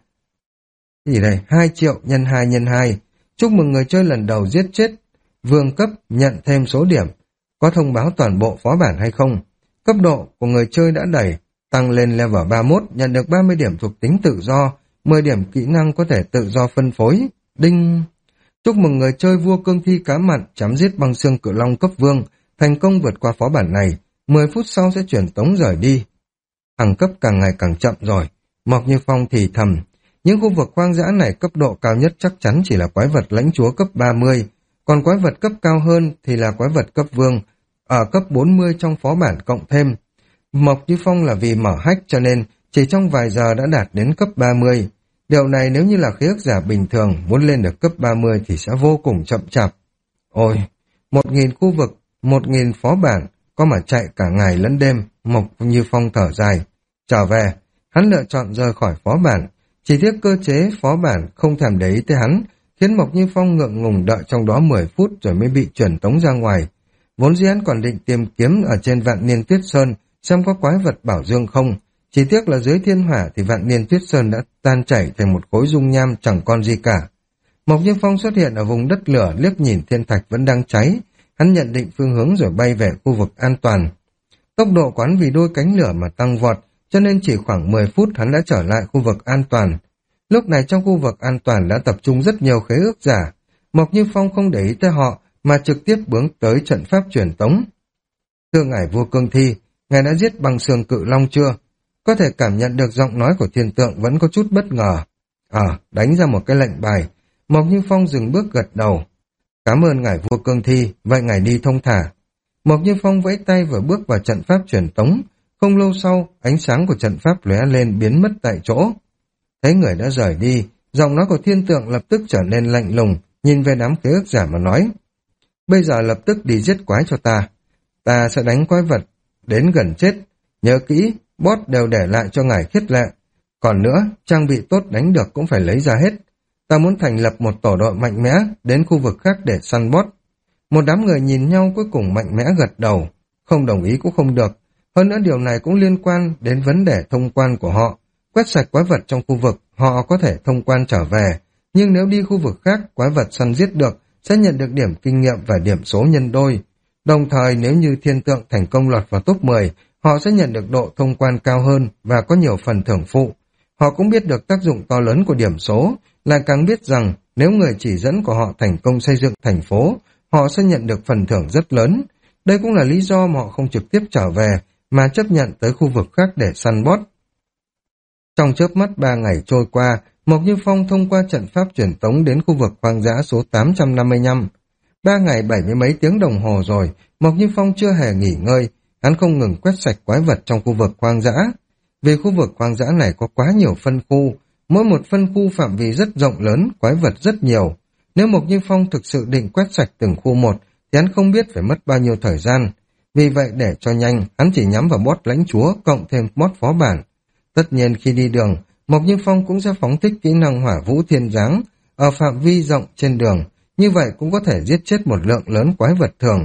gì đây? hai triệu nhân hai nhân hai. Chúc mừng người chơi lần đầu giết chết vương cấp nhận thêm số điểm. Có thông báo toàn bộ phó bản hay không? Cấp độ của người chơi đã đẩy, tăng lên level ba mươi mốt, nhận được ba mươi điểm thuộc tính tự do, mười điểm kỹ năng có thể tự do phân phối. Đinh! Chúc mừng người chơi vua cương thi cá mặn chém giết băng xương cự long cấp vương, thành công vượt qua phó bản này, mười phút sau sẽ chuyển tống rời đi. Thăng cấp càng ngày càng chậm rồi, Mộc Như Phong thì thầm. Những khu vực hoang dã này cấp độ cao nhất chắc chắn chỉ là quái vật lãnh chúa cấp ba mươi, còn quái vật cấp cao hơn thì là quái vật cấp vương, ở cấp bốn mươi trong phó bản cộng thêm. Mộc Như Phong là vì mở hack cho nên chỉ trong vài giờ đã đạt đến cấp ba mươi. Điều này nếu như là khế ước giả bình thường muốn lên được cấp ba mươi thì sẽ vô cùng chậm chạp. Ôi, một nghìn khu vực, một nghìn phó bản, có mà chạy cả ngày lẫn đêm, Mộc Như Phong thở dài. Trở về, hắn lựa chọn rời khỏi phó bản, chỉ tiếc cơ chế phó bản không thèm để ý tới hắn, khiến Mộc Như Phong ngượng ngùng đợi trong đó mười phút rồi mới bị chuyển tống ra ngoài. Vốn dĩ hắn còn định tìm kiếm ở trên Vạn Niên Tuyết Sơn xem có quái vật bảo dương không, chỉ tiếc là dưới thiên hỏa thì Vạn Niên Tuyết Sơn đã tan chảy thành một khối dung nham chẳng còn gì cả. Mộc Như Phong xuất hiện ở vùng đất lửa, liếc nhìn thiên thạch vẫn đang cháy, hắn nhận định phương hướng rồi bay về khu vực an toàn. Tốc độ của hắn vì đôi cánh lửa mà tăng vọt, cho nên chỉ khoảng mười phút hắn đã trở lại khu vực an toàn. Lúc này trong khu vực an toàn đã tập trung rất nhiều khế ước giả. Mộc Như Phong không để ý tới họ mà trực tiếp bước tới trận pháp truyền tống. Thưa ngài vua cương thi, ngài đã giết băng xương cự long chưa? Có thể cảm nhận được giọng nói của thiên tượng vẫn có chút bất ngờ. À, đánh ra một cái lệnh bài. Mộc Như Phong dừng bước gật đầu. Cảm ơn ngài vua cương thi, vậy ngài đi thông thả. Mộc Như Phong vẫy tay vừa bước vào trận pháp truyền tống. Không lâu sau, ánh sáng của trận pháp lóe lên biến mất tại chỗ. Thấy người đã rời đi, giọng nói của thiên tượng lập tức trở nên lạnh lùng, nhìn về đám khế ước giả mà nói. Bây giờ lập tức đi giết quái cho ta. Ta sẽ đánh quái vật đến gần chết. Nhớ kỹ, boss đều để lại cho ngài khiết lệ. Còn nữa, trang bị tốt đánh được cũng phải lấy ra hết. Ta muốn thành lập một tổ đội mạnh mẽ đến khu vực khác để săn boss. Một đám người nhìn nhau cuối cùng mạnh mẽ gật đầu. Không đồng ý cũng không được. Hơn nữa điều này cũng liên quan đến vấn đề thông quan của họ. Quét sạch quái vật trong khu vực, họ có thể thông quan trở về. Nhưng nếu đi khu vực khác, quái vật săn giết được, sẽ nhận được điểm kinh nghiệm và điểm số nhân đôi. Đồng thời nếu như thiên tượng thành công lọt vào top mười, họ sẽ nhận được độ thông quan cao hơn và có nhiều phần thưởng phụ. Họ cũng biết được tác dụng to lớn của điểm số, lại càng biết rằng nếu người chỉ dẫn của họ thành công xây dựng thành phố, họ sẽ nhận được phần thưởng rất lớn. Đây cũng là lý do mà họ không trực tiếp trở về, mà chấp nhận tới khu vực khác để săn boss. Trong chớp mắt ba ngày trôi qua, Mộc Như Phong thông qua trận pháp truyền tống đến khu vực hoang dã số tám trăm năm mươi lăm. Ba ngày bảy mươi mấy tiếng đồng hồ rồi, Mộc Như Phong chưa hề nghỉ ngơi, hắn không ngừng quét sạch quái vật trong khu vực hoang dã. Vì khu vực hoang dã này có quá nhiều phân khu, mỗi một phân khu phạm vi rất rộng lớn, quái vật rất nhiều. Nếu Mộc Như Phong thực sự định quét sạch từng khu một, thì hắn không biết phải mất bao nhiêu thời gian. Vì vậy để cho nhanh, hắn chỉ nhắm vào boss lãnh chúa cộng thêm boss phó bản. Tất nhiên khi đi đường, Mộc Như Phong cũng sẽ phóng thích kỹ năng hỏa vũ thiên giáng ở phạm vi rộng trên đường, như vậy cũng có thể giết chết một lượng lớn quái vật thường.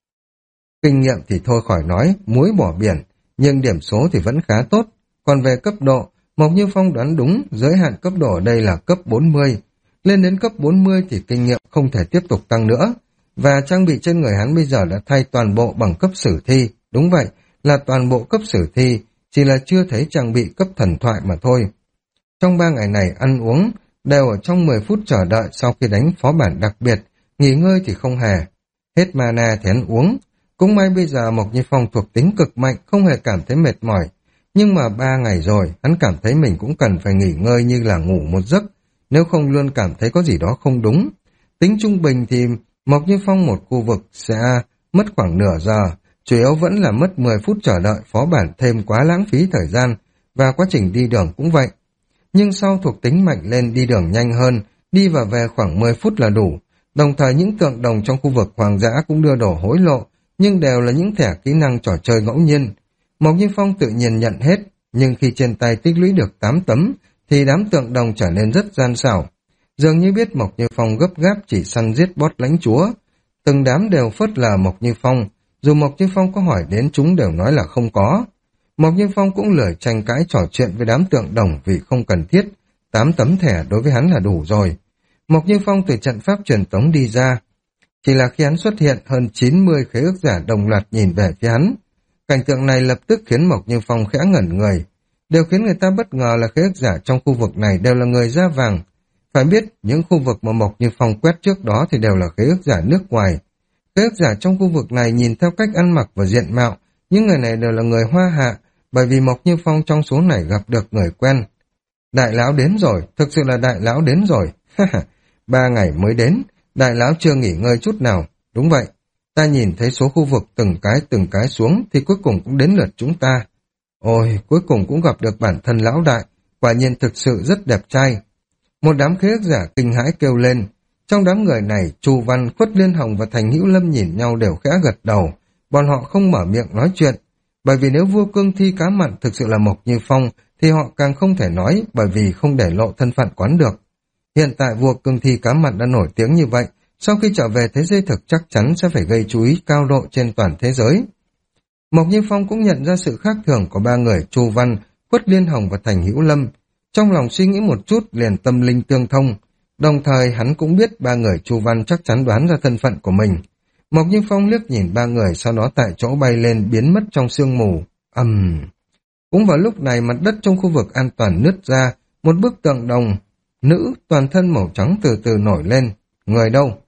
Kinh nghiệm thì thôi khỏi nói, muối bỏ biển, nhưng điểm số thì vẫn khá tốt. Còn về cấp độ, Mộc Như Phong đoán đúng, giới hạn cấp độ ở đây là cấp bốn mươi. Lên đến cấp bốn mươi thì kinh nghiệm không thể tiếp tục tăng nữa. Và trang bị trên người hắn bây giờ đã thay toàn bộ bằng cấp sử thi. Đúng vậy, là toàn bộ cấp sử thi. chỉ là chưa thấy trang bị cấp thần thoại mà thôi. Trong ba ngày này ăn uống đều ở trong mười phút chờ đợi sau khi đánh phó bản đặc biệt, nghỉ ngơi thì không hề. Hết mana thì ăn uống. Cũng may bây giờ Mộc Như Phong thuộc tính cực mạnh, không hề cảm thấy mệt mỏi. Nhưng mà ba ngày rồi, hắn cảm thấy mình cũng cần phải nghỉ ngơi như là ngủ một giấc, nếu không luôn cảm thấy có gì đó không đúng. Tính trung bình thì Mộc Như Phong một khu vực sẽ mất khoảng nửa giờ, chủ yếu vẫn là mất mười phút chờ đợi phó bản thêm quá lãng phí thời gian, và quá trình đi đường cũng vậy. Nhưng sau thuộc tính mạnh lên đi đường nhanh hơn, đi và về khoảng mười phút là đủ. Đồng thời những tượng đồng trong khu vực hoang dã cũng đưa đổ hối lộ, nhưng đều là những thẻ kỹ năng trò chơi ngẫu nhiên. Mộc Như Phong tự nhiên nhận hết, nhưng khi trên tay tích lũy được tám tấm, thì đám tượng đồng trở nên rất gian xảo. Dường như biết Mộc Như Phong gấp gáp chỉ săn giết boss lãnh chúa. Từng đám đều phớt lờ Mộc Như Phong, dù Mộc Như Phong có hỏi đến chúng đều nói là không có. Mộc Như Phong cũng lười tranh cãi trò chuyện với đám tượng đồng vì không cần thiết, tám tấm thẻ đối với hắn là đủ rồi. Mộc Như Phong từ trận pháp truyền tống đi ra, chỉ là khi hắn xuất hiện hơn chín mươi khế ước giả đồng loạt nhìn về phía hắn. Cảnh tượng này lập tức khiến Mộc Như Phong khẽ ngẩn người. Điều khiến người ta bất ngờ là khế ước giả trong khu vực này đều là người da vàng. Phải biết, những khu vực mà Mộc Như Phong quét trước đó thì đều là khế ước giả nước ngoài. Khế ước giả trong khu vực này nhìn theo cách ăn mặc và diện mạo, những người này đều là người Hoa Hạ, bởi vì Mộc Như Phong trong số này gặp được người quen. Đại lão đến rồi, thực sự là đại lão đến rồi. Ba ngày mới đến, đại lão chưa nghỉ ngơi chút nào. Đúng vậy, ta nhìn thấy số khu vực từng cái từng cái xuống thì cuối cùng cũng đến lượt chúng ta. Ôi, cuối cùng cũng gặp được bản thân lão đại, quả nhiên thực sự rất đẹp trai. Một đám khế ước giả kinh hãi kêu lên. Trong đám người này, Chu Văn, Khuất Liên Hồng và Thành Hữu Lâm nhìn nhau đều khẽ gật đầu. Bọn họ không mở miệng nói chuyện, bởi vì nếu vua cương thi cá mặn thực sự là Mộc Như Phong, thì họ càng không thể nói, bởi vì không để lộ thân phận quán được. Hiện tại vua cương thi cá mặn đã nổi tiếng như vậy, sau khi trở về thế giới thực chắc chắn sẽ phải gây chú ý cao độ trên toàn thế giới. Mộc Như Phong cũng nhận ra sự khác thường của ba người Chu Văn, Khuất Liên Hồng và Thành Hữu Lâm. Trong lòng suy nghĩ một chút liền tâm linh tương thông, đồng thời hắn cũng biết ba người Chu Văn chắc chắn đoán ra thân phận của mình. Mộc Như Phong liếc nhìn ba người, sau đó tại chỗ bay lên biến mất trong sương mù. Ầm. Uhm. Cũng vào lúc này mặt đất trong khu vực an toàn nứt ra, một bức tượng đồng nữ toàn thân màu trắng từ từ nổi lên. Người đâu?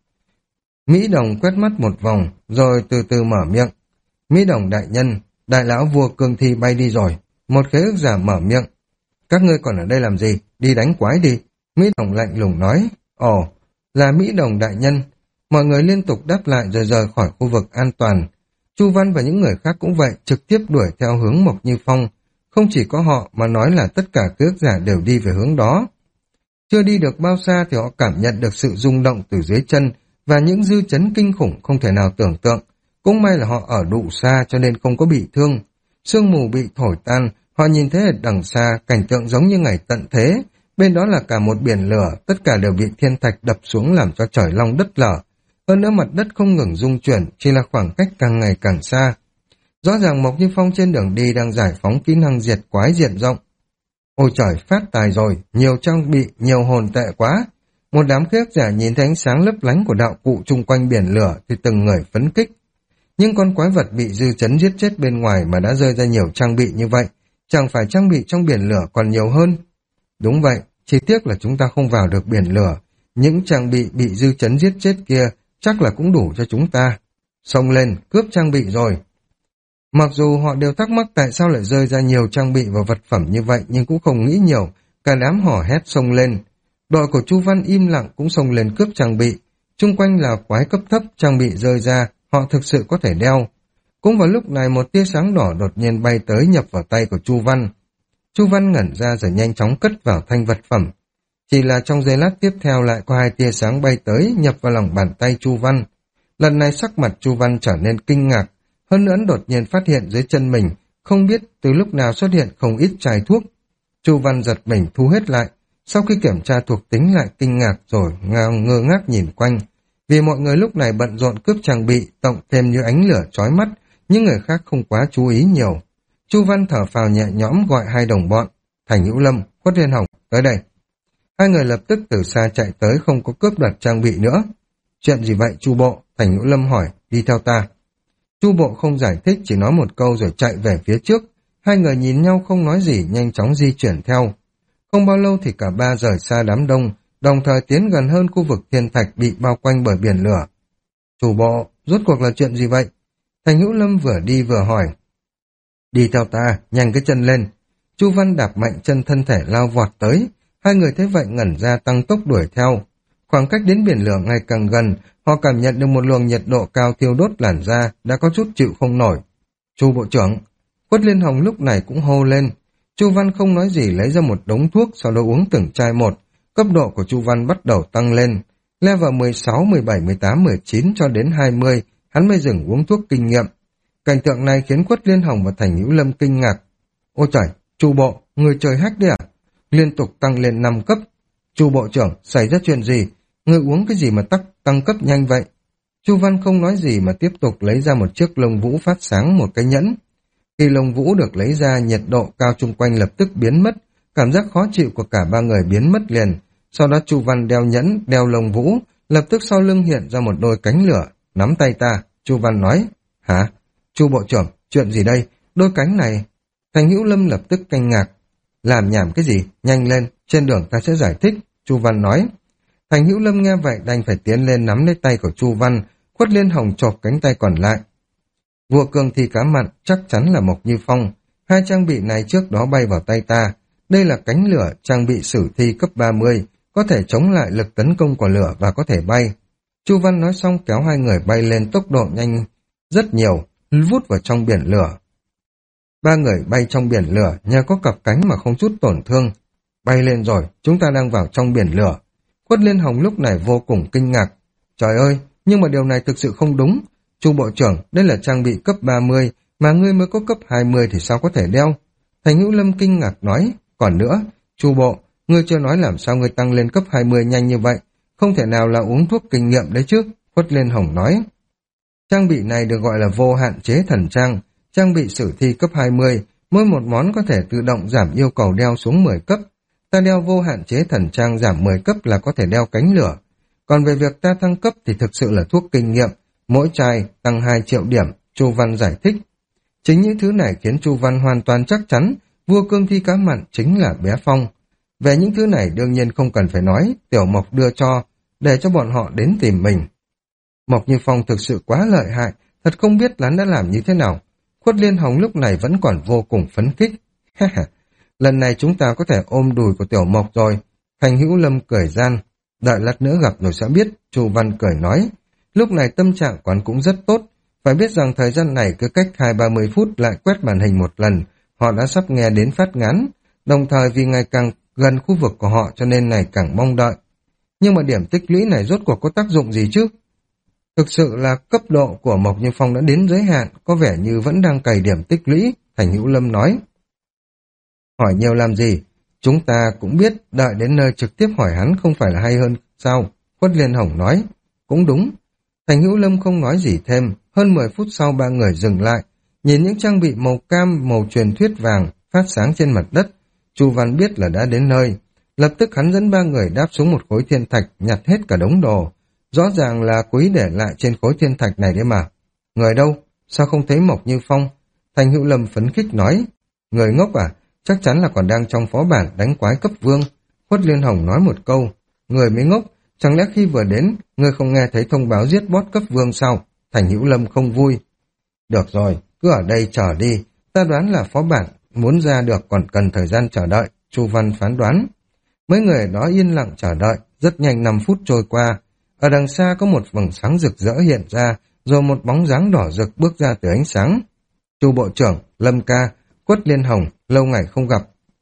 Mỹ Đồng quét mắt một vòng, rồi từ từ mở miệng. Mỹ Đồng đại nhân, đại lão vua cương thi bay đi rồi. Một khế ước giả mở miệng. Các ngươi còn ở đây làm gì? Đi đánh quái đi. Mỹ Đồng lạnh lùng nói. Ồ, là Mỹ Đồng đại nhân. Mọi người liên tục đáp lại rồi rời khỏi khu vực an toàn. Chu Văn và những người khác cũng vậy, trực tiếp đuổi theo hướng Mộc Như Phong. Không chỉ có họ mà nói là tất cả khế ước giả đều đi về hướng đó. Chưa đi được bao xa thì họ cảm nhận được sự rung động từ dưới chân và những dư chấn kinh khủng không thể nào tưởng tượng. Cũng may là họ ở đủ xa cho nên không có bị thương. Sương mù bị thổi tan, họ nhìn thấy ở đằng xa cảnh tượng giống như ngày tận thế. Bên đó là cả một biển lửa, tất cả đều bị thiên thạch đập xuống làm cho trời long đất lở. Hơn nữa mặt đất không ngừng rung chuyển, chỉ là khoảng cách càng ngày càng xa. Rõ ràng Mộc Như Phong trên đường đi đang giải phóng kỹ năng diệt quái diện rộng. Ôi trời, phát tài rồi, nhiều trang bị, nhiều hồn tệ quá. Một đám khế ước giả nhìn thấy ánh sáng lấp lánh của đạo cụ chung quanh biển lửa thì từng người phấn kích. Nhưng con quái vật bị dư chấn giết chết bên ngoài mà đã rơi ra nhiều trang bị như vậy, chẳng phải trang bị trong biển lửa còn nhiều hơn. Đúng vậy, chỉ tiếc là chúng ta không vào được biển lửa. Những trang bị bị dư chấn giết chết kia chắc là cũng đủ cho chúng ta. Xông lên, cướp trang bị rồi. Mặc dù họ đều thắc mắc tại sao lại rơi ra nhiều trang bị và vật phẩm như vậy, nhưng cũng không nghĩ nhiều, cả đám hò hét xông lên. Đội của Chu Văn im lặng cũng xông lên cướp trang bị. Chung quanh là quái cấp thấp, trang bị rơi ra, họ thực sự có thể đeo. Cũng vào lúc này một tia sáng đỏ đột nhiên bay tới nhập vào tay của Chu Văn. Chu Văn ngẩn ra rồi nhanh chóng cất vào thanh vật phẩm. Chỉ là trong giây lát tiếp theo lại có hai tia sáng bay tới nhập vào lòng bàn tay Chu Văn. Lần này sắc mặt Chu Văn trở nên kinh ngạc, hơn nữa đột nhiên phát hiện dưới chân mình, không biết từ lúc nào xuất hiện không ít chai thuốc. Chu Văn giật mình thu hết lại, sau khi kiểm tra thuộc tính lại kinh ngạc rồi ngao ngơ ngác nhìn quanh. Vì mọi người lúc này bận rộn cướp trang bị, cộng thêm như ánh lửa chói mắt, những người khác không quá chú ý nhiều. Chu Văn thở phào nhẹ nhõm gọi hai đồng bọn, Thành Hữu Lâm, Khuất Liên Hồng, tới đây. Hai người lập tức từ xa chạy tới không có cướp đoạt trang bị nữa. Chuyện gì vậy Chu Bộ? Thành Hữu Lâm hỏi, đi theo ta. Chu Bộ không giải thích, chỉ nói một câu rồi chạy về phía trước. Hai người nhìn nhau không nói gì, nhanh chóng di chuyển theo. Không bao lâu thì cả ba rời xa đám đông, đồng thời tiến gần hơn khu vực thiên thạch bị bao quanh bởi biển lửa. Chủ bộ, rốt cuộc là chuyện gì vậy? Thành Hữu Lâm vừa đi vừa hỏi. Đi theo ta, nhanh cái chân lên. Chu Văn đạp mạnh chân, thân thể lao vọt tới. Hai người thấy vậy ngẩn ra, tăng tốc đuổi theo. Khoảng cách đến biển lửa ngày càng gần, họ cảm nhận được một luồng nhiệt độ cao thiêu đốt làn da, đã có chút chịu không nổi. Chu bộ trưởng, Quất Liên Hồng lúc này cũng hô lên. Chu Văn không nói gì, lấy ra một đống thuốc, sau đó uống từng chai một. Cấp độ của Chu Văn bắt đầu tăng lên. Level mười sáu, mười bảy, mười tám, mười chín cho đến hai mươi, hắn mới dừng uống thuốc kinh nghiệm. Cảnh tượng này khiến Quất Liên Hồng và Thành Hữu Lâm kinh ngạc. Ôi trời, Chu bộ, người chơi hack đấy à? Liên tục tăng lên năm cấp. Chu bộ trưởng, xảy ra chuyện gì? Người uống cái gì mà tắc tăng cấp nhanh vậy? Chu Văn không nói gì mà tiếp tục lấy ra một chiếc lông vũ phát sáng, một cái nhẫn. Khi lông vũ được lấy ra, nhiệt độ cao chung quanh lập tức biến mất, cảm giác khó chịu của cả ba người biến mất liền. Sau đó Chu Văn đeo nhẫn, đeo lông vũ, lập tức sau lưng hiện ra một đôi cánh lửa, nắm tay ta. Chu Văn nói, hả? Chu bộ trưởng, chuyện gì đây? Đôi cánh này... Thành Hữu Lâm lập tức kinh ngạc. Làm nhảm cái gì? Nhanh lên, trên đường ta sẽ giải thích. Chu Văn nói. Thành Hữu Lâm nghe vậy đành phải tiến lên nắm lấy tay của Chu Văn. Quất Liên Hồng chộp cánh tay còn lại. Vua cương thi cá mặn chắc chắn là Mộc Như Phong. Hai trang bị này trước đó bay vào tay ta. Đây là cánh lửa, trang bị sử thi cấp ba mươi, có thể chống lại lực tấn công của lửa và có thể bay. Chu Văn nói xong kéo hai người bay lên tốc độ nhanh rất nhiều, vút vào trong biển lửa. Ba người bay trong biển lửa nhờ có cặp cánh mà không chút tổn thương. Bay lên rồi, chúng ta đang vào trong biển lửa. Quất Liên Hồng lúc này vô cùng kinh ngạc. Trời ơi, nhưng mà điều này thực sự không đúng. Chu bộ trưởng, đây là trang bị cấp ba mươi, mà ngươi mới có cấp hai mươi thì sao có thể đeo? Thành Hữu Lâm kinh ngạc nói, còn nữa, Chu bộ, ngươi chưa nói làm sao ngươi tăng lên cấp hai mươi nhanh như vậy, không thể nào là uống thuốc kinh nghiệm đấy chứ, Quất Liên Hồng nói. Trang bị này được gọi là vô hạn chế thần trang, trang bị sử thi cấp hai mươi, mỗi một món có thể tự động giảm yêu cầu đeo xuống mười cấp. Ta đeo vô hạn chế thần trang giảm mười cấp là có thể đeo cánh lửa. Còn về việc ta thăng cấp thì thực sự là thuốc kinh nghiệm, mỗi chai tăng hai triệu điểm, Chu Văn giải thích. Chính những thứ này khiến Chu Văn hoàn toàn chắc chắn vua cương thi cá mặn chính là bé Phong. Về những thứ này đương nhiên không cần phải nói, Tiểu Mộc đưa cho, để cho bọn họ đến tìm mình. Mộc Như Phong thực sự quá lợi hại, thật không biết hắn đã làm như thế nào. Quất Liên Hồng lúc này vẫn còn vô cùng phấn khích. Lần này chúng ta có thể ôm đùi của Tiểu Mộc rồi. Thành Hữu Lâm cười gian. Đợi lát nữa gặp rồi sẽ biết, Chu Văn cười nói. Lúc này tâm trạng quán cũng rất tốt. Phải biết rằng thời gian này cứ cách hai ba mươi phút lại quét màn hình một lần, họ đã sắp nghe đến phát ngán. Đồng thời vì ngày càng gần khu vực của họ cho nên ngày càng mong đợi. Nhưng mà điểm tích lũy này rốt cuộc có tác dụng gì chứ? Thực sự là cấp độ của Mộc Như Phong đã đến giới hạn, có vẻ như vẫn đang cày điểm tích lũy, Thành Hữu Lâm nói. Hỏi nhiều làm gì? Chúng ta cũng biết, đợi đến nơi trực tiếp hỏi hắn không phải là hay hơn sao? Quất Liên Hồng nói. Cũng đúng. Thành Hữu Lâm không nói gì thêm, hơn mười phút sau ba người dừng lại, nhìn những trang bị màu cam, màu truyền thuyết vàng phát sáng trên mặt đất. Chu Văn biết là đã đến nơi. Lập tức hắn dẫn ba người đáp xuống một khối thiên thạch, nhặt hết cả đống đồ. Rõ ràng là quý để lại trên khối thiên thạch này đấy mà. Người đâu? Sao không thấy Mộc Như Phong? Thành Hữu Lâm phấn khích nói. Người ngốc à? Chắc chắn là còn đang trong phó bản đánh quái cấp vương. Quất Liên Hồng nói một câu. Người mới ngốc, chẳng lẽ khi vừa đến, người không nghe thấy thông báo giết boss cấp vương sao? Thành Hữu Lâm không vui. Được rồi, cứ ở đây chờ đi. Ta đoán là phó bản muốn ra được còn cần thời gian chờ đợi. Chu Văn phán đoán. Mấy người ở đó yên lặng chờ đợi. Rất nhanh năm phút trôi qua. Ở đằng xa có một vầng sáng rực rỡ hiện ra, rồi một bóng dáng đỏ rực bước ra từ ánh sáng. Chu bộ trưởng, Lâm ca, Quất Liên Hồng, lâu ngày không gặp.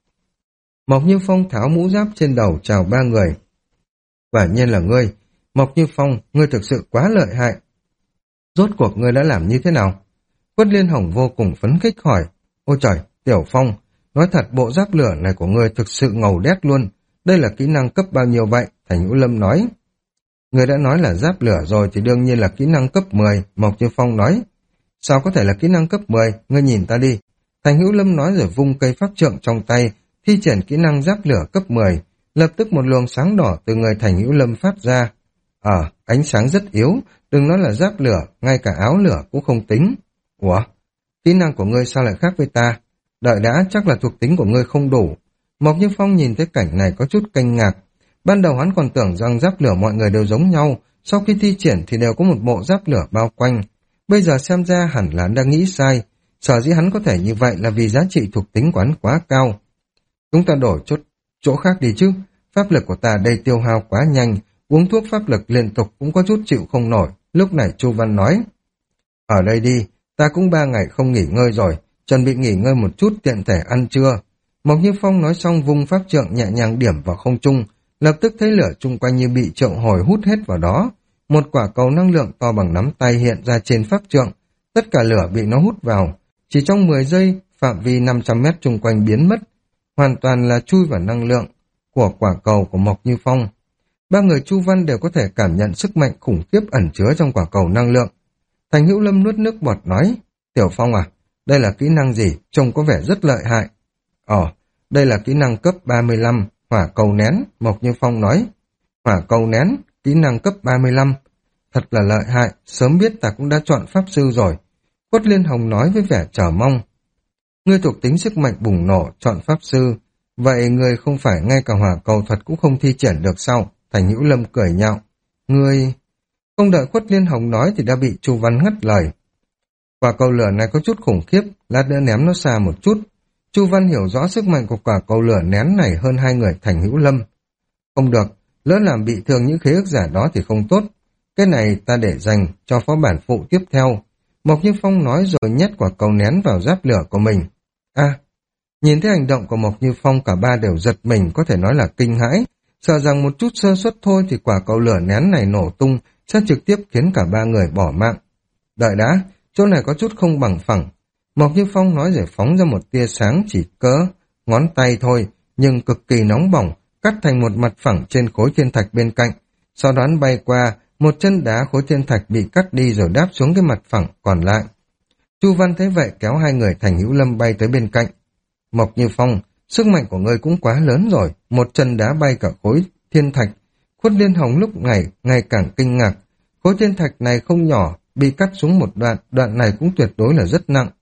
Mộc Như Phong tháo mũ giáp trên đầu chào ba người. Quả nhiên là ngươi. Mộc Như Phong, ngươi thực sự quá lợi hại. Rốt cuộc ngươi đã làm như thế nào? Quất Liên Hồng vô cùng phấn khích hỏi. Ôi trời, Tiểu Phong, nói thật bộ giáp lửa này của ngươi thực sự ngầu đét luôn. Đây là kỹ năng cấp bao nhiêu vậy? Thành Hữu Lâm nói. Người đã nói là giáp lửa rồi thì đương nhiên là kỹ năng cấp mười, Mộc Như Phong nói. Sao có thể là kỹ năng cấp mười, ngươi nhìn ta đi. Thành Hữu Lâm nói rồi vung cây pháp trượng trong tay, thi triển kỹ năng giáp lửa cấp mười, lập tức một luồng sáng đỏ từ người Thành Hữu Lâm phát ra. Ờ, à, ánh sáng rất yếu, đừng nói là giáp lửa, ngay cả áo lửa cũng không tính. Ủa, kỹ năng của ngươi sao lại khác với ta? Đợi đã, chắc là thuộc tính của ngươi không đủ. Mộc Như Phong nhìn thấy cảnh này có chút kinh ngạc. Ban đầu hắn còn tưởng rằng giáp lửa mọi người đều giống nhau, sau khi thi triển thì đều có một bộ giáp lửa bao quanh. Bây giờ xem ra hẳn là hắn đã nghĩ sai. Sở dĩ hắn có thể như vậy là vì giá trị thuộc tính của hắn quá cao. Chúng ta đổi chút chỗ khác đi chứ. Pháp lực của ta đây tiêu hao quá nhanh, uống thuốc pháp lực liên tục cũng có chút chịu không nổi. Lúc này Chu Văn nói, ở đây đi, ta cũng ba ngày không nghỉ ngơi rồi, chuẩn bị nghỉ ngơi một chút tiện thể ăn trưa. Mộc Như Phong nói xong vung pháp trượng nhẹ nhàng điểm vào không trung, lập tức thấy lửa chung quanh như bị triệu hồi hút hết vào đó. Một quả cầu năng lượng to bằng nắm tay hiện ra trên pháp trượng, tất cả lửa bị nó hút vào. Chỉ trong mười giây, phạm vi năm trăm mét chung quanh biến mất, hoàn toàn là chui vào năng lượng của quả cầu của Mộc Như Phong. Ba người Chu Văn đều có thể cảm nhận sức mạnh khủng khiếp ẩn chứa trong quả cầu năng lượng. Thành Hữu Lâm nuốt nước bọt nói, Tiểu Phong à, đây là kỹ năng gì, trông có vẻ rất lợi hại. Ồ, đây là kỹ năng cấp ba mươi lăm, hỏa cầu nén, Mộc Như Phong nói. Hỏa cầu nén, kỹ năng cấp ba mươi lăm, thật là lợi hại, sớm biết ta cũng đã chọn pháp sư rồi. Quất Liên Hồng nói với vẻ chờ mong. Ngươi thuộc tính sức mạnh bùng nổ, chọn pháp sư, vậy ngươi không phải ngay cả hỏa cầu thuật cũng không thi triển được sao? Thành Hữu Lâm cười nhạo. Ngươi... Không đợi Quất Liên Hồng nói thì đã bị Chu Văn ngắt lời. Quả cầu lửa này có chút khủng khiếp, lát nữa ném nó xa một chút. Chu Văn hiểu rõ sức mạnh của quả cầu lửa nén này hơn hai người Thành Hữu Lâm. Không được, lỡ làm bị thương những khế ước giả đó thì không tốt. Cái này ta để dành cho phó bản phụ tiếp theo. Mộc Như Phong nói rồi nhét quả cầu nén vào giáp lửa của mình. À, nhìn thấy hành động của Mộc Như Phong cả ba đều giật mình, có thể nói là kinh hãi. Sợ rằng một chút sơ suất thôi thì quả cầu lửa nén này nổ tung sẽ trực tiếp khiến cả ba người bỏ mạng. Đợi đã, chỗ này có chút không bằng phẳng. Mộc Như Phong nói rồi phóng ra một tia sáng chỉ cỡ ngón tay thôi, nhưng cực kỳ nóng bỏng, cắt thành một mặt phẳng trên khối thiên thạch bên cạnh. Sau đó bay qua, một chân đá khối thiên thạch bị cắt đi rồi đáp xuống cái mặt phẳng còn lại. Chu Văn thấy vậy kéo hai người Thành Hữu Lâm bay tới bên cạnh. Mộc Như Phong, sức mạnh của ngươi cũng quá lớn rồi, một chân đá bay cả khối thiên thạch. Khuất Liên Hồng lúc này ngày càng kinh ngạc. Khối thiên thạch này không nhỏ, bị cắt xuống một đoạn, đoạn này cũng tuyệt đối là rất nặng.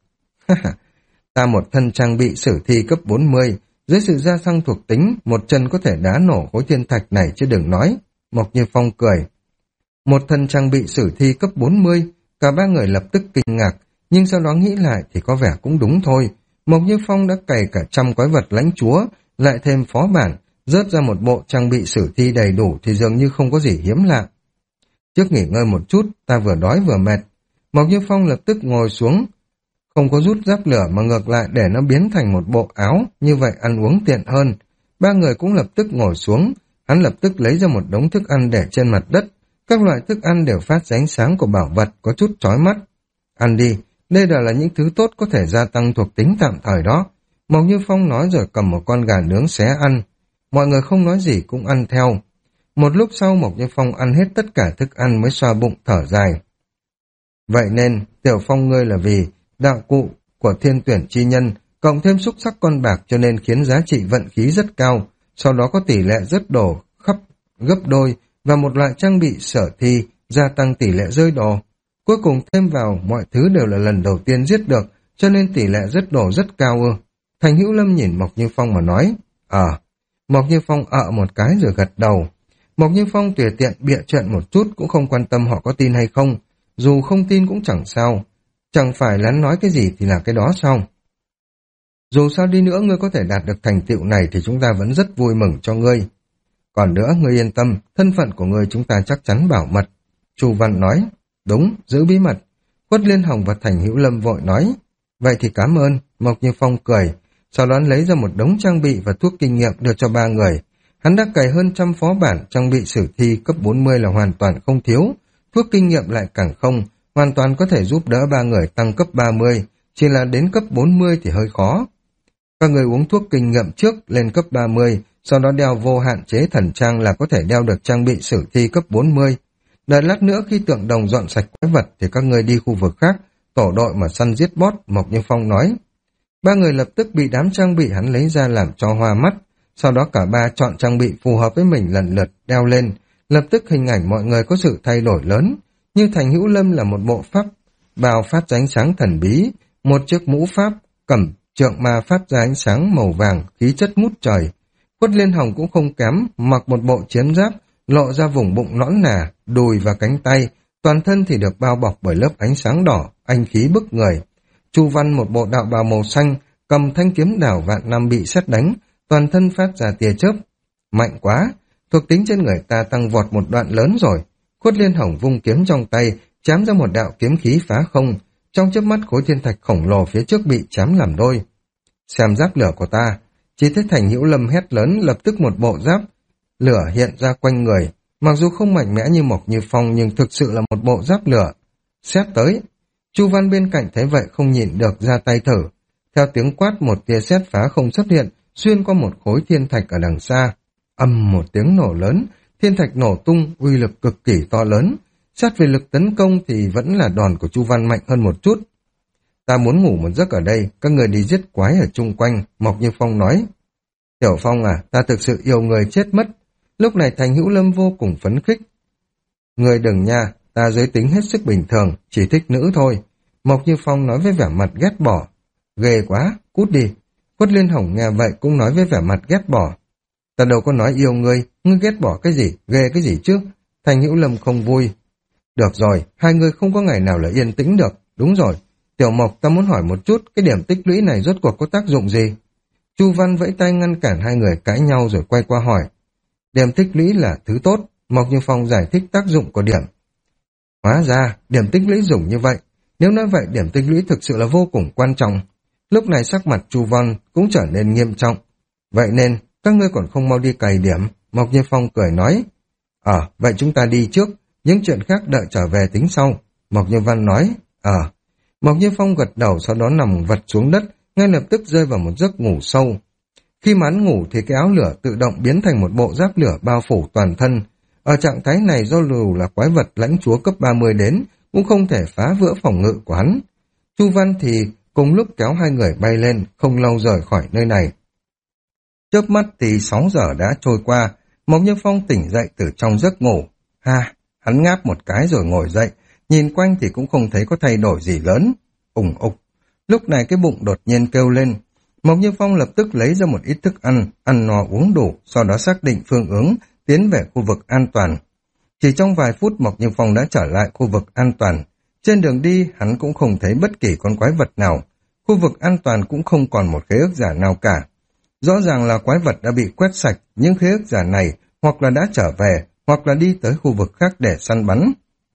Ta một thân trang bị sử thi cấp bốn mươi, dưới sự gia tăng thuộc tính, một chân có thể đá nổ khối thiên thạch này chứ đừng nói. Mộc Như Phong cười. Một thân trang bị sử thi cấp bốn mươi, cả ba người lập tức kinh ngạc, nhưng sau đó nghĩ lại thì có vẻ cũng đúng thôi. Mộc Như Phong đã cày cả trăm quái vật lãnh chúa, lại thêm phó bản, rớt ra một bộ trang bị sử thi đầy đủ thì dường như không có gì hiếm lạ. Trước nghỉ ngơi một chút, ta vừa đói vừa mệt. Mộc Như Phong lập tức ngồi xuống, không có rút giáp lửa mà ngược lại để nó biến thành một bộ áo, như vậy ăn uống tiện hơn. Ba người cũng lập tức ngồi xuống, hắn lập tức lấy ra một đống thức ăn để trên mặt đất. Các loại thức ăn đều phát ra ánh sáng của bảo vật có chút chói mắt. Ăn đi, đây đều là những thứ tốt có thể gia tăng thuộc tính tạm thời đó. Mộc Như Phong nói rồi cầm một con gà nướng xé ăn. Mọi người không nói gì cũng ăn theo. Một lúc sau Mộc Như Phong ăn hết tất cả thức ăn mới xoa bụng thở dài. Vậy nên, Tiểu Phong ngươi là vì đạo cụ của thiên tuyển chi nhân, cộng thêm xúc sắc con bạc cho nên khiến giá trị vận khí rất cao, sau đó có tỷ lệ rớt đồ khắp gấp đôi và một loại trang bị sở thi gia tăng tỷ lệ rơi đồ. Cuối cùng thêm vào mọi thứ đều là lần đầu tiên giết được, cho nên tỷ lệ rớt đồ rất cao ư. Thành Hữu Lâm nhìn Mộc Như Phong mà nói, ờ. À. Mộc Như Phong ợ một cái rồi gật đầu. Mộc Như Phong tùy tiện bịa chuyện một chút cũng không quan tâm họ có tin hay không, dù không tin cũng chẳng sao. Chẳng phải là nói cái gì thì là cái đó sao? Dù sao đi nữa ngươi có thể đạt được thành tựu này thì chúng ta vẫn rất vui mừng cho ngươi. Còn nữa ngươi yên tâm, thân phận của ngươi chúng ta chắc chắn bảo mật. Chu Văn nói, đúng, giữ bí mật. Quất Liên Hồng và Thành Hữu Lâm vội nói, vậy thì cảm ơn. Mộc Như Phong cười, sau đó lấy ra một đống trang bị và thuốc kinh nghiệm đưa cho ba người. Hắn đã cày hơn trăm phó bản, trang bị sử thi cấp bốn mươi là hoàn toàn không thiếu, thuốc kinh nghiệm lại càng không, hoàn toàn có thể giúp đỡ ba người tăng cấp ba mươi, chỉ là đến cấp bốn mươi thì hơi khó. Các người uống thuốc kinh nghiệm trước lên cấp ba mươi, sau đó đeo vô hạn chế thần trang là có thể đeo được trang bị sử thi cấp bốn mươi. Đợi lát nữa khi tượng đồng dọn sạch quái vật thì các người đi khu vực khác, tổ đội mà săn giết boss, Mộc Như Phong nói. Ba người lập tức bị đám trang bị hắn lấy ra làm cho hoa mắt, sau đó cả ba chọn trang bị phù hợp với mình lần lượt đeo lên, lập tức hình ảnh mọi người có sự thay đổi lớn, như Thành Hữu Lâm là một bộ pháp bào phát ánh sáng thần bí, một chiếc mũ pháp cầm trượng ma phát ra ánh sáng màu vàng, khí chất ngút trời. Khuất Liên Hồng cũng không kém, mặc một bộ chiến giáp, lộ ra vùng bụng nõn nà, đùi và cánh tay, toàn thân thì được bao bọc bởi lớp ánh sáng đỏ, anh khí bức người. Chu Văn một bộ đạo bào màu xanh, cầm thanh kiếm đảo vạn năm bị sét đánh, toàn thân phát ra tia chớp. Mạnh quá, thuộc tính trên người ta tăng vọt một đoạn lớn rồi. Khuất Liên Hồng vung kiếm trong tay, chém ra một đạo kiếm khí phá không, trong chớp mắt khối thiên thạch khổng lồ phía trước bị chém làm đôi. Xem giáp lửa của ta, chỉ thấy Thành Hữu Lâm hét lớn, lập tức một bộ giáp lửa hiện ra quanh người, mặc dù không mạnh mẽ như Mộc Như Phong nhưng thực sự là một bộ giáp lửa. Xét tới, Chu Văn bên cạnh thấy vậy không nhịn được ra tay thử. Theo tiếng quát, một tia sét phá không xuất hiện, xuyên qua một khối thiên thạch ở đằng xa. Âm một tiếng nổ lớn, thiên thạch nổ tung, uy lực cực kỳ to lớn. Xét về lực tấn công thì vẫn là đòn của Chu Văn mạnh hơn một chút. Ta muốn ngủ một giấc ở đây, các người đi giết quái ở chung quanh, Mộc Như Phong nói. Tiểu Phong à, ta thực sự yêu người chết mất. Lúc này Thành Hữu Lâm vô cùng phấn khích. Người đừng nha, ta giới tính hết sức bình thường, chỉ thích nữ thôi. Mộc Như Phong nói với vẻ mặt ghét bỏ. Ghê quá, cút đi. Khuất Liên Hồng nghe vậy cũng nói với vẻ mặt ghét bỏ. Ta đâu có nói yêu ngươi, ngươi ghét bỏ cái gì, ghê cái gì chứ? Thành Hữu Lâm không vui. Được rồi, hai người không có ngày nào là yên tĩnh được. Đúng rồi, Tiểu Mộc, ta muốn hỏi một chút, cái điểm tích lũy này rốt cuộc có tác dụng gì? Chu Văn vẫy tay ngăn cản hai người cãi nhau rồi quay qua hỏi. Điểm tích lũy là thứ tốt, Mộc Như Phong giải thích tác dụng của điểm. Hóa ra, điểm tích lũy dùng như vậy. Nếu nói vậy, điểm tích lũy thực sự là vô cùng quan trọng. Lúc này sắc mặt Chu Văn cũng trở nên nghiêm trọng. Vậy nên, các ngươi còn không mau đi cày điểm, Mộc Như Phong cười nói. Ờ, vậy chúng ta đi trước, những chuyện khác đợi trở về tính sau. Mộc Như Văn nói. Ờ. Mộc Như Phong gật đầu, sau đó nằm vật xuống đất, ngay lập tức rơi vào một giấc ngủ sâu. Khi mà hắn ngủ thì cái áo lửa tự động biến thành một bộ giáp lửa bao phủ toàn thân. Ở trạng thái này, do dù là quái vật lãnh chúa cấp ba mươi đến, cũng không thể phá vỡ phòng ngự của hắn. Chu Văn thì cùng lúc kéo hai người bay lên, không lâu rời khỏi nơi này. Chớp mắt thì sáu giờ đã trôi qua, Mộc Như Phong tỉnh dậy từ trong giấc ngủ. Ha, hắn ngáp một cái rồi ngồi dậy, nhìn quanh thì cũng không thấy có thay đổi gì lớn. Ùng ục. Lúc này cái bụng đột nhiên kêu lên. Mộc Như Phong lập tức lấy ra một ít thức ăn, ăn no uống đủ, sau đó xác định phương hướng, tiến về khu vực an toàn. Chỉ trong vài phút Mộc Như Phong đã trở lại khu vực an toàn. Trên đường đi, hắn cũng không thấy bất kỳ con quái vật nào. Khu vực an toàn cũng không còn một khế ước giả nào cả. Rõ ràng là quái vật đã bị quét sạch, những khế ước giả này hoặc là đã trở về, hoặc là đi tới khu vực khác để săn bắn.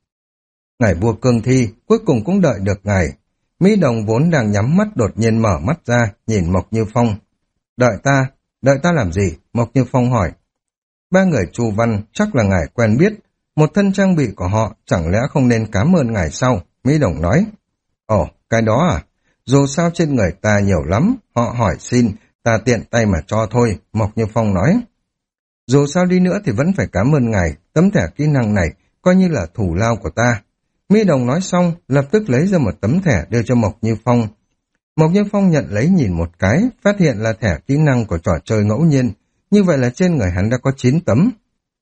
Ngài vua cương thi cuối cùng cũng đợi được ngài. Mỹ Đồng vốn đang nhắm mắt đột nhiên mở mắt ra, nhìn Mộc Như Phong. Đợi ta, đợi ta làm gì? Mộc Như Phong hỏi. Ba người Chu Văn chắc là ngài quen biết, một thân trang bị của họ chẳng lẽ không nên cảm ơn ngài sao? Mỹ Đồng nói. Ồ, cái đó à? Dù sao trên người ta nhiều lắm, họ hỏi xin, ta tiện tay mà cho thôi, Mộc Như Phong nói. Dù sao đi nữa thì vẫn phải cảm ơn ngài, tấm thẻ kỹ năng này coi như là thù lao của ta. Mỹ Đồng nói xong, lập tức lấy ra một tấm thẻ đưa cho Mộc Như Phong. Mộc Như Phong nhận lấy nhìn một cái, phát hiện là thẻ kỹ năng của trò chơi ngẫu nhiên, như vậy là trên người hắn đã có chín tấm.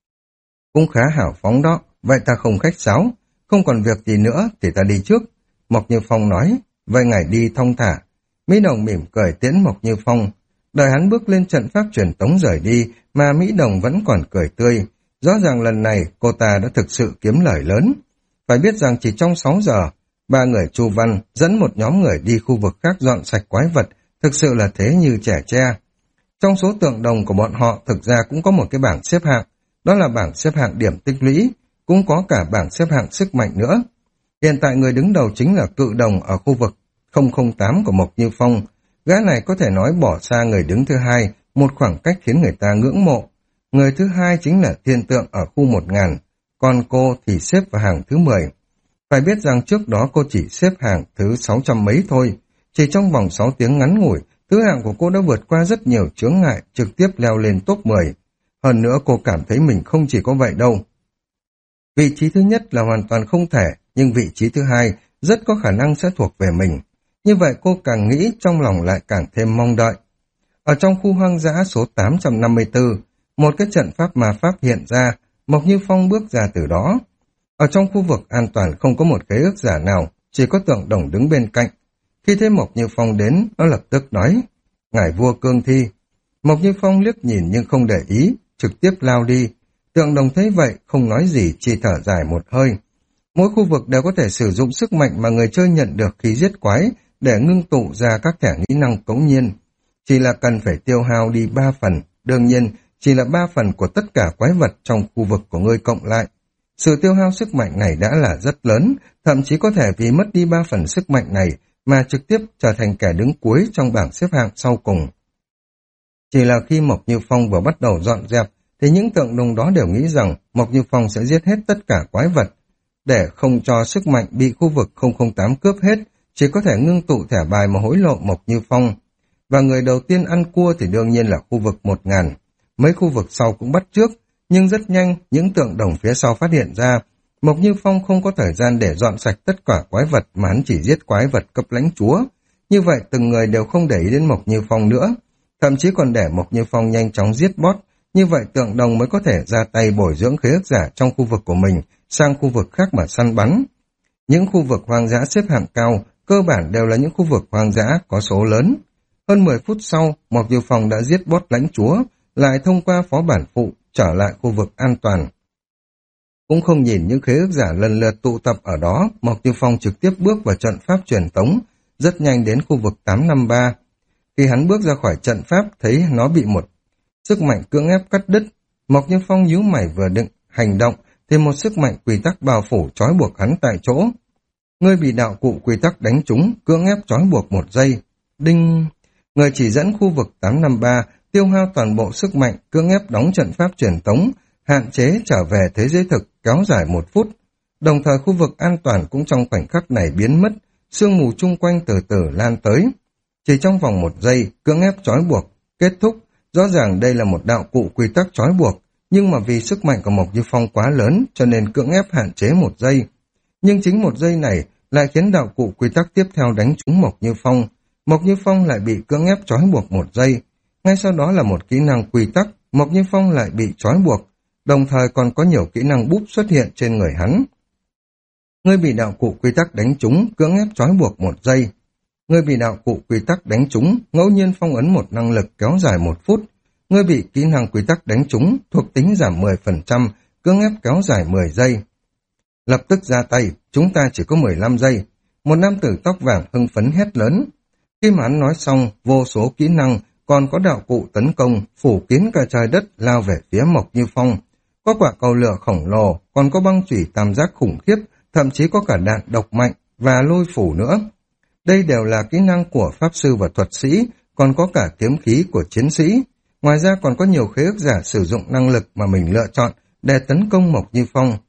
Cũng khá hào phóng đó, vậy ta không khách sáo, không còn việc gì nữa thì ta đi trước. Mộc Như Phong nói, vậy ngài đi thong thả. Mỹ Đồng mỉm cười tiễn Mộc Như Phong. Đợi hắn bước lên trận pháp truyền tống rời đi mà Mỹ Đồng vẫn còn cười tươi. Rõ ràng lần này cô ta đã thực sự kiếm lời lớn. Phải biết rằng chỉ trong sáu giờ, ba người Chu Văn dẫn một nhóm người đi khu vực khác dọn sạch quái vật, thực sự là thế như trẻ tre. Trong số tượng đồng của bọn họ thực ra cũng có một cái bảng xếp hạng, đó là bảng xếp hạng điểm tích lũy, cũng có cả bảng xếp hạng sức mạnh nữa. Hiện tại người đứng đầu chính là cự đồng ở khu vực không không tám của Mộc Như Phong. Gã này có thể nói bỏ xa người đứng thứ hai, một khoảng cách khiến người ta ngưỡng mộ. Người thứ hai chính là thiên tượng ở khu một nghìn, còn cô thì xếp vào hàng thứ mười. Phải biết rằng trước đó cô chỉ xếp hàng thứ sáu trăm mấy thôi. Chỉ trong vòng sáu tiếng ngắn ngủi, thứ hạng của cô đã vượt qua rất nhiều chướng ngại, trực tiếp leo lên top mười. Hơn nữa cô cảm thấy mình không chỉ có vậy đâu. Vị trí thứ nhất là hoàn toàn không thể, nhưng vị trí thứ hai rất có khả năng sẽ thuộc về mình. Như vậy cô càng nghĩ trong lòng lại càng thêm mong đợi. Ở trong khu hoang dã số tám trăm năm mươi tư, một cái trận pháp ma pháp hiện ra, Mộc Như Phong bước ra từ đó. Ở trong khu vực an toàn không có một khế ước giả nào, chỉ có tượng đồng đứng bên cạnh. Khi thấy Mộc Như Phong đến, nó lập tức nói, ngài vua cương thi. Mộc Như Phong liếc nhìn nhưng không để ý, trực tiếp lao đi. Tượng đồng thấy vậy, không nói gì, chỉ thở dài một hơi. Mỗi khu vực đều có thể sử dụng sức mạnh mà người chơi nhận được khi giết quái để ngưng tụ ra các thẻ nghĩ năng ngẫu nhiên. Chỉ là cần phải tiêu hao đi ba phần, đương nhiên chỉ là ba phần của tất cả quái vật trong khu vực của ngươi cộng lại. Sự tiêu hao sức mạnh này đã là rất lớn, thậm chí có thể vì mất đi ba phần sức mạnh này mà trực tiếp trở thành kẻ đứng cuối trong bảng xếp hạng sau cùng. Chỉ là khi Mộc Như Phong vừa bắt đầu dọn dẹp, thì những tượng đồng đó đều nghĩ rằng Mộc Như Phong sẽ giết hết tất cả quái vật. Để không cho sức mạnh bị khu vực không không tám cướp hết, chỉ có thể ngưng tụ thẻ bài mà hối lộ Mộc Như Phong. Và người đầu tiên ăn cua thì đương nhiên là khu vực một nghìn. Mấy khu vực sau cũng bắt trước, nhưng rất nhanh những tượng đồng phía sau phát hiện ra Mộc Như Phong không có thời gian để dọn sạch tất cả quái vật mà hắn chỉ giết quái vật cấp lãnh chúa. Như vậy từng người đều không để ý đến Mộc Như Phong nữa, thậm chí còn để Mộc Như Phong nhanh chóng giết boss. Như vậy tượng đồng mới có thể ra tay bồi dưỡng khế ước giả trong khu vực của mình sang khu vực khác mà săn bắn. Những khu vực hoang dã xếp hạng cao cơ bản đều là những khu vực hoang dã có số lớn. Hơn mười phút sau, Mộc Như Phong đã giết boss lãnh chúa, lại thông qua phó bản phụ trở lại khu vực an toàn. Cũng không nhìn những khế ước giả lần lượt tụ tập ở đó, Mộc Như Phong trực tiếp bước vào trận pháp truyền tống, rất nhanh đến khu vực tám năm ba. Khi hắn bước ra khỏi trận pháp, thấy nó bị một sức mạnh cưỡng ép cắt đứt. Mộc Như Phong nhíu mày vừa định hành động, thì một sức mạnh quy tắc bao phủ trói buộc hắn tại chỗ. Ngươi bị đạo cụ quy tắc đánh trúng, cưỡng ép trói buộc một giây. Đinh! Người chỉ dẫn khu vực tám năm ba tiêu hao toàn bộ sức mạnh, cưỡng ép đóng trận pháp truyền tống, hạn chế trở về thế giới thực, kéo dài một phút. Đồng thời khu vực an toàn cũng trong khoảnh khắc này biến mất, sương mù chung quanh từ từ lan tới. Chỉ trong vòng một giây, cưỡng ép trói buộc, kết thúc. Rõ ràng đây là một đạo cụ quy tắc trói buộc, nhưng mà vì sức mạnh của Mộc Như Phong quá lớn cho nên cưỡng ép hạn chế một giây. Nhưng chính một giây này lại khiến đạo cụ quy tắc tiếp theo đánh trúng Mộc Như Phong. Mộc Như Phong lại bị cưỡng ép trói buộc một giây. Ngay sau đó là một kỹ năng quy tắc, Mộc Như Phong lại bị trói buộc. Đồng thời còn có nhiều kỹ năng búp xuất hiện trên người hắn. Ngươi bị đạo cụ quy tắc đánh trúng, cưỡng ép trói buộc một giây. Ngươi bị đạo cụ quy tắc đánh trúng, ngẫu nhiên phong ấn một năng lực kéo dài một phút. Ngươi bị kỹ năng quy tắc đánh trúng, thuộc tính giảm mười phần trăm, cưỡng ép kéo dài mười giây. Lập tức ra tay, chúng ta chỉ có mười lăm giây. Một nam tử tóc vàng hưng phấn hét lớn. Khi mà hắn nói xong, vô số kỹ năng, còn có đạo cụ tấn công, phủ kín cả trời đất lao về phía Mộc Như Phong. Có quả cầu lửa khổng lồ, còn có băng chủy tam giác khủng khiếp, thậm chí có cả đạn độc mạnh và lôi phủ nữa. Đây đều là kỹ năng của pháp sư và thuật sĩ, còn có cả kiếm khí của chiến sĩ. Ngoài ra còn có nhiều khế ước giả sử dụng năng lực mà mình lựa chọn để tấn công Mộc Như Phong.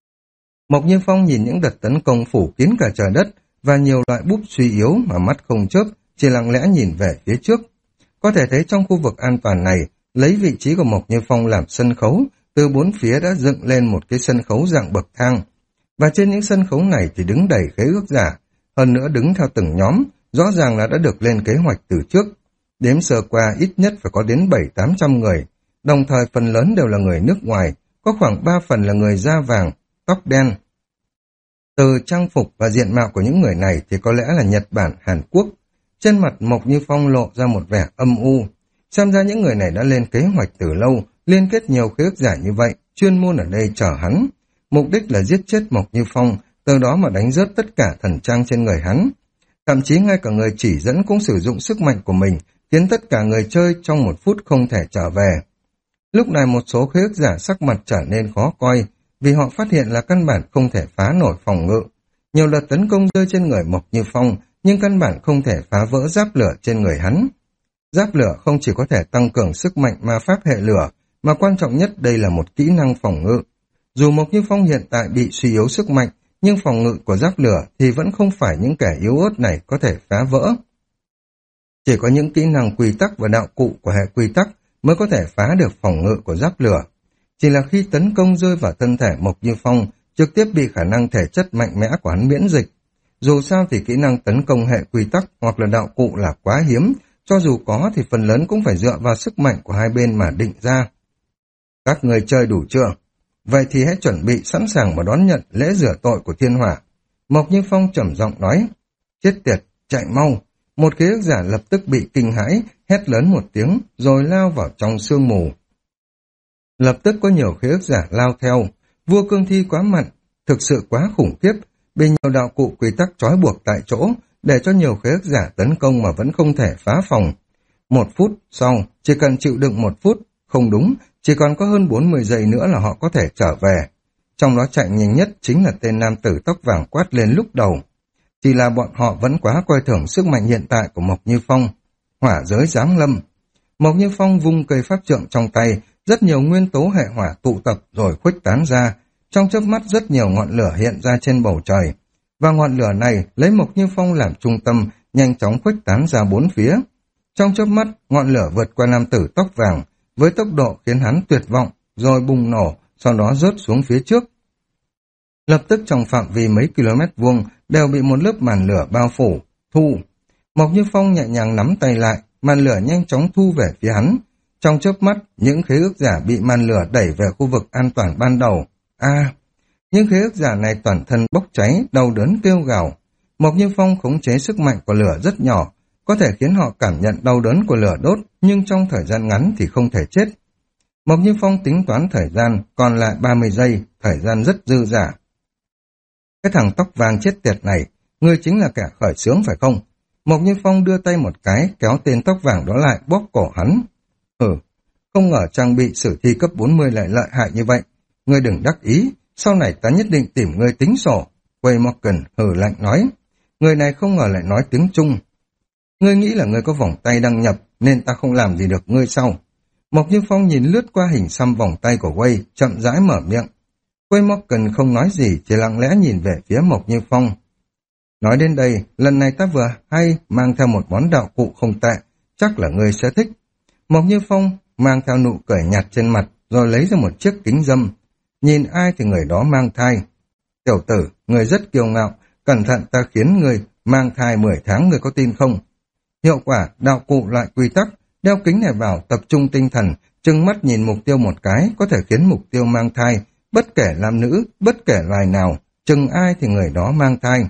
Mộc Như Phong nhìn những đợt tấn công phủ kín cả trời đất và nhiều loại búp suy yếu mà mắt không chớp, chỉ lặng lẽ nhìn về phía trước. Có thể thấy trong khu vực an toàn này, lấy vị trí của Mộc Như Phong làm sân khấu, từ bốn phía đã dựng lên một cái sân khấu dạng bậc thang. Và trên những sân khấu này thì đứng đầy khế ước giả, hơn nữa đứng theo từng nhóm, rõ ràng là đã được lên kế hoạch từ trước. Đếm sơ qua ít nhất phải có đến bảy tám trăm người, đồng thời phần lớn đều là người nước ngoài, có khoảng ba phần là người da vàng, tóc đen. Từ trang phục và diện mạo của những người này thì có lẽ là Nhật Bản, Hàn Quốc. Trên mặt Mộc Như Phong lộ ra một vẻ âm u. Xem ra những người này đã lên kế hoạch từ lâu, liên kết nhiều khế ước giả như vậy, chuyên môn ở đây chờ hắn. Mục đích là giết chết Mộc Như Phong, từ đó mà đánh rớt tất cả thần trang trên người hắn. Thậm chí ngay cả người chỉ dẫn cũng sử dụng sức mạnh của mình, khiến tất cả người chơi trong một phút không thể trở về. Lúc này một số khế ước giả sắc mặt trở nên khó coi, vì họ phát hiện là căn bản không thể phá nổi phòng ngự. Nhiều đợt tấn công rơi trên người Mộc Như Phong, nhưng căn bản không thể phá vỡ giáp lửa trên người hắn. Giáp lửa không chỉ có thể tăng cường sức mạnh ma pháp hệ lửa, mà quan trọng nhất đây là một kỹ năng phòng ngự. Dù Mộc Như Phong hiện tại bị suy yếu sức mạnh, nhưng phòng ngự của giáp lửa thì vẫn không phải những kẻ yếu ớt này có thể phá vỡ. Chỉ có những kỹ năng quy tắc và đạo cụ của hệ quy tắc mới có thể phá được phòng ngự của giáp lửa. Chỉ là khi tấn công rơi vào thân thể Mộc Như Phong, trực tiếp bị khả năng thể chất mạnh mẽ của hắn miễn dịch. Dù sao thì kỹ năng tấn công hệ quy tắc hoặc là đạo cụ là quá hiếm, cho dù có thì phần lớn cũng phải dựa vào sức mạnh của hai bên mà định ra. Các người chơi đủ chưa? Vậy thì hãy chuẩn bị sẵn sàng mà đón nhận lễ rửa tội của thiên hỏa. Mộc Như Phong trầm giọng nói, chết tiệt, chạy mau. Một khế ước giả lập tức bị kinh hãi, hét lớn một tiếng, rồi lao vào trong sương mù. Lập tức có nhiều khế ước giả lao theo. Vua cương thi quá mạnh, thực sự quá khủng khiếp, bị nhiều đạo cụ quy tắc trói buộc tại chỗ, để cho nhiều khế ước giả tấn công mà vẫn không thể phá phòng. Một phút sau, chỉ cần chịu đựng một phút, không đúng, chỉ còn có hơn bốn mươi giây nữa là họ có thể trở về. Trong đó chạy nhanh nhất chính là tên nam tử tóc vàng quát lên lúc đầu. Chỉ là bọn họ vẫn quá coi thường sức mạnh hiện tại của Mộc Như Phong. Hỏa giới giáng lâm. Mộc Như Phong vung cây pháp trượng trong tay, rất nhiều nguyên tố hệ hỏa tụ tập rồi khuếch tán ra. Trong chớp mắt rất nhiều ngọn lửa hiện ra trên bầu trời. Và ngọn lửa này lấy Mộc Như Phong làm trung tâm, nhanh chóng khuếch tán ra bốn phía. Trong chớp mắt, ngọn lửa vượt qua nam tử tóc vàng, với tốc độ khiến hắn tuyệt vọng, rồi bùng nổ, sau đó rớt xuống phía trước. Lập tức trong phạm vi mấy km vuông đều bị một lớp màn lửa bao phủ, thu. Mộc Như Phong nhẹ nhàng nắm tay lại, màn lửa nhanh chóng thu về phía hắn. Trong chớp mắt, những khế ước giả bị màn lửa đẩy về khu vực an toàn ban đầu. A, những khế ước giả này toàn thân bốc cháy, đau đớn kêu gào. Mộc Như Phong khống chế sức mạnh của lửa rất nhỏ, có thể khiến họ cảm nhận đau đớn của lửa đốt, nhưng trong thời gian ngắn thì không thể chết. Mộc Như Phong tính toán thời gian, còn lại ba mươi giây, thời gian rất dư dả. Cái thằng tóc vàng chết tiệt này, ngươi chính là kẻ khởi xướng phải không? Mộc Như Phong đưa tay một cái, kéo tên tóc vàng đó lại, bóp cổ hắn. Ừ, không ngờ trang bị sử thi cấp bốn mươi lại lợi hại như vậy. Ngươi đừng đắc ý, sau này ta nhất định tìm ngươi tính sổ. Quay Morgan hừ lạnh nói. Người này không ngờ lại nói tiếng Trung. Ngươi nghĩ là ngươi có vòng tay đăng nhập, nên ta không làm gì được ngươi sau. Mộc Như Phong nhìn lướt qua hình xăm vòng tay của Wei, chậm rãi mở miệng. Quay Morgan không nói gì, chỉ lặng lẽ nhìn về phía Mộc Như Phong. Nói đến đây, lần này ta vừa hay mang theo một món đạo cụ không tệ, chắc là ngươi sẽ thích. Mộc Như Phong mang theo nụ cười nhạt trên mặt, rồi lấy ra một chiếc kính dâm. Nhìn ai thì người đó mang thai. Tiểu tử, người rất kiêu ngạo, cẩn thận ta khiến người mang thai mười tháng, người có tin không? Hiệu quả, đạo cụ loại quy tắc, đeo kính này vào, tập trung tinh thần, trừng mắt nhìn mục tiêu một cái, có thể khiến mục tiêu mang thai, bất kể nam nữ, bất kể loài nào, chừng ai thì người đó mang thai.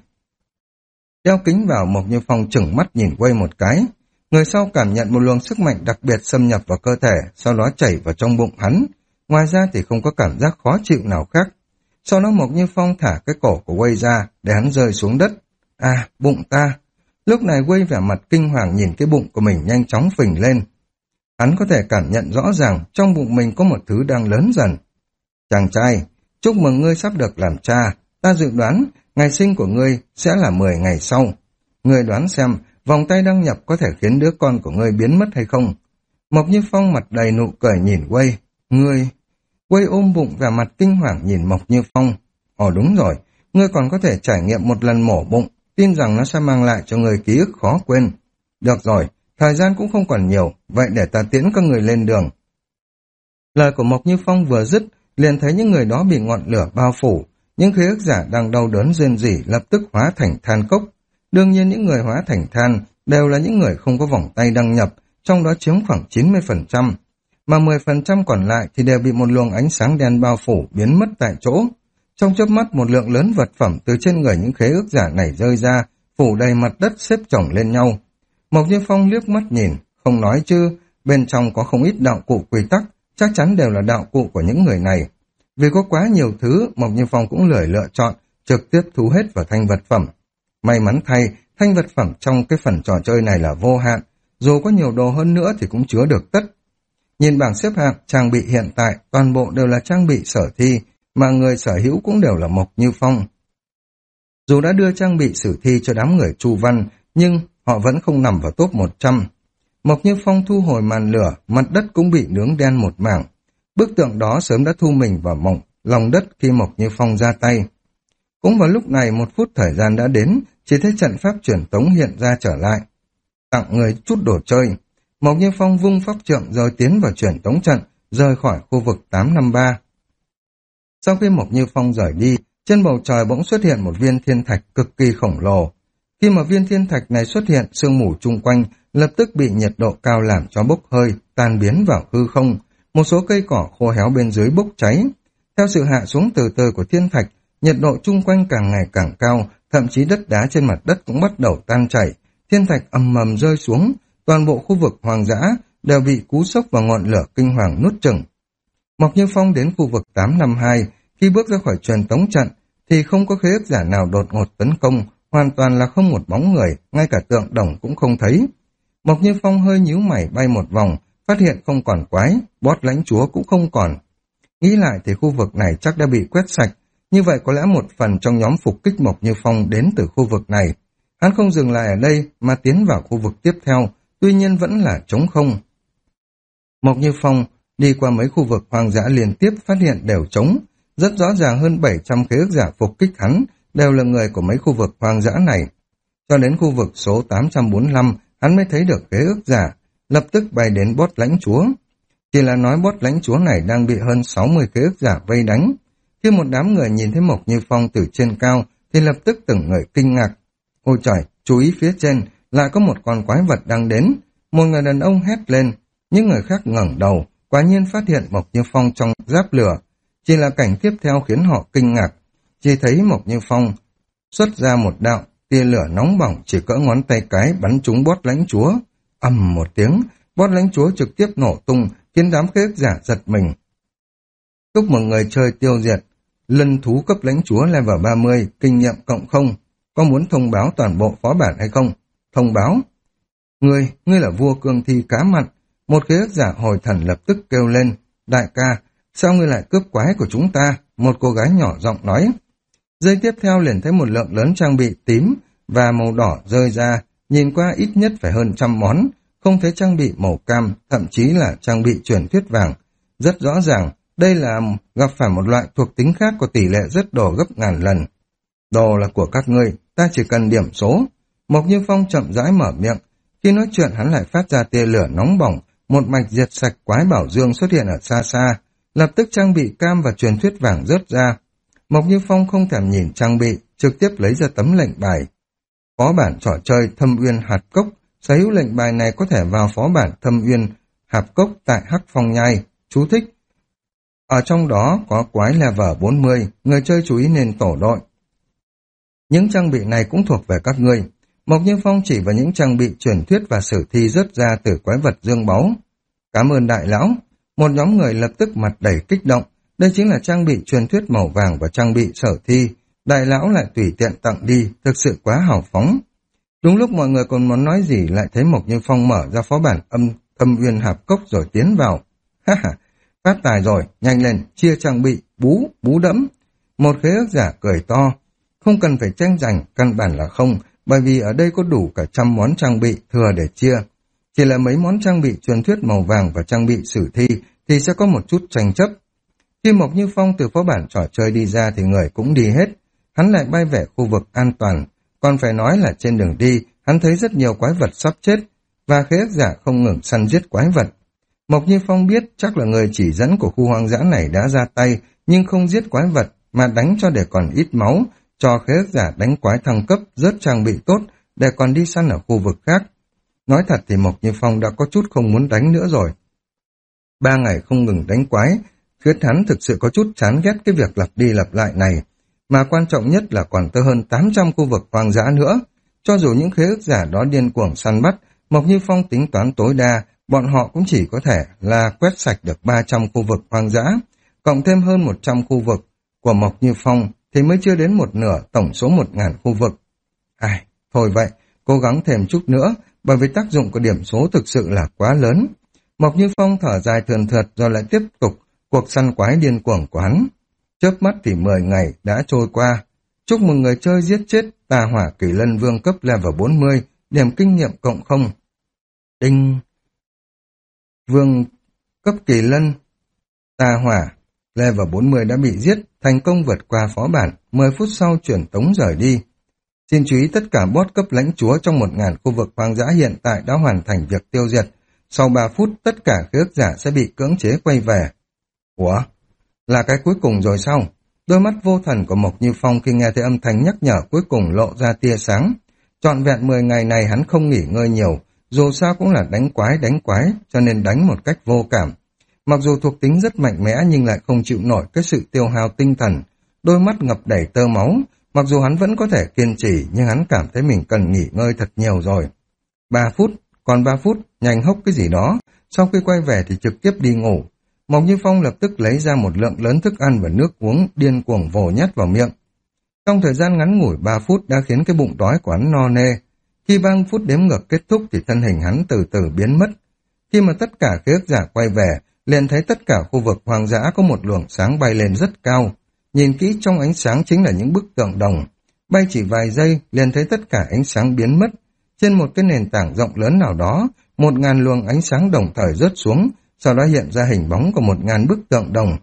Đeo kính vào, Mộc Như Phong chừng mắt nhìn quay một cái. Người sau cảm nhận một luồng sức mạnh đặc biệt xâm nhập vào cơ thể, sau đó chảy vào trong bụng hắn. Ngoài ra thì không có cảm giác khó chịu nào khác. Sau đó Mộc Như Phong thả cái cổ của Wei ra, để hắn rơi xuống đất. À, bụng ta. Lúc này Wei vẻ mặt kinh hoàng nhìn cái bụng của mình nhanh chóng phình lên. Hắn có thể cảm nhận rõ ràng trong bụng mình có một thứ đang lớn dần. Chàng trai, chúc mừng ngươi sắp được làm cha. Ta dự đoán ngày sinh của ngươi sẽ là mười ngày sau. Ngươi đoán xem vòng tay đăng nhập có thể khiến đứa con của ngươi biến mất hay không? Mộc Như Phong mặt đầy nụ cười nhìn Wei. Ngươi... Wei ôm bụng vẻ mặt kinh hoàng nhìn Mộc Như Phong. Ồ đúng rồi, ngươi còn có thể trải nghiệm một lần mổ bụng, tin rằng nó sẽ mang lại cho ngươi ký ức khó quên. Được rồi, thời gian cũng không còn nhiều, vậy để ta tiễn các người lên đường. Lời của Mộc Như Phong vừa dứt, liền thấy những người đó bị ngọn lửa bao phủ, những khế ước giả đang đau đớn rên rỉ lập tức hóa thành than cốc. Đương nhiên những người hóa thành than đều là những người không có vòng tay đăng nhập, trong đó chiếm khoảng chín mươi phần trăm. Mà mười phần trăm còn lại thì đều bị một luồng ánh sáng đen bao phủ biến mất tại chỗ. Trong chớp mắt một lượng lớn vật phẩm từ trên người những khế ước giả này rơi ra, phủ đầy mặt đất xếp chồng lên nhau. Mộc Như Phong liếc mắt nhìn, không nói chứ, bên trong có không ít đạo cụ quy tắc, chắc chắn đều là đạo cụ của những người này. Vì có quá nhiều thứ, Mộc Như Phong cũng lười lựa chọn, trực tiếp thu hết vào thanh vật phẩm. May mắn thay, thanh vật phẩm trong cái phần trò chơi này là vô hạn, dù có nhiều đồ hơn nữa thì cũng chứa được tất. Nhìn bảng xếp hạng, trang bị hiện tại, toàn bộ đều là trang bị sở thi, mà người sở hữu cũng đều là Mộc Như Phong. Dù đã đưa trang bị sử thi cho đám người Chu Văn, nhưng họ vẫn không nằm vào top một trăm. Mộc Như Phong thu hồi màn lửa, mặt đất cũng bị nướng đen một mảng. Bức tượng đó sớm đã thu mình vào mộng, lòng đất khi Mộc Như Phong ra tay. Cũng vào lúc này một phút thời gian đã đến, chỉ thấy trận pháp truyền tống hiện ra trở lại. Tặng người chút đồ chơi. Mộc Như Phong vung pháp trượng rồi tiến vào truyền tống trận, rời khỏi khu vực tám năm ba. Sau khi Mộc Như Phong rời đi, trên bầu trời bỗng xuất hiện một viên thiên thạch cực kỳ khổng lồ. Khi mà viên thiên thạch này xuất hiện, sương mù chung quanh lập tức bị nhiệt độ cao làm cho bốc hơi, tan biến vào hư không. Một số cây cỏ khô héo bên dưới bốc cháy. Theo sự hạ xuống từ từ của thiên thạch, nhiệt độ chung quanh càng ngày càng cao, thậm chí đất đá trên mặt đất cũng bắt đầu tan chảy, thiên thạch ầm ầm rơi xuống, toàn bộ khu vực hoang dã đều bị cú sốc và ngọn lửa kinh hoàng nuốt chửng. Mộc Như Phong đến khu vực tám năm hai, khi bước ra khỏi truyền tống trận thì không có khế ước giả nào đột ngột tấn công, hoàn toàn là không một bóng người, ngay cả tượng đồng cũng không thấy. Mộc Như Phong hơi nhíu mày bay một vòng, phát hiện không còn quái, boss lãnh chúa cũng không còn. Nghĩ lại thì khu vực này chắc đã bị quét sạch, như vậy có lẽ một phần trong nhóm phục kích Mộc Như Phong đến từ khu vực này. Hắn không dừng lại ở đây mà tiến vào khu vực tiếp theo, tuy nhiên vẫn là trống không. Mộc Như Phong đi qua mấy khu vực hoang dã liên tiếp phát hiện đều trống, rất rõ ràng hơn bảy trăm khế ước giả phục kích hắn đều là người của mấy khu vực hoang dã này. Cho đến khu vực số tám trăm bốn mươi lăm, hắn mới thấy được khế ước giả, lập tức bay đến boss lãnh chúa. Chỉ là nói boss lãnh chúa này đang bị hơn sáu mươi khế ước giả vây đánh. Khi một đám người nhìn thấy Mộc Như Phong từ trên cao thì lập tức từng người kinh ngạc. Ôi trời, chú ý phía trên, lại có một con quái vật đang đến. Một người đàn ông hét lên, những người khác ngẩng đầu, quả nhiên phát hiện Mộc Như Phong trong giáp lửa. Chỉ là cảnh tiếp theo khiến họ kinh ngạc. Chỉ thấy Mộc Như Phong xuất ra một đạo tia lửa nóng bỏng chỉ cỡ ngón tay cái bắn trúng boss lãnh chúa. Ầm một tiếng, boss lãnh chúa trực tiếp nổ tung, khiến đám khế ước giả giật mình. Chúc mừng người chơi tiêu diệt lân thú cấp lãnh chúa level ba mươi, kinh nghiệm cộng không. Có muốn thông báo toàn bộ phó bản hay không? Thông báo. Ngươi, ngươi là vua cương thi cá mặn. Một khế ước giả hồi thần lập tức kêu lên. Đại ca, sao ngươi lại cướp quái của chúng ta? Một cô gái nhỏ giọng nói. Giây tiếp theo liền thấy một lượng lớn trang bị tím và màu đỏ rơi ra, nhìn qua ít nhất phải hơn trăm món, không thấy trang bị màu cam, thậm chí là trang bị truyền thuyết vàng. Rất rõ ràng, đây là gặp phải một loại thuộc tính khác có tỷ lệ rất đồ gấp ngàn lần. Đồ là của các ngươi, ta chỉ cần điểm số. Mộc Như Phong chậm rãi mở miệng, khi nói chuyện hắn lại phát ra tia lửa nóng bỏng, một mạch diệt sạch quái bảo dương xuất hiện ở xa xa, lập tức trang bị cam và truyền thuyết vàng rớt ra. Mộc Như Phong không thèm nhìn trang bị, trực tiếp lấy ra tấm lệnh bài. Phó bản trò chơi Thâm Uyên Hạt Cốc, sở hữu lệnh bài này có thể vào phó bản Thâm Uyên Hạt Cốc tại Hắc Phong Nhai. Chú thích: ở trong đó có quái level bốn mươi, người chơi chú ý nên tổ đội. Những trang bị này cũng thuộc về các ngươi. Mộc Như Phong chỉ vào những trang bị truyền thuyết và sử thi rớt ra từ quái vật dương báu. Cảm ơn đại lão. Một nhóm người lập tức mặt đầy kích động. Đây chính là trang bị truyền thuyết màu vàng và trang bị sở thi. Đại lão lại tùy tiện tặng đi, thực sự quá hào phóng. Đúng lúc mọi người còn muốn nói gì lại thấy Mộc Như Phong mở ra phó bản âm Thâm Uyên Hạp Cốc rồi tiến vào. Ha ha, phát tài rồi, nhanh lên, chia trang bị, bú, bú đẫm. Một khế ước giả cười to. Không cần phải tranh giành, căn bản là không, bởi vì ở đây có đủ cả trăm món trang bị thừa để chia. Chỉ là mấy món trang bị truyền thuyết màu vàng và trang bị sử thi thì sẽ có một chút tranh chấp. Khi Mộc Như Phong từ phó bản trò chơi đi ra thì người cũng đi hết. Hắn lại bay về khu vực an toàn. Còn phải nói là trên đường đi, hắn thấy rất nhiều quái vật sắp chết, và khế ước giả không ngừng săn giết quái vật. Mộc Như Phong biết chắc là người chỉ dẫn của khu hoang dã này đã ra tay, nhưng không giết quái vật, mà đánh cho để còn ít máu, cho khế ước giả đánh quái thăng cấp, rớt trang bị tốt, để còn đi săn ở khu vực khác. Nói thật thì Mộc Như Phong đã có chút không muốn đánh nữa rồi. Ba ngày không ngừng đánh quái, khiến hắn thực sự có chút chán ghét cái việc lặp đi lặp lại này. Mà quan trọng nhất là còn tới hơn tám trăm khu vực hoang dã nữa. Cho dù những khế ước giả đó điên cuồng săn bắt, Mộc Như Phong tính toán tối đa, bọn họ cũng chỉ có thể là quét sạch được ba trăm khu vực hoang dã, cộng thêm hơn một trăm khu vực của Mộc Như Phong thì mới chưa đến một nửa tổng số một nghìn khu vực. Ai, thôi vậy, cố gắng thêm chút nữa, bởi vì tác dụng của điểm số thực sự là quá lớn. Mộc Như Phong thở dài thườn thượt rồi lại tiếp tục cuộc săn quái điên cuồng của hắn. Chớp mắt thì mười ngày đã trôi qua. Chúc mừng người chơi giết chết Tà Hỏa Kỳ Lân Vương cấp level bốn mươi, điểm kinh nghiệm cộng không. Đinh. Vương cấp Kỳ Lân Tà Hỏa level bốn mươi đã bị giết, thành công vượt qua phó bản, mười phút sau chuyển tống rời đi. Xin chú ý tất cả boss cấp lãnh chúa trong một nghìn khu vực hoang dã hiện tại đã hoàn thành việc tiêu diệt. Sau ba phút tất cả khế ước giả sẽ bị cưỡng chế quay về. Ủa? Là cái cuối cùng rồi sao? Đôi mắt vô thần của Mộc Như Phong khi nghe thấy âm thanh nhắc nhở cuối cùng lộ ra tia sáng. Trọn vẹn mười ngày này hắn không nghỉ ngơi nhiều, dù sao cũng là đánh quái đánh quái, cho nên đánh một cách vô cảm. Mặc dù thuộc tính rất mạnh mẽ nhưng lại không chịu nổi cái sự tiêu hao tinh thần, đôi mắt ngập đầy tơ máu. Mặc dù hắn vẫn có thể kiên trì nhưng hắn cảm thấy mình cần nghỉ ngơi thật nhiều rồi. Ba phút, còn ba phút, nhanh hốc cái gì đó. Sau khi quay về thì trực tiếp đi ngủ. Mộc Như Phong lập tức lấy ra một lượng lớn thức ăn và nước uống, điên cuồng vồ nhét vào miệng. Trong thời gian ngắn ngủi ba phút đã khiến cái bụng đói của hắn no nê. Khi ba phút đếm ngược kết thúc thì thân hình hắn từ từ biến mất. Khi mà tất cả ký ức giả quay về, liền thấy tất cả khu vực hoang dã có một luồng sáng bay lên rất cao. Nhìn kỹ trong ánh sáng chính là những bức tượng đồng. Bay chỉ vài giây, liền thấy tất cả ánh sáng biến mất. Trên một cái nền tảng rộng lớn nào đó, một ngàn luồng ánh sáng đồng thời rớt xuống, sau đó hiện ra hình bóng của một ngàn bức tượng đồng.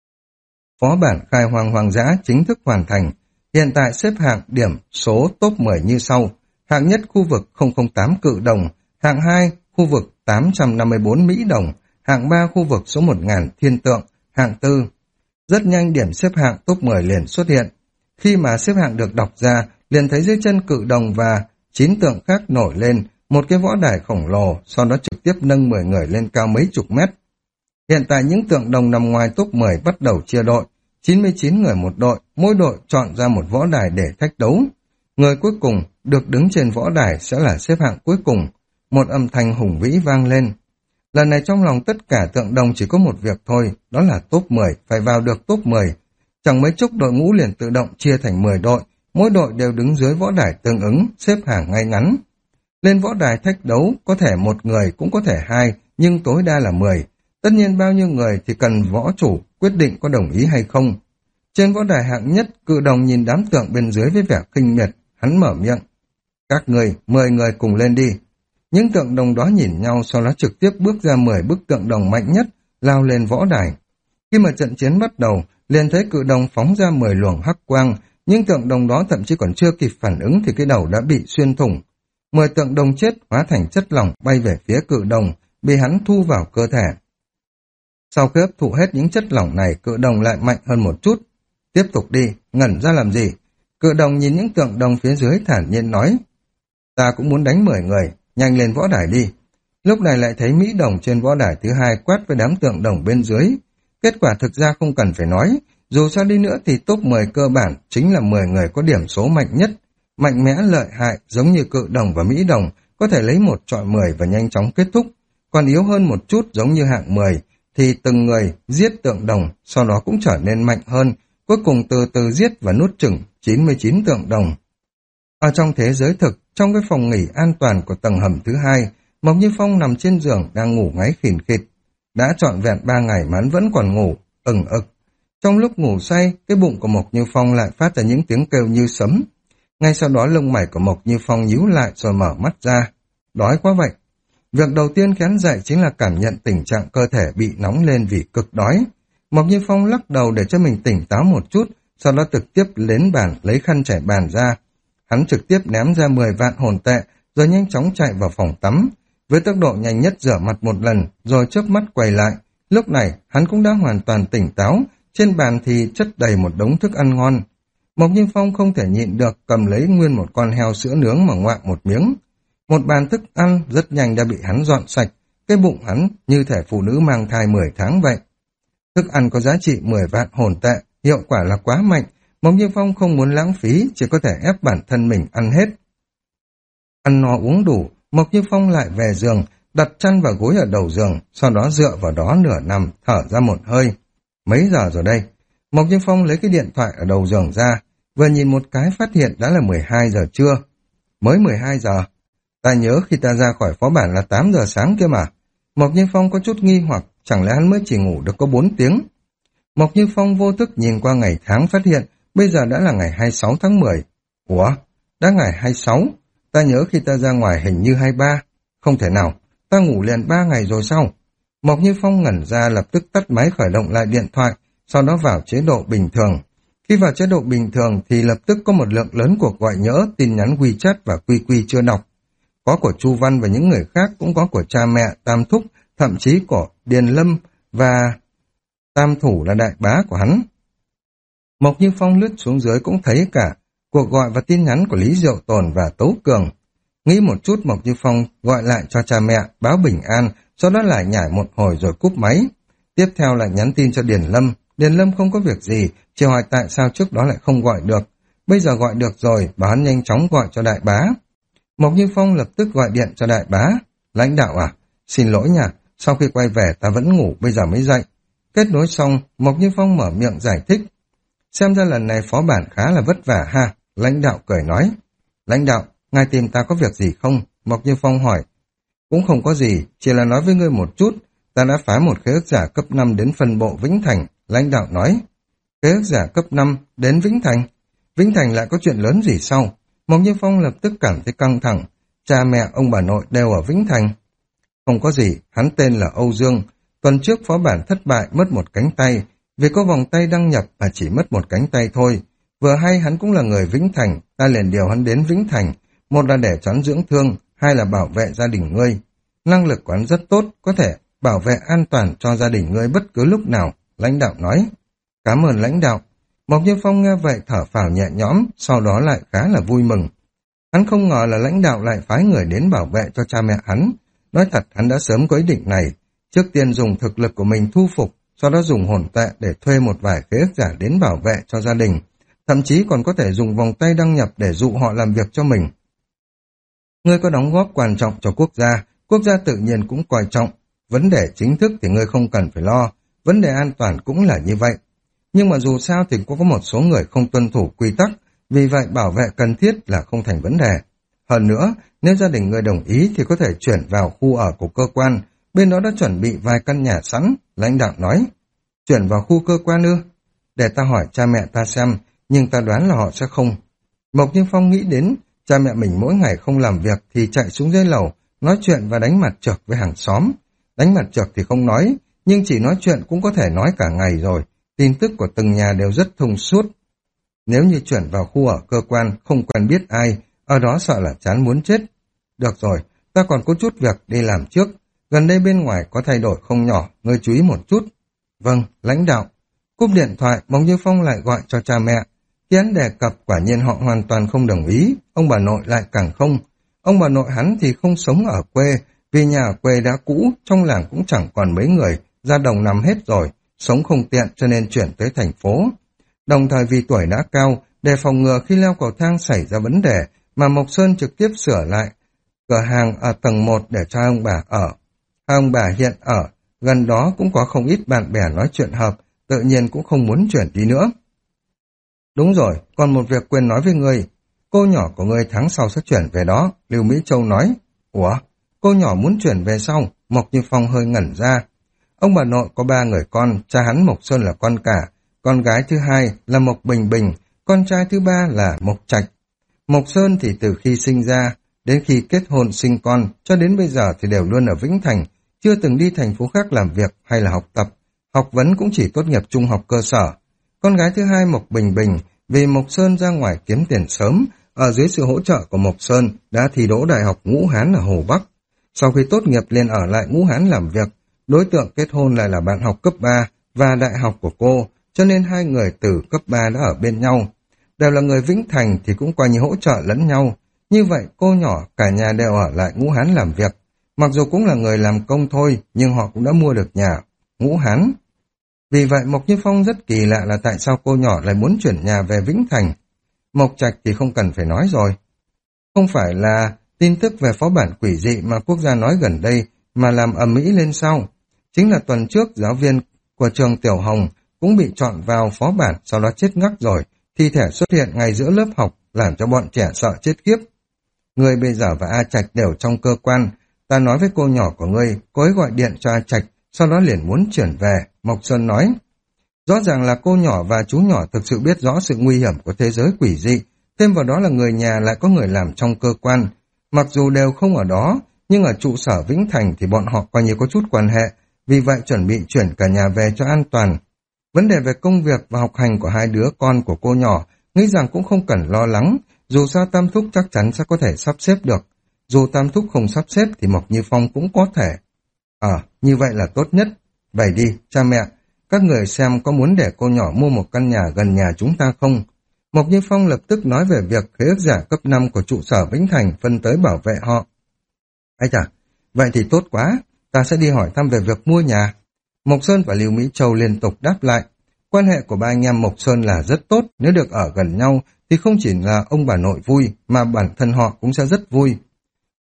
Phó bản khai hoang hoang dã chính thức hoàn thành. Hiện tại xếp hạng điểm số top mười như sau. Hạng nhất khu vực không không tám cự đồng, hạng hai khu vực tám trăm năm mươi bốn Mỹ đồng, hạng ba khu vực số một nghìn thiên tượng, hạng tư. Rất nhanh điểm xếp hạng top mười liền xuất hiện. Khi mà xếp hạng được đọc ra, liền thấy dưới chân cự đồng và chín tượng khác nổi lên, một cái võ đài khổng lồ, sau đó trực tiếp nâng mười người lên cao mấy chục mét. Hiện tại những tượng đồng nằm ngoài top mười bắt đầu chia đội, chín mươi chín người một đội, mỗi đội chọn ra một võ đài để thách đấu. Người cuối cùng được đứng trên võ đài sẽ là xếp hạng cuối cùng. Một âm thanh hùng vĩ vang lên. Lần này trong lòng tất cả tượng đồng chỉ có một việc thôi, đó là top mười, phải vào được top mười. Chẳng mấy chốc đội ngũ liền tự động chia thành mười đội, mỗi đội đều đứng dưới võ đài tương ứng, xếp hàng ngay ngắn. Lên võ đài thách đấu, có thể một người cũng có thể hai, nhưng tối đa là mười. Tất nhiên bao nhiêu người thì cần võ chủ quyết định có đồng ý hay không. Trên võ đài hạng nhất, cự đồng nhìn đám tượng bên dưới với vẻ khinh miệt, hắn mở miệng. Các người, mười người cùng lên đi. Những tượng đồng đó nhìn nhau, sau đó trực tiếp bước ra mười bức tượng đồng mạnh nhất, lao lên võ đài. Khi mà trận chiến bắt đầu, liền thấy cự đồng phóng ra mười luồng hắc quang, những tượng đồng đó thậm chí còn chưa kịp phản ứng thì cái đầu đã bị xuyên thủng. Mười tượng đồng chết hóa thành chất lỏng bay về phía cự đồng, bị hắn thu vào cơ thể. Sau khi hấp thụ hết những chất lỏng này, cự đồng lại mạnh hơn một chút. Tiếp tục đi, ngẩn ra làm gì? Cự đồng nhìn những tượng đồng phía dưới thản nhiên nói. Ta cũng muốn đánh mười người, nhanh lên võ đài đi. Lúc này lại thấy Mỹ đồng trên võ đài thứ hai quát với đám tượng đồng bên dưới. Kết quả thực ra không cần phải nói, dù sao đi nữa thì top mười cơ bản chính là mười người có điểm số mạnh nhất, mạnh mẽ lợi hại giống như cự đồng và Mỹ đồng, có thể lấy một chọi mười và nhanh chóng kết thúc. Còn yếu hơn một chút giống như hạng mười, thì từng người giết tượng đồng, sau đó cũng trở nên mạnh hơn, cuối cùng từ từ giết và nuốt chửng chín mươi chín tượng đồng. Ở trong thế giới thực, trong cái phòng nghỉ an toàn của tầng hầm thứ hai, Mộc Như Phong nằm trên giường đang ngủ ngáy khìn khịt. Đã trọn vẹn ba ngày mà hắn vẫn còn ngủ, ừng ực. Trong lúc ngủ say, cái bụng của Mộc Như Phong lại phát ra những tiếng kêu như sấm. Ngay sau đó lông mày của Mộc Như Phong nhíu lại rồi mở mắt ra. Đói quá vậy. Việc đầu tiên khiến dậy chính là cảm nhận tình trạng cơ thể bị nóng lên vì cực đói. Mộc Như Phong lắc đầu để cho mình tỉnh táo một chút, sau đó trực tiếp đến bàn lấy khăn trải bàn ra. Hắn trực tiếp ném ra mười vạn hồn tệ, rồi nhanh chóng chạy vào phòng tắm. Với tốc độ nhanh nhất rửa mặt một lần, rồi chớp mắt quay lại. Lúc này, hắn cũng đã hoàn toàn tỉnh táo, trên bàn thì chất đầy một đống thức ăn ngon. Mộc Như Phong không thể nhịn được, cầm lấy nguyên một con heo sữa nướng mà ngoạm một miếng. Một bàn thức ăn rất nhanh đã bị hắn dọn sạch, cái bụng hắn như thể phụ nữ mang thai mười tháng vậy. Thức ăn có giá trị mười vạn hồn tệ, hiệu quả là quá mạnh, Mộc Như Phong không muốn lãng phí, chỉ có thể ép bản thân mình ăn hết. Ăn no uống đủ, Mộc Như Phong lại về giường, đặt chăn và gối ở đầu giường, sau đó dựa vào đó nửa nằm, thở ra một hơi. Mấy giờ rồi đây? Mộc Như Phong lấy cái điện thoại ở đầu giường ra, vừa nhìn một cái phát hiện đã là mười hai giờ trưa. Mới mười hai giờ. Ta nhớ khi ta ra khỏi phó bản là tám giờ sáng kia mà. Mộc Như Phong có chút nghi hoặc, chẳng lẽ hắn mới chỉ ngủ được có bốn tiếng. Mộc Như Phong vô thức nhìn qua ngày tháng phát hiện, bây giờ đã là ngày hai mươi sáu tháng mười. Ủa, đã ngày hai mươi sáu, ta nhớ khi ta ra ngoài hình như hai mươi ba. Không thể nào, ta ngủ liền ba ngày rồi sao? Mộc Như Phong ngẩn ra lập tức tắt máy khởi động lại điện thoại, sau đó vào chế độ bình thường. Khi vào chế độ bình thường thì lập tức có một lượng lớn cuộc gọi nhỡ, tin nhắn WeChat và quy quy chưa đọc. Có của Chu Văn và những người khác, cũng có của cha mẹ, Tam Thúc, thậm chí của Điền Lâm và Tam Thủ là đại bá của hắn. Mộc Như Phong lướt xuống dưới cũng thấy cả cuộc gọi và tin nhắn của Lý Diệu Tồn và Tấu Cường. Nghĩ một chút, Mộc Như Phong gọi lại cho cha mẹ, báo bình an, sau đó lại nhảy một hồi rồi cúp máy. Tiếp theo lại nhắn tin cho Điền Lâm. Điền Lâm không có việc gì, chỉ hỏi tại sao trước đó lại không gọi được. Bây giờ gọi được rồi, bảo hắn nhanh chóng gọi cho đại bá. Mộc Như Phong lập tức gọi điện cho đại bá. Lãnh đạo à, xin lỗi nha, sau khi quay về ta vẫn ngủ, bây giờ mới dậy. Kết nối xong, Mộc Như Phong mở miệng giải thích. Xem ra lần này phó bản khá là vất vả ha, lãnh đạo cười nói. Lãnh đạo, ngài tìm ta có việc gì không? Mộc Như Phong hỏi. Cũng không có gì, chỉ là nói với ngươi một chút, ta đã phái một khế ước giả cấp năm đến phân bộ Vĩnh Thành, lãnh đạo nói. Khế ước giả cấp năm đến Vĩnh Thành? Vĩnh Thành lại có chuyện lớn gì sau? Mộc Như Phong lập tức cảm thấy căng thẳng, cha mẹ ông bà nội đều ở Vĩnh Thành. Không có gì, hắn tên là Âu Dương, tuần trước phó bản thất bại mất một cánh tay, vì có vòng tay đăng nhập mà chỉ mất một cánh tay thôi. Vừa hay hắn cũng là người Vĩnh Thành, ta liền điều hắn đến Vĩnh Thành, một là để chắn dưỡng thương, hai là bảo vệ gia đình ngươi. Năng lực của hắn rất tốt, có thể bảo vệ an toàn cho gia đình ngươi bất cứ lúc nào, lãnh đạo nói. Cảm ơn lãnh đạo. Mộc Như Phong nghe vậy thở phào nhẹ nhõm, sau đó lại khá là vui mừng. Hắn không ngờ là lãnh đạo lại phái người đến bảo vệ cho cha mẹ hắn. Nói thật hắn đã sớm có ý định này, trước tiên dùng thực lực của mình thu phục, sau đó dùng hồn tệ để thuê một vài khế ước giả đến bảo vệ cho gia đình, thậm chí còn có thể dùng vòng tay đăng nhập để dụ họ làm việc cho mình. Ngươi có đóng góp quan trọng cho quốc gia, quốc gia tự nhiên cũng coi trọng. Vấn đề chính thức thì ngươi không cần phải lo, vấn đề an toàn cũng là như vậy. Nhưng mà dù sao thì cũng có một số người không tuân thủ quy tắc, vì vậy bảo vệ cần thiết là không thành vấn đề. Hơn nữa, nếu gia đình ngươi đồng ý thì có thể chuyển vào khu ở của cơ quan, bên đó đã chuẩn bị vài căn nhà sẵn, lãnh đạo nói. Chuyển vào khu cơ quan ư? Để ta hỏi cha mẹ ta xem, nhưng ta đoán là họ sẽ không. Mộc Như Phong nghĩ đến, cha mẹ mình mỗi ngày không làm việc thì chạy xuống dưới lầu, nói chuyện và đánh mặt trược với hàng xóm. Đánh mặt trược thì không nói, nhưng chỉ nói chuyện cũng có thể nói cả ngày rồi, tin tức của từng nhà đều rất thông suốt. Nếu như chuyển vào khu ở cơ quan, không quen biết ai, ở đó sợ là chán muốn chết. Được rồi, ta còn có chút việc đi làm trước, gần đây bên ngoài có thay đổi không nhỏ, ngươi chú ý một chút. Vâng, lãnh đạo. Cúp điện thoại, Mộc Như Phong lại gọi cho cha mẹ. Khi hắn đề cập quả nhiên họ hoàn toàn không đồng ý, ông bà nội lại càng không. Ông bà nội hắn thì không sống ở quê, vì nhà ở quê đã cũ, trong làng cũng chẳng còn mấy người, ra đồng nằm hết rồi, sống không tiện cho nên chuyển tới thành phố. Đồng thời vì tuổi đã cao, để phòng ngừa khi leo cầu thang xảy ra vấn đề, mà Mộc Sơn trực tiếp sửa lại cửa hàng ở tầng một để cho ông bà ở. Hai ông bà hiện ở, gần đó cũng có không ít bạn bè nói chuyện hợp, tự nhiên cũng không muốn chuyển đi nữa. Đúng rồi, còn một việc quên nói với ngươi, cô nhỏ của ngươi tháng sau sẽ chuyển về đó, Lưu Mỹ Châu nói. Ủa, cô nhỏ muốn chuyển về sau? Mộc Như Phong hơi ngẩn ra. Ông bà nội có ba người con, cha hắn Mộc Sơn là con cả, con gái thứ hai là Mộc Bình Bình, con trai thứ ba là Mộc Trạch. Mộc Sơn thì từ khi sinh ra, đến khi kết hôn sinh con, cho đến bây giờ thì đều luôn ở Vĩnh Thành, chưa từng đi thành phố khác làm việc hay là học tập, học vấn cũng chỉ tốt nghiệp trung học cơ sở. Con gái thứ hai Mộc Bình Bình, vì Mộc Sơn ra ngoài kiếm tiền sớm, ở dưới sự hỗ trợ của Mộc Sơn đã thi đỗ đại học Ngũ Hán ở Hồ Bắc. Sau khi tốt nghiệp liền ở lại Ngũ Hán làm việc, đối tượng kết hôn lại là bạn học cấp ba và đại học của cô, cho nên hai người từ cấp ba đã ở bên nhau. Đều là người Vĩnh Thành thì cũng coi như hỗ trợ lẫn nhau. Như vậy cô nhỏ cả nhà đều ở lại Ngũ Hán làm việc. Mặc dù cũng là người làm công thôi, nhưng họ cũng đã mua được nhà Ngũ Hán. Vì vậy Mộc Như Phong rất kỳ lạ là tại sao cô nhỏ lại muốn chuyển nhà về Vĩnh Thành. Mộc Trạch thì không cần phải nói rồi. Không phải là tin tức về phó bản quỷ dị mà quốc gia nói gần đây mà làm ầm ĩ lên sau. Chính là tuần trước giáo viên của trường Tiểu Hồng cũng bị chọn vào phó bản, sau đó chết ngắc rồi, thi thể xuất hiện ngay giữa lớp học, làm cho bọn trẻ sợ chết khiếp. Ngươi bây giờ và A Trạch đều trong cơ quan, ta nói với cô nhỏ của ngươi, cô ấy gọi điện cho A Trạch, sau đó liền muốn chuyển về, Mộc Sơn nói. Rõ ràng là cô nhỏ và chú nhỏ thực sự biết rõ sự nguy hiểm của thế giới quỷ dị, thêm vào đó là người nhà lại có người làm trong cơ quan. Mặc dù đều không ở đó, nhưng ở trụ sở Vĩnh Thành thì bọn họ coi như có chút quan hệ, vì vậy chuẩn bị chuyển cả nhà về cho an toàn. Vấn đề về công việc và học hành của hai đứa con của cô nhỏ, nghĩ rằng cũng không cần lo lắng, dù sao Tam Thúc chắc chắn sẽ có thể sắp xếp được. Dù Tam Thúc không sắp xếp thì Mộc Như Phong cũng có thể. Ờ, như vậy là tốt nhất. Vậy đi, cha mẹ, các người xem có muốn để cô nhỏ mua một căn nhà gần nhà chúng ta không? Mộc Như Phong lập tức nói về việc khế ước giả cấp năm của trụ sở Vĩnh Thành phân tới bảo vệ họ. Ây chà, vậy thì tốt quá, ta sẽ đi hỏi thăm về việc mua nhà. Mộc Sơn và Lưu Mỹ Châu liên tục đáp lại. Quan hệ của ba anh em Mộc Sơn là rất tốt, nếu được ở gần nhau thì không chỉ là ông bà nội vui mà bản thân họ cũng sẽ rất vui.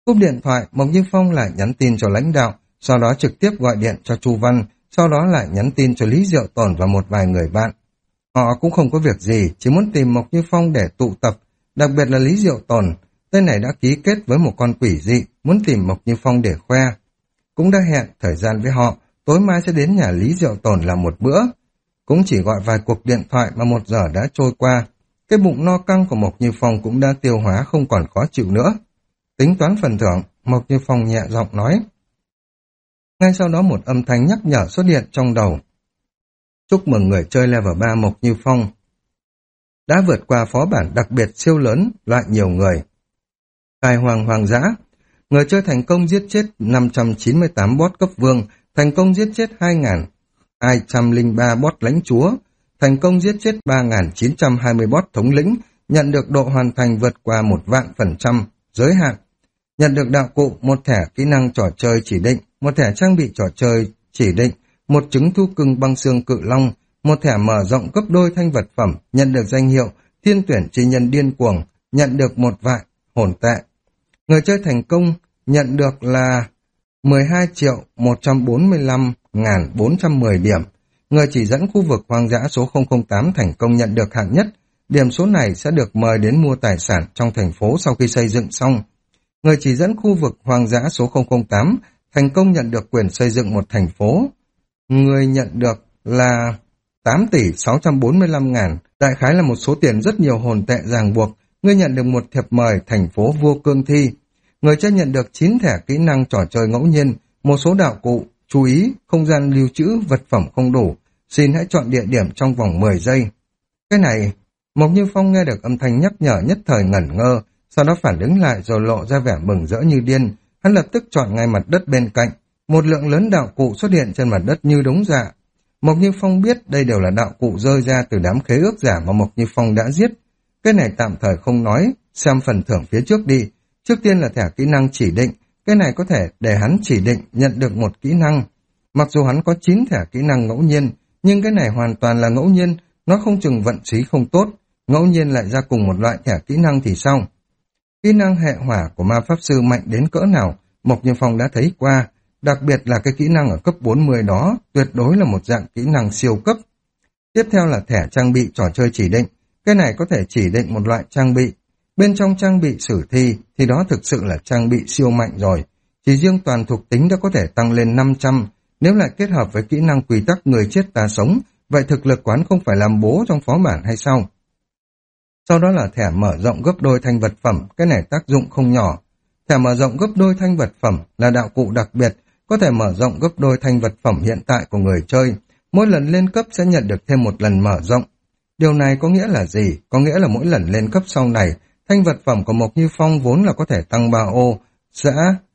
Cúp điện thoại, Mộc Như Phong lại nhắn tin cho lãnh đạo, sau đó trực tiếp gọi điện cho Chu Văn, sau đó lại nhắn tin cho Lý Diệu Tồn và một vài người bạn. Họ cũng không có việc gì, chỉ muốn tìm Mộc Như Phong để tụ tập, đặc biệt là Lý Diệu Tồn. Tên này đã ký kết với một con quỷ dị, muốn tìm Mộc Như Phong để khoe. Cũng đã hẹn thời gian với họ, tối mai sẽ đến nhà Lý Diệu Tồn làm một bữa. Cũng chỉ gọi vài cuộc điện thoại mà một giờ đã trôi qua. Cái bụng no căng của Mộc Như Phong cũng đã tiêu hóa không còn khó chịu nữa. Tính toán phần thưởng, Mộc Như Phong nhẹ giọng nói. Ngay sau đó một âm thanh nhắc nhở xuất hiện trong đầu. Chúc mừng người chơi level ba Mộc Như Phong đã vượt qua phó bản đặc biệt siêu lớn, loại nhiều người. Khai hoàng hoàng dã, người chơi thành công giết chết năm trăm chín mươi tám boss cấp vương, thành công giết chết hai nghìn hai trăm lẻ ba boss lãnh chúa, thành công giết chết ba nghìn chín trăm hai mươi boss thống lĩnh, nhận được độ hoàn thành vượt qua một vạn phần trăm, giới hạn. Nhận được đạo cụ, một thẻ kỹ năng trò chơi chỉ định, một thẻ trang bị trò chơi chỉ định, một trứng thu cưng băng xương cự long, một thẻ mở rộng gấp đôi thanh vật phẩm, nhận được danh hiệu thiên tuyển chi nhân điên cuồng, nhận được một vạn hồn tệ. Người chơi thành công nhận được là mười hai triệu một trăm bốn mươi lăm nghìn bốn trăm mười điểm. Người chỉ dẫn khu vực hoang dã số không không tám thành công nhận được hạng nhất. Điểm số này sẽ được mời đến mua tài sản trong thành phố sau khi xây dựng xong. Người chỉ dẫn khu vực hoang dã số không không tám thành công nhận được quyền xây dựng một thành phố. Người nhận được là tám tỷ sáu trăm bốn mươi lăm ngàn, đại khái là một số tiền rất nhiều hồn tệ ràng buộc. Người nhận được một thiệp mời thành phố Vô Cương Thi. Người chơi nhận được chín thẻ kỹ năng trò chơi ngẫu nhiên, một số đạo cụ, chú ý, không gian lưu trữ, vật phẩm không đủ. Xin hãy chọn địa điểm trong vòng mười giây. Cái này, Mộc Như Phong nghe được âm thanh nhắc nhở nhất thời ngẩn ngơ, sau đó phản ứng lại rồi lộ ra vẻ mừng rỡ như điên. Hắn lập tức chọn ngay mặt đất bên cạnh. Một lượng lớn đạo cụ xuất hiện trên mặt đất như đống dạ. Mộc Như Phong biết đây đều là đạo cụ rơi ra từ đám khế ước giả mà Mộc Như Phong đã giết. Cái này tạm thời không nói, xem phần thưởng phía trước đi. Trước tiên là thẻ kỹ năng chỉ định, cái này có thể để hắn chỉ định nhận được một kỹ năng. Mặc dù hắn có chín thẻ kỹ năng ngẫu nhiên, nhưng cái này hoàn toàn là ngẫu nhiên, nó không chừng vận khí không tốt, ngẫu nhiên lại ra cùng một loại thẻ kỹ năng thì sao? Kỹ năng hệ hỏa của ma pháp sư mạnh đến cỡ nào, Mộc Như Phong đã thấy qua, đặc biệt là cái kỹ năng ở cấp bốn mươi đó, tuyệt đối là một dạng kỹ năng siêu cấp. Tiếp theo là thẻ trang bị trò chơi chỉ định, cái này có thể chỉ định một loại trang bị. Bên trong trang bị sử thi thì đó thực sự là trang bị siêu mạnh rồi. Chỉ riêng toàn thuộc tính đã có thể tăng lên năm trăm, nếu lại kết hợp với kỹ năng quy tắc người chết ta sống, vậy thực lực quán không phải làm bố trong phó bản hay sao? Sau đó là thẻ mở rộng gấp đôi thanh vật phẩm, cái này tác dụng không nhỏ. Thẻ mở rộng gấp đôi thanh vật phẩm là đạo cụ đặc biệt, có thể mở rộng gấp đôi thanh vật phẩm hiện tại của người chơi. Mỗi lần lên cấp sẽ nhận được thêm một lần mở rộng. Điều này có nghĩa là gì? Có nghĩa là mỗi lần lên cấp sau này, thanh vật phẩm của Mộc Như Phong vốn là có thể tăng ba ô, sẽ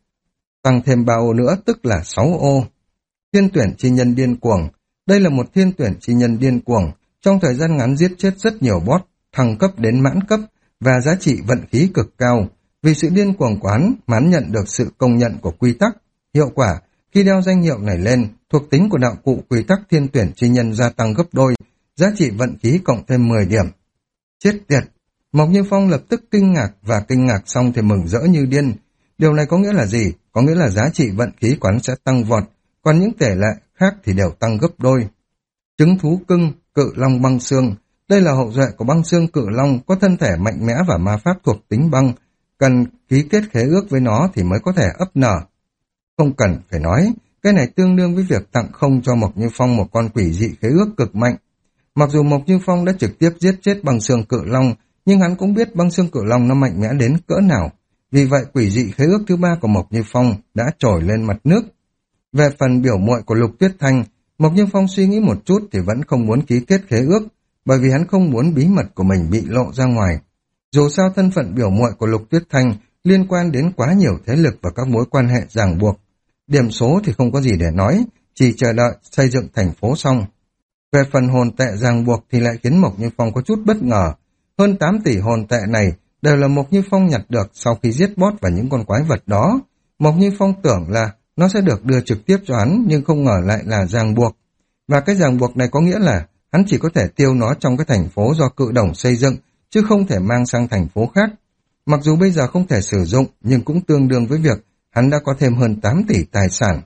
tăng thêm ba ô nữa, tức là sáu ô. Thiên tuyển chi nhân điên cuồng. Đây là một thiên tuyển chi nhân điên cuồng, trong thời gian ngắn giết chết rất nhiều boss, thăng cấp đến mãn cấp, và giá trị vận khí cực cao. Vì sự điên cuồng quán, mãn nhận được sự công nhận của quy tắc. Hiệu quả, khi đeo danh hiệu này lên, thuộc tính của đạo cụ quy tắc thiên tuyển chi nhân gia tăng gấp đôi, giá trị vận khí cộng thêm mười điểm. Chết tiệt! Mộc Như Phong lập tức kinh ngạc, và kinh ngạc xong thì mừng rỡ như điên. Điều này có nghĩa là gì? Có nghĩa là giá trị vận khí quán sẽ tăng vọt, còn những tể lệ khác thì đều tăng gấp đôi. Trứng thú cưng, cự long băng xương. Đây là hậu duệ của băng xương cự long, có thân thể mạnh mẽ và ma pháp thuộc tính băng. Cần ký kết khế ước với nó thì mới có thể ấp nở. Không cần phải nói, cái này tương đương với việc tặng không cho Mộc Như Phong một con quỷ dị khế ước cực mạnh. Mặc dù Mộc Như Phong đã trực tiếp giết chết băng xương cự long, nhưng hắn cũng biết băng xương cự long nó mạnh mẽ đến cỡ nào. Vì vậy quỷ dị khế ước thứ ba của Mộc Như Phong đã trồi lên mặt nước. Về phần biểu muội của Lục Tuyết Thanh, Mộc Như Phong suy nghĩ một chút thì vẫn không muốn ký kết khế ước, bởi vì hắn không muốn bí mật của mình bị lộ ra ngoài. Dù sao thân phận biểu muội của Lục Tuyết Thanh liên quan đến quá nhiều thế lực và các mối quan hệ ràng buộc. Điểm số thì không có gì để nói, chỉ chờ đợi xây dựng thành phố xong. Về phần hồn tệ ràng buộc thì lại khiến Mộc Như Phong có chút bất ngờ. Hơn tám tỷ hồn tệ này đều là Mộc Như Phong nhặt được sau khi giết boss và những con quái vật đó. Mộc Như Phong tưởng là nó sẽ được đưa trực tiếp cho hắn, nhưng không ngờ lại là ràng buộc. Và cái ràng buộc này có nghĩa là hắn chỉ có thể tiêu nó trong cái thành phố do cự đồng xây dựng, chứ không thể mang sang thành phố khác. Mặc dù bây giờ không thể sử dụng, nhưng cũng tương đương với việc hắn đã có thêm hơn tám tỷ tài sản.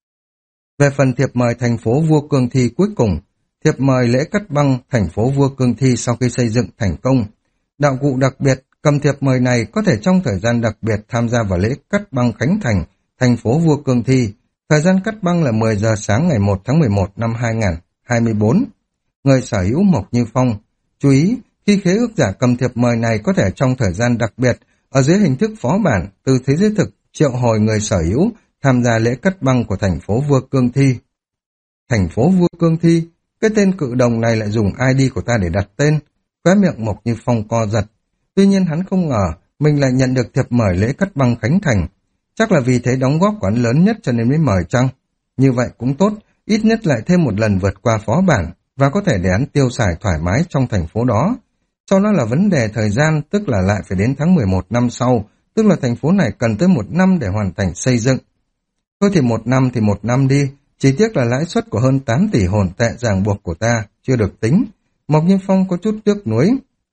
Về phần thiệp mời thành phố vua cương thi cuối cùng, thiệp mời lễ cắt băng thành phố vua cương thi sau khi xây dựng thành công. Đạo cụ đặc biệt cầm thiệp mời này có thể trong thời gian đặc biệt tham gia vào lễ cắt băng khánh thành thành phố vua cương thi. Thời gian cắt băng là mười giờ sáng ngày một tháng mười một năm hai nghìn không trăm hai mươi tư. Người sở hữu Mộc Như Phong. Chú ý, khi khế ước giả cầm thiệp mời này có thể trong thời gian đặc biệt, ở dưới hình thức phó bản, từ thế giới thực, triệu hồi người sở hữu tham gia lễ cắt băng của thành phố vua cương thi. Thành phố vua cương thi, cái tên cự đồng này lại dùng i đê của ta để đặt tên. Khóe miệng Mộc Như Phong co giật. Tuy nhiên hắn không ngờ mình lại nhận được thiệp mời lễ cắt băng khánh thành. Chắc là vì thế đóng góp của hắn lớn nhất cho nên mới mời chăng. Như vậy cũng tốt, ít nhất lại thêm một lần vượt qua phó bản và có thể để hắn tiêu xài thoải mái trong thành phố đó. Sau đó là vấn đề thời gian, tức là lại phải đến tháng mười một năm sau, tức là thành phố này cần tới một năm để hoàn thành xây dựng. Thôi thì một năm thì một năm đi, chỉ tiếc là lãi suất của hơn tám tỷ hồn tệ ràng buộc của ta chưa được tính. Mộc Như Phong có chút tiếc nuối.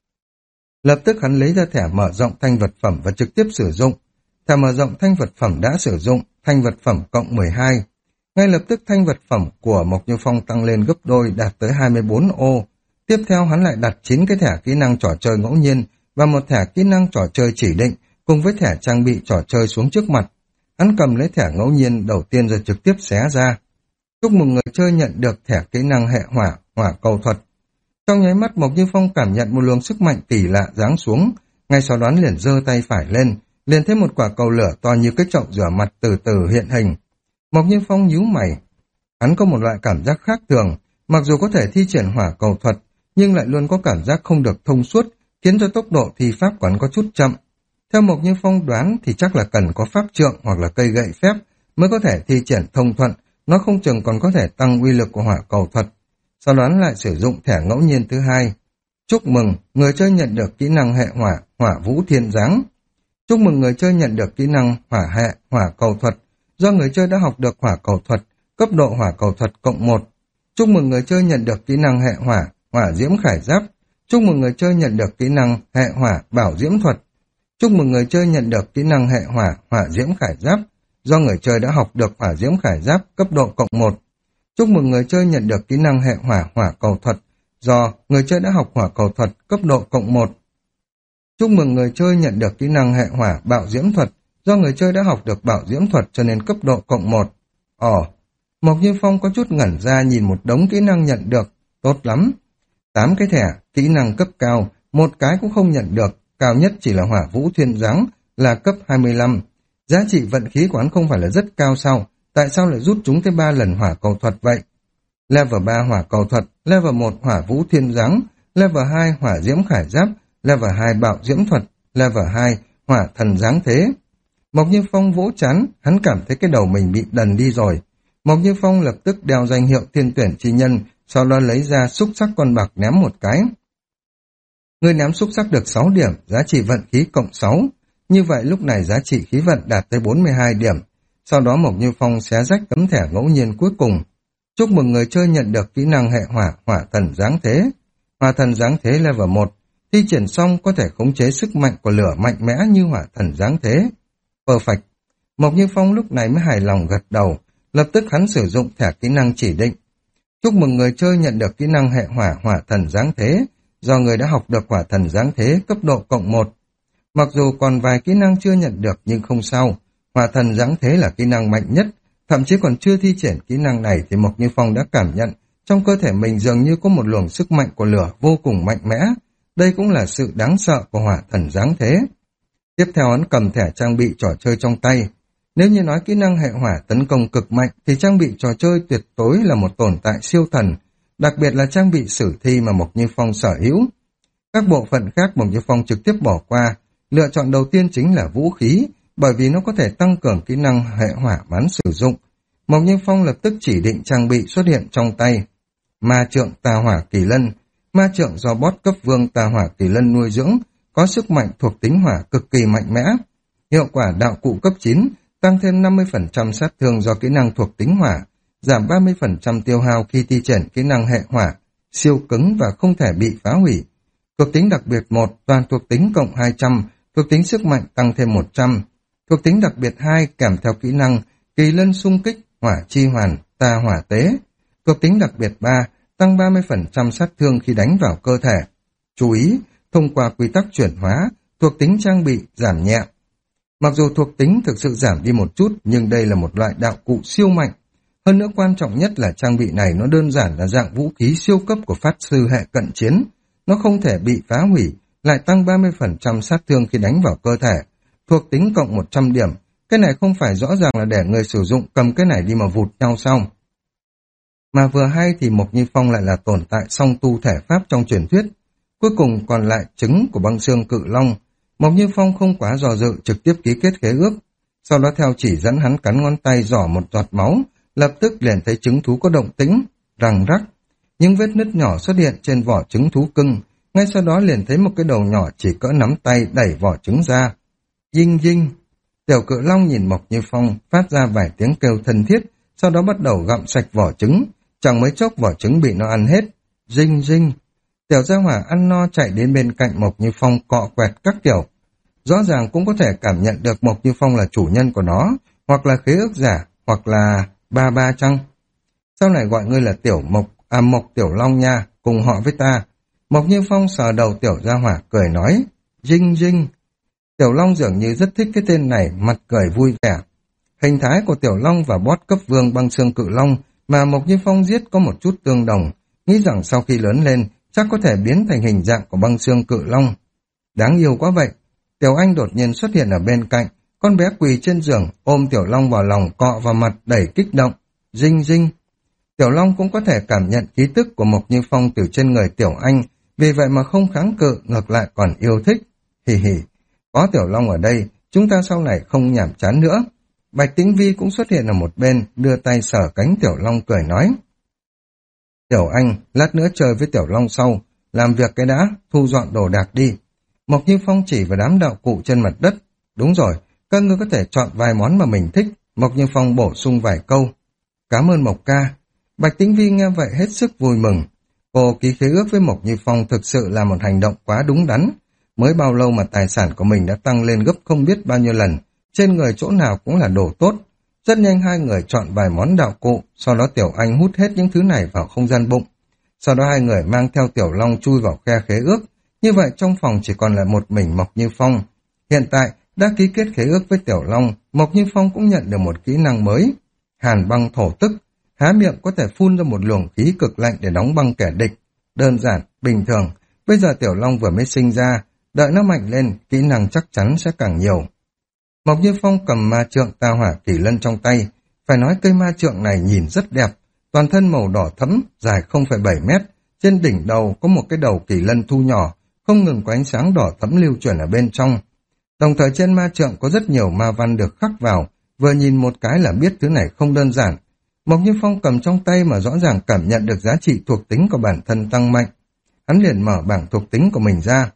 Lập tức hắn lấy ra thẻ mở rộng thanh vật phẩm và trực tiếp sử dụng. Thẻ mở rộng thanh vật phẩm đã sử dụng, thanh vật phẩm cộng mười hai. Ngay lập tức thanh vật phẩm của Mộc Như Phong tăng lên gấp đôi, đạt tới hai mươi bốn ô. Tiếp theo hắn lại đặt chín cái thẻ kỹ năng trò chơi ngẫu nhiên và một thẻ kỹ năng trò chơi chỉ định cùng với thẻ trang bị trò chơi xuống trước mặt. Hắn cầm lấy thẻ ngẫu nhiên đầu tiên rồi trực tiếp xé ra. Chúc mừng người chơi nhận được thẻ kỹ năng hệ hỏa, hỏa cầu thuật. Trong nháy mắt Mộc Như Phong cảm nhận một luồng sức mạnh kỳ lạ giáng xuống, ngay sau đó liền giơ tay phải lên, liền thấy một quả cầu lửa to như cái chậu rửa mặt từ từ hiện hình. Mộc Như Phong nhíu mày, hắn có một loại cảm giác khác thường, mặc dù có thể thi triển hỏa cầu thuật, nhưng lại luôn có cảm giác không được thông suốt, khiến cho tốc độ thi pháp của hắn có chút chậm. Theo Mộc Như Phong đoán thì chắc là cần có pháp trượng hoặc là cây gậy phép mới có thể thi triển thông thuận, nó không chừng còn có thể tăng uy lực của hỏa cầu thuật. Sau đó lại sử dụng thẻ ngẫu nhiên thứ hai. Chúc mừng, người chơi nhận được kỹ năng hệ hỏa, hỏa vũ thiên giáng. Chúc mừng người chơi nhận được kỹ năng hỏa hệ, hỏa cầu thuật. Do người chơi đã học được hỏa cầu thuật, cấp độ hỏa cầu thuật cộng một. Chúc mừng người chơi nhận được kỹ năng hệ hỏa, hỏa diễm khải giáp. Chúc mừng người chơi nhận được kỹ năng hệ hỏa, bảo diễm thuật. Chúc mừng người chơi nhận được kỹ năng hệ hỏa, hỏa diễm khải giáp. Do người chơi đã học được hỏa diễm khải giáp, cấp độ cộng một. Chúc mừng người chơi nhận được kỹ năng hệ hỏa, hỏa cầu thuật. Do người chơi đã học hỏa cầu thuật, cấp độ cộng một. Chúc mừng người chơi nhận được kỹ năng hệ hỏa, bạo diễm thuật. Do người chơi đã học được bạo diễm thuật cho nên cấp độ cộng một. Ồ, Mộc Như Phong có chút ngẩn ra nhìn một đống kỹ năng nhận được. Tốt lắm. Tám cái thẻ, kỹ năng cấp cao, một cái cũng không nhận được. Cao nhất chỉ là hỏa vũ thiên giáng, là cấp hai mươi lăm. Giá trị vận khí của hắn không phải là rất cao sao? Tại sao lại rút chúng tới ba lần hỏa cầu thuật vậy? Level ba hỏa cầu thuật, level một hỏa vũ thiên giáng, level hai hỏa diễm khải giáp, level hai bạo diễm thuật, level hai hỏa thần giáng thế. Mộc Như Phong vỗ chán, hắn cảm thấy cái đầu mình bị đần đi rồi. Mộc Như Phong lập tức đeo danh hiệu thiên tuyển chi nhân, sau đó lấy ra xúc sắc con bạc ném một cái. Người ném xúc sắc được sáu điểm, giá trị vận khí cộng sáu. Như vậy lúc này giá trị khí vận đạt tới bốn mươi hai điểm. Sau đó Mộc Như Phong xé rách tấm thẻ ngẫu nhiên cuối cùng. Chúc mừng người chơi nhận được kỹ năng hệ hỏa, hỏa thần giáng thế. Hỏa thần giáng thế level một. Thi triển xong có thể khống chế sức mạnh của lửa mạnh mẽ như hỏa thần giáng thế. Perfect. Mộc Như Phong lúc này mới hài lòng gật đầu. Lập tức hắn sử dụng thẻ kỹ năng chỉ định. Chúc mừng người chơi nhận được kỹ năng hệ hỏa, hỏa thần giáng thế. Do người đã học được hỏa thần giáng thế cấp độ cộng một. Mặc dù còn vài kỹ năng chưa nhận được nhưng không sao. Hỏa thần giáng thế là kỹ năng mạnh nhất. Thậm chí còn chưa thi triển kỹ năng này thì Mộc Như Phong đã cảm nhận trong cơ thể mình dường như có một luồng sức mạnh của lửa vô cùng mạnh mẽ. Đây cũng là sự đáng sợ của hỏa thần giáng thế. Tiếp theo hắn cầm thẻ trang bị trò chơi trong tay. Nếu như nói kỹ năng hệ hỏa tấn công cực mạnh thì trang bị trò chơi tuyệt đối là một tồn tại siêu thần, đặc biệt là trang bị sử thi mà Mộc Như Phong sở hữu. Các bộ phận khác Mộc Như Phong trực tiếp bỏ qua, lựa chọn đầu tiên chính là vũ khí, bởi vì nó có thể tăng cường kỹ năng hệ hỏa bán sử dụng. Mộc Như Phong lập tức chỉ định trang bị xuất hiện trong tay. Ma trượng tà hỏa kỳ lân. Ma trượng do boss cấp vương tà hỏa kỳ lân nuôi dưỡng, có sức mạnh thuộc tính hỏa cực kỳ mạnh mẽ. Hiệu quả đạo cụ cấp chín, tăng thêm năm mươi phần trăm sát thương do kỹ năng thuộc tính hỏa, giảm ba mươi phần trăm tiêu hao khi thi triển kỹ năng hệ hỏa, siêu cứng và không thể bị phá hủy. Thuộc tính đặc biệt một, toàn thuộc tính cộng hai trăm, thuộc tính sức mạnh tăng thêm một trăm, thuộc tính đặc biệt hai kèm theo kỹ năng kỳ lân xung kích, hỏa chi hoàn, ta hỏa tế, thuộc tính đặc biệt ba tăng ba mươi phần trăm sát thương khi đánh vào cơ thể. Chú ý, thông qua quy tắc chuyển hóa, thuộc tính trang bị giảm nhẹ. Mặc dù thuộc tính thực sự giảm đi một chút, nhưng đây là một loại đạo cụ siêu mạnh. Hơn nữa quan trọng nhất là trang bị này nó đơn giản là dạng vũ khí siêu cấp của pháp sư hệ cận chiến. Nó không thể bị phá hủy, lại tăng ba mươi phần trăm sát thương khi đánh vào cơ thể. Thuộc tính cộng một trăm điểm, cái này không phải rõ ràng là để người sử dụng cầm cái này đi mà vụt nhau xong. Mà vừa hay thì Mộc Như Phong lại là tồn tại song tu thể pháp trong truyền thuyết. Cuối cùng còn lại trứng của băng xương cự long. Mộc Như Phong không quá dò dự trực tiếp ký kết khế ước. Sau đó theo chỉ dẫn hắn cắn ngón tay giỏ một giọt máu, lập tức liền thấy trứng thú có động tĩnh, răng rắc. Những vết nứt nhỏ xuất hiện trên vỏ trứng thú cưng, ngay sau đó liền thấy một cái đầu nhỏ chỉ cỡ nắm tay đẩy vỏ trứng ra. Dinh dinh. Tiểu cự long nhìn Mộc Như Phong phát ra vài tiếng kêu thân thiết, sau đó bắt đầu gặm sạch vỏ trứng. Chẳng mấy chốc vỏ trứng bị nó ăn hết. Dinh dinh. Tiểu gia hỏa ăn no chạy đến bên cạnh Mộc Như Phong cọ quẹt các kiểu. Rõ ràng cũng có thể cảm nhận được Mộc Như Phong là chủ nhân của nó, hoặc là khế ước giả, hoặc là ba ba chăng. Sau này gọi ngươi là Tiểu Mộc, à Mộc Tiểu Long nha, cùng họ với ta. Mộc Như Phong sờ đầu tiểu gia hỏa cười nói, dinh dinh. Tiểu Long dường như rất thích cái tên này, mặt cười vui vẻ. Hình thái của Tiểu Long và boss cấp vương băng xương cự long mà Mộc Như Phong giết có một chút tương đồng, nghĩ rằng sau khi lớn lên chắc có thể biến thành hình dạng của băng xương cự long. Đáng yêu quá vậy. Tiểu Anh đột nhiên xuất hiện ở bên cạnh, con bé quỳ trên giường ôm Tiểu Long vào lòng cọ vào mặt đầy kích động. Dinh dinh. Tiểu Long cũng có thể cảm nhận khí tức của Mộc Như Phong từ trên người Tiểu Anh, vì vậy mà không kháng cự, ngược lại còn yêu thích. Hì hì, có Tiểu Long ở đây, chúng ta sau này không nhàm chán nữa. Bạch Tĩnh Vi cũng xuất hiện ở một bên, đưa tay sờ cánh Tiểu Long cười nói. Tiểu Anh, lát nữa chơi với Tiểu Long sau, làm việc cái đã, thu dọn đồ đạc đi. Mộc Như Phong chỉ vào đám đạo cụ trên mặt đất. Đúng rồi, các ngươi có thể chọn vài món mà mình thích. Mộc Như Phong bổ sung vài câu. Cảm ơn Mộc ca. Bạch Tĩnh Vi nghe vậy hết sức vui mừng. Cô ký khế ước với Mộc Như Phong thực sự là một hành động quá đúng đắn. Mới bao lâu mà tài sản của mình đã tăng lên gấp không biết bao nhiêu lần, trên người chỗ nào cũng là đồ tốt. Rất nhanh hai người chọn vài món đạo cụ, sau đó Tiểu Anh hút hết những thứ này vào không gian bụng. Sau đó hai người mang theo Tiểu Long chui vào khe khế ước. Như vậy trong phòng chỉ còn lại một mình Mộc Như Phong. Hiện tại đã ký kết khế ước với Tiểu Long, Mộc Như Phong cũng nhận được một kỹ năng mới. Hàn băng thổ tức, há miệng có thể phun ra một luồng khí cực lạnh để đóng băng kẻ địch. Đơn giản, bình thường, bây giờ Tiểu Long vừa mới sinh ra, đợi nó mạnh lên, kỹ năng chắc chắn sẽ càng nhiều. Mộc Như Phong cầm ma trượng ta hỏa kỳ lân trong tay, phải nói cây ma trượng này nhìn rất đẹp, toàn thân màu đỏ thẫm, dài không phẩy bảy mét, trên đỉnh đầu có một cái đầu kỳ lân thu nhỏ, không ngừng có ánh sáng đỏ thẫm lưu chuyển ở bên trong. Đồng thời trên ma trượng có rất nhiều ma văn được khắc vào, vừa nhìn một cái là biết thứ này không đơn giản. Mộc Như Phong cầm trong tay mà rõ ràng cảm nhận được giá trị thuộc tính của bản thân tăng mạnh. Hắn liền mở bảng thuộc tính của mình ra.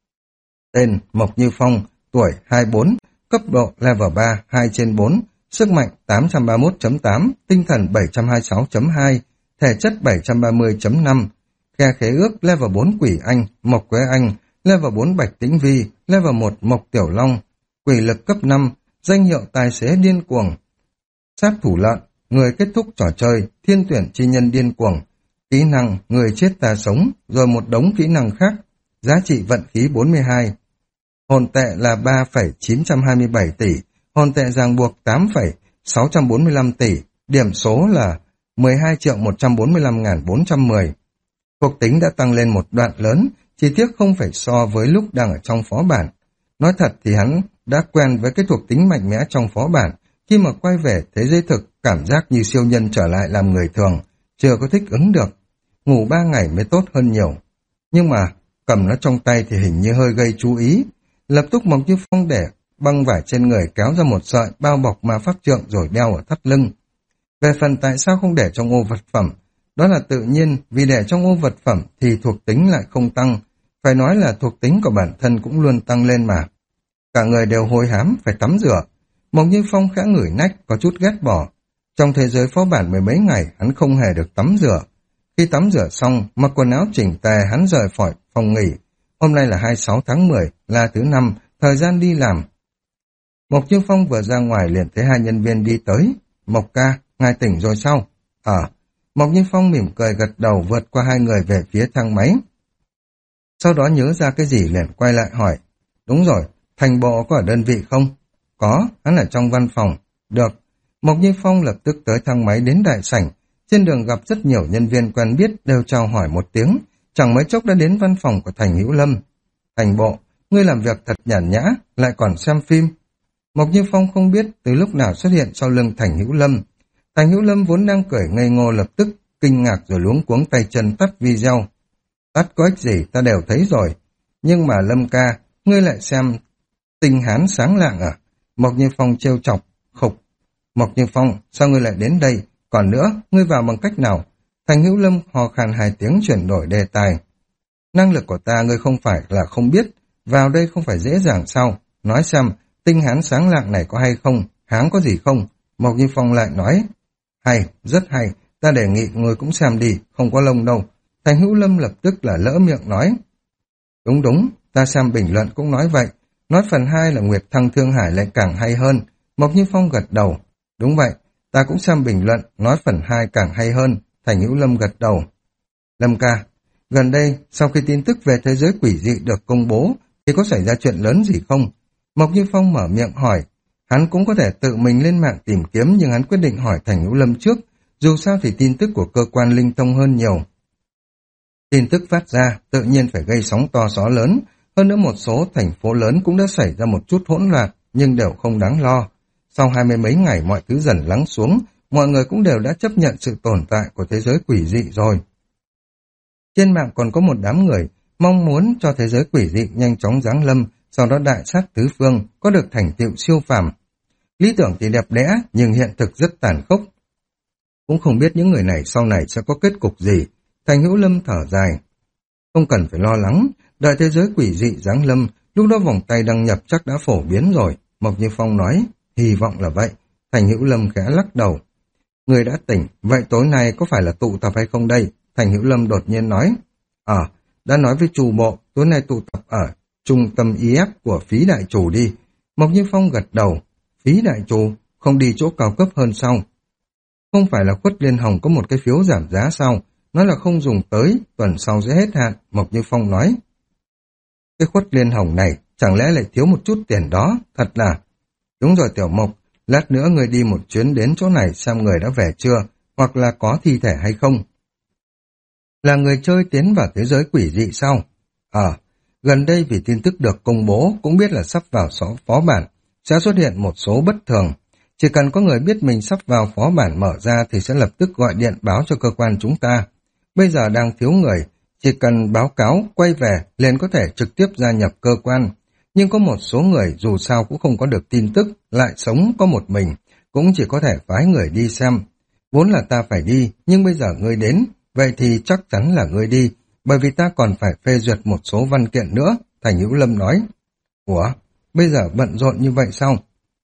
Tên Mộc Như Phong, tuổi hai mươi bốn, cấp độ level ba, hai trên bốn, sức mạnh tám trăm ba mươi mốt chấm tám, tinh thần bảy trăm hai mươi sáu chấm hai, thể chất bảy trăm ba mươi chấm năm, khe khế ước level bốn Quỷ Anh, Mộc Quế Anh, level bốn Bạch Tĩnh Vi, level một Mộc Tiểu Long, quỷ lực cấp năm, danh hiệu tài xế điên cuồng, sát thủ lợn, người kết thúc trò chơi, thiên tuyển chi nhân điên cuồng, kỹ năng người chết ta sống, rồi một đống kỹ năng khác, giá trị vận khí bốn mươi hai. Hồn tệ là ba phẩy chín hai bảy tỷ, hồn tệ ràng buộc tám phẩy sáu bốn lăm tỷ, điểm số là mười hai triệu một trăm bốn mươi lăm nghìn bốn trăm mười. Thuộc tính đã tăng lên một đoạn lớn, chỉ tiếc không phải so với lúc đang ở trong phó bản. Nói thật thì hắn đã quen với cái thuộc tính mạnh mẽ trong phó bản, khi mà quay về thế giới thực, cảm giác như siêu nhân trở lại làm người thường, chưa có thích ứng được. Ngủ ba ngày mới tốt hơn nhiều. Nhưng mà cầm nó trong tay thì hình như hơi gây chú ý. Lập tức Mộc Như Phong để băng vải trên người kéo ra một sợi bao bọc ma pháp trượng rồi đeo ở thắt lưng. Về phần tại sao không để trong ô vật phẩm, đó là tự nhiên vì để trong ô vật phẩm thì thuộc tính lại không tăng. Phải nói là thuộc tính của bản thân cũng luôn tăng lên mà. Cả người đều hối hám phải tắm rửa. Mộc Như Phong khẽ ngửi nách có chút ghét bỏ. Trong thế giới phó bản mười mấy ngày hắn không hề được tắm rửa. Khi tắm rửa xong, mặc quần áo chỉnh tề hắn rời khỏi phòng nghỉ. Hôm nay là hai mươi sáu tháng mười, là thứ năm, thời gian đi làm. Mộc Như Phong vừa ra ngoài liền thấy hai nhân viên đi tới. Mộc ca, ngài tỉnh rồi sao? Ờ. Mộc Như Phong mỉm cười gật đầu vượt qua hai người về phía thang máy. Sau đó nhớ ra cái gì liền quay lại hỏi. Đúng rồi, Thành Bộ có ở đơn vị không? Có, hắn ở trong văn phòng. Được. Mộc Như Phong lập tức tới thang máy đến đại sảnh. Trên đường gặp rất nhiều nhân viên quen biết đều chào hỏi một tiếng. Chẳng mấy chốc đã đến văn phòng của Thành Hữu Lâm. Thành Bộ, ngươi làm việc thật nhàn nhã, lại còn xem phim. Mộc Như Phong không biết từ lúc nào xuất hiện sau lưng Thành Hữu Lâm. Thành Hữu Lâm vốn đang cười ngây ngô lập tức, kinh ngạc rồi luống cuống tay chân tắt video. Tắt có ích gì ta đều thấy rồi. Nhưng mà Lâm ca, ngươi lại xem Tinh Hán Sáng Lạng à? Mộc Như Phong trêu chọc, khục. Mộc Như Phong, sao ngươi lại đến đây? Còn nữa, ngươi vào bằng cách nào? Thành Hữu Lâm hò khan hai tiếng chuyển đổi đề tài. Năng lực của ta ngươi không phải là không biết, vào đây không phải dễ dàng sao? Nói xem, Tinh Hán Sáng Lạng này có hay không? Háng có gì không? Mộc Như Phong lại nói. Hay, rất hay, ta đề nghị ngươi cũng xem đi, không có lông đâu. Thành Hữu Lâm lập tức là lỡ miệng nói. Đúng đúng, ta xem bình luận cũng nói vậy. Nói phần hai là Nguyệt Thăng Thương Hải lại càng hay hơn. Mộc Như Phong gật đầu. Đúng vậy, ta cũng xem bình luận, nói phần hai càng hay hơn. Thành Hữu Lâm gật đầu. Lâm ca, gần đây, sau khi tin tức về thế giới quỷ dị được công bố, thì có xảy ra chuyện lớn gì không? Mộc Như Phong mở miệng hỏi. Hắn cũng có thể tự mình lên mạng tìm kiếm, nhưng hắn quyết định hỏi Thành Hữu Lâm trước. Dù sao thì tin tức của cơ quan linh thông hơn nhiều. Tin tức phát ra, tự nhiên phải gây sóng to gió lớn. Hơn nữa một số thành phố lớn cũng đã xảy ra một chút hỗn loạn, nhưng đều không đáng lo. Sau hai mươi mấy ngày mọi thứ dần lắng xuống, mọi người cũng đều đã chấp nhận sự tồn tại của thế giới quỷ dị rồi. Trên mạng còn có một đám người mong muốn cho thế giới quỷ dị nhanh chóng giáng lâm, sau đó đại sát tứ phương, có được thành tựu siêu phàm. Lý tưởng thì đẹp đẽ, nhưng hiện thực rất tàn khốc. Cũng không biết những người này sau này sẽ có kết cục gì. Thành Hữu Lâm thở dài. Không cần phải lo lắng, đợi thế giới quỷ dị giáng lâm, lúc đó vòng tay đăng nhập chắc đã phổ biến rồi. Mộc Như Phong nói, hy vọng là vậy. Thành Hữu Lâm khẽ lắc đầu. Người đã tỉnh, vậy tối nay có phải là tụ tập hay không đây? Thành Hữu Lâm đột nhiên nói. Ờ, à, đã nói với chủ bộ, tối nay tụ tập ở trung tâm i ép của phí đại chủ đi. Mộc Như Phong gật đầu. Phí đại chủ, không đi chỗ cao cấp hơn sao? Không phải là Khuất Liên Hồng có một cái phiếu giảm giá sao? Nói là không dùng tới, tuần sau sẽ hết hạn, Mộc Như Phong nói. Cái Khuất Liên Hồng này, chẳng lẽ lại thiếu một chút tiền đó, thật là... Đúng rồi Tiểu Mộc, lát nữa người đi một chuyến đến chỗ này xem người đã về chưa, hoặc là có thi thể hay không. Là người chơi tiến vào thế giới quỷ dị sao? Ờ, à, gần đây vì tin tức được công bố cũng biết là sắp vào số phó bản, sẽ xuất hiện một số bất thường. Chỉ cần có người biết mình sắp vào phó bản mở ra thì sẽ lập tức gọi điện báo cho cơ quan chúng ta. Bây giờ đang thiếu người, chỉ cần báo cáo, quay về, liền có thể trực tiếp gia nhập cơ quan. Nhưng có một số người dù sao cũng không có được tin tức, lại sống có một mình, cũng chỉ có thể phái người đi xem. Vốn là ta phải đi, nhưng bây giờ ngươi đến, vậy thì chắc chắn là ngươi đi, bởi vì ta còn phải phê duyệt một số văn kiện nữa, Thành Hữu Lâm nói. Ủa, bây giờ bận rộn như vậy sao?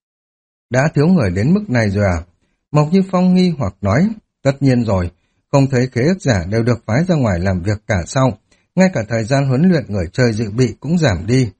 Đã thiếu người đến mức này rồi à? Mộc Như Phong nghi hoặc nói, tất nhiên rồi, không thấy khế ước giả đều được phái ra ngoài làm việc cả sau, ngay cả thời gian huấn luyện người chơi dự bị cũng giảm đi.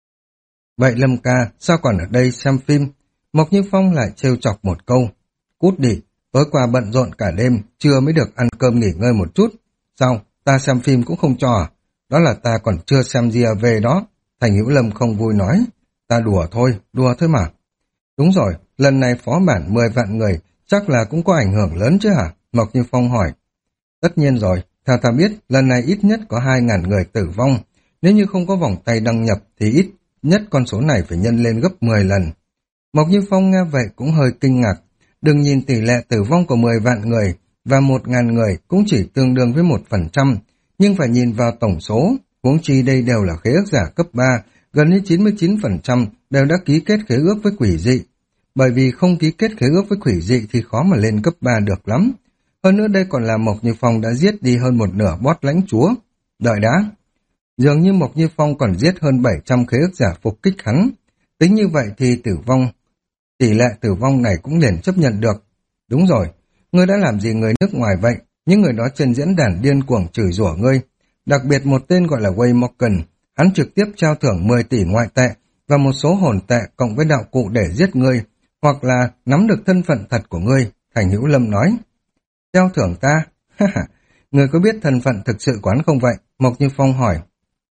Vậy Lâm ca, sao còn ở đây xem phim? Mộc Như Phong lại trêu chọc một câu. Cút đi, tối qua bận rộn cả đêm, trưa mới được ăn cơm nghỉ ngơi một chút. Sao, ta xem phim cũng không cho à? Đó là ta còn chưa xem gì về đó. Thành Hữu Lâm không vui nói. Ta đùa thôi, đùa thôi mà. Đúng rồi, lần này phó bản mười vạn người, chắc là cũng có ảnh hưởng lớn chứ hả? Mộc Như Phong hỏi. Tất nhiên rồi, theo ta biết, lần này ít nhất có hai ngàn người tử vong. Nếu như không có vòng tay đăng nhập thì ít nhất con số này phải nhân lên gấp mười lần. Mộc Như Phong nghe vậy cũng hơi kinh ngạc. Đừng nhìn tỷ lệ tử vong của mười vạn người và một ngàn người cũng chỉ tương đương với một phần trăm, nhưng phải nhìn vào tổng số, huống chi đây đều là khế ước giả cấp ba, gần như chín mươi chín phần trăm đều đã ký kết khế ước với quỷ dị. Bởi vì không ký kết khế ước với quỷ dị thì khó mà lên cấp ba được lắm. Hơn nữa đây còn là Mộc Như Phong đã giết đi hơn một nửa boss lãnh chúa. Đợi đã. Dường như Mộc Như Phong còn giết hơn bảy trăm khế ước giả phục kích hắn. Tính như vậy thì tử vong, tỷ lệ tử vong này cũng liền chấp nhận được. Đúng rồi, ngươi đã làm gì người nước ngoài vậy? Những người đó trên diễn đàn điên cuồng chửi rủa ngươi. Đặc biệt một tên gọi là Wayne Morgan, hắn trực tiếp trao thưởng mười tỷ ngoại tệ và một số hồn tệ cộng với đạo cụ để giết ngươi, hoặc là nắm được thân phận thật của ngươi, Thành Hữu Lâm nói. Treo thưởng ta? Ngươi có biết thân phận thực sự của hắn không vậy? Mộc Như Phong hỏi.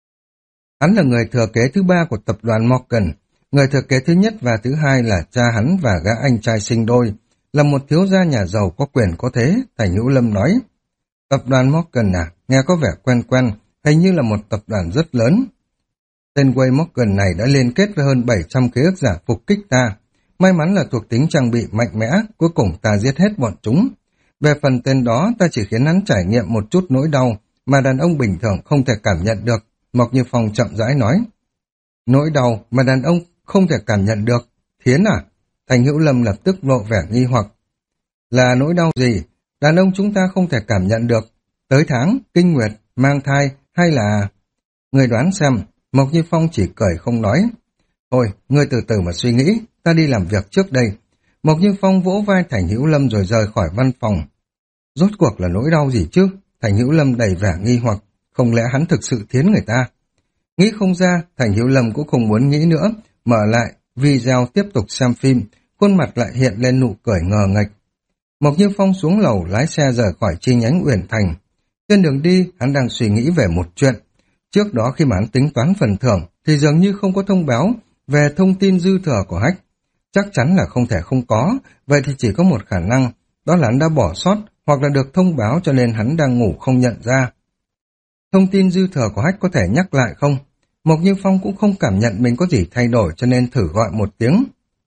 Hắn là người thừa kế thứ ba của tập đoàn Morgan. Người thừa kế thứ nhất và thứ hai là cha hắn và gã anh trai sinh đôi, là một thiếu gia nhà giàu có quyền có thế, Thành Hữu Lâm nói. Tập đoàn Morgan à, nghe có vẻ quen quen, hình như là một tập đoàn rất lớn. Tên Wayne Morgan này đã liên kết với hơn bảy trăm khế ước giả phục kích ta. May mắn là thuộc tính trang bị mạnh mẽ, cuối cùng ta giết hết bọn chúng. Về phần tên đó, ta chỉ khiến hắn trải nghiệm một chút nỗi đau mà đàn ông bình thường không thể cảm nhận được, Mộc Như Phong chậm rãi nói. Nỗi đau mà đàn ông không thể cảm nhận được? Thiến à? Thành Hữu Lâm lập tức lộ vẻ nghi hoặc. Là nỗi đau gì? Đàn ông chúng ta không thể cảm nhận được. Tới tháng, kinh nguyệt, mang thai hay là... Người đoán xem, Mộc Như Phong chỉ cười không nói. Thôi, ngươi từ từ mà suy nghĩ, ta đi làm việc trước đây. Mộc Như Phong vỗ vai Thành Hữu Lâm rồi rời khỏi văn phòng. Rốt cuộc là nỗi đau gì chứ? Thành Hữu Lâm đầy vẻ nghi hoặc, không lẽ hắn thực sự thiến người ta? Nghĩ không ra, Thành Hữu Lâm cũng không muốn nghĩ nữa, mở lại video tiếp tục xem phim, khuôn mặt lại hiện lên nụ cười ngờ nghệch. Mộc Như Phong xuống lầu lái xe rời khỏi chi nhánh Uyển Thành. Trên đường đi, hắn đang suy nghĩ về một chuyện. Trước đó khi mà hắn tính toán phần thưởng, thì dường như không có thông báo về thông tin dư thừa của Hách. Chắc chắn là không thể không có, vậy thì chỉ có một khả năng, đó là hắn đã bỏ sót hoặc là được thông báo cho nên hắn đang ngủ không nhận ra. Thông tin dư thừa của Hách có thể nhắc lại không? Mộc Như Phong cũng không cảm nhận mình có gì thay đổi cho nên thử gọi một tiếng.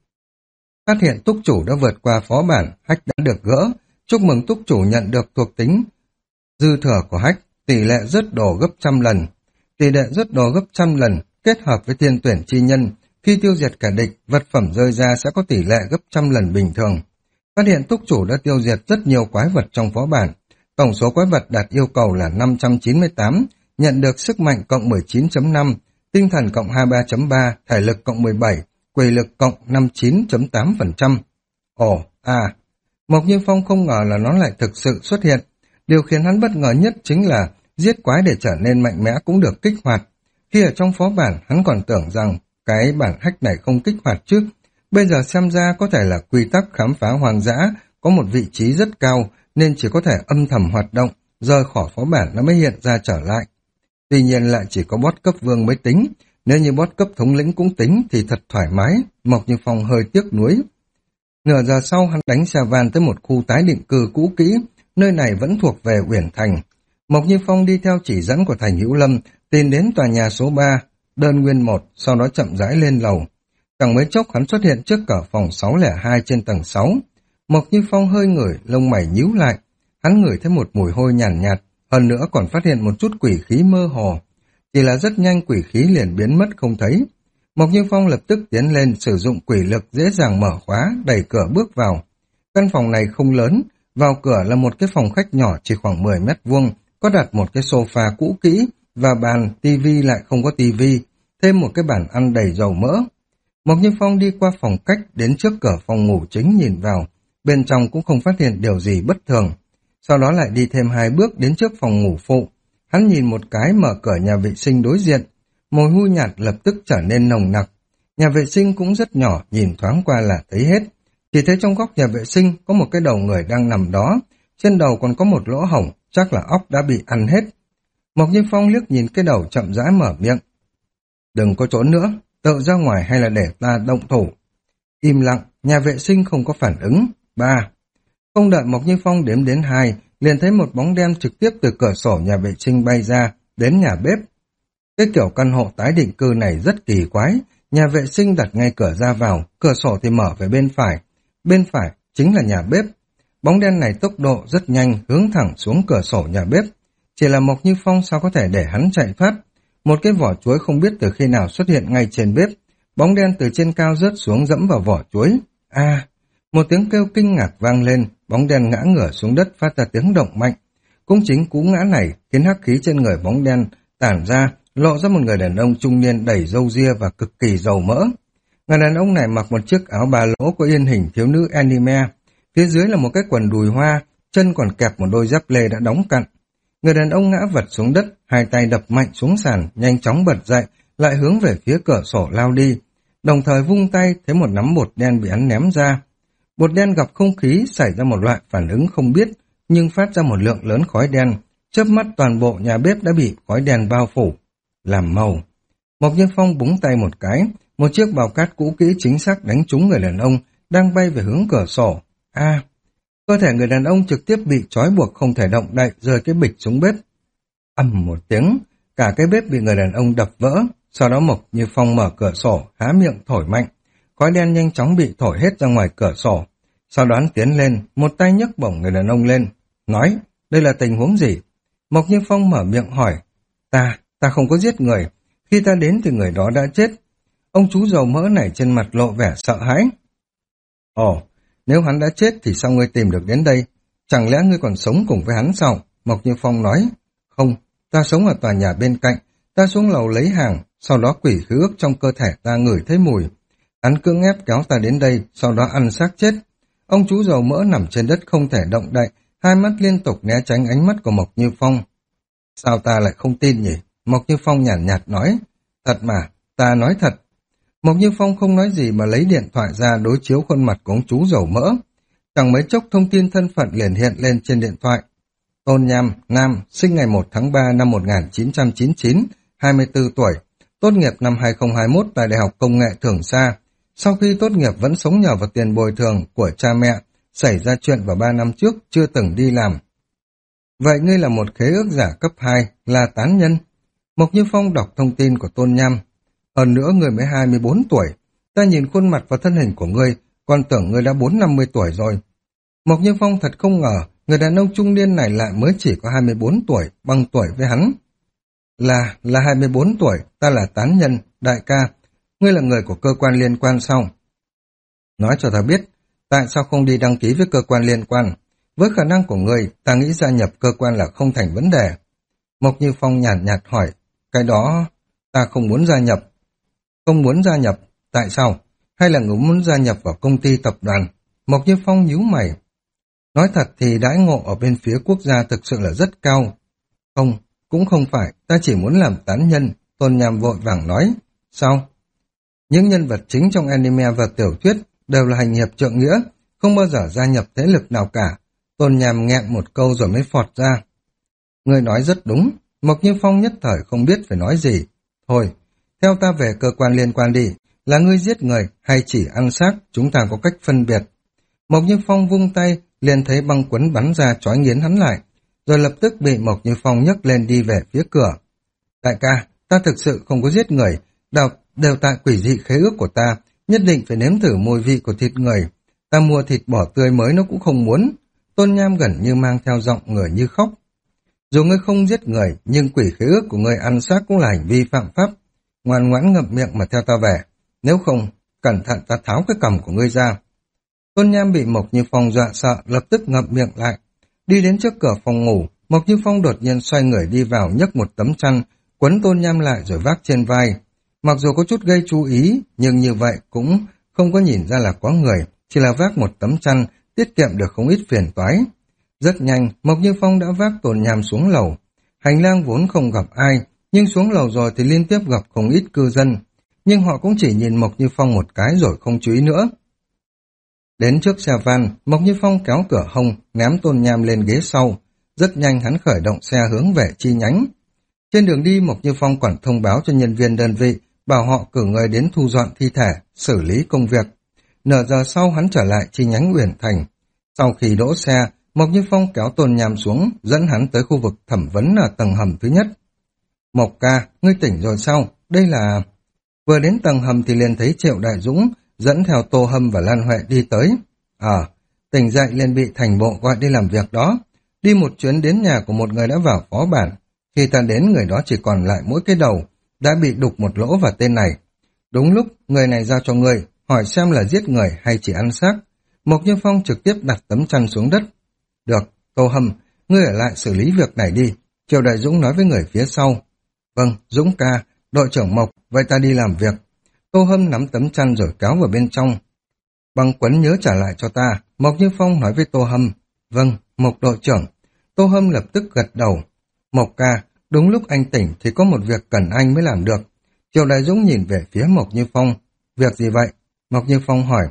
Phát hiện túc chủ đã vượt qua phó bản, Hách đã được gỡ. Chúc mừng túc chủ nhận được thuộc tính dư thừa của Hách, tỷ lệ rớt đồ gấp trăm lần. Tỷ lệ rớt đồ gấp trăm lần kết hợp với thiên tuyển chi nhân. Khi tiêu diệt kẻ địch, vật phẩm rơi ra sẽ có tỷ lệ gấp trăm lần bình thường. Phát hiện túc chủ đã tiêu diệt rất nhiều quái vật trong phó bản. Tổng số quái vật đạt yêu cầu là năm trăm chín mươi tám, nhận được sức mạnh cộng mười chín chấm năm, tinh thần cộng hai mươi ba chấm ba, thể lực cộng mười bảy, quỷ lực cộng năm mươi chín chấm tám phần trăm. Ồ, à, Mộc Như Phong không ngờ là nó lại thực sự xuất hiện. Điều khiến hắn bất ngờ nhất chính là giết quái để trở nên mạnh mẽ cũng được kích hoạt. Khi ở trong phó bản, hắn còn tưởng rằng cái bản hack này không kích hoạt trước. Bây giờ xem ra có thể là quy tắc khám phá hoang dã có một vị trí rất cao nên chỉ có thể âm thầm hoạt động, rời khỏi phó bản nó mới hiện ra trở lại. Tuy nhiên lại chỉ có boss cấp vương mới tính, nếu như boss cấp thống lĩnh cũng tính thì thật thoải mái, Mộc Như Phong hơi tiếc nuối. Nửa giờ sau hắn đánh xe van tới một khu tái định cư cũ kỹ, nơi này vẫn thuộc về Uyển Thành. Mộc Như Phong đi theo chỉ dẫn của Thành Hữu Lâm, tìm đến tòa nhà số ba, đơn nguyên một, sau đó chậm rãi lên lầu. Chẳng mấy chốc hắn xuất hiện trước cửa phòng sáu không hai trên tầng sáu. Mộc Như Phong hơi ngửi, lông mày nhíu lại. Hắn ngửi thấy một mùi hôi nhàn nhạt, nhạt, hơn nữa còn phát hiện một chút quỷ khí mơ hồ. Chỉ là rất nhanh quỷ khí liền biến mất không thấy. Mộc Như Phong lập tức tiến lên sử dụng quỷ lực dễ dàng mở khóa, đẩy cửa bước vào. Căn phòng này không lớn, vào cửa là một cái phòng khách nhỏ chỉ khoảng mười mét vuông, có đặt một cái sofa cũ kỹ và bàn, tivi lại không có tivi, thêm một cái bàn ăn đầy dầu mỡ. Mộc Như Phong đi qua phòng khách đến trước cửa phòng ngủ chính nhìn vào, bên trong cũng không phát hiện điều gì bất thường. Sau đó lại đi thêm hai bước đến trước phòng ngủ phụ. Hắn nhìn một cái mở cửa nhà vệ sinh đối diện, mùi hôi nhạt lập tức trở nên nồng nặc. Nhà vệ sinh cũng rất nhỏ, nhìn thoáng qua là thấy hết. Chỉ thấy trong góc nhà vệ sinh có một cái đầu người đang nằm đó, trên đầu còn có một lỗ hổng, chắc là óc đã bị ăn hết. Mộc Như Phong liếc nhìn cái đầu chậm rãi mở miệng. Đừng có trốn nữa, tự ra ngoài hay là để ta động thủ. Im lặng, nhà vệ sinh không có phản ứng. Ba. Không đợi Mộc Như Phong đếm đến hai, liền thấy một bóng đen trực tiếp từ cửa sổ nhà vệ sinh bay ra, đến nhà bếp. Cái kiểu căn hộ tái định cư này rất kỳ quái, nhà vệ sinh đặt ngay cửa ra vào, cửa sổ thì mở về bên phải. Bên phải chính là nhà bếp. Bóng đen này tốc độ rất nhanh, hướng thẳng xuống cửa sổ nhà bếp. Chỉ là Mộc Như Phong sao có thể để hắn chạy thoát. Một cái vỏ chuối không biết từ khi nào xuất hiện ngay trên bếp. Bóng đen từ trên cao rớt xuống dẫm vào vỏ chuối. A! Một tiếng kêu kinh ngạc vang lên, bóng đen ngã ngửa xuống đất phát ra tiếng động mạnh. Cũng chính cú ngã này khiến hắc khí trên người bóng đen tản ra, lộ ra một người đàn ông trung niên đầy râu ria và cực kỳ dầu mỡ. Người đàn ông này mặc một chiếc áo ba lỗ có in hình thiếu nữ anime, phía dưới là một cái quần đùi hoa, chân còn kẹp một đôi dép lê đã đóng cặn. Người đàn ông ngã vật xuống đất, hai tay đập mạnh xuống sàn, nhanh chóng bật dậy, lại hướng về phía cửa sổ lao đi. đồng thời vung tay thấy một nắm bột đen bị hắn ném ra. Bột đen gặp không khí xảy ra một loại phản ứng không biết, nhưng phát ra một lượng lớn khói đen, chớp mắt toàn bộ nhà bếp đã bị khói đen bao phủ, làm màu. Mộc Như Phong búng tay một cái, một chiếc bao cát cũ kỹ chính xác đánh trúng người đàn ông đang bay về hướng cửa sổ. A, cơ thể người đàn ông trực tiếp bị trói buộc không thể động đậy, rơi cái bịch xuống bếp. Ầm một tiếng, cả cái bếp bị người đàn ông đập vỡ. Sau đó Mộc Như Phong mở cửa sổ, há miệng thổi mạnh, khói đen nhanh chóng bị thổi hết ra ngoài cửa sổ. Sau đó hắn tiến lên, một tay nhấc bổng người đàn ông lên, nói, đây là tình huống gì? Mộc Như Phong mở miệng hỏi, ta, ta không có giết người, khi ta đến thì người đó đã chết. Ông chú dầu mỡ này trên mặt lộ vẻ sợ hãi. Ồ, nếu hắn đã chết thì sao ngươi tìm được đến đây? Chẳng lẽ ngươi còn sống cùng với hắn sao? Mộc Như Phong nói, không, ta sống ở tòa nhà bên cạnh, ta xuống lầu lấy hàng, sau đó quỷ khí ước trong cơ thể ta ngửi thấy mùi. Hắn cưỡng ép kéo ta đến đây, sau đó ăn xác chết. Ông chú dầu mỡ nằm trên đất không thể động đậy, hai mắt liên tục né tránh ánh mắt của Mộc Như Phong. Sao ta lại không tin nhỉ? Mộc Như Phong nhàn nhạt, nhạt nói, thật mà, ta nói thật. Mộc Như Phong không nói gì mà lấy điện thoại ra đối chiếu khuôn mặt của ông chú dầu mỡ. Chẳng mấy chốc thông tin thân phận liền hiện lên trên điện thoại. Tôn Nham, nam, sinh ngày một tháng ba năm một nghìn chín trăm chín mươi chín, hai mươi tư tuổi, tốt nghiệp năm hai không hai mốt tại Đại học Công nghệ Thường Sa. Sau khi tốt nghiệp vẫn sống nhờ vào tiền bồi thường của cha mẹ, xảy ra chuyện vào ba năm trước, chưa từng đi làm. Vậy ngươi là một khế ước giả cấp hai, là tán nhân. Mộc Như Phong đọc thông tin của Tôn Nham. Hơn nữa ngươi mới hai mươi bốn tuổi, ta nhìn khuôn mặt và thân hình của ngươi, còn tưởng ngươi đã bốn năm mươi tuổi rồi. Mộc Như Phong thật không ngờ, người đàn ông trung niên này lại mới chỉ có hai mươi bốn tuổi, bằng tuổi với hắn. Là, là hai mươi bốn tuổi, ta là tán nhân, đại ca, ngươi là người của cơ quan liên quan sao? Nói cho ta biết, tại sao không đi đăng ký với cơ quan liên quan? Với khả năng của ngươi, ta nghĩ gia nhập cơ quan là không thành vấn đề. Mộc Như Phong nhàn nhạt, nhạt hỏi, cái đó, ta không muốn gia nhập. Không muốn gia nhập, tại sao? Hay là ngươi muốn gia nhập vào công ty tập đoàn? Mộc Như Phong nhíu mày. Nói thật thì đãi ngộ ở bên phía quốc gia thực sự là rất cao. Không, cũng không phải, ta chỉ muốn làm tán nhân, Tôn Nham vội vàng nói. Sao? Những nhân vật chính trong anime và tiểu thuyết đều là hành hiệp trượng nghĩa, không bao giờ gia nhập thế lực nào cả. Tôn Nham nghẹn một câu rồi mới phọt ra. Người nói rất đúng, Mộc Như Phong nhất thời không biết phải nói gì. Thôi, theo ta về cơ quan liên quan đi, là ngươi giết người hay chỉ ăn xác, chúng ta có cách phân biệt. Mộc Như Phong vung tay, liền thấy băng quấn bắn ra trói nghiến hắn lại, rồi lập tức bị Mộc Như Phong nhấc lên đi về phía cửa. Đại ca, ta thực sự không có giết người, đều, đều tại quỷ dị khế ước của ta, nhất định phải nếm thử mùi vị của thịt người. Ta mua thịt bò tươi mới nó cũng không muốn. Tôn Nham gần như mang theo giọng người như khóc. Dù ngươi không giết người, nhưng quỷ khế ước của ngươi ăn xác cũng là hành vi phạm pháp. Ngoan ngoãn ngậm miệng mà theo ta về, nếu không, cẩn thận ta tháo cái cằm của ngươi ra. Tôn Nham bị Mộc Như Phong dọa sợ, lập tức ngậm miệng lại. Đi đến trước cửa phòng ngủ, Mộc Như Phong đột nhiên xoay người đi vào, nhấc một tấm chăn, quấn Tôn Nham lại rồi vác trên vai. Mặc dù có chút gây chú ý, nhưng như vậy cũng không có nhìn ra là có người, chỉ là vác một tấm chăn, tiết kiệm được không ít phiền toái. Rất nhanh, Mộc Như Phong đã vác Tôn Nham xuống lầu. Hành lang vốn không gặp ai, nhưng xuống lầu rồi thì liên tiếp gặp không ít cư dân. Nhưng họ cũng chỉ nhìn Mộc Như Phong một cái rồi không chú ý nữa. Đến trước xe van, Mộc Như Phong kéo cửa hông, ném Tôn Nham lên ghế sau. Rất nhanh hắn khởi động xe hướng về chi nhánh. Trên đường đi, Mộc Như Phong còn thông báo cho nhân viên đơn vị, bảo họ cử người đến thu dọn thi thể, xử lý công việc. Nửa giờ sau hắn trở lại chi nhánh Uyển Thành. Sau khi đỗ xe, Mộc Như Phong kéo Tôn Nham xuống, dẫn hắn tới khu vực thẩm vấn ở tầng hầm thứ nhất. Mộc ca, ngươi tỉnh rồi sao? Đây là... Vừa đến tầng hầm thì liền thấy Triệu Đại Dũng dẫn theo Tô Hâm và Lan Huệ đi tới. Ờ, tỉnh dậy liền bị thành bộ gọi đi làm việc đó. Đi một chuyến đến nhà của một người đã vào phó bản. Khi ta đến người đó chỉ còn lại mỗi cái đầu, đã bị đục một lỗ vào tên này. Đúng lúc, người này giao cho ngươi, hỏi xem là giết người hay chỉ ăn xác. Mộc Như Phong trực tiếp đặt tấm chăn xuống đất. Được, Tô Hâm, ngươi ở lại xử lý việc này đi. Triệu Đại Dũng nói với người phía sau. Vâng, Dũng ca, đội trưởng Mộc, vậy ta đi làm việc. Tô Hâm nắm tấm chăn rồi kéo vào bên trong. Băng quấn nhớ trả lại cho ta, Mộc Như Phong nói với Tô Hâm. Vâng, Mộc đội trưởng. Tô Hâm lập tức gật đầu. Mộc ca, đúng lúc anh tỉnh thì có một việc cần anh mới làm được. Triệu Đại Dũng nhìn về phía Mộc Như Phong. việc gì vậy? Mộc Như Phong hỏi.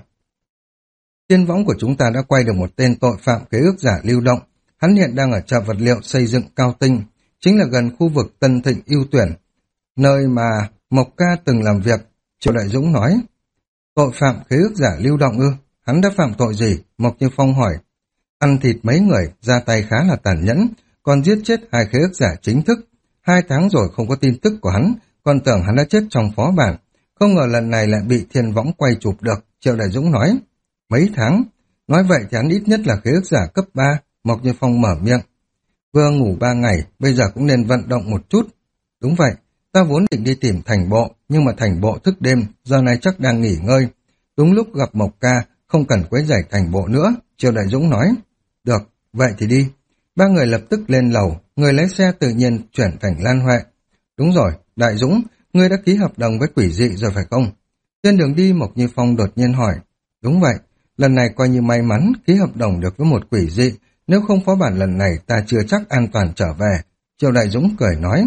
Trên võng của chúng ta đã quay được một tên tội phạm kế ước giả lưu động. Hắn hiện đang ở chợ vật liệu xây dựng Cao Tinh, chính là gần khu vực Tân Thịnh ưu tuyển, nơi mà Mộc ca từng làm việc. Triệu Đại Dũng nói. Tội phạm kế ước giả lưu động ư? Hắn đã phạm tội gì? Mộc Như Phong hỏi. Ăn thịt mấy người, ra tay khá là tàn nhẫn, còn giết chết hai khế ước giả chính thức. Hai tháng rồi không có tin tức của hắn, còn tưởng hắn đã chết trong phó bản. Không ngờ lần này lại bị thiên võng quay chụp được, Triệu Đại Dũng nói. Mấy tháng? Nói vậy thì hắn ít nhất là khế ước giả cấp ba, Mộc Như Phong mở miệng. Vừa ngủ ba ngày, bây giờ cũng nên vận động một chút. Đúng vậy, ta vốn định đi tìm Thành Bộ, nhưng mà Thành Bộ thức đêm, giờ này chắc đang nghỉ ngơi. Đúng lúc gặp Mộc ca, không cần quấy rầy Thành Bộ nữa, Triệu Đại Dũng nói. Được, vậy thì đi. Ba người lập tức lên lầu, người lái xe tự nhiên chuyển thành Lan Huệ. Đúng rồi, Đại Dũng, ngươi đã ký hợp đồng với quỷ dị rồi phải không? Trên đường đi Mộc Như Phong đột nhiên hỏi. Đúng vậy, lần này coi như may mắn ký hợp đồng được với một quỷ dị, nếu không phó bản lần này ta chưa chắc an toàn trở về. Triệu Đại Dũng cười nói.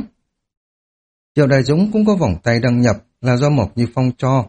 Triệu Đại Dũng cũng có vòng tay đăng nhập là do Mộc Như Phong cho.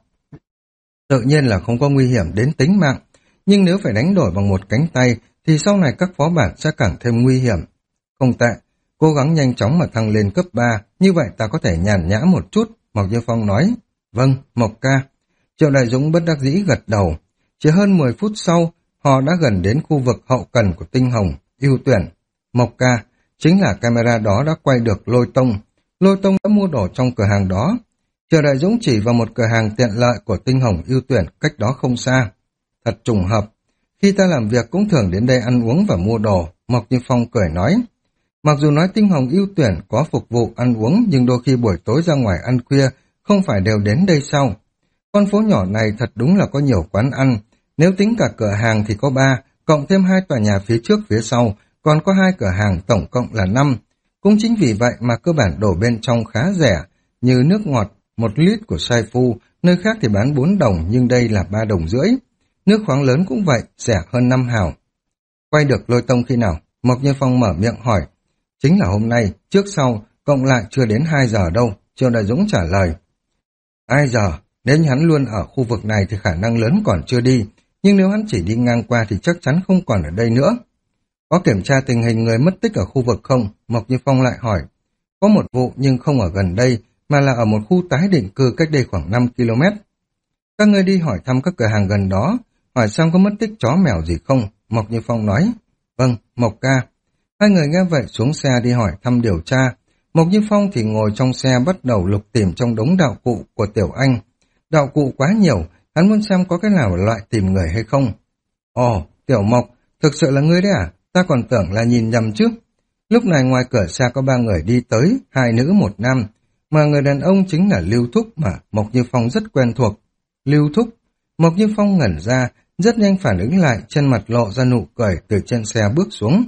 Tự nhiên là không có nguy hiểm đến tính mạng, nhưng nếu phải đánh đổi bằng một cánh tay thì sau này các phó bản sẽ càng thêm nguy hiểm. Không tệ, cố gắng nhanh chóng mà thăng lên cấp ba, như vậy ta có thể nhàn nhã một chút, Mộc Như Phong nói. Vâng, Mộc ca. Triệu Đại Dũng bất đắc dĩ gật đầu. Chỉ hơn mười phút sau, họ đã gần đến khu vực hậu cần của Tinh Hồng, ưu tuyển. Mộc ca, chính là camera đó đã quay được Lôi Tông. Lôi Tông đã mua đồ trong cửa hàng đó. Triệu Đại Dũng chỉ vào một cửa hàng tiện lợi của Tinh Hồng ưu tuyển cách đó không xa. Thật trùng hợp. Khi ta làm việc cũng thường đến đây ăn uống và mua đồ, Mộc Như Phong cười nói. Mặc dù nói Tinh Hồng ưu tuyển có phục vụ ăn uống, nhưng đôi khi buổi tối ra ngoài ăn khuya, không phải đều đến đây sao? Con phố nhỏ này thật đúng là có nhiều quán ăn. Nếu tính cả cửa hàng thì có ba, cộng thêm hai tòa nhà phía trước phía sau, còn có hai cửa hàng tổng cộng là năm. Cũng chính vì vậy mà cơ bản đồ bên trong khá rẻ, như nước ngọt, một lít của Sai Phu, nơi khác thì bán bốn đồng nhưng đây là ba đồng rưỡi. Nước khoáng lớn cũng vậy, rẻ hơn năm hào. Quay được Lôi Tông khi nào? Mộc Như Phong mở miệng hỏi. Chính là hôm nay, trước sau, cộng lại chưa đến hai giờ đâu, Triệu Đại Dũng trả lời. Hai giờ, nếu như hắn luôn ở khu vực này thì khả năng lớn còn chưa đi, nhưng nếu hắn chỉ đi ngang qua thì chắc chắn không còn ở đây nữa. Có kiểm tra tình hình người mất tích ở khu vực không? Mộc Như Phong lại hỏi. Có một vụ nhưng không ở gần đây, mà là ở một khu tái định cư cách đây khoảng năm ki lô mét. Các ngươi đi hỏi thăm các cửa hàng gần đó, hỏi xem có mất tích chó mèo gì không? Mộc Như Phong nói. Vâng, Mộc ca. Hai người nghe vậy xuống xe đi hỏi thăm điều tra. Mộc Như Phong thì ngồi trong xe bắt đầu lục tìm trong đống đạo cụ của Tiểu Anh. Đạo cụ quá nhiều, hắn muốn xem có cái nào loại tìm người hay không. Ồ, Tiểu Mộc, thực sự là ngươi đấy à? Ta còn tưởng là nhìn nhầm chứ. Lúc này ngoài cửa xe có ba người đi tới, hai nữ một nam, mà người đàn ông chính là Lưu Thúc mà Mộc Như Phong rất quen thuộc. Lưu Thúc, Mộc Như Phong ngẩn ra, rất nhanh phản ứng lại, trên mặt lộ ra nụ cười từ trên xe bước xuống.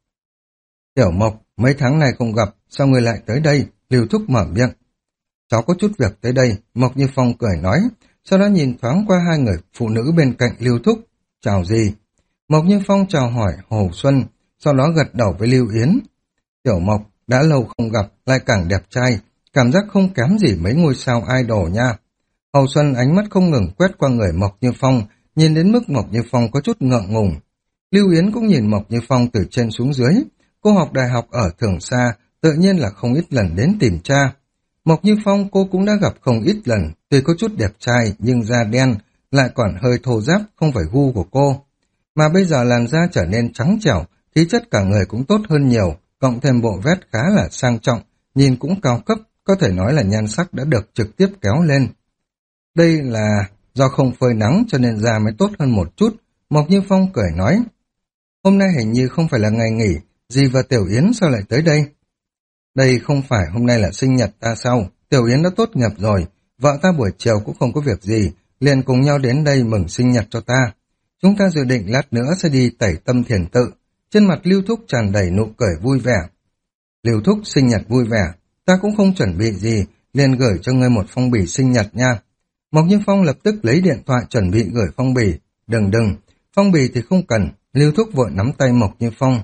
Tiểu Mộc, mấy tháng này không gặp, sao ngươi lại tới đây? Lưu Thúc mở miệng. Cháu có chút việc tới đây, Mộc Như Phong cười nói, sau đó nhìn thoáng qua hai người phụ nữ bên cạnh Lưu Thúc. Chào gì? Mộc Như Phong chào hỏi Hồ Xuân, sau đó gật đầu với Lưu Yến. Tiểu Mộc, đã lâu không gặp, lại càng đẹp trai, cảm giác không kém gì mấy ngôi sao idol nha. Hồ Xuân ánh mắt không ngừng quét qua người Mộc Như Phong, nhìn đến mức Mộc Như Phong có chút ngượng ngùng. Lưu Yến cũng nhìn Mộc Như Phong từ trên xuống dưới, cô học đại học ở Thường Sa, tự nhiên là không ít lần đến tìm cha. Mộc Như Phong cô cũng đã gặp không ít lần, tuy có chút đẹp trai nhưng da đen, lại còn hơi thô ráp, không phải gu của cô. Mà bây giờ làn da trở nên trắng trẻo, khí chất cả người cũng tốt hơn nhiều, cộng thêm bộ vest khá là sang trọng, nhìn cũng cao cấp, có thể nói là nhan sắc đã được trực tiếp kéo lên. Đây là do không phơi nắng cho nên da mới tốt hơn một chút, Mộc Như Phong cười nói. Hôm nay hình như không phải là ngày nghỉ, dì và Tiểu Yến sao lại tới đây? Đây không phải hôm nay là sinh nhật ta sao? Tiểu Yến đã tốt nghiệp rồi, vợ ta buổi chiều cũng không có việc gì, liền cùng nhau đến đây mừng sinh nhật cho ta. Chúng ta dự định lát nữa sẽ đi tẩy tâm thiền tự. Trên mặt Lưu Thúc tràn đầy nụ cười vui vẻ. Lưu Thúc sinh nhật vui vẻ, ta cũng không chuẩn bị gì, liền gửi cho ngươi một phong bì sinh nhật nha. Mộc Như Phong lập tức lấy điện thoại chuẩn bị gửi phong bì. Đừng đừng, phong bì thì không cần. Lưu Thúc vội nắm tay Mộc Như Phong.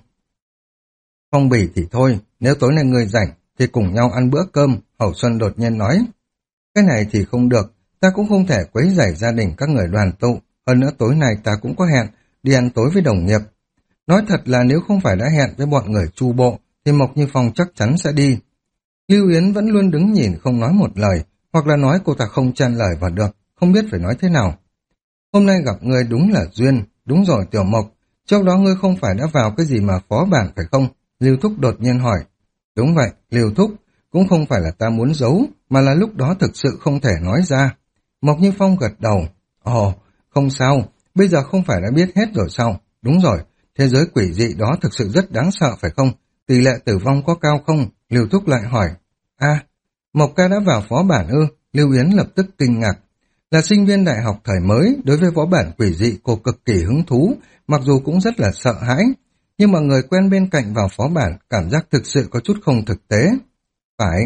Phong bì thì thôi, nếu tối nay ngươi rảnh thì cùng nhau ăn bữa cơm, Hậu Xuân đột nhiên nói. Cái này thì không được, Ta cũng không thể quấy rầy gia đình các người đoàn tụ, hơn nữa tối nay ta cũng có hẹn đi ăn tối với đồng nghiệp. Nói thật là nếu không phải đã hẹn với bọn người Chu bộ, thì Mộc Như Phong chắc chắn sẽ đi. Lưu Yến vẫn luôn đứng nhìn không nói một lời, hoặc là nói cô ta không chen lời vào được, không biết phải nói thế nào. Hôm nay gặp ngươi đúng là duyên, đúng rồi Tiểu Mộc, trước đó ngươi không phải đã vào cái gì mà phó bản phải không? Lưu Thúc đột nhiên hỏi. Đúng vậy, Lưu Thúc, cũng không phải là ta muốn giấu, mà là lúc đó thực sự không thể nói ra. Mộc Như Phong gật đầu. Ồ, không sao, bây giờ không phải đã biết hết rồi sao? Đúng rồi, thế giới quỷ dị đó thực sự rất đáng sợ phải không? Tỷ lệ tử vong có cao không? Lưu Thúc lại hỏi. A, Mộc ca đã vào phó bản ư? Lưu Yến lập tức kinh ngạc. Là sinh viên đại học thời mới, đối với võ bản quỷ dị cô cực kỳ hứng thú, mặc dù cũng rất là sợ hãi. Nhưng mà người quen bên cạnh vào phó bản, cảm giác thực sự có chút không thực tế. Phải.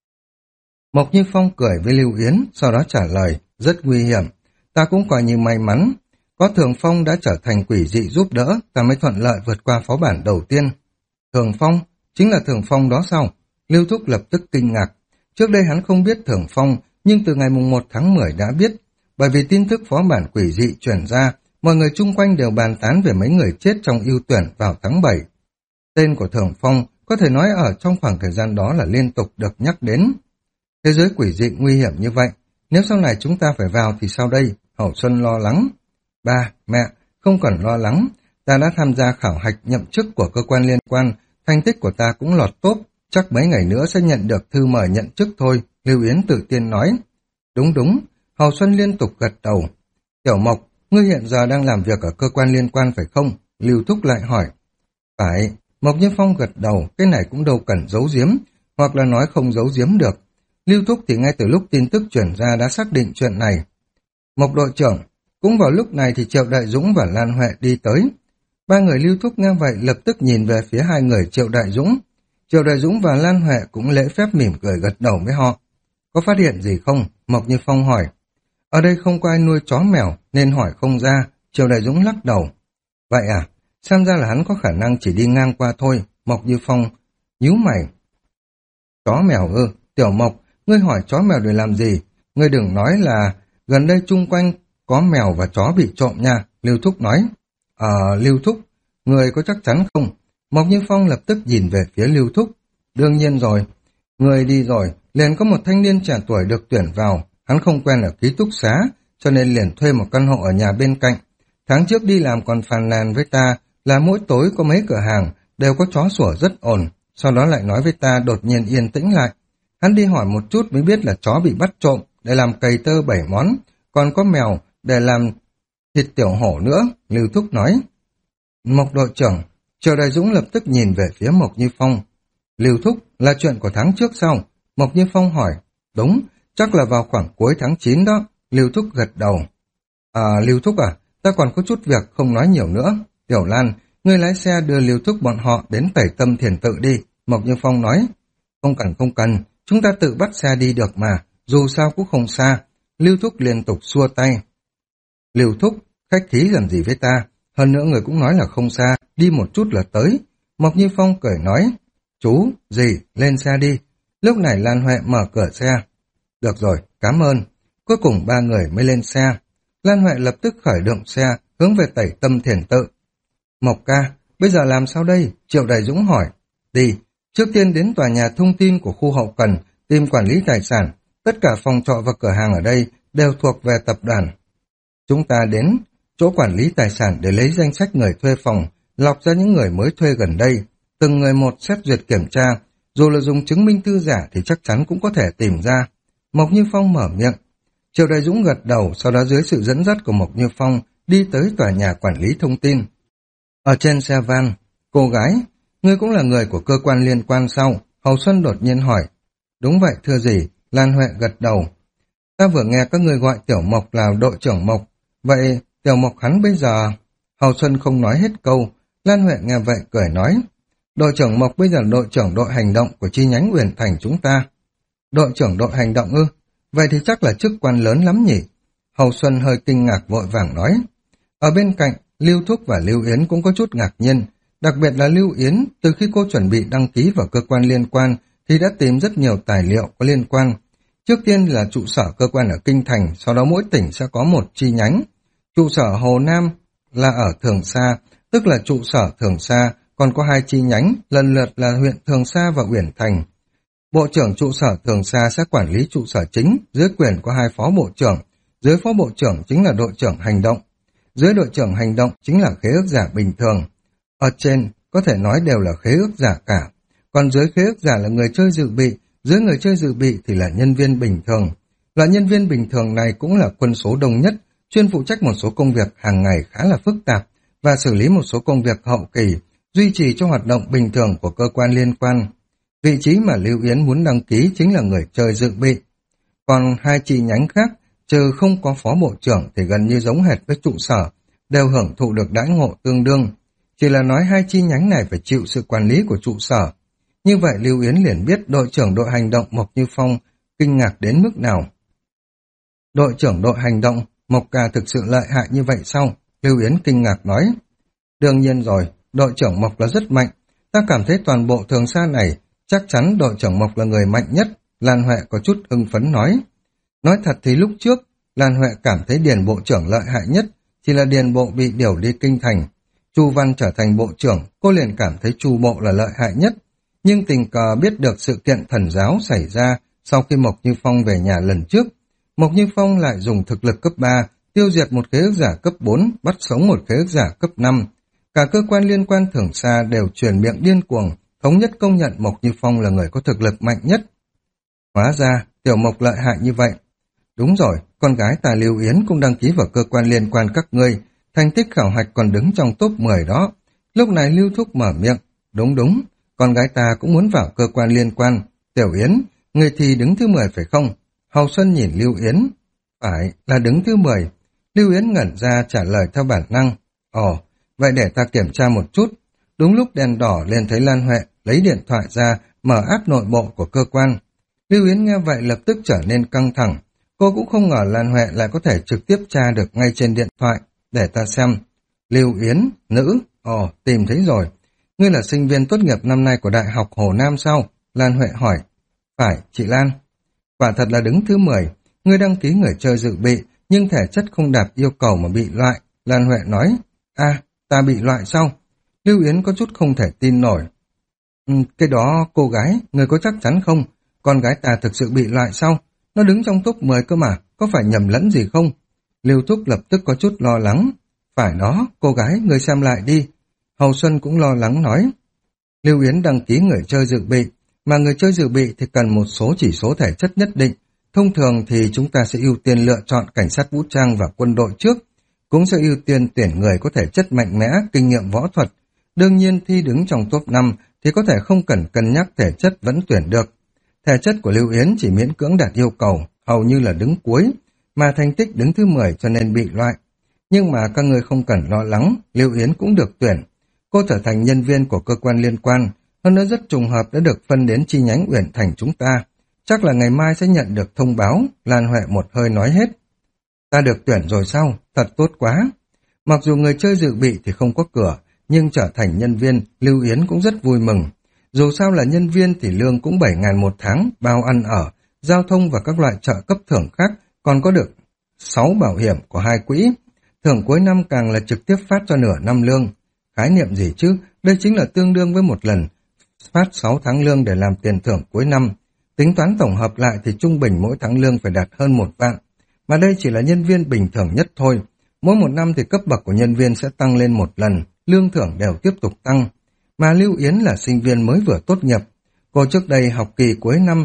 Mộc Như Phong cười với Lưu Yến, sau đó trả lời, rất nguy hiểm. Ta cũng coi như may mắn. Có Thường Phong đã trở thành quỷ dị giúp đỡ, ta mới thuận lợi vượt qua phó bản đầu tiên. Thường Phong? Chính là Thường Phong đó sao? Lưu Thúc lập tức kinh ngạc. Trước đây hắn không biết Thường Phong, nhưng từ ngày mùng một tháng mười đã biết. Bởi vì tin tức phó bản quỷ dị chuyển ra, mọi người chung quanh đều bàn tán về mấy người chết trong ưu tuyển vào tháng bảy. Tên của Thường Phong có thể nói ở trong khoảng thời gian đó là liên tục được nhắc đến. Thế giới quỷ dị nguy hiểm như vậy, nếu sau này chúng ta phải vào thì sao đây? Hậu Xuân lo lắng. Ba, mẹ, không cần lo lắng. Ta đã tham gia khảo hạch nhậm chức của cơ quan liên quan, thành tích của ta cũng lọt top, chắc mấy ngày nữa sẽ nhận được thư mời nhận chức thôi, Lưu Yến tự tin nói. Đúng đúng, Hậu Xuân liên tục gật đầu. Tiểu Mộc, ngươi hiện giờ đang làm việc ở cơ quan liên quan phải không? Lưu Thúc lại hỏi. Phải, Mộc Như Phong gật đầu, cái này cũng đâu cần giấu giếm, hoặc là nói không giấu giếm được. Lưu Thúc thì ngay từ lúc tin tức chuyển ra đã xác định chuyện này. Mộc đội trưởng, cũng vào lúc này thì Triệu Đại Dũng và Lan Huệ đi tới. Ba người Lưu Thúc nghe vậy lập tức nhìn về phía hai người Triệu Đại Dũng. Triệu Đại Dũng và Lan Huệ cũng lễ phép mỉm cười gật đầu với họ. Có phát hiện gì không? Mộc Như Phong hỏi. Ở đây không có ai nuôi chó mèo nên hỏi không ra. Triệu Đại Dũng lắc đầu. Vậy à? Xem ra là hắn có khả năng chỉ đi ngang qua thôi. Mộc Như Phong nhíu mày. Chó mèo ư? Tiểu Mộc, ngươi hỏi chó mèo để làm gì? Ngươi đừng nói là gần đây chung quanh có mèo và chó bị trộm nha. Lưu Thúc nói. Ờ, Lưu Thúc, người có chắc chắn không? Mộc Như Phong lập tức nhìn về phía Lưu Thúc. Đương nhiên rồi. Người đi rồi, liền có một thanh niên trẻ tuổi được tuyển vào. Hắn không quen ở ký túc xá, cho nên liền thuê một căn hộ ở nhà bên cạnh. Tháng trước đi làm còn phàn nàn với ta là mỗi tối có mấy cửa hàng đều có chó sủa rất ồn. Sau đó lại nói với ta đột nhiên yên tĩnh lại. Hắn đi hỏi một chút mới biết là chó bị bắt trộm để làm cầy tơ bảy món, còn có mèo để làm thịt tiểu hổ nữa, Lưu Thúc nói. Mộc đội trưởng, Triệu Đại Dũng lập tức nhìn về phía Mộc Như Phong. Lưu Thúc, là chuyện của tháng trước sao? Mộc Như Phong hỏi. Đúng, chắc là vào khoảng cuối tháng chín đó. Lưu Thúc gật đầu. À, Lưu Thúc à, ta còn có chút việc không nói nhiều nữa. Tiểu Lan, ngươi lái xe đưa Lưu Thúc bọn họ đến Tẩy Tâm Thiền Tự đi, Mộc Như Phong nói. Không cần không cần, chúng ta tự bắt xe đi được mà, dù sao cũng không xa. Lưu Thúc liên tục xua tay. Lưu Thúc, khách khí làm gì với ta? Hơn nữa người cũng nói là không xa, đi một chút là tới. Mộc Như Phong cười nói. Chú, gì, lên xe đi. Lúc này Lan Huệ mở cửa xe. Được rồi, cảm ơn. Cuối cùng ba người mới lên xe. Lan Huệ lập tức khởi động xe, hướng về Tẩy Tâm Thiền Tự. Mộc ca, bây giờ làm sao đây? Triệu Đại Dũng hỏi. Đi, trước tiên đến tòa nhà thông tin của khu hậu cần, tìm quản lý tài sản. Tất cả phòng trọ và cửa hàng ở đây đều thuộc về tập đoàn. Chúng ta đến chỗ quản lý tài sản để lấy danh sách người thuê phòng, lọc ra những người mới thuê gần đây. Từng người một xét duyệt kiểm tra, dù là dùng chứng minh thư giả thì chắc chắn cũng có thể tìm ra. Mộc Như Phong mở miệng. Triệu Đại Dũng gật đầu, sau đó dưới sự dẫn dắt của Mộc Như Phong đi tới tòa nhà quản lý thông tin. Ở trên xe van, cô gái, ngươi cũng là người của cơ quan liên quan sao? Hầu Xuân đột nhiên hỏi. Đúng vậy thưa gì? Lan Huệ gật đầu. Ta vừa nghe các ngươi gọi Tiểu Mộc là đội trưởng Mộc. Vậy Tiểu Mộc hắn bây giờ... Hầu Xuân không nói hết câu. Lan Huệ nghe vậy cười nói. Đội trưởng Mộc bây giờ là đội trưởng đội hành động của chi nhánh Uyển Thành chúng ta. Đội trưởng đội hành động ư? Vậy thì chắc là chức quan lớn lắm nhỉ? Hầu Xuân hơi kinh ngạc vội vàng nói. Ở bên cạnh, Lưu Thúc và Lưu Yến cũng có chút ngạc nhiên. Đặc biệt là Lưu Yến, từ khi cô chuẩn bị đăng ký vào cơ quan liên quan thì đã tìm rất nhiều tài liệu có liên quan. Trước tiên là trụ sở cơ quan ở Kinh Thành, sau đó mỗi tỉnh sẽ có một chi nhánh. Trụ sở Hồ Nam là ở Thường Sa, tức là trụ sở Thường Sa, còn có hai chi nhánh, lần lượt là huyện Thường Sa và Uyển Thành. Bộ trưởng trụ sở Thường Sa sẽ quản lý trụ sở chính, dưới quyền có hai phó bộ trưởng, dưới phó bộ trưởng chính là đội trưởng hành động, dưới đội trưởng hành động chính là khế ước giả bình thường. Ở trên có thể nói đều là khế ước giả cả, còn dưới khế ước giả là người chơi dự bị, dưới người chơi dự bị thì là nhân viên bình thường. Loại nhân viên bình thường này cũng là quân số đông nhất, chuyên phụ trách một số công việc hàng ngày khá là phức tạp và xử lý một số công việc hậu kỳ, duy trì cho hoạt động bình thường của cơ quan liên quan. Vị trí mà Lưu Yến muốn đăng ký chính là người chơi dự bị. Còn hai chi nhánh khác, trừ không có phó bộ trưởng thì gần như giống hệt với trụ sở, đều hưởng thụ được đãi ngộ tương đương. Chỉ là nói hai chi nhánh này phải chịu sự quản lý của trụ sở. Như vậy Lưu Yến liền biết đội trưởng đội hành động Mộc Như Phong kinh ngạc đến mức nào. Đội trưởng đội hành động Mộc ca thực sự lợi hại như vậy sao? Lưu Yến kinh ngạc nói. Đương nhiên rồi, đội trưởng Mộc là rất mạnh. Ta cảm thấy toàn bộ Thường Sa này chắc chắn đội trưởng Mộc là người mạnh nhất. Lan Huệ có chút hưng phấn nói. Nói thật thì lúc trước, Lan Huệ cảm thấy Điền bộ trưởng lợi hại nhất, chỉ là Điền bộ bị điều đi Kinh Thành. Chu Văn trở thành bộ trưởng, cô liền cảm thấy Chu bộ là lợi hại nhất. Nhưng tình cờ biết được sự kiện thần giáo xảy ra sau khi Mộc Như Phong về nhà lần trước. Mộc Như Phong lại dùng thực lực cấp ba, tiêu diệt một khế ước giả cấp bốn, bắt sống một khế ước giả cấp năm. Cả cơ quan liên quan Thường Sa đều truyền miệng điên cuồng, thống nhất công nhận Mộc Như Phong là người có thực lực mạnh nhất. Hóa ra, Tiểu Mộc lợi hại như vậy. Đúng rồi, con gái ta Lưu Yến cũng đăng ký vào cơ quan liên quan các ngươi, thành tích khảo hạch còn đứng trong top mười đó. Lúc này Lưu Thúc mở miệng, đúng đúng, con gái ta cũng muốn vào cơ quan liên quan. Tiểu Yến, người thì đứng thứ mười phải không? Hầu Xuân nhìn Lưu Yến, phải là đứng thứ mười. Lưu Yến ngẩn ra trả lời theo bản năng, ồ, vậy để ta kiểm tra một chút. Đúng lúc đèn đỏ liền thấy Lan Huệ lấy điện thoại ra, mở app nội bộ của cơ quan. Lưu Yến nghe vậy lập tức trở nên căng thẳng. Cô cũng không ngờ Lan Huệ lại có thể trực tiếp tra được ngay trên điện thoại. Để ta xem. Lưu Yến, nữ, ồ, tìm thấy rồi. Ngươi là sinh viên tốt nghiệp năm nay của Đại học Hồ Nam sao? Lan Huệ hỏi. Phải, chị Lan. Quả thật là đứng thứ mười. Ngươi đăng ký người chơi dự bị, nhưng thể chất không đạt yêu cầu mà bị loại. Lan Huệ nói. À, ta bị loại sao? Lưu Yến có chút không thể tin nổi. Ừ, cái đó, cô gái, người có chắc chắn không? Con gái ta thực sự bị loại sao? Nó đứng trong top mười cơ mà, có phải nhầm lẫn gì không? Lưu Thúc lập tức có chút lo lắng. Phải đó, cô gái, người xem lại đi. Hầu Xuân cũng lo lắng nói. Lưu Yến đăng ký người chơi dự bị, mà người chơi dự bị thì cần một số chỉ số thể chất nhất định. Thông thường thì chúng ta sẽ ưu tiên lựa chọn cảnh sát vũ trang và quân đội trước, cũng sẽ ưu tiên tuyển người có thể chất mạnh mẽ, kinh nghiệm võ thuật. Đương nhiên thi đứng trong top năm thì có thể không cần cân nhắc thể chất vẫn tuyển được. Thể chất của Lưu Yến chỉ miễn cưỡng đạt yêu cầu, hầu như là đứng cuối, mà thành tích đứng thứ mười cho nên bị loại. Nhưng mà các người không cần lo lắng, Lưu Yến cũng được tuyển. Cô trở thành nhân viên của cơ quan liên quan, hơn nữa rất trùng hợp đã được phân đến chi nhánh Uyển Thành chúng ta. Chắc là ngày mai sẽ nhận được thông báo, Lan Huệ một hơi nói hết. Ta được tuyển rồi sao? Thật tốt quá. Mặc dù người chơi dự bị thì không có cửa, nhưng trở thành nhân viên, Lưu Yến cũng rất vui mừng. Dù sao là nhân viên thì lương cũng bảy ngàn một tháng, bao ăn ở, giao thông và các loại trợ cấp thưởng khác, còn có được sáu bảo hiểm của hai quỹ. Thưởng cuối năm càng là trực tiếp phát cho nửa năm lương. Khái niệm gì chứ? Đây chính là tương đương với một lần phát sáu tháng lương để làm tiền thưởng cuối năm. Tính toán tổng hợp lại thì trung bình mỗi tháng lương phải đạt hơn một vạn. Mà đây chỉ là nhân viên bình thường nhất thôi. Mỗi một năm thì cấp bậc của nhân viên sẽ tăng lên một lần, lương thưởng đều tiếp tục tăng. Mà Lưu Yến là sinh viên mới vừa tốt nghiệp. Cô trước đây học kỳ cuối năm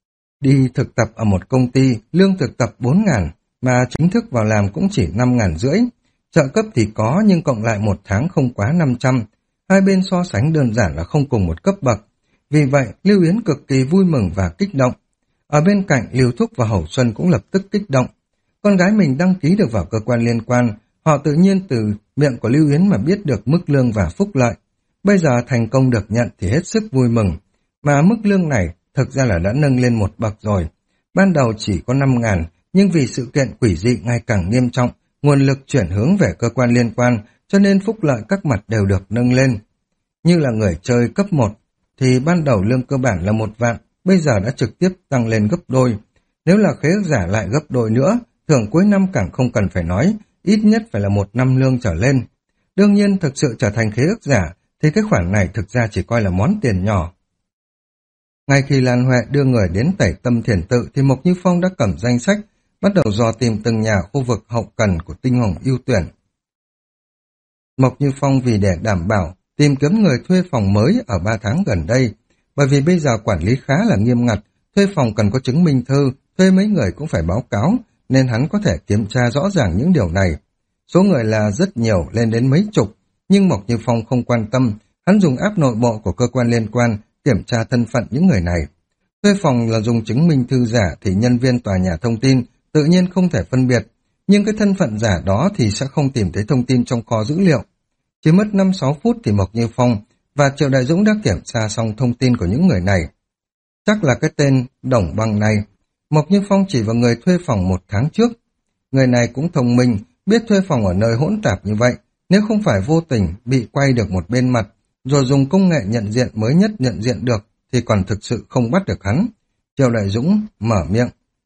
đi thực tập ở một công ty, lương thực tập bốn ngàn, mà chính thức vào làm cũng chỉ năm ngàn rưỡi. Trợ cấp thì có nhưng cộng lại một tháng không quá năm trăm. Hai bên so sánh đơn giản là không cùng một cấp bậc. Vì vậy, Lưu Yến cực kỳ vui mừng và kích động. Ở bên cạnh, Lưu Thúc và Hầu Xuân cũng lập tức kích động. Con gái mình đăng ký được vào cơ quan liên quan, họ tự nhiên từ miệng của Lưu Yến mà biết được mức lương và phúc lợi. Bây giờ thành công được nhận thì hết sức vui mừng. Mà mức lương này thực ra là đã nâng lên một bậc rồi. Ban đầu chỉ có năm ngàn, nhưng vì sự kiện quỷ dị ngày càng nghiêm trọng, nguồn lực chuyển hướng về cơ quan liên quan, cho nên phúc lợi các mặt đều được nâng lên. Như là người chơi cấp một, thì ban đầu lương cơ bản là một vạn, bây giờ đã trực tiếp tăng lên gấp đôi. Nếu là khế ước giả lại gấp đôi nữa, thưởng cuối năm càng không cần phải nói, ít nhất phải là một năm lương trở lên. Đương nhiên thực sự trở thành khế ước giả thì cái khoản này thực ra chỉ coi là món tiền nhỏ. Ngay khi Lan Huệ đưa người đến Tẩy Tâm Thiền Tự thì Mộc Như Phong đã cầm danh sách, bắt đầu dò tìm từng nhà khu vực hậu cần của Tinh Hồng ưu tuyển. Mộc Như Phong vì để đảm bảo tìm kiếm người thuê phòng mới ở ba tháng gần đây, bởi vì bây giờ quản lý khá là nghiêm ngặt, thuê phòng cần có chứng minh thư, thuê mấy người cũng phải báo cáo, nên hắn có thể kiểm tra rõ ràng những điều này. Số người là rất nhiều, lên đến mấy chục, nhưng Mộc Như Phong không quan tâm, hắn dùng app nội bộ của cơ quan liên quan kiểm tra thân phận những người này. Thuê phòng là dùng chứng minh thư giả thì nhân viên tòa nhà thông tin tự nhiên không thể phân biệt, nhưng cái thân phận giả đó thì sẽ không tìm thấy thông tin trong kho dữ liệu. Chỉ mất năm sáu phút thì Mộc Như Phong và Triệu Đại Dũng đã kiểm tra xong thông tin của những người này. Chắc là cái tên Đồng Bằng này. Mộc Như Phong chỉ vào người thuê phòng một tháng trước. Người này cũng thông minh, biết thuê phòng ở nơi hỗn tạp như vậy, nếu không phải vô tình bị quay được một bên mặt, rồi dùng công nghệ nhận diện mới nhất nhận diện được, thì còn thực sự không bắt được hắn. Triệu Đại Dũng mở miệng.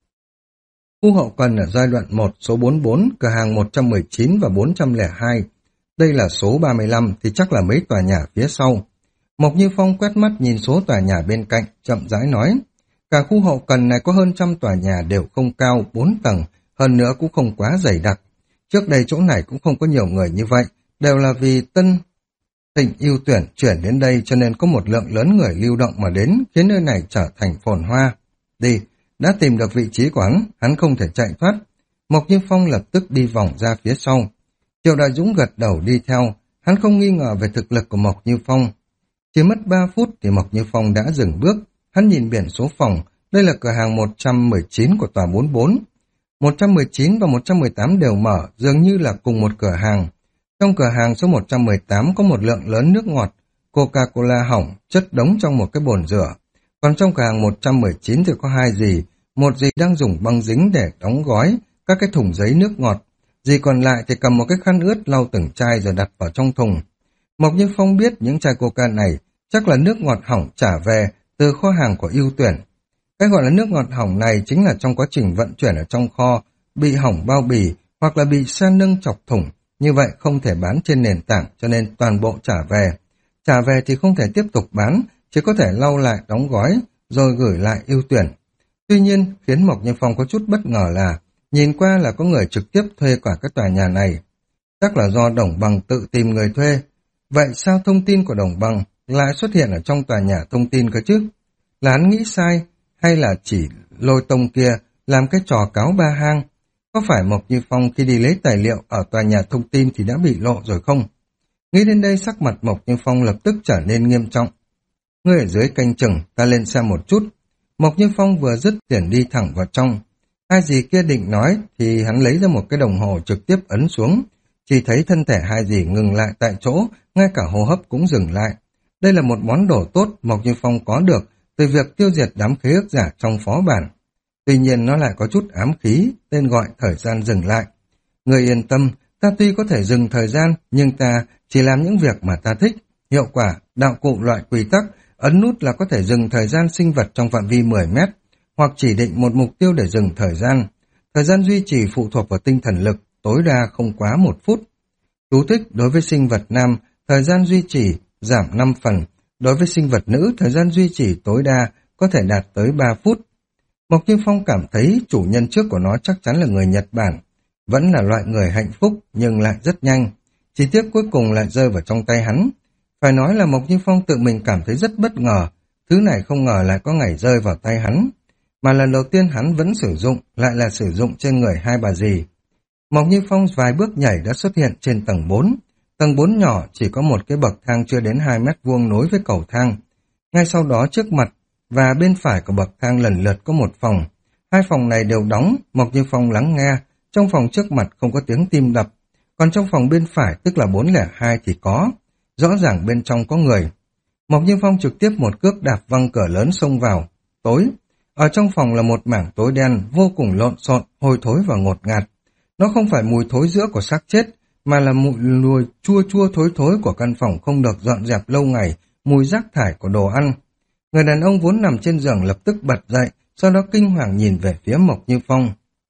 Khu hậu cần ở giai đoạn một, số bốn mươi bốn, cửa hàng một trăm mười chín và bốn trăm lẻ hai. Đây là số ba mươi lăm thì chắc là mấy tòa nhà phía sau. Mộc Như Phong quét mắt nhìn số tòa nhà bên cạnh, chậm rãi nói. Cả khu hậu cần này có hơn trăm tòa nhà đều không cao, bốn tầng, hơn nữa cũng không quá dày đặc. Trước đây chỗ này cũng không có nhiều người như vậy, đều là vì Tân Thịnh ưu tuyển chuyển đến đây cho nên có một lượng lớn người lưu động mà đến, khiến nơi này trở thành phồn hoa. Đi, đã tìm được vị trí của hắn, hắn không thể chạy thoát. Mộc Như Phong lập tức đi vòng ra phía sau. Triệu Đại Dũng gật đầu đi theo, hắn không nghi ngờ về thực lực của Mộc Như Phong. Chỉ mất ba phút thì Mộc Như Phong đã dừng bước, hắn nhìn biển số phòng, đây là cửa hàng một trăm mười chín của tòa bốn mươi bốn. một trăm mười chín và một trăm mười tám đều mở, dường như là cùng một cửa hàng. Trong cửa hàng số một trăm mười tám có một lượng lớn nước ngọt, Coca-Cola hỏng, chất đống trong một cái bồn rửa. Còn trong cửa hàng một trăm mười chín thì có hai dì, một dì đang dùng băng dính để đóng gói các cái thùng giấy nước ngọt. Dì còn lại thì cầm một cái khăn ướt lau từng chai rồi đặt vào trong thùng. Mộc Như Phong biết những chai coca này chắc là nước ngọt hỏng trả về từ kho hàng của ưu tuyển. Cái gọi là nước ngọt hỏng này chính là trong quá trình vận chuyển ở trong kho, bị hỏng bao bì hoặc là bị xe nâng chọc thủng, như vậy không thể bán trên nền tảng cho nên toàn bộ trả về. Trả về thì không thể tiếp tục bán, chỉ có thể lau lại đóng gói rồi gửi lại ưu tuyển. Tuy nhiên khiến Mộc Như Phong có chút bất ngờ là nhìn qua là có người trực tiếp thuê cả cái tòa nhà này. Chắc là do Đồng Bằng tự tìm người thuê. Vậy sao thông tin của Đồng Bằng lại xuất hiện ở trong tòa nhà thông tin cơ chứ? Là hắn nghĩ sai hay là chỉ Lôi Tông kia làm cái trò cáo ba hang? Có phải Mộc Như Phong khi đi lấy tài liệu ở tòa nhà thông tin thì đã bị lộ rồi không? Nghĩ đến đây sắc mặt Mộc Như Phong lập tức trở nên nghiêm trọng. Ngươi ở dưới canh chừng, ta lên xem một chút. Mộc Như Phong vừa dứt tiền đi thẳng vào trong. Hai dì kia định nói thì hắn lấy ra một cái đồng hồ trực tiếp ấn xuống. Chỉ thấy thân thể hai dì ngừng lại tại chỗ, ngay cả hô hấp cũng dừng lại. Đây là một món đồ tốt Mộc Như Phong có được từ việc tiêu diệt đám khế ước giả trong phó bản. Tuy nhiên nó lại có chút ám khí, tên gọi thời gian dừng lại. Người yên tâm, ta tuy có thể dừng thời gian, nhưng ta chỉ làm những việc mà ta thích. Hiệu quả, đạo cụ loại quy tắc, ấn nút là có thể dừng thời gian sinh vật trong phạm vi mười mét, hoặc chỉ định một mục tiêu để dừng thời gian. Thời gian duy trì phụ thuộc vào tinh thần lực, tối đa không quá một phút. Chú thích đối với sinh vật nam, thời gian duy trì giảm năm phần. Đối với sinh vật nữ, thời gian duy trì tối đa có thể đạt tới ba phút. Mộc Như Phong cảm thấy chủ nhân trước của nó chắc chắn là người Nhật Bản. Vẫn là loại người hạnh phúc nhưng lại rất nhanh. Chỉ tiếc cuối cùng lại rơi vào trong tay hắn. Phải nói là Mộc Như Phong tự mình cảm thấy rất bất ngờ. Thứ này không ngờ lại có ngày rơi vào tay hắn. Mà lần đầu tiên hắn vẫn sử dụng, lại là sử dụng trên người hai bà dì. Mộc Như Phong vài bước nhảy đã xuất hiện trên tầng bốn. Tầng bốn nhỏ chỉ có một cái bậc thang chưa đến hai mét vuông nối với cầu thang. Ngay sau đó trước mặt và bên phải của bậc thang lần lượt có một phòng. Hai phòng này đều đóng, Mộc Như Phong lắng nghe. Trong phòng trước mặt không có tiếng tim đập, còn trong phòng bên phải tức là bốn không hai thì có. Rõ ràng bên trong có người. Mộc Như Phong trực tiếp một cước đạp văng cửa lớn xông vào. Tối. Ở trong phòng là một mảng tối đen, vô cùng lộn xộn, hôi thối và ngột ngạt. Nó không phải mùi thối rữa của xác chết, mà là mùi lùi chua chua thối thối của căn phòng không được dọn dẹp lâu ngày, mùi rác thải của đồ ăn. Người đàn ông vốn nằm trên giường lập tức bật dậy, sau đó kinh hoàng nhìn về phía Mộc Như Phong.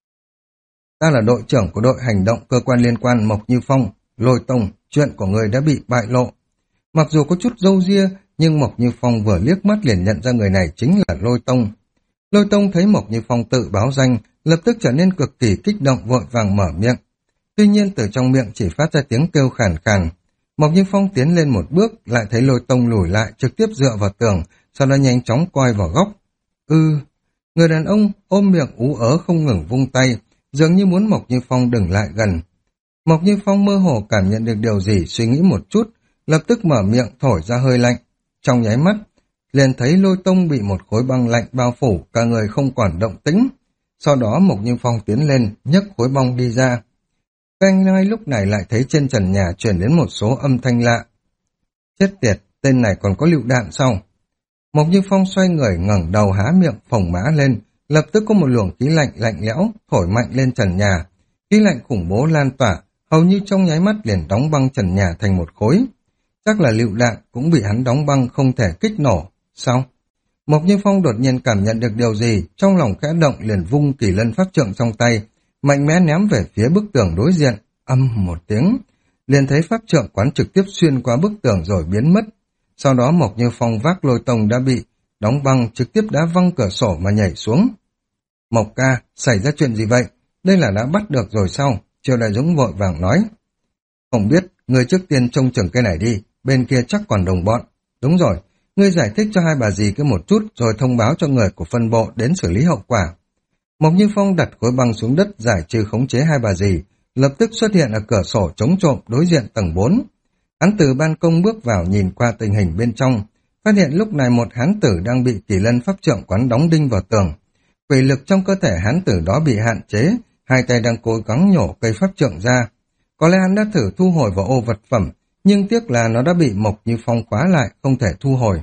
Ta là đội trưởng của đội hành động cơ quan liên quan Mộc Như Phong, Lôi Tông, chuyện của người đã bị bại lộ. Mặc dù có chút râu ria, nhưng Mộc Như Phong vừa liếc mắt liền nhận ra người này chính là Lôi Tông. Lôi Tông thấy Mộc Như Phong tự báo danh, lập tức trở nên cực kỳ kích động vội vàng mở miệng. Tuy nhiên từ trong miệng chỉ phát ra tiếng kêu khàn khàn. Mộc Như Phong tiến lên một bước, lại thấy Lôi Tông lùi lại trực tiếp dựa vào tường, sau đó nhanh chóng coi vào góc. Ư, người đàn ông ôm miệng ú ớ không ngừng vung tay, dường như muốn Mộc Như Phong đừng lại gần. Mộc Như Phong mơ hồ cảm nhận được điều gì, suy nghĩ một chút, lập tức mở miệng thổi ra hơi lạnh. Trong nháy mắt, liền thấy Lôi Tông bị một khối băng lạnh bao phủ, cả người không còn động tĩnh. Sau đó Mộc Như Phong tiến lên, nhấc khối băng đi ra. Canh ngay lúc này lại thấy trên trần nhà truyền đến một số âm thanh lạ. Chết tiệt, tên này còn có lựu đạn sao? Mộc Như Phong xoay người ngẩng đầu há miệng phồng má lên, lập tức có một luồng khí lạnh lạnh lẽo thổi mạnh lên trần nhà. Khí lạnh khủng bố lan tỏa, hầu như trong nháy mắt liền đóng băng trần nhà thành một khối. Chắc là lựu đạn cũng bị hắn đóng băng không thể kích nổ. Sao? Mộc Như Phong đột nhiên cảm nhận được điều gì, trong lòng khẽ động liền vung kỳ lân pháp trượng trong tay, mạnh mẽ ném về phía bức tường đối diện. Âm một tiếng, liền thấy pháp trượng quán trực tiếp xuyên qua bức tường rồi biến mất. Sau đó Mộc Như Phong vác Lôi Tông đã bị đóng băng trực tiếp đá văng cửa sổ mà nhảy xuống. Mộc ca, xảy ra chuyện gì vậy? Đây là đã bắt được rồi sao? Triều Đại Dũng vội vàng nói. Không biết, người trước tiên trông chừng cái này đi, bên kia chắc còn đồng bọn. Đúng rồi, ngươi giải thích cho hai bà dì cái một chút rồi thông báo cho người của phân bộ đến xử lý hậu quả. Mộc Như Phong đặt khối băng xuống đất giải trừ khống chế hai bà dì, lập tức xuất hiện ở cửa sổ chống trộm đối diện tầng bốn. Hắn từ ban công bước vào nhìn qua tình hình bên trong, phát hiện lúc này một hán tử đang bị kỳ lân pháp trượng quán đóng đinh vào tường. Quỷ lực trong cơ thể hán tử đó bị hạn chế, hai tay đang cố gắng nhổ cây pháp trượng ra. Có lẽ hắn đã thử thu hồi vào ô vật phẩm, nhưng tiếc là nó đã bị Mộc Như Phong khóa lại, không thể thu hồi.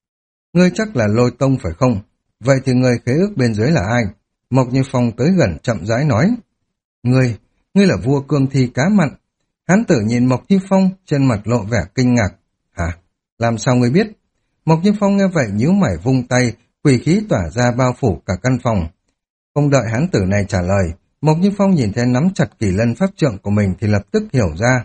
Ngươi chắc là Lôi Tông phải không? Vậy thì người khế ước bên dưới là ai? Mộc Như Phong tới gần chậm rãi nói. Ngươi, ngươi là vua cương thi cá mặn. Hán tử nhìn Mộc Như Phong, trên mặt lộ vẻ kinh ngạc. Hả? Làm sao ngươi biết? Mộc Như Phong nghe vậy nhíu mày vung tay, quỷ khí tỏa ra bao phủ cả căn phòng. Không đợi hán tử này trả lời, Mộc Như Phong nhìn thấy nắm chặt kỳ lân pháp trượng của mình thì lập tức hiểu ra.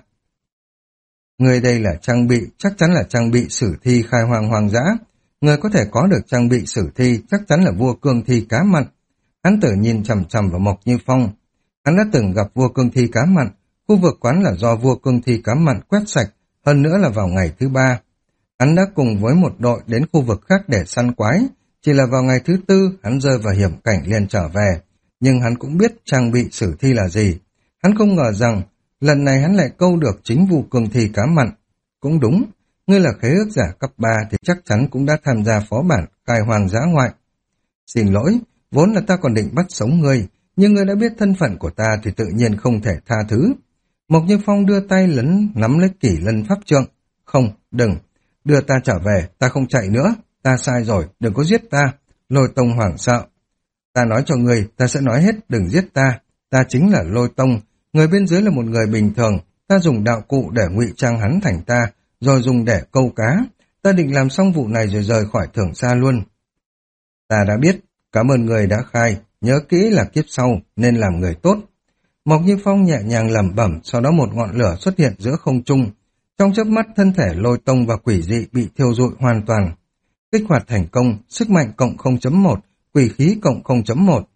Người đây là trang bị, chắc chắn là trang bị sử thi khai hoang hoang dã. Người có thể có được trang bị sử thi chắc chắn là vua cương thi cá mặn. Hán tử nhìn chằm chằm vào Mộc Như Phong. Hắn đã từng gặp vua cương thi cá mặn, khu vực quán là do vua cương thi cá mặn quét sạch, hơn nữa là vào ngày thứ ba. Hắn đã cùng với một đội đến khu vực khác để săn quái, chỉ là vào ngày thứ tư hắn rơi vào hiểm cảnh liền trở về, nhưng hắn cũng biết trang bị sử thi là gì. Hắn không ngờ rằng lần này hắn lại câu được chính vua cương thi cá mặn. Cũng đúng, ngươi là khế ước giả cấp ba thì chắc chắn cũng đã tham gia phó bản khai hoang dã ngoại. Xin lỗi, vốn là ta còn định bắt sống ngươi, nhưng ngươi đã biết thân phận của ta thì tự nhiên không thể tha thứ. Mộc Như Phong đưa tay lấn nắm lấy kỷ lân pháp trượng. Không, đừng, đưa ta trở về, ta không chạy nữa, ta sai rồi, đừng có giết ta. Lôi Tông hoảng sợ. Ta nói cho ngươi, ta sẽ nói hết, đừng giết ta. Ta chính là Lôi Tông, người bên dưới là một người bình thường, ta dùng đạo cụ để ngụy trang hắn thành ta, rồi dùng để câu cá. Ta định làm xong vụ này rồi rời khỏi Thưởng Xa luôn. Ta đã biết, cảm ơn người đã khai, nhớ kỹ là kiếp sau nên làm người tốt. Mộc Như Phong nhẹ nhàng lẩm bẩm, sau đó một ngọn lửa xuất hiện giữa không trung. Trong chớp mắt thân thể Lôi Tông và quỷ dị bị thiêu rụi hoàn toàn. Kích hoạt thành công, sức mạnh cộng không chấm một, quỷ khí cộng không chấm một.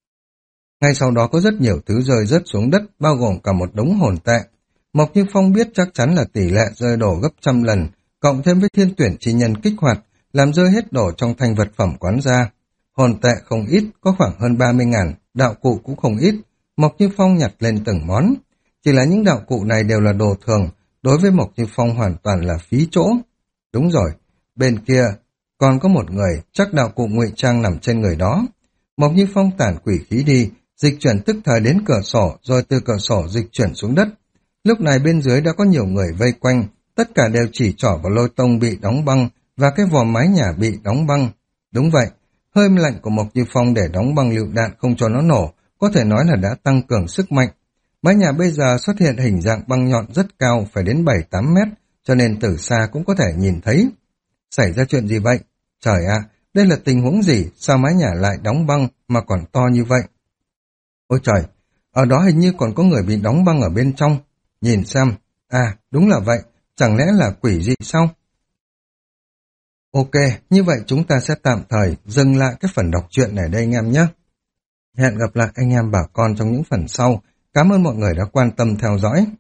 Ngay sau đó có rất nhiều thứ rơi rớt xuống đất, bao gồm cả một đống hồn tệ. Mộc Như Phong biết chắc chắn là tỷ lệ rơi đổ gấp trăm lần, cộng thêm với thiên tuyển chi nhân kích hoạt, làm rơi hết đổ trong thành vật phẩm quán ra. Hồn tệ không ít, có khoảng hơn ba mươi ngàn, đạo cụ cũng không ít. Mộc Như Phong nhặt lên từng món. Chỉ là những đạo cụ này đều là đồ thường, đối với Mộc Như Phong hoàn toàn là phí chỗ. Đúng rồi, bên kia còn có một người, chắc đạo cụ ngụy trang nằm trên người đó. Mộc Như Phong tản quỷ khí đi, dịch chuyển tức thời đến cửa sổ, rồi từ cửa sổ dịch chuyển xuống đất. Lúc này bên dưới đã có nhiều người vây quanh, tất cả đều chỉ trỏ vào Lôi Tông bị đóng băng và cái vòm mái nhà bị đóng băng. Đúng vậy, hơi lạnh của Mộc Như Phong để đóng băng lựu đạn không cho nó nổ, có thể nói là đã tăng cường sức mạnh. Mái nhà bây giờ xuất hiện hình dạng băng nhọn rất cao, phải đến bảy tám mét, cho nên từ xa cũng có thể nhìn thấy. Xảy ra chuyện gì vậy? Trời ạ, Đây là tình huống gì? Sao mái nhà lại đóng băng mà còn to như vậy? Ôi trời, ở đó hình như còn có người bị đóng băng ở bên trong. Nhìn xem, à đúng là vậy, chẳng lẽ là quỷ dị sao? Ok, như vậy chúng ta sẽ tạm thời dừng lại cái phần đọc truyện này đây anh em nhé. Hẹn gặp lại anh em bà con trong những phần sau. Cảm ơn mọi người đã quan tâm theo dõi.